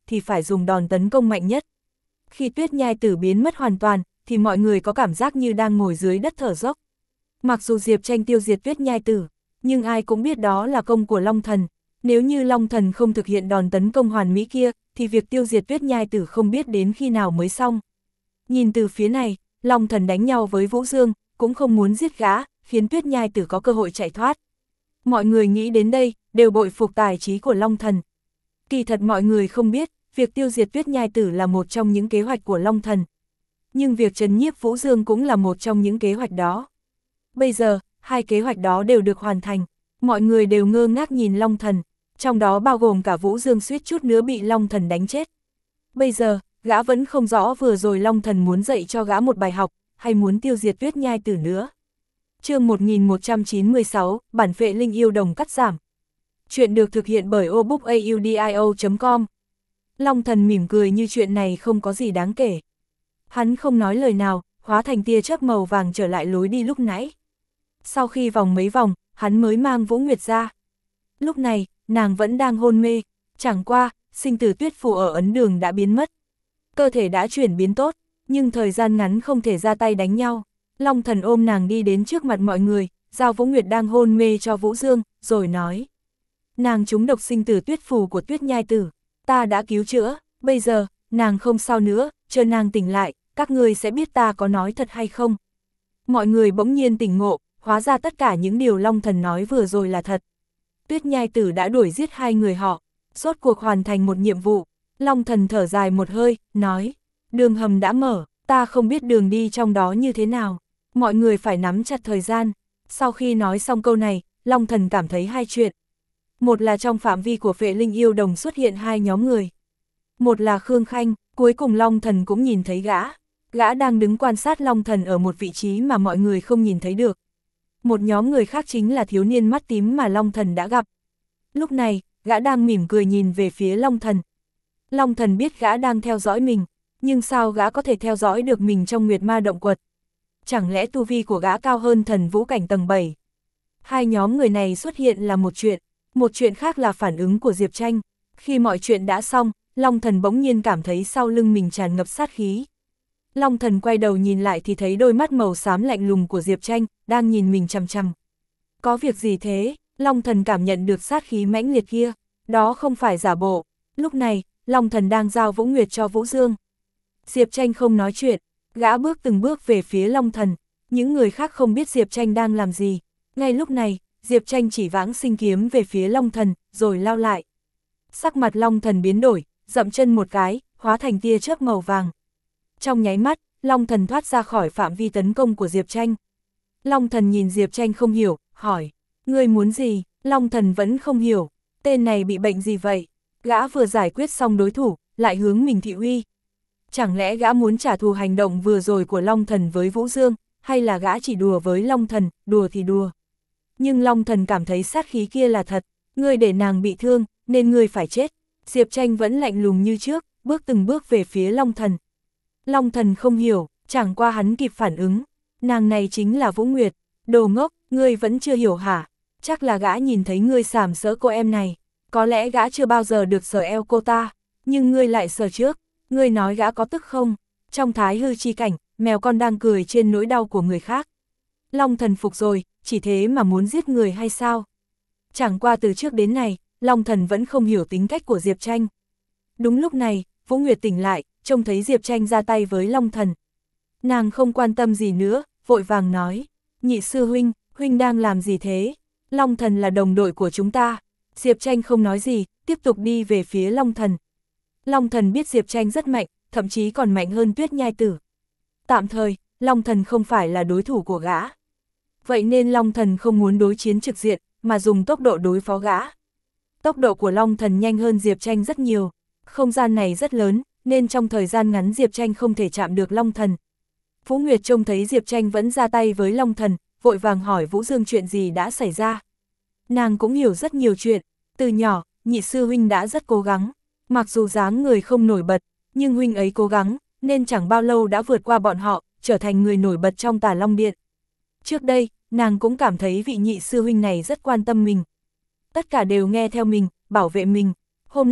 thì phải dùng đòn tấn công mạnh nhất. Khi Tuyết Nhai Tử biến mất hoàn toàn, thì mọi người có cảm giác như đang ngồi dưới đất thở dốc. Mặc dù Diệp Tranh tiêu diệt Tuyết Nhai Tử, nhưng ai cũng biết đó là công của Long Thần. Nếu như Long Thần không thực hiện đòn tấn công hoàn mỹ kia, thì việc tiêu diệt Tuyết Nhai Tử không biết đến khi nào mới xong. Nhìn từ phía này, Long Thần đánh nhau với Vũ Dương, cũng không muốn giết gã, khiến Tuyết Nhai Tử có cơ hội chạy thoát. Mọi người nghĩ đến đây, đều bội phục tài trí của Long Thần. Kỳ thật mọi người không biết, việc tiêu diệt Tuyết Nhai Tử là một trong những kế hoạch của Long Thần. Nhưng việc trấn nhiếp Vũ Dương cũng là một trong những kế hoạch đó. Bây giờ, hai kế hoạch đó đều được hoàn thành. Mọi người đều ngơ ngác nhìn Long Thần, trong đó bao gồm cả Vũ Dương suýt chút nữa bị Long Thần đánh chết. Bây giờ, gã vẫn không rõ vừa rồi Long Thần muốn dạy cho gã một bài học, hay muốn tiêu diệt Tuyết Nhai Tử nữa. Chương một nghìn một trăm chín mươi sáu, bản phệ linh yêu đồng cắt giảm. Chuyện được thực hiện bởi obookaudio chấm com. Long Thần mỉm cười như chuyện này không có gì đáng kể. Hắn không nói lời nào, hóa thành tia chớp màu vàng trở lại lối đi lúc nãy. Sau khi vòng mấy vòng, hắn mới mang Vũ Nguyệt ra. Lúc này, nàng vẫn đang hôn mê, chẳng qua, sinh tử tuyết phù ở ấn đường đã biến mất. Cơ thể đã chuyển biến tốt, nhưng thời gian ngắn không thể ra tay đánh nhau. Long Thần ôm nàng đi đến trước mặt mọi người, giao Vũ Nguyệt đang hôn mê cho Vũ Dương, rồi nói. Nàng trúng độc sinh tử tuyết phù của Tuyết Nhai Tử, ta đã cứu chữa, bây giờ, nàng không sao nữa, chờ nàng tỉnh lại, các ngươi sẽ biết ta có nói thật hay không. Mọi người bỗng nhiên tỉnh ngộ, hóa ra tất cả những điều Long Thần nói vừa rồi là thật. Tuyết Nhai Tử đã đuổi giết hai người họ, rốt cuộc hoàn thành một nhiệm vụ. Long Thần thở dài một hơi, nói, đường hầm đã mở, ta không biết đường đi trong đó như thế nào, mọi người phải nắm chặt thời gian. Sau khi nói xong câu này, Long Thần cảm thấy hai chuyện. Một là trong phạm vi của phệ linh yêu đồng xuất hiện hai nhóm người. Một là Khương Khanh, cuối cùng Long Thần cũng nhìn thấy gã. Gã đang đứng quan sát Long Thần ở một vị trí mà mọi người không nhìn thấy được. Một nhóm người khác chính là thiếu niên mắt tím mà Long Thần đã gặp. Lúc này, gã đang mỉm cười nhìn về phía Long Thần. Long Thần biết gã đang theo dõi mình, nhưng sao gã có thể theo dõi được mình trong Nguyệt Ma Động Quật? Chẳng lẽ tu vi của gã cao hơn thần vũ cảnh tầng bảy? Hai nhóm người này xuất hiện là một chuyện, một chuyện khác là phản ứng của Diệp Tranh. Khi mọi chuyện đã xong, Long Thần bỗng nhiên cảm thấy sau lưng mình tràn ngập sát khí. Long Thần quay đầu nhìn lại thì thấy đôi mắt màu xám lạnh lùng của Diệp Tranh, đang nhìn mình chằm chằm. Có việc gì thế? Long Thần cảm nhận được sát khí mãnh liệt kia, đó không phải giả bộ. Lúc này, Long Thần đang giao Vũ Nguyệt cho Vũ Dương. Diệp Tranh không nói chuyện, gã bước từng bước về phía Long Thần, những người khác không biết Diệp Tranh đang làm gì. Ngay lúc này, Diệp Tranh chỉ vãng sinh kiếm về phía Long Thần, rồi lao lại. Sắc mặt Long Thần biến đổi, dậm chân một cái, hóa thành tia chớp màu vàng. Trong nháy mắt, Long Thần thoát ra khỏi phạm vi tấn công của Diệp Tranh. Long Thần nhìn Diệp Tranh không hiểu, hỏi, ngươi muốn gì? Long Thần vẫn không hiểu, tên này bị bệnh gì vậy? Gã vừa giải quyết xong đối thủ, lại hướng mình thị uy. Chẳng lẽ gã muốn trả thù hành động vừa rồi của Long Thần với Vũ Dương, hay là gã chỉ đùa với Long Thần, đùa thì đùa. Nhưng Long Thần cảm thấy sát khí kia là thật, ngươi để nàng bị thương, nên ngươi phải chết. Diệp Tranh vẫn lạnh lùng như trước, bước từng bước về phía Long Thần. Long Thần không hiểu, chẳng qua hắn kịp phản ứng, nàng này chính là Vũ Nguyệt. Đồ ngốc, ngươi vẫn chưa hiểu hả? Chắc là gã nhìn thấy ngươi sàm sỡ cô em này, có lẽ gã chưa bao giờ được sờ eo cô ta, nhưng ngươi lại sờ trước. Ngươi nói gã có tức không? Trong thái hư chi cảnh, mèo con đang cười trên nỗi đau của người khác. Long Thần phục rồi, chỉ thế mà muốn giết người hay sao? Chẳng qua từ trước đến nay, Long Thần vẫn không hiểu tính cách của Diệp Tranh. Đúng lúc này, Vũ Nguyệt tỉnh lại, trông thấy Diệp Tranh ra tay với Long Thần. Nàng không quan tâm gì nữa, vội vàng nói, nhị sư huynh, huynh đang làm gì thế? Long Thần là đồng đội của chúng ta. Diệp Tranh không nói gì, tiếp tục đi về phía Long Thần. Long Thần biết Diệp Tranh rất mạnh, thậm chí còn mạnh hơn Tuyết Nhai Tử. Tạm thời, Long Thần không phải là đối thủ của gã. Vậy nên Long Thần không muốn đối chiến trực diện, mà dùng tốc độ đối phó gã. Tốc độ của Long Thần nhanh hơn Diệp Tranh rất nhiều. Không gian này rất lớn, nên trong thời gian ngắn Diệp Tranh không thể chạm được Long Thần. Vũ Nguyệt trông thấy Diệp Tranh vẫn ra tay với Long Thần, vội vàng hỏi Vũ Dương chuyện gì đã xảy ra. Nàng cũng hiểu rất nhiều chuyện, từ nhỏ, nhị sư huynh đã rất cố gắng. Mặc dù dáng người không nổi bật, nhưng huynh ấy cố gắng, nên chẳng bao lâu đã vượt qua bọn họ, trở thành người nổi bật trong Tà Long Điện. Trước đây, nàng cũng cảm thấy vị nhị sư huynh này rất quan tâm mình. Tất cả đều nghe theo mình, bảo vệ mình. Hôm nay,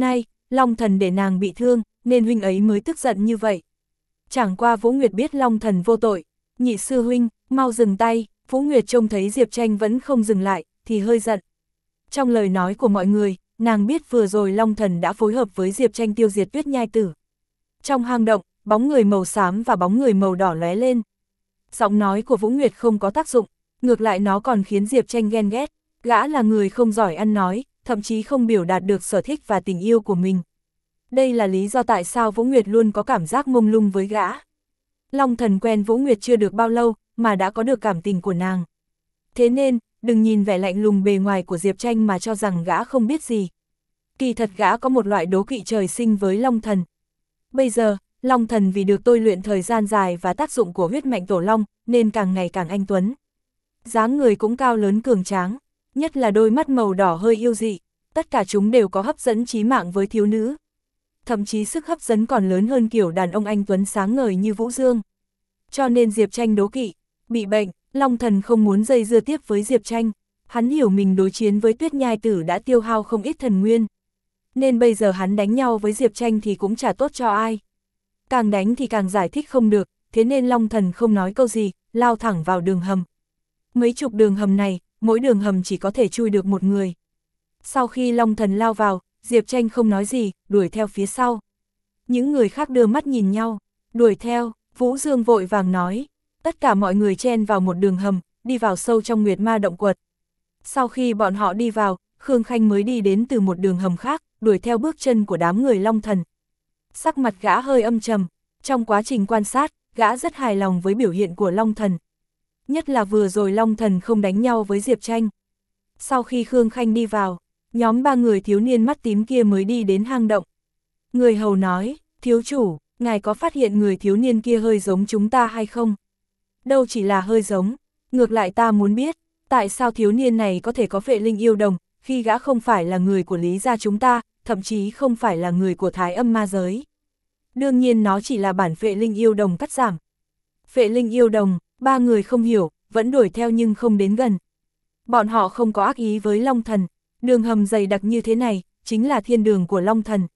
Long Thần để nàng bị thương, nên huynh ấy mới tức giận như vậy. Chẳng qua Vũ Nguyệt biết Long Thần vô tội, nhị sư huynh, mau dừng tay. Vũ Nguyệt trông thấy Diệp Tranh vẫn không dừng lại, thì hơi giận. Trong lời nói của mọi người, nàng biết vừa rồi Long Thần đã phối hợp với Diệp Tranh tiêu diệt Tuyết Nhai Tử. Trong hang động, bóng người màu xám và bóng người màu đỏ lóe lên. Giọng nói của Vũ Nguyệt không có tác dụng, ngược lại nó còn khiến Diệp Tranh ghen ghét. Gã là người không giỏi ăn nói, thậm chí không biểu đạt được sở thích và tình yêu của mình. Đây là lý do tại sao Vũ Nguyệt luôn có cảm giác mông lung với gã. Long Thần quen Vũ Nguyệt chưa được bao lâu, mà đã có được cảm tình của nàng. Thế nên, đừng nhìn vẻ lạnh lùng bề ngoài của Diệp Tranh mà cho rằng gã không biết gì. Kỳ thật gã có một loại đố kỵ trời sinh với Long Thần. Bây giờ, Long Thần vì được tôi luyện thời gian dài và tác dụng của huyết mạch tổ long, nên càng ngày càng anh tuấn. Dáng người cũng cao lớn cường tráng, nhất là đôi mắt màu đỏ hơi yêu dị, tất cả chúng đều có hấp dẫn chí mạng với thiếu nữ. Thậm chí sức hấp dẫn còn lớn hơn kiểu đàn ông anh tuấn sáng ngời như Vũ Dương. Cho nên Diệp Tranh đố kỵ, bị bệnh, Long Thần không muốn dây dưa tiếp với Diệp Tranh. Hắn hiểu mình đối chiến với Tuyết Nhai Tử đã tiêu hao không ít thần nguyên. Nên bây giờ hắn đánh nhau với Diệp Tranh thì cũng chả tốt cho ai. Càng đánh thì càng giải thích không được, thế nên Long Thần không nói câu gì, lao thẳng vào đường hầm. Mấy chục đường hầm này, mỗi đường hầm chỉ có thể chui được một người. Sau khi Long Thần lao vào, Diệp Tranh không nói gì, đuổi theo phía sau. Những người khác đưa mắt nhìn nhau, đuổi theo, Vũ Dương vội vàng nói. Tất cả mọi người chen vào một đường hầm, đi vào sâu trong Nguyệt Ma động quật. Sau khi bọn họ đi vào, Khương Khanh mới đi đến từ một đường hầm khác, đuổi theo bước chân của đám người Long Thần. Sắc mặt gã hơi âm trầm, trong quá trình quan sát, gã rất hài lòng với biểu hiện của Long Thần. Nhất là vừa rồi Long Thần không đánh nhau với Diệp Tranh. Sau khi Khương Khanh đi vào, nhóm ba người thiếu niên mắt tím kia mới đi đến hang động. Người hầu nói, thiếu chủ, ngài có phát hiện người thiếu niên kia hơi giống chúng ta hay không? Đâu chỉ là hơi giống, ngược lại ta muốn biết, tại sao thiếu niên này có thể có phệ linh yêu đồng, khi gã không phải là người của Lý gia chúng ta, thậm chí không phải là người của Thái Âm ma giới. Đương nhiên nó chỉ là bản phệ linh yêu đồng cắt giảm. Phệ linh yêu đồng, ba người không hiểu, vẫn đuổi theo nhưng không đến gần. Bọn họ không có ác ý với Long Thần, đường hầm dày đặc như thế này, chính là thiên đường của Long Thần.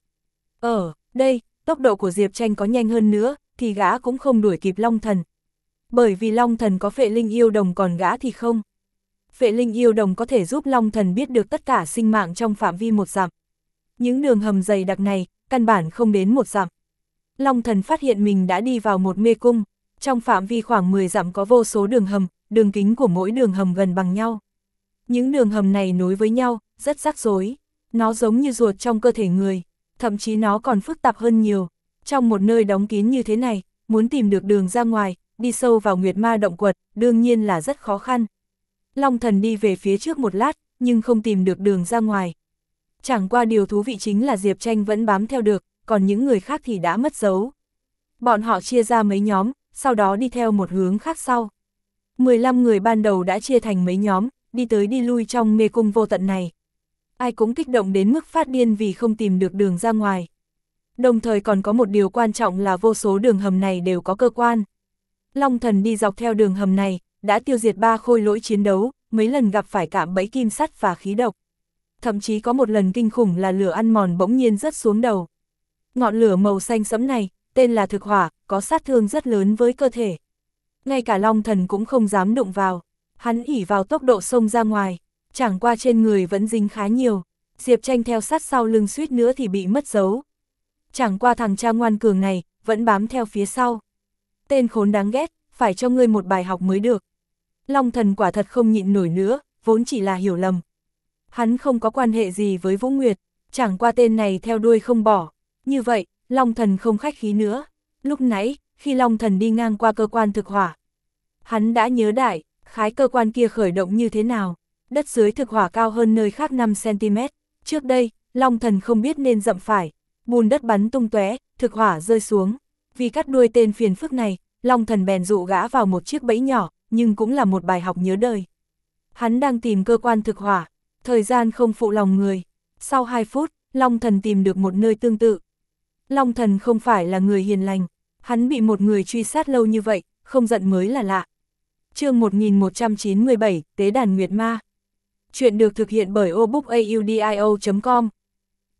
Ở đây, tốc độ của Diệp Tranh có nhanh hơn nữa, thì gã cũng không đuổi kịp Long Thần. Bởi vì Long Thần có phệ linh yêu đồng còn gã thì không. Phệ linh yêu đồng có thể giúp Long Thần biết được tất cả sinh mạng trong phạm vi một dặm. Những đường hầm dày đặc này, căn bản không đến một dặm. Long Thần phát hiện mình đã đi vào một mê cung, trong phạm vi khoảng mười dặm có vô số đường hầm, đường kính của mỗi đường hầm gần bằng nhau. Những đường hầm này nối với nhau, rất rắc rối, nó giống như ruột trong cơ thể người, thậm chí nó còn phức tạp hơn nhiều. Trong một nơi đóng kín như thế này, muốn tìm được đường ra ngoài, đi sâu vào Nguyệt Ma động quật, đương nhiên là rất khó khăn. Long Thần đi về phía trước một lát, nhưng không tìm được đường ra ngoài. Chẳng qua điều thú vị chính là Diệp Tranh vẫn bám theo được, còn những người khác thì đã mất dấu. Bọn họ chia ra mấy nhóm, sau đó đi theo một hướng khác sau. mười lăm người ban đầu đã chia thành mấy nhóm, đi tới đi lui trong mê cung vô tận này. Ai cũng kích động đến mức phát điên vì không tìm được đường ra ngoài. Đồng thời còn có một điều quan trọng là vô số đường hầm này đều có cơ quan. Long Thần đi dọc theo đường hầm này, đã tiêu diệt ba khôi lỗi chiến đấu, mấy lần gặp phải cạm bẫy kim sắt và khí độc. Thậm chí có một lần kinh khủng là lửa ăn mòn bỗng nhiên rớt xuống đầu. Ngọn lửa màu xanh sẫm này, tên là thực hỏa, có sát thương rất lớn với cơ thể. Ngay cả Long Thần cũng không dám đụng vào, hắn ỉ vào tốc độ xông ra ngoài, chẳng qua trên người vẫn dính khá nhiều. Diệp Tranh theo sát sau lưng suýt nữa thì bị mất dấu. Chẳng qua thằng cha ngoan cường này, vẫn bám theo phía sau. Tên khốn đáng ghét, phải cho ngươi một bài học mới được. Long Thần quả thật không nhịn nổi nữa, vốn chỉ là hiểu lầm. Hắn không có quan hệ gì với Vũ Nguyệt, chẳng qua tên này theo đuôi không bỏ. Như vậy, Long Thần không khách khí nữa. Lúc nãy, khi Long Thần đi ngang qua cơ quan thực hỏa, hắn đã nhớ đại, khái cơ quan kia khởi động như thế nào. Đất dưới thực hỏa cao hơn nơi khác năm xăng ti mét. Trước đây, Long Thần không biết nên dậm phải, bùn đất bắn tung tóe, thực hỏa rơi xuống. Vì cắt đuôi tên phiền phức này, Long Thần bèn dụ gã vào một chiếc bẫy nhỏ, nhưng cũng là một bài học nhớ đời. Hắn đang tìm cơ quan thực hỏa, thời gian không phụ lòng người. Sau hai phút, Long Thần tìm được một nơi tương tự. Long Thần không phải là người hiền lành, hắn bị một người truy sát lâu như vậy, không giận mới là lạ. Chương một nghìn một trăm chín mươi bảy, Tế đàn Nguyệt Ma. Chuyện được thực hiện bởi obookaudio chấm com.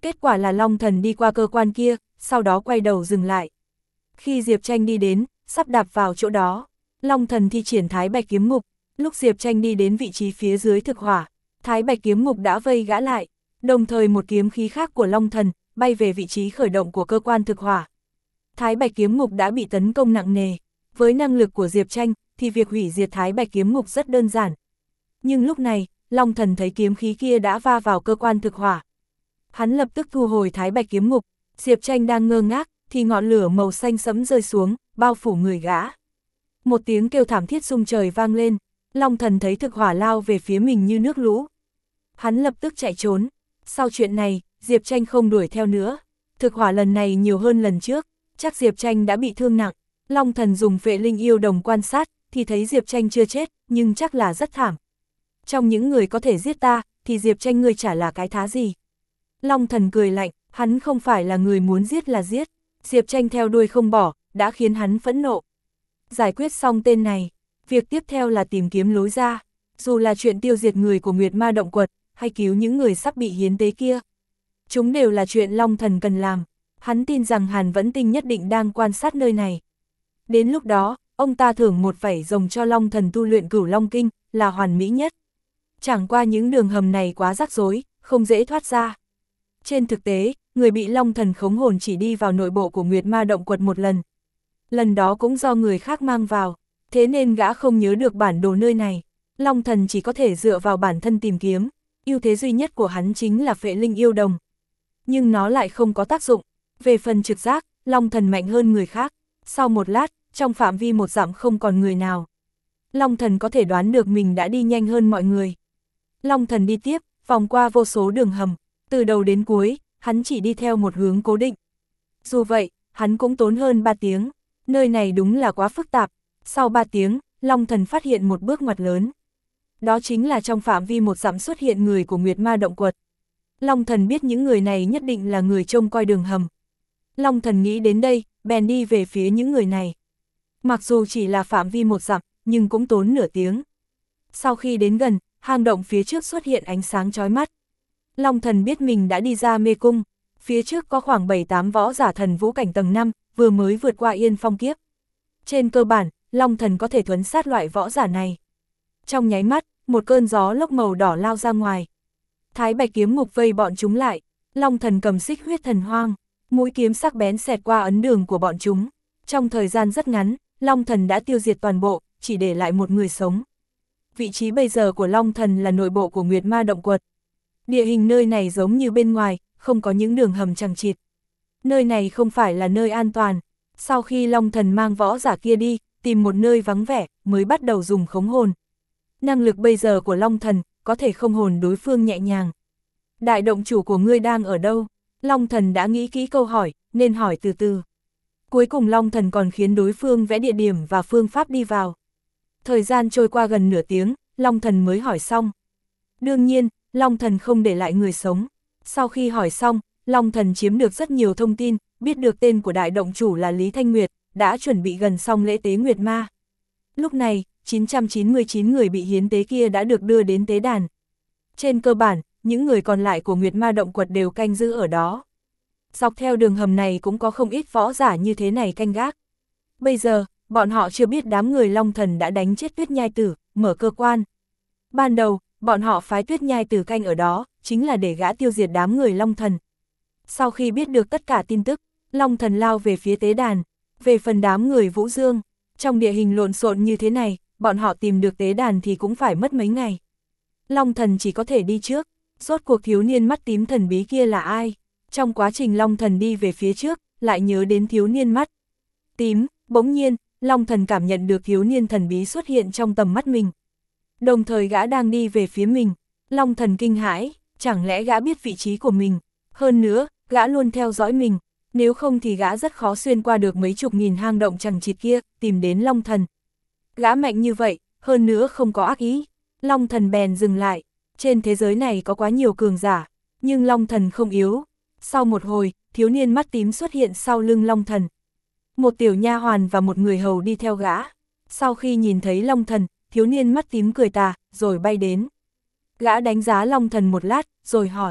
Kết quả là Long Thần đi qua cơ quan kia, sau đó quay đầu dừng lại. Khi Diệp Tranh đi đến, sắp đạp vào chỗ đó, Long Thần thi triển Thái Bạch kiếm ngục. Lúc Diệp Tranh đi đến vị trí phía dưới thực hỏa, Thái Bạch kiếm ngục đã vây gã lại, đồng thời một kiếm khí khác của Long Thần bay về vị trí khởi động của cơ quan thực hỏa. Thái Bạch kiếm ngục đã bị tấn công nặng nề, với năng lực của Diệp Tranh thì việc hủy diệt Thái Bạch kiếm ngục rất đơn giản. Nhưng lúc này, Long Thần thấy kiếm khí kia đã va vào cơ quan thực hỏa. Hắn lập tức thu hồi Thái Bạch kiếm ngục, Diệp Tranh đang ngơ ngác thì ngọn lửa màu xanh sẫm rơi xuống, bao phủ người gã. Một tiếng kêu thảm thiết rung trời vang lên, Long Thần thấy thực hỏa lao về phía mình như nước lũ. Hắn lập tức chạy trốn. Sau chuyện này, Diệp Tranh không đuổi theo nữa. Thực hỏa lần này nhiều hơn lần trước, chắc Diệp Tranh đã bị thương nặng. Long Thần dùng Phệ Linh Yêu Đồng quan sát, thì thấy Diệp Tranh chưa chết, nhưng chắc là rất thảm. Trong những người có thể giết ta, thì Diệp Tranh ngươi chả là cái thá gì. Long Thần cười lạnh, hắn không phải là người muốn giết là giết. Diệp Tranh theo đuôi không bỏ, đã khiến hắn phẫn nộ. Giải quyết xong tên này, việc tiếp theo là tìm kiếm lối ra. Dù là chuyện tiêu diệt người của Nguyệt Ma Động Quật, hay cứu những người sắp bị hiến tế kia, chúng đều là chuyện Long Thần cần làm. Hắn tin rằng Hàn Vẫn Tinh nhất định đang quan sát nơi này. Đến lúc đó, ông ta thưởng một vảy rồng cho Long Thần tu luyện Cửu Long Kinh, là hoàn mỹ nhất. Chẳng qua những đường hầm này quá rắc rối, không dễ thoát ra. Trên thực tế, người bị Long Thần khống hồn chỉ đi vào nội bộ của Nguyệt Ma Động Quật một lần. Lần đó cũng do người khác mang vào, thế nên gã không nhớ được bản đồ nơi này. Long Thần chỉ có thể dựa vào bản thân tìm kiếm, ưu thế duy nhất của hắn chính là Phệ Linh Yêu Đồng. Nhưng nó lại không có tác dụng. Về phần trực giác, Long Thần mạnh hơn người khác. Sau một lát, trong phạm vi một dặm không còn người nào. Long Thần có thể đoán được mình đã đi nhanh hơn mọi người. Long Thần đi tiếp, vòng qua vô số đường hầm, từ đầu đến cuối, hắn chỉ đi theo một hướng cố định. Dù vậy, hắn cũng tốn hơn ba tiếng, nơi này đúng là quá phức tạp. Sau ba tiếng, Long Thần phát hiện một bước ngoặt lớn. Đó chính là trong phạm vi một dặm xuất hiện người của Nguyệt Ma Động Quật. Long Thần biết những người này nhất định là người trông coi đường hầm. Long Thần nghĩ đến đây, bèn đi về phía những người này. Mặc dù chỉ là phạm vi một dặm, nhưng cũng tốn nửa tiếng. Sau khi đến gần, hang động phía trước xuất hiện ánh sáng chói mắt. Long Thần biết mình đã đi ra mê cung. Phía trước có khoảng bảy tám võ giả thần vũ cảnh tầng năm, vừa mới vượt qua Yên Phong kiếp. Trên cơ bản, Long Thần có thể thuấn sát loại võ giả này. Trong nháy mắt, một cơn gió lốc màu đỏ lao ra ngoài. Thái Bạch kiếm ngục vây bọn chúng lại. Long Thần cầm xích huyết thần hoang, mũi kiếm sắc bén xẹt qua ấn đường của bọn chúng. Trong thời gian rất ngắn, Long Thần đã tiêu diệt toàn bộ, chỉ để lại một người sống. Vị trí bây giờ của Long Thần là nội bộ của Nguyệt Ma Động Quật. Địa hình nơi này giống như bên ngoài, không có những đường hầm chằng chịt. Nơi này không phải là nơi an toàn. Sau khi Long Thần mang võ giả kia đi, tìm một nơi vắng vẻ, mới bắt đầu dùng khống hồn. Năng lực bây giờ của Long Thần, có thể không hồn đối phương nhẹ nhàng. Đại động chủ của ngươi đang ở đâu? Long Thần đã nghĩ kỹ câu hỏi, nên hỏi từ từ. Cuối cùng Long Thần còn khiến đối phương vẽ địa điểm và phương pháp đi vào. Thời gian trôi qua gần nửa tiếng, Long Thần mới hỏi xong. Đương nhiên, Long Thần không để lại người sống. Sau khi hỏi xong, Long Thần chiếm được rất nhiều thông tin, biết được tên của đại động chủ là Lý Thanh Nguyệt, đã chuẩn bị gần xong lễ tế Nguyệt Ma. Lúc này, chín trăm chín mươi chín người bị hiến tế kia đã được đưa đến tế đàn. Trên cơ bản, những người còn lại của Nguyệt Ma Động Quật đều canh giữ ở đó. Dọc theo đường hầm này cũng có không ít võ giả như thế này canh gác. Bây giờ, bọn họ chưa biết đám người Long Thần đã đánh chết Tuyết Nhai Tử, mở cơ quan. Ban đầu, bọn họ phái Tuyết Nhai Tử canh ở đó, chính là để gã tiêu diệt đám người Long Thần. Sau khi biết được tất cả tin tức, Long Thần lao về phía tế đàn. Về phần đám người Vũ Dương, trong địa hình lộn xộn như thế này, bọn họ tìm được tế đàn thì cũng phải mất mấy ngày. Long Thần chỉ có thể đi trước. Rốt cuộc thiếu niên mắt tím thần bí kia là ai? Trong quá trình Long Thần đi về phía trước, lại nhớ đến thiếu niên mắt tím. Bỗng nhiên, Long Thần cảm nhận được thiếu niên thần bí xuất hiện trong tầm mắt mình. Đồng thời gã đang đi về phía mình. Long Thần kinh hãi, chẳng lẽ gã biết vị trí của mình? Hơn nữa, gã luôn theo dõi mình. Nếu không thì gã rất khó xuyên qua được mấy chục nghìn hang động chằng chịt kia, tìm đến Long Thần. Gã mạnh như vậy, hơn nữa không có ác ý. Long Thần bèn dừng lại. Trên thế giới này có quá nhiều cường giả, nhưng Long Thần không yếu. Sau một hồi, thiếu niên mắt tím xuất hiện sau lưng Long Thần. Một tiểu nha hoàn và một người hầu đi theo gã. Sau khi nhìn thấy Long Thần, thiếu niên mắt tím cười tà, rồi bay đến. Gã đánh giá Long Thần một lát, rồi hỏi,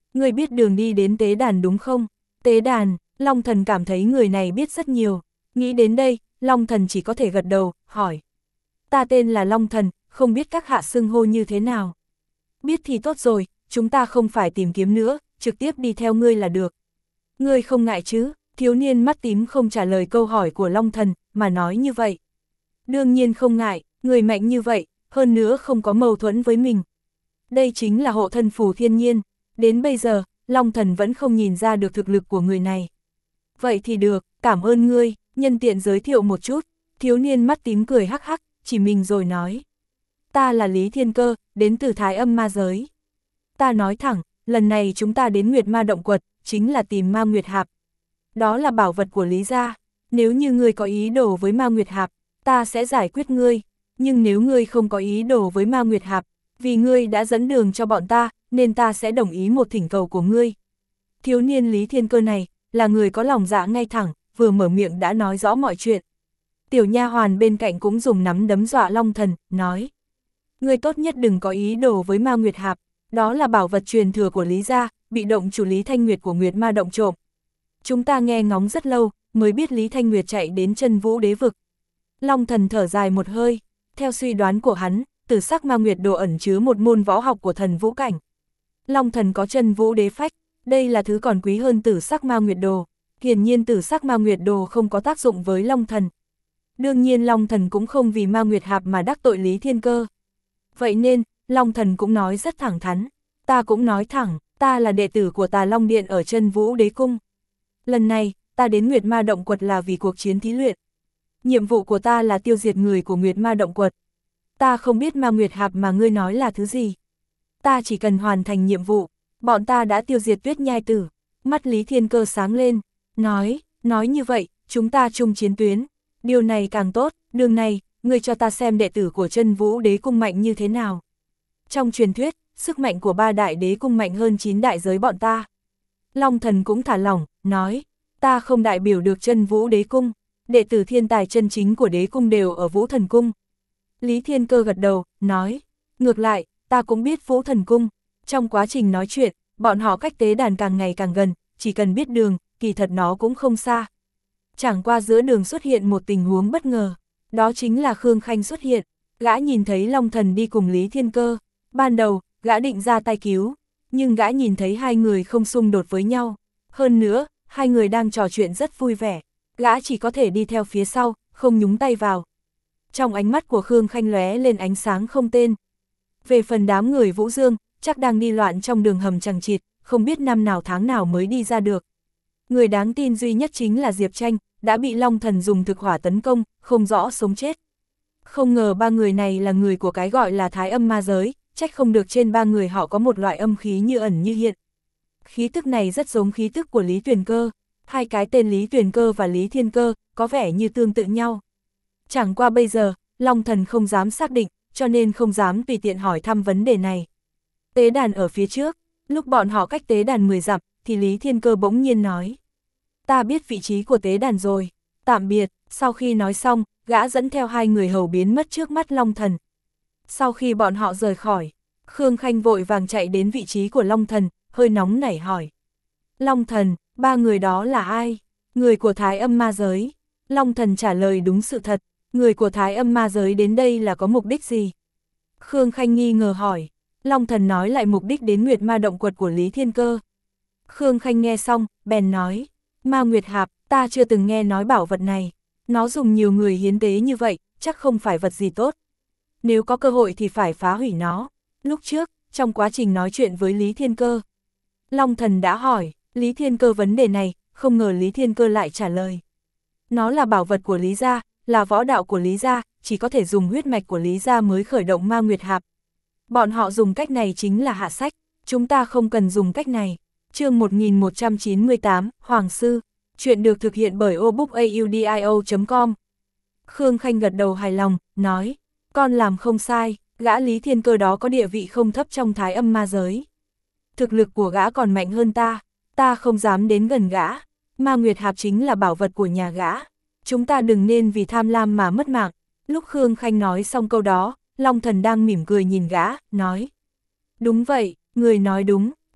Ngươi biết đường đi đến tế đàn đúng không? Tế đàn, Long Thần cảm thấy người này biết rất nhiều. Nghĩ đến đây, Long Thần chỉ có thể gật đầu, hỏi. Ta tên là Long Thần, không biết các hạ xưng hô như thế nào. Biết thì tốt rồi, chúng ta không phải tìm kiếm nữa, trực tiếp đi theo ngươi là được. Ngươi không ngại chứ? Thiếu niên mắt tím không trả lời câu hỏi của Long Thần, mà nói như vậy. Đương nhiên không ngại, người mạnh như vậy, hơn nữa không có mâu thuẫn với mình. Đây chính là hộ thân phù thiên nhiên. Đến bây giờ, Long Thần vẫn không nhìn ra được thực lực của người này. Vậy thì được, cảm ơn ngươi, nhân tiện giới thiệu một chút. Thiếu niên mắt tím cười hắc hắc, chỉ mình rồi nói. Ta là Lý Thiên Cơ, đến từ Thái Âm Ma Giới. Ta nói thẳng, lần này chúng ta đến Nguyệt Ma Động Quật, chính là tìm Ma Nguyệt Hạp. Đó là bảo vật của Lý gia. Nếu như ngươi có ý đồ với Ma Nguyệt Hạp, ta sẽ giải quyết ngươi. Nhưng nếu ngươi không có ý đồ với Ma Nguyệt Hạp, vì ngươi đã dẫn đường cho bọn ta, nên ta sẽ đồng ý một thỉnh cầu của ngươi. Thiếu niên Lý Thiên Cơ này, là người có lòng dạ ngay thẳng, vừa mở miệng đã nói rõ mọi chuyện. Tiểu nha hoàn bên cạnh cũng dùng nắm đấm dọa Long Thần, nói. Ngươi tốt nhất đừng có ý đồ với Ma Nguyệt Hạp, đó là bảo vật truyền thừa của Lý gia, bị động chủ Lý Thanh Nguyệt của Nguyệt Ma Động trộm. Chúng ta nghe ngóng rất lâu, mới biết Lý Thanh Nguyệt chạy đến Chân Vũ Đế vực. Long Thần thở dài một hơi, theo suy đoán của hắn, Tử sắc Ma Nguyệt Đồ ẩn chứa một môn võ học của thần vũ cảnh. Long Thần có Chân Vũ Đế phách, đây là thứ còn quý hơn Tử sắc Ma Nguyệt Đồ. Hiển nhiên Tử sắc Ma Nguyệt Đồ không có tác dụng với Long Thần. Đương nhiên Long Thần cũng không vì Ma Nguyệt Hạp mà đắc tội Lý Thiên Cơ. Vậy nên, Long Thần cũng nói rất thẳng thắn. Ta cũng nói thẳng, ta là đệ tử của Tà Long Điện ở Chân Vũ Đế Cung. Lần này, ta đến Nguyệt Ma Động Quật là vì cuộc chiến thí luyện. Nhiệm vụ của ta là tiêu diệt người của Nguyệt Ma Động Quật. Ta không biết Ma Nguyệt Hạp mà ngươi nói là thứ gì. Ta chỉ cần hoàn thành nhiệm vụ, bọn ta đã tiêu diệt Tuyết Nhai Tử. Mắt Lý Thiên Cơ sáng lên, nói, nói như vậy, chúng ta chung chiến tuyến. Điều này càng tốt, đường này, ngươi cho ta xem đệ tử của Chân Vũ Đế Cung mạnh như thế nào. Trong truyền thuyết, sức mạnh của ba đại đế cung mạnh hơn chín đại giới bọn ta. Long Thần cũng thả lỏng, nói, ta không đại biểu được Chân Vũ Đế Cung, đệ tử thiên tài chân chính của đế cung đều ở Vũ Thần Cung. Lý Thiên Cơ gật đầu, nói, ngược lại, ta cũng biết Vũ Thần Cung. Trong quá trình nói chuyện, bọn họ cách tế đàn càng ngày càng gần, chỉ cần biết đường, kỳ thật nó cũng không xa. Chẳng qua giữa đường xuất hiện một tình huống bất ngờ, đó chính là Khương Khanh xuất hiện. Gã nhìn thấy Long Thần đi cùng Lý Thiên Cơ, ban đầu, gã định ra tay cứu, nhưng gã nhìn thấy hai người không xung đột với nhau. Hơn nữa, hai người đang trò chuyện rất vui vẻ, gã chỉ có thể đi theo phía sau, không nhúng tay vào. Trong ánh mắt của Khương Khanh lóe lên ánh sáng không tên. Về phần đám người Vũ Dương, chắc đang đi loạn trong đường hầm chằng chịt, không biết năm nào tháng nào mới đi ra được. Người đáng tin duy nhất chính là Diệp Tranh, đã bị Long Thần dùng thực hỏa tấn công, không rõ sống chết. Không ngờ ba người này là người của cái gọi là Thái Âm Ma Giới, trách không được trên ba người họ có một loại âm khí như ẩn như hiện. Khí tức này rất giống khí tức của Lý Tuyền Cơ, hai cái tên Lý Tuyền Cơ và Lý Thiên Cơ, có vẻ như tương tự nhau. Chẳng qua bây giờ, Long Thần không dám xác định, cho nên không dám tùy tiện hỏi thăm vấn đề này. Tế đàn ở phía trước, lúc bọn họ cách tế đàn mười dặm, thì Lý Thiên Cơ bỗng nhiên nói. Ta biết vị trí của tế đàn rồi, tạm biệt. Sau khi nói xong, gã dẫn theo hai người hầu biến mất trước mắt Long Thần. Sau khi bọn họ rời khỏi, Khương Khanh vội vàng chạy đến vị trí của Long Thần, hơi nóng nảy hỏi. Long Thần, ba người đó là ai? Người của Thái Âm Ma Giới. Long Thần trả lời đúng sự thật, người của Thái Âm Ma Giới đến đây là có mục đích gì? Khương Khanh nghi ngờ hỏi. Long Thần nói lại mục đích đến Nguyệt Ma Động Quật của Lý Thiên Cơ. Khương Khanh nghe xong, bèn nói, Ma Nguyệt Hạp, ta chưa từng nghe nói bảo vật này. Nó dùng nhiều người hiến tế như vậy, chắc không phải vật gì tốt. Nếu có cơ hội thì phải phá hủy nó. Lúc trước, trong quá trình nói chuyện với Lý Thiên Cơ, Long Thần đã hỏi Lý Thiên Cơ vấn đề này, không ngờ Lý Thiên Cơ lại trả lời. Nó là bảo vật của Lý gia, là võ đạo của Lý gia, chỉ có thể dùng huyết mạch của Lý gia mới khởi động Ma Nguyệt Hạp. Bọn họ dùng cách này chính là hạ sách, chúng ta không cần dùng cách này. Chương một nghìn một trăm chín mươi tám, Hoàng Sư. Chuyện được thực hiện bởi obookaudio chấm com. Khương Khanh gật đầu hài lòng, nói, con làm không sai, gã Lý Thiên Cơ đó có địa vị không thấp trong Thái Âm Ma Giới. Thực lực của gã còn mạnh hơn ta, ta không dám đến gần gã. Ma Nguyệt Hạp chính là bảo vật của nhà gã. Chúng ta đừng nên vì tham lam mà mất mạng. Lúc Khương Khanh nói xong câu đó, Long Thần đang mỉm cười nhìn gã, nói. Đúng vậy, người nói đúng,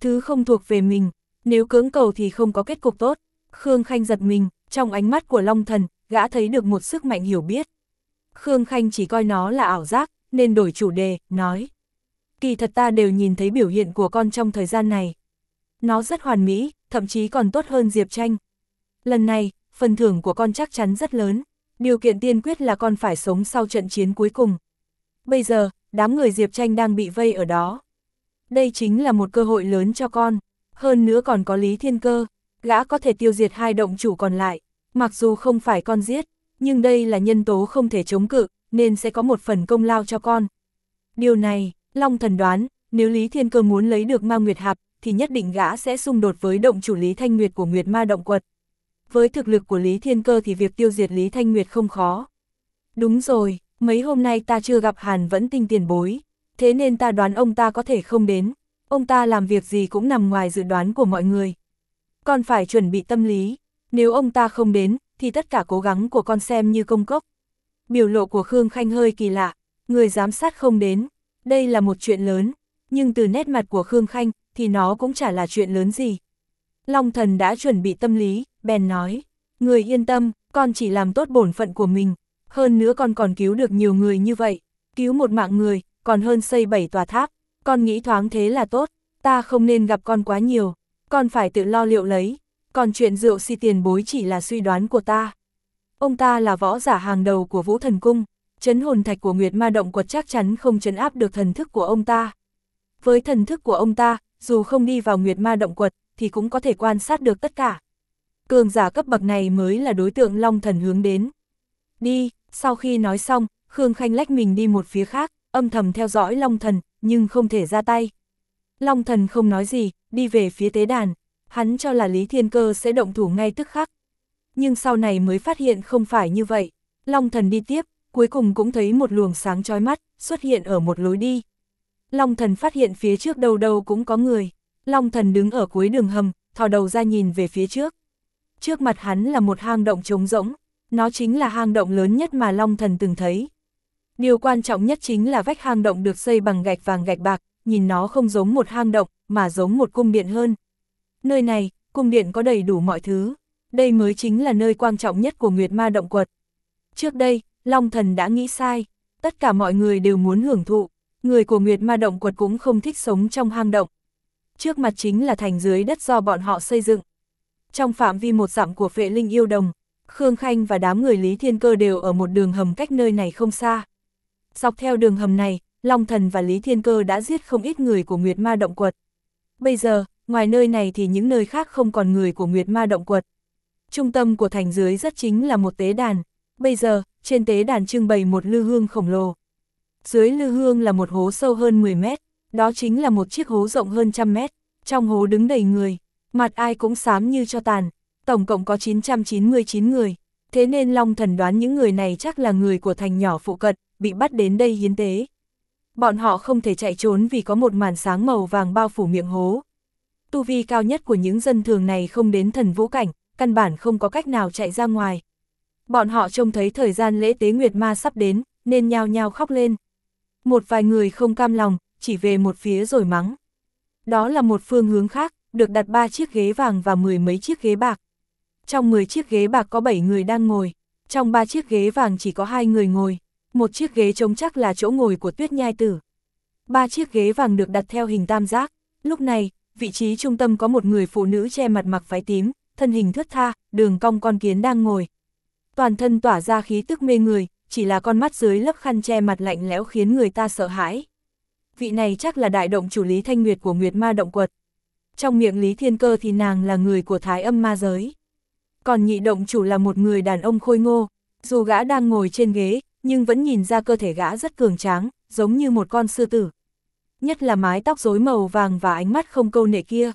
thứ không thuộc về mình, nếu cưỡng cầu thì không có kết cục tốt. Khương Khanh giật mình, trong ánh mắt của Long Thần, gã thấy được một sức mạnh hiểu biết. Khương Khanh chỉ coi nó là ảo giác, nên đổi chủ đề, nói. Kỳ thật ta đều nhìn thấy biểu hiện của con trong thời gian này. Nó rất hoàn mỹ, thậm chí còn tốt hơn Diệp Tranh. Lần này, phần thưởng của con chắc chắn rất lớn. Điều kiện tiên quyết là con phải sống sau trận chiến cuối cùng. Bây giờ, đám người Diệp Tranh đang bị vây ở đó. Đây chính là một cơ hội lớn cho con. Hơn nữa còn có Lý Thiên Cơ. Gã có thể tiêu diệt hai động chủ còn lại. Mặc dù không phải con giết, nhưng đây là nhân tố không thể chống cự, nên sẽ có một phần công lao cho con. Điều này, Long Thần đoán, nếu Lý Thiên Cơ muốn lấy được Ma Nguyệt Hạp, thì nhất định gã sẽ xung đột với động chủ Lý Thanh Nguyệt của Nguyệt Ma Động Quật. Với thực lực của Lý Thiên Cơ thì việc tiêu diệt Lý Thanh Nguyệt không khó. Đúng rồi, mấy hôm nay ta chưa gặp Hàn Vẫn Tinh tiền bối, thế nên ta đoán ông ta có thể không đến. Ông ta làm việc gì cũng nằm ngoài dự đoán của mọi người. Con phải chuẩn bị tâm lý, nếu ông ta không đến, thì tất cả cố gắng của con xem như công cốc. Biểu lộ của Khương Khanh hơi kỳ lạ, người giám sát không đến, đây là một chuyện lớn, nhưng từ nét mặt của Khương Khanh, thì nó cũng chả là chuyện lớn gì. Long Thần đã chuẩn bị tâm lý, bèn nói, người yên tâm, con chỉ làm tốt bổn phận của mình, hơn nữa con còn cứu được nhiều người như vậy, cứu một mạng người, còn hơn xây bảy tòa tháp, con nghĩ thoáng thế là tốt, ta không nên gặp con quá nhiều, con phải tự lo liệu lấy, còn chuyện rượu si tiền bối chỉ là suy đoán của ta. Ông ta là võ giả hàng đầu của Vũ Thần Cung, trấn hồn thạch của Nguyệt Ma Động Quật chắc chắn không trấn áp được thần thức của ông ta. Với thần thức của ông ta, dù không đi vào Nguyệt Ma Động Quật, thì cũng có thể quan sát được tất cả. Cường giả cấp bậc này mới là đối tượng Long Thần hướng đến. Đi, sau khi nói xong, Khương Khanh lách mình đi một phía khác, âm thầm theo dõi Long Thần, nhưng không thể ra tay. Long Thần không nói gì, đi về phía tế đàn, hắn cho là Lý Thiên Cơ sẽ động thủ ngay tức khắc. Nhưng sau này mới phát hiện không phải như vậy. Long Thần đi tiếp, cuối cùng cũng thấy một luồng sáng chói mắt, xuất hiện ở một lối đi. Long Thần phát hiện phía trước đâu đâu cũng có người. Long Thần đứng ở cuối đường hầm, thò đầu ra nhìn về phía trước. Trước mặt hắn là một hang động trống rỗng, nó chính là hang động lớn nhất mà Long Thần từng thấy. Điều quan trọng nhất chính là vách hang động được xây bằng gạch vàng gạch bạc, nhìn nó không giống một hang động, mà giống một cung điện hơn. Nơi này, cung điện có đầy đủ mọi thứ, đây mới chính là nơi quan trọng nhất của Nguyệt Ma Động Quật. Trước đây, Long Thần đã nghĩ sai, tất cả mọi người đều muốn hưởng thụ, người của Nguyệt Ma Động Quật cũng không thích sống trong hang động. Trước mặt chính là thành dưới đất do bọn họ xây dựng. Trong phạm vi một dặm của Phệ Linh Yêu Đồng, Khương Khanh và đám người Lý Thiên Cơ đều ở một đường hầm cách nơi này không xa. Dọc theo đường hầm này, Long Thần và Lý Thiên Cơ đã giết không ít người của Nguyệt Ma Động Quật. Bây giờ, ngoài nơi này thì những nơi khác không còn người của Nguyệt Ma Động Quật. Trung tâm của thành dưới rất chính là một tế đàn. Bây giờ, trên tế đàn trưng bày một lư hương khổng lồ. Dưới lư hương là một hố sâu hơn mười mét, đó chính là một chiếc hố rộng hơn trăm mét. Trong hố đứng đầy người, mặt ai cũng xám như tro tàn. Tổng cộng có chín trăm chín mươi chín người. Thế nên Long Thần đoán những người này chắc là người của thành nhỏ phụ cận, bị bắt đến đây hiến tế. Bọn họ không thể chạy trốn vì có một màn sáng màu vàng bao phủ miệng hố. Tu vi cao nhất của những dân thường này không đến thần vũ cảnh, căn bản không có cách nào chạy ra ngoài. Bọn họ trông thấy thời gian lễ tế Nguyệt Ma sắp đến, nên nhao nhao khóc lên. Một vài người không cam lòng, chỉ về một phía rồi mắng. Đó là một phương hướng khác, được đặt ba chiếc ghế vàng và mười mấy chiếc ghế bạc. Trong mười chiếc ghế bạc có bảy người đang ngồi, trong ba chiếc ghế vàng chỉ có hai người ngồi, một chiếc ghế trống chắc là chỗ ngồi của Tuyết Nhai Tử. Ba chiếc ghế vàng được đặt theo hình tam giác, lúc này, vị trí trung tâm có một người phụ nữ che mặt mặc váy tím, thân hình thướt tha, đường cong con kiến đang ngồi. Toàn thân tỏa ra khí tức mê người, chỉ là con mắt dưới lớp khăn che mặt lạnh lẽo khiến người ta sợ hãi. Vị này chắc là đại động chủ Lý Thanh Nguyệt của Nguyệt Ma Động Quật. Trong miệng Lý Thiên Cơ thì nàng là người của Thái Âm Ma Giới. Còn nhị động chủ là một người đàn ông khôi ngô, dù gã đang ngồi trên ghế, nhưng vẫn nhìn ra cơ thể gã rất cường tráng, giống như một con sư tử. Nhất là mái tóc rối màu vàng và ánh mắt không câu nệ kia.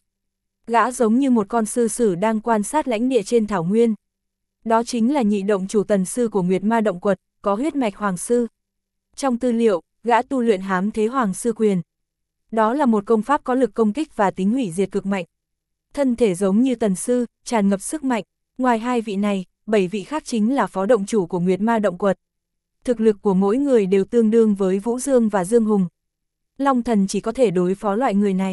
Gã giống như một con sư sử đang quan sát lãnh địa trên thảo nguyên. Đó chính là nhị động chủ Tần Sư của Nguyệt Ma Động Quật, có huyết mạch Hoàng Sư. Trong tư liệu, gã tu luyện Hám Thế Hoàng Sư Quyền. Đó là một công pháp có lực công kích và tính hủy diệt cực mạnh. Thân thể giống như Tần Sư, tràn ngập sức mạnh. Ngoài hai vị này, bảy vị khác chính là phó động chủ của Nguyệt Ma Động Quật. Thực lực của mỗi người đều tương đương với Vũ Dương và Dương Hùng. Long Thần chỉ có thể đối phó loại người này.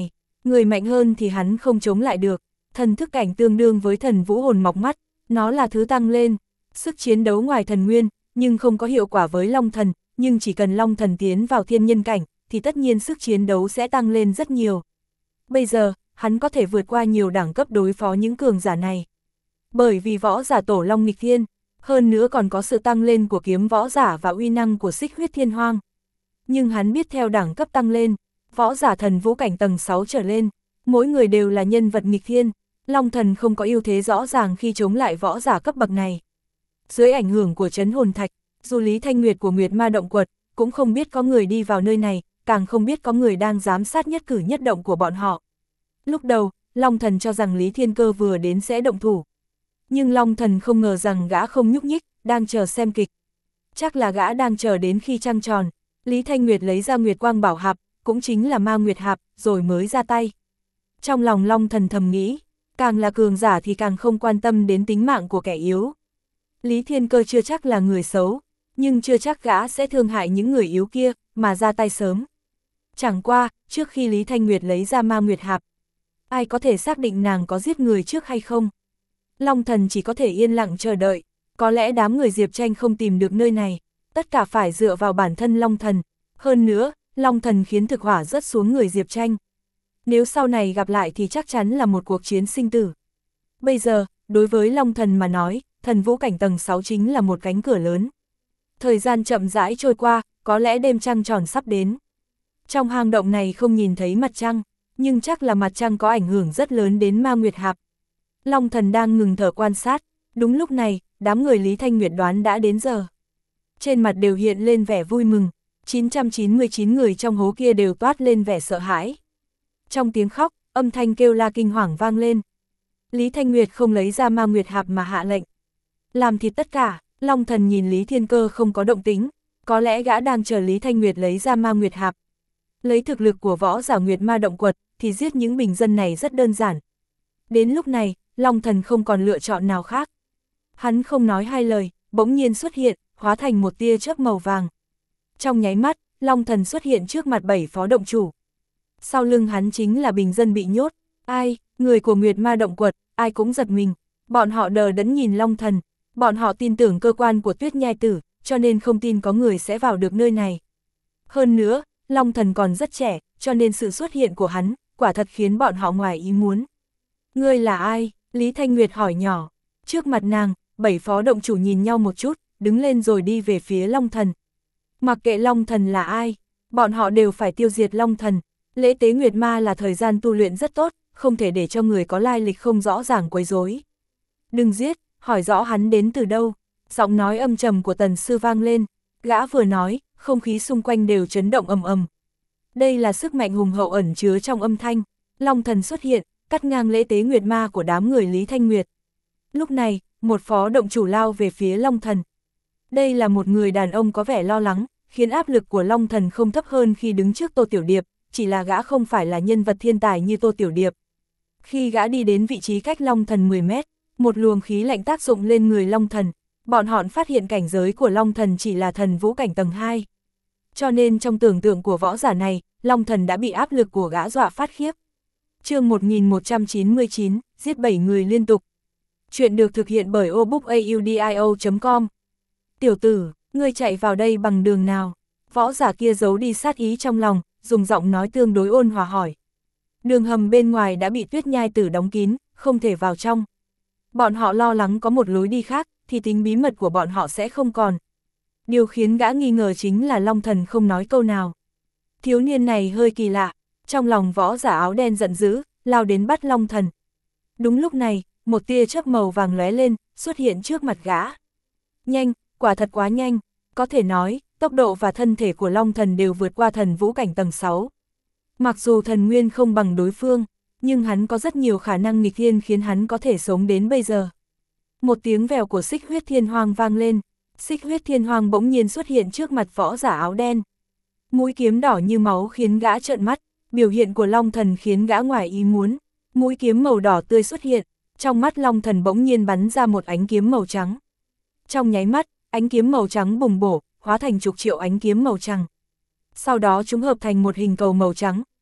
Người mạnh hơn thì hắn không chống lại được, thần thức cảnh tương đương với thần vũ hồn mọc mắt, nó là thứ tăng lên, sức chiến đấu ngoài thần nguyên, nhưng không có hiệu quả với long thần, nhưng chỉ cần long thần tiến vào thiên nhân cảnh, thì tất nhiên sức chiến đấu sẽ tăng lên rất nhiều. Bây giờ, hắn có thể vượt qua nhiều đẳng cấp đối phó những cường giả này. Bởi vì võ giả tổ long nghịch thiên, hơn nữa còn có sự tăng lên của kiếm võ giả và uy năng của xích huyết thiên hoang. Nhưng hắn biết theo đẳng cấp tăng lên, võ giả thần vũ cảnh tầng sáu trở lên, mỗi người đều là nhân vật nghịch thiên, long thần không có ưu thế rõ ràng khi chống lại võ giả cấp bậc này. Dưới ảnh hưởng của trấn hồn thạch, dù Lý Thanh Nguyệt của Nguyệt Ma Động Quật, cũng không biết có người đi vào nơi này, càng không biết có người đang giám sát nhất cử nhất động của bọn họ. Lúc đầu, Long Thần cho rằng Lý Thiên Cơ vừa đến sẽ động thủ. Nhưng Long Thần không ngờ rằng gã không nhúc nhích, đang chờ xem kịch. Chắc là gã đang chờ đến khi trăng tròn, Lý Thanh Nguyệt lấy ra Nguyệt Quang Bảo Hạp, cũng chính là Ma Nguyệt Hạp, rồi mới ra tay. Trong lòng Long Thần thầm nghĩ, càng là cường giả thì càng không quan tâm đến tính mạng của kẻ yếu. Lý Thiên Cơ chưa chắc là người xấu, nhưng chưa chắc gã sẽ thương hại những người yếu kia, mà ra tay sớm. Chẳng qua, trước khi Lý Thanh Nguyệt lấy ra Ma Nguyệt Hạp, ai có thể xác định nàng có giết người trước hay không? Long Thần chỉ có thể yên lặng chờ đợi, có lẽ đám người Diệp Tranh không tìm được nơi này, tất cả phải dựa vào bản thân Long Thần. Hơn nữa, Long Thần khiến thực hỏa rớt xuống người Diệp Tranh. Nếu sau này gặp lại thì chắc chắn là một cuộc chiến sinh tử. Bây giờ, đối với Long Thần mà nói, thần vũ cảnh tầng sáu chính là một cánh cửa lớn. Thời gian chậm rãi trôi qua, có lẽ đêm trăng tròn sắp đến. Trong hang động này không nhìn thấy mặt trăng, nhưng chắc là mặt trăng có ảnh hưởng rất lớn đến Ma Nguyệt Hạp. Long Thần đang ngừng thở quan sát, đúng lúc này, đám người Lý Thanh Nguyệt đoán đã đến giờ. Trên mặt đều hiện lên vẻ vui mừng, chín trăm chín mươi chín người trong hố kia đều toát lên vẻ sợ hãi. Trong tiếng khóc, âm thanh kêu la kinh hoàng vang lên. Lý Thanh Nguyệt không lấy ra Ma Nguyệt Hạp mà hạ lệnh làm thịt tất cả. Long Thần nhìn Lý Thiên Cơ không có động tĩnh, có lẽ gã đang chờ Lý Thanh Nguyệt lấy ra Ma Nguyệt Hạp. Lấy thực lực của võ giả Nguyệt Ma Động Quật, thì giết những bình dân này rất đơn giản. Đến lúc này, Long Thần không còn lựa chọn nào khác. Hắn không nói hai lời, bỗng nhiên xuất hiện, hóa thành một tia chớp màu vàng. Trong nháy mắt, Long Thần xuất hiện trước mặt bảy phó động chủ. Sau lưng hắn chính là bình dân bị nhốt. Ai, người của Nguyệt Ma Động Quật, ai cũng giật mình. Bọn họ đờ đẫn nhìn Long Thần. Bọn họ tin tưởng cơ quan của Tuyết Nhai Tử, cho nên không tin có người sẽ vào được nơi này. Hơn nữa, Long Thần còn rất trẻ, cho nên sự xuất hiện của hắn, quả thật khiến bọn họ ngoài ý muốn. Ngươi là ai? Lý Thanh Nguyệt hỏi nhỏ. Trước mặt nàng, bảy phó động chủ nhìn nhau một chút, đứng lên rồi đi về phía Long Thần. Mặc kệ Long Thần là ai, bọn họ đều phải tiêu diệt Long Thần. Lễ tế Nguyệt Ma là thời gian tu luyện rất tốt, không thể để cho người có lai lịch không rõ ràng quấy rối. Đừng giết, hỏi rõ hắn đến từ đâu. Giọng nói âm trầm của Tần Sư vang lên. Gã vừa nói, không khí xung quanh đều chấn động ầm ầm. Đây là sức mạnh hùng hậu ẩn chứa trong âm thanh. Long Thần xuất hiện, cắt ngang lễ tế Nguyệt Ma của đám người Lý Thanh Nguyệt. Lúc này, một phó động chủ lao về phía Long Thần. Đây là một người đàn ông có vẻ lo lắng, khiến áp lực của Long Thần không thấp hơn khi đứng trước Tô Tiểu Điệp, chỉ là gã không phải là nhân vật thiên tài như Tô Tiểu Điệp. Khi gã đi đến vị trí cách Long Thần mười mét, một luồng khí lạnh tác dụng lên người Long Thần, bọn họ phát hiện cảnh giới của Long Thần chỉ là thần vũ cảnh tầng hai. Cho nên trong tưởng tượng của võ giả này, Long Thần đã bị áp lực của gã dọa phát khiếp. Chương một nghìn một trăm chín mươi chín, giết bảy người liên tục. Chuyện được thực hiện bởi obookaudio chấm com. Tiểu tử, ngươi chạy vào đây bằng đường nào? Võ giả kia giấu đi sát ý trong lòng, dùng giọng nói tương đối ôn hòa hỏi. Đường hầm bên ngoài đã bị Tuyết Nhai Tử đóng kín, không thể vào trong. Bọn họ lo lắng có một lối đi khác, thì tính bí mật của bọn họ sẽ không còn. Điều khiến gã nghi ngờ chính là Long Thần không nói câu nào. Thiếu niên này hơi kỳ lạ, trong lòng võ giả áo đen giận dữ, lao đến bắt Long Thần. Đúng lúc này, một tia chớp màu vàng lóe lên, xuất hiện trước mặt gã. Nhanh, quả thật quá nhanh, có thể nói, tốc độ và thân thể của Long Thần đều vượt qua thần vũ cảnh tầng sáu. Mặc dù thần nguyên không bằng đối phương, nhưng hắn có rất nhiều khả năng nghịch thiên khiến hắn có thể sống đến bây giờ. Một tiếng vèo của xích huyết thiên hoang vang lên, xích huyết thiên hoang bỗng nhiên xuất hiện trước mặt võ giả áo đen. Mũi kiếm đỏ như máu khiến gã trợn mắt, biểu hiện của Long Thần khiến gã ngoài ý muốn. Mũi kiếm màu đỏ tươi xuất hiện, trong mắt Long Thần bỗng nhiên bắn ra một ánh kiếm màu trắng. Trong nháy mắt, ánh kiếm màu trắng bùng bổ, hóa thành chục triệu ánh kiếm màu trắng. Sau đó chúng hợp thành một hình cầu màu trắng,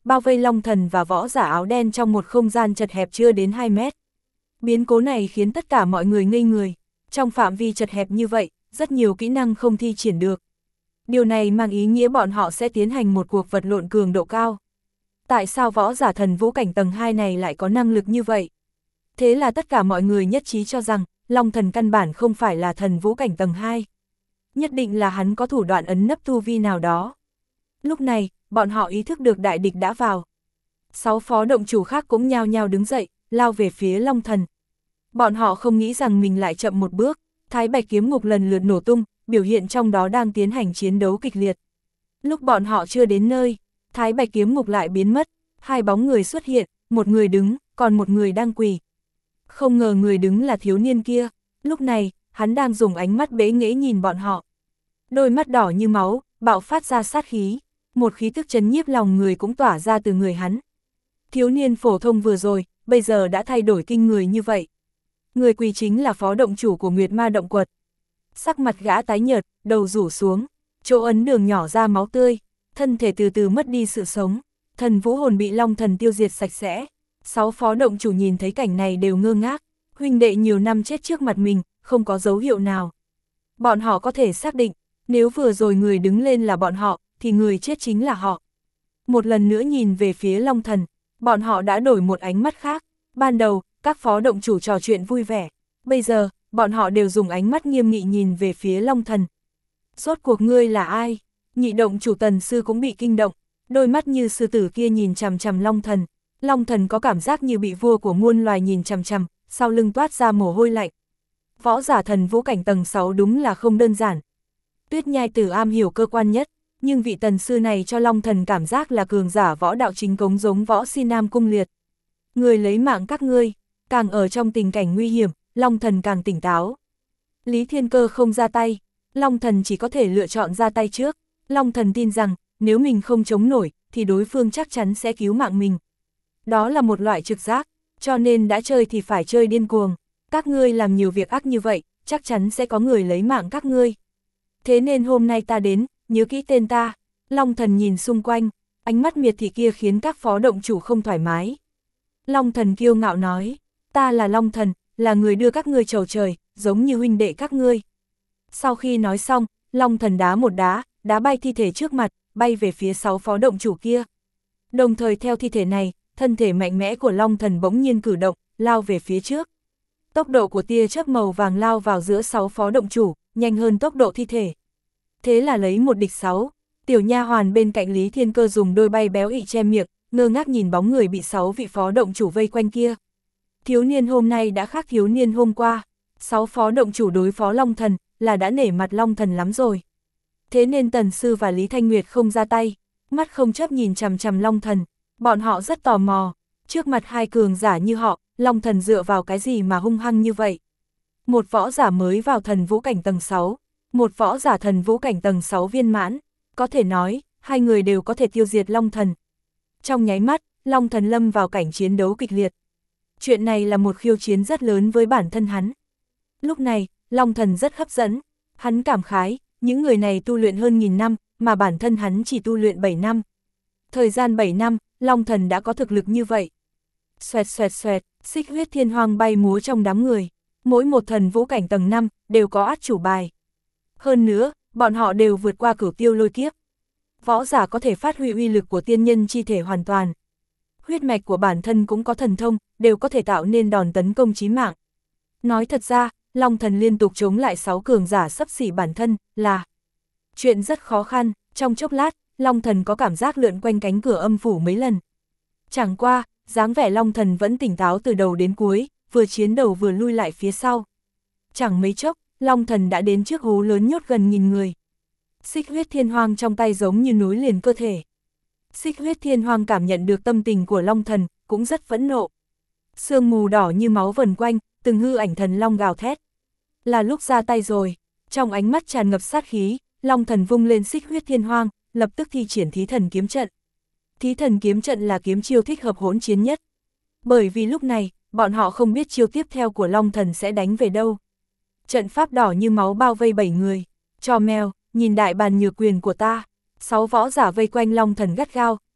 bao vây Long Thần và võ giả áo đen trong một không gian chật hẹp chưa đến hai mét. Biến cố này khiến tất cả mọi người ngây người. Trong phạm vi chật hẹp như vậy, rất nhiều kỹ năng không thi triển được. Điều này mang ý nghĩa bọn họ sẽ tiến hành một cuộc vật lộn cường độ cao. Tại sao võ giả thần vũ cảnh tầng hai này lại có năng lực như vậy? Thế là tất cả mọi người nhất trí cho rằng, Long Thần căn bản không phải là thần vũ cảnh tầng hai. Nhất định là hắn có thủ đoạn ấn nấp tu vi nào đó. Lúc này, bọn họ ý thức được đại địch đã vào. Sáu phó động chủ khác cũng nhao nhao đứng dậy, lao về phía Long Thần. Bọn họ không nghĩ rằng mình lại chậm một bước, Thái Bạch kiếm ngục lần lượt nổ tung, biểu hiện trong đó đang tiến hành chiến đấu kịch liệt. Lúc bọn họ chưa đến nơi, Thái Bạch kiếm ngục lại biến mất, hai bóng người xuất hiện, một người đứng, còn một người đang quỳ. Không ngờ người đứng là thiếu niên kia, lúc này, hắn đang dùng ánh mắt bế nghễ nhìn bọn họ. Đôi mắt đỏ như máu, bạo phát ra sát khí, một khí tức chấn nhiếp lòng người cũng tỏa ra từ người hắn. Thiếu niên phổ thông vừa rồi, bây giờ đã thay đổi kinh người như vậy. Người quỳ chính là phó động chủ của Nguyệt Ma Động Quật. Sắc mặt gã tái nhợt, đầu rủ xuống, chỗ ấn đường nhỏ ra máu tươi, thân thể từ từ mất đi sự sống, thần vũ hồn bị Long Thần tiêu diệt sạch sẽ. Sáu phó động chủ nhìn thấy cảnh này đều ngơ ngác, huynh đệ nhiều năm chết trước mặt mình, không có dấu hiệu nào. Bọn họ có thể xác định, nếu vừa rồi người đứng lên là bọn họ, thì người chết chính là họ. Một lần nữa nhìn về phía Long Thần, bọn họ đã đổi một ánh mắt khác. Ban đầu, các phó động chủ trò chuyện vui vẻ. Bây giờ, bọn họ đều dùng ánh mắt nghiêm nghị nhìn về phía Long Thần. Rốt cuộc ngươi là ai? Nhị động chủ Tần Sư cũng bị kinh động, đôi mắt như sư tử kia nhìn chằm chằm Long Thần. Long Thần có cảm giác như bị vua của muôn loài nhìn chằm chằm, sau lưng toát ra mồ hôi lạnh. Võ giả thần vũ cảnh tầng sáu đúng là không đơn giản. Tuyết Nhai Tử am hiểu cơ quan nhất, nhưng vị Tần Sư này cho Long Thần cảm giác là cường giả võ đạo chính cống giống võ si Nam Cung Liệt. Người lấy mạng các ngươi, càng ở trong tình cảnh nguy hiểm, Long Thần càng tỉnh táo. Lý Thiên Cơ không ra tay, Long Thần chỉ có thể lựa chọn ra tay trước. Long Thần tin rằng, nếu mình không chống nổi, thì đối phương chắc chắn sẽ cứu mạng mình. Đó là một loại trực giác, cho nên đã chơi thì phải chơi điên cuồng. Các ngươi làm nhiều việc ác như vậy, chắc chắn sẽ có người lấy mạng các ngươi. Thế nên hôm nay ta đến, nhớ kỹ tên ta. Long Thần nhìn xung quanh, ánh mắt miệt thị kia khiến các phó động chủ không thoải mái. Long Thần kiêu ngạo nói, ta là Long Thần, là người đưa các ngươi trầu trời, giống như huynh đệ các ngươi. Sau khi nói xong, Long Thần đá một đá, đá bay thi thể trước mặt, bay về phía sáu phó động chủ kia. Đồng thời theo thi thể này, thân thể mạnh mẽ của Long Thần bỗng nhiên cử động, lao về phía trước. Tốc độ của tia chớp màu vàng lao vào giữa sáu phó động chủ, nhanh hơn tốc độ thi thể. Thế là lấy một địch sáu, tiểu nha hoàn bên cạnh Lý Thiên Cơ dùng đôi bay béo ị che miệng, ngơ ngác nhìn bóng người bị sáu vị phó động chủ vây quanh kia. Thiếu niên hôm nay đã khác thiếu niên hôm qua, sáu phó động chủ đối phó Long Thần, là đã nể mặt Long Thần lắm rồi. Thế nên Tần Sư và Lý Thanh Nguyệt không ra tay, mắt không chấp nhìn chằm chằm Long Thần, bọn họ rất tò mò, trước mặt hai cường giả như họ, Long Thần dựa vào cái gì mà hung hăng như vậy. Một võ giả mới vào thần vũ cảnh tầng sáu, một võ giả thần vũ cảnh tầng sáu viên mãn, có thể nói, hai người đều có thể tiêu diệt Long Thần. Trong nháy mắt, Long Thần lâm vào cảnh chiến đấu kịch liệt. Chuyện này là một khiêu chiến rất lớn với bản thân hắn. Lúc này, Long Thần rất hấp dẫn, hắn cảm khái, những người này tu luyện hơn nghìn năm, mà bản thân hắn chỉ tu luyện bảy năm. Thời gian bảy năm, Long Thần đã có thực lực như vậy. Xoẹt xoẹt xoẹt, xích huyết thiên hoang bay múa trong đám người, mỗi một thần vũ cảnh tầng năm, đều có át chủ bài. Hơn nữa, bọn họ đều vượt qua cửu tiêu lôi kiếp. Võ giả có thể phát huy uy lực của tiên nhân chi thể hoàn toàn. Huyết mạch của bản thân cũng có thần thông, đều có thể tạo nên đòn tấn công chí mạng. Nói thật ra, Long Thần liên tục chống lại sáu cường giả xấp xỉ bản thân, là chuyện rất khó khăn. Trong chốc lát, Long Thần có cảm giác lượn quanh cánh cửa âm phủ mấy lần. Chẳng qua, dáng vẻ Long Thần vẫn tỉnh táo từ đầu đến cuối, vừa chiến đầu vừa lui lại phía sau. Chẳng mấy chốc, Long Thần đã đến trước hố lớn nhốt gần nghìn người. Xích huyết thiên hoang trong tay giống như nối liền cơ thể. Xích huyết thiên hoang cảm nhận được tâm tình của Long Thần, cũng rất phẫn nộ. Sương mù đỏ như máu vần quanh, từng hư ảnh thần long gào thét. Là lúc ra tay rồi, trong ánh mắt tràn ngập sát khí, Long Thần vung lên xích huyết thiên hoang, lập tức thi triển thí thần kiếm trận. Thí thần kiếm trận là kiếm chiêu thích hợp hỗn chiến nhất. Bởi vì lúc này, bọn họ không biết chiêu tiếp theo của Long Thần sẽ đánh về đâu. Trận pháp đỏ như máu bao vây bảy người. Cho mèo, nhìn đại bàn nhược quyền của ta. Sáu võ giả vây quanh Long Thần gắt gao,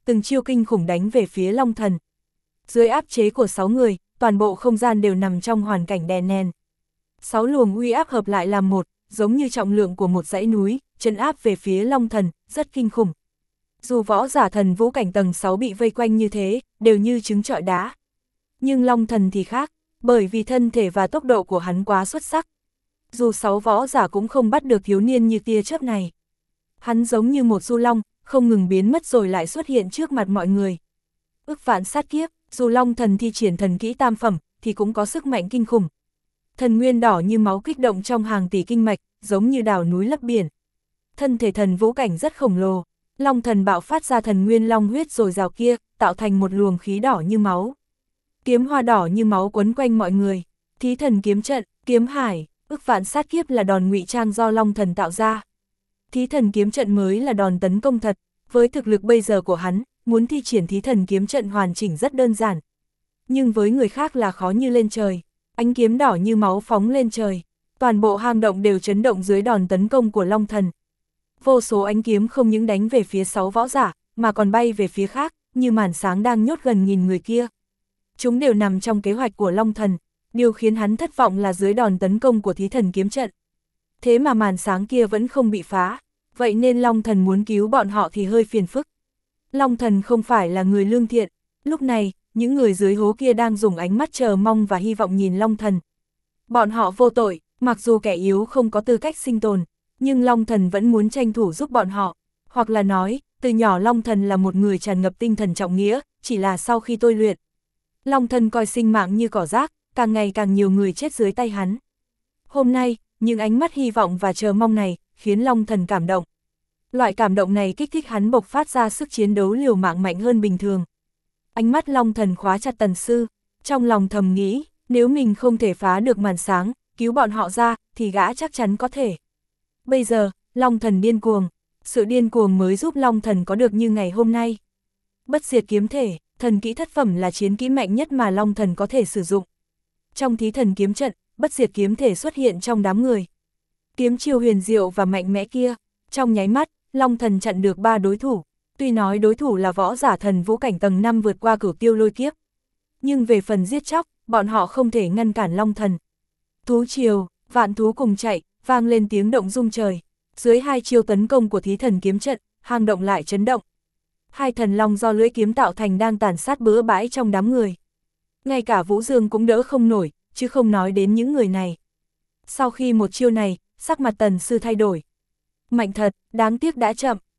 từng chiêu kinh khủng đánh về phía Long Thần. Dưới áp chế của sáu người, toàn bộ không gian đều nằm trong hoàn cảnh đè nén. Sáu luồng uy áp hợp lại làm một, giống như trọng lượng của một dãy núi, trấn áp về phía Long Thần, rất kinh khủng. Dù võ giả thần vũ cảnh tầng sáu bị vây quanh như thế, đều như trứng trọi đá. Nhưng Long Thần thì khác, bởi vì thân thể và tốc độ của hắn quá xuất sắc. Dù sáu võ giả cũng không bắt được thiếu niên như tia chớp này. Hắn giống như một du long, không ngừng biến mất rồi lại xuất hiện trước mặt mọi người. Ức vạn sát kiếp, dù Long Thần thi triển thần kỹ tam phẩm, thì cũng có sức mạnh kinh khủng. Thần nguyên đỏ như máu kích động trong hàng tỷ kinh mạch, giống như đảo núi lấp biển. Thân thể thần vũ cảnh rất khổng lồ, Long Thần bạo phát ra thần nguyên long huyết rồi rào kia, tạo thành một luồng khí đỏ như máu. Kiếm hoa đỏ như máu quấn quanh mọi người, thí thần kiếm trận, kiếm hải, ức vạn sát kiếp là đòn ngụy trang do Long Thần tạo ra. Thí thần kiếm trận mới là đòn tấn công thật, với thực lực bây giờ của hắn, muốn thi triển thí thần kiếm trận hoàn chỉnh rất đơn giản. Nhưng với người khác là khó như lên trời, ánh kiếm đỏ như máu phóng lên trời, toàn bộ hang động đều chấn động dưới đòn tấn công của Long Thần. Vô số ánh kiếm không những đánh về phía sáu võ giả, mà còn bay về phía khác, như màn sáng đang nhốt gần nghìn người kia. Chúng đều nằm trong kế hoạch của Long Thần, điều khiến hắn thất vọng là dưới đòn tấn công của thí thần kiếm trận. Thế mà màn sáng kia vẫn không bị phá, vậy nên Long Thần muốn cứu bọn họ thì hơi phiền phức. Long Thần không phải là người lương thiện, lúc này, những người dưới hố kia đang dùng ánh mắt chờ mong và hy vọng nhìn Long Thần. Bọn họ vô tội, mặc dù kẻ yếu không có tư cách sinh tồn, nhưng Long Thần vẫn muốn tranh thủ giúp bọn họ, hoặc là nói, từ nhỏ Long Thần là một người tràn ngập tinh thần trọng nghĩa, chỉ là sau khi tôi luyện. Long Thần coi sinh mạng như cỏ rác, càng ngày càng nhiều người chết dưới tay hắn. Hôm nay, những ánh mắt hy vọng và chờ mong này, khiến Long Thần cảm động. Loại cảm động này kích thích hắn bộc phát ra sức chiến đấu liều mạng mạnh hơn bình thường. Ánh mắt Long Thần khóa chặt Tần Sư, trong lòng thầm nghĩ, nếu mình không thể phá được màn sáng, cứu bọn họ ra, thì gã chắc chắn có thể. Bây giờ, Long Thần điên cuồng, sự điên cuồng mới giúp Long Thần có được như ngày hôm nay. Bất diệt kiếm thể, thần kỹ thất phẩm là chiến kỹ mạnh nhất mà Long Thần có thể sử dụng. Trong thí thần kiếm trận, bất diệt kiếm thể xuất hiện trong đám người. Kiếm chiêu huyền diệu và mạnh mẽ kia, trong nháy mắt, Long Thần chặn được ba đối thủ. Tuy nói đối thủ là võ giả thần vũ cảnh tầng năm vượt qua cửu tiêu lôi kiếp, nhưng về phần giết chóc, bọn họ không thể ngăn cản Long Thần. Thú triều, vạn thú cùng chạy, vang lên tiếng động rung trời. Dưới hai chiêu tấn công của thí thần kiếm trận, hang động lại chấn động. Hai thần long do lưỡi kiếm tạo thành đang tàn sát bừa bãi trong đám người. Ngay cả Vũ Dương cũng đỡ không nổi, chứ không nói đến những người này. Sau khi một chiêu này, sắc mặt Tần Sư thay đổi. Mạnh thật, đáng tiếc đã chậm.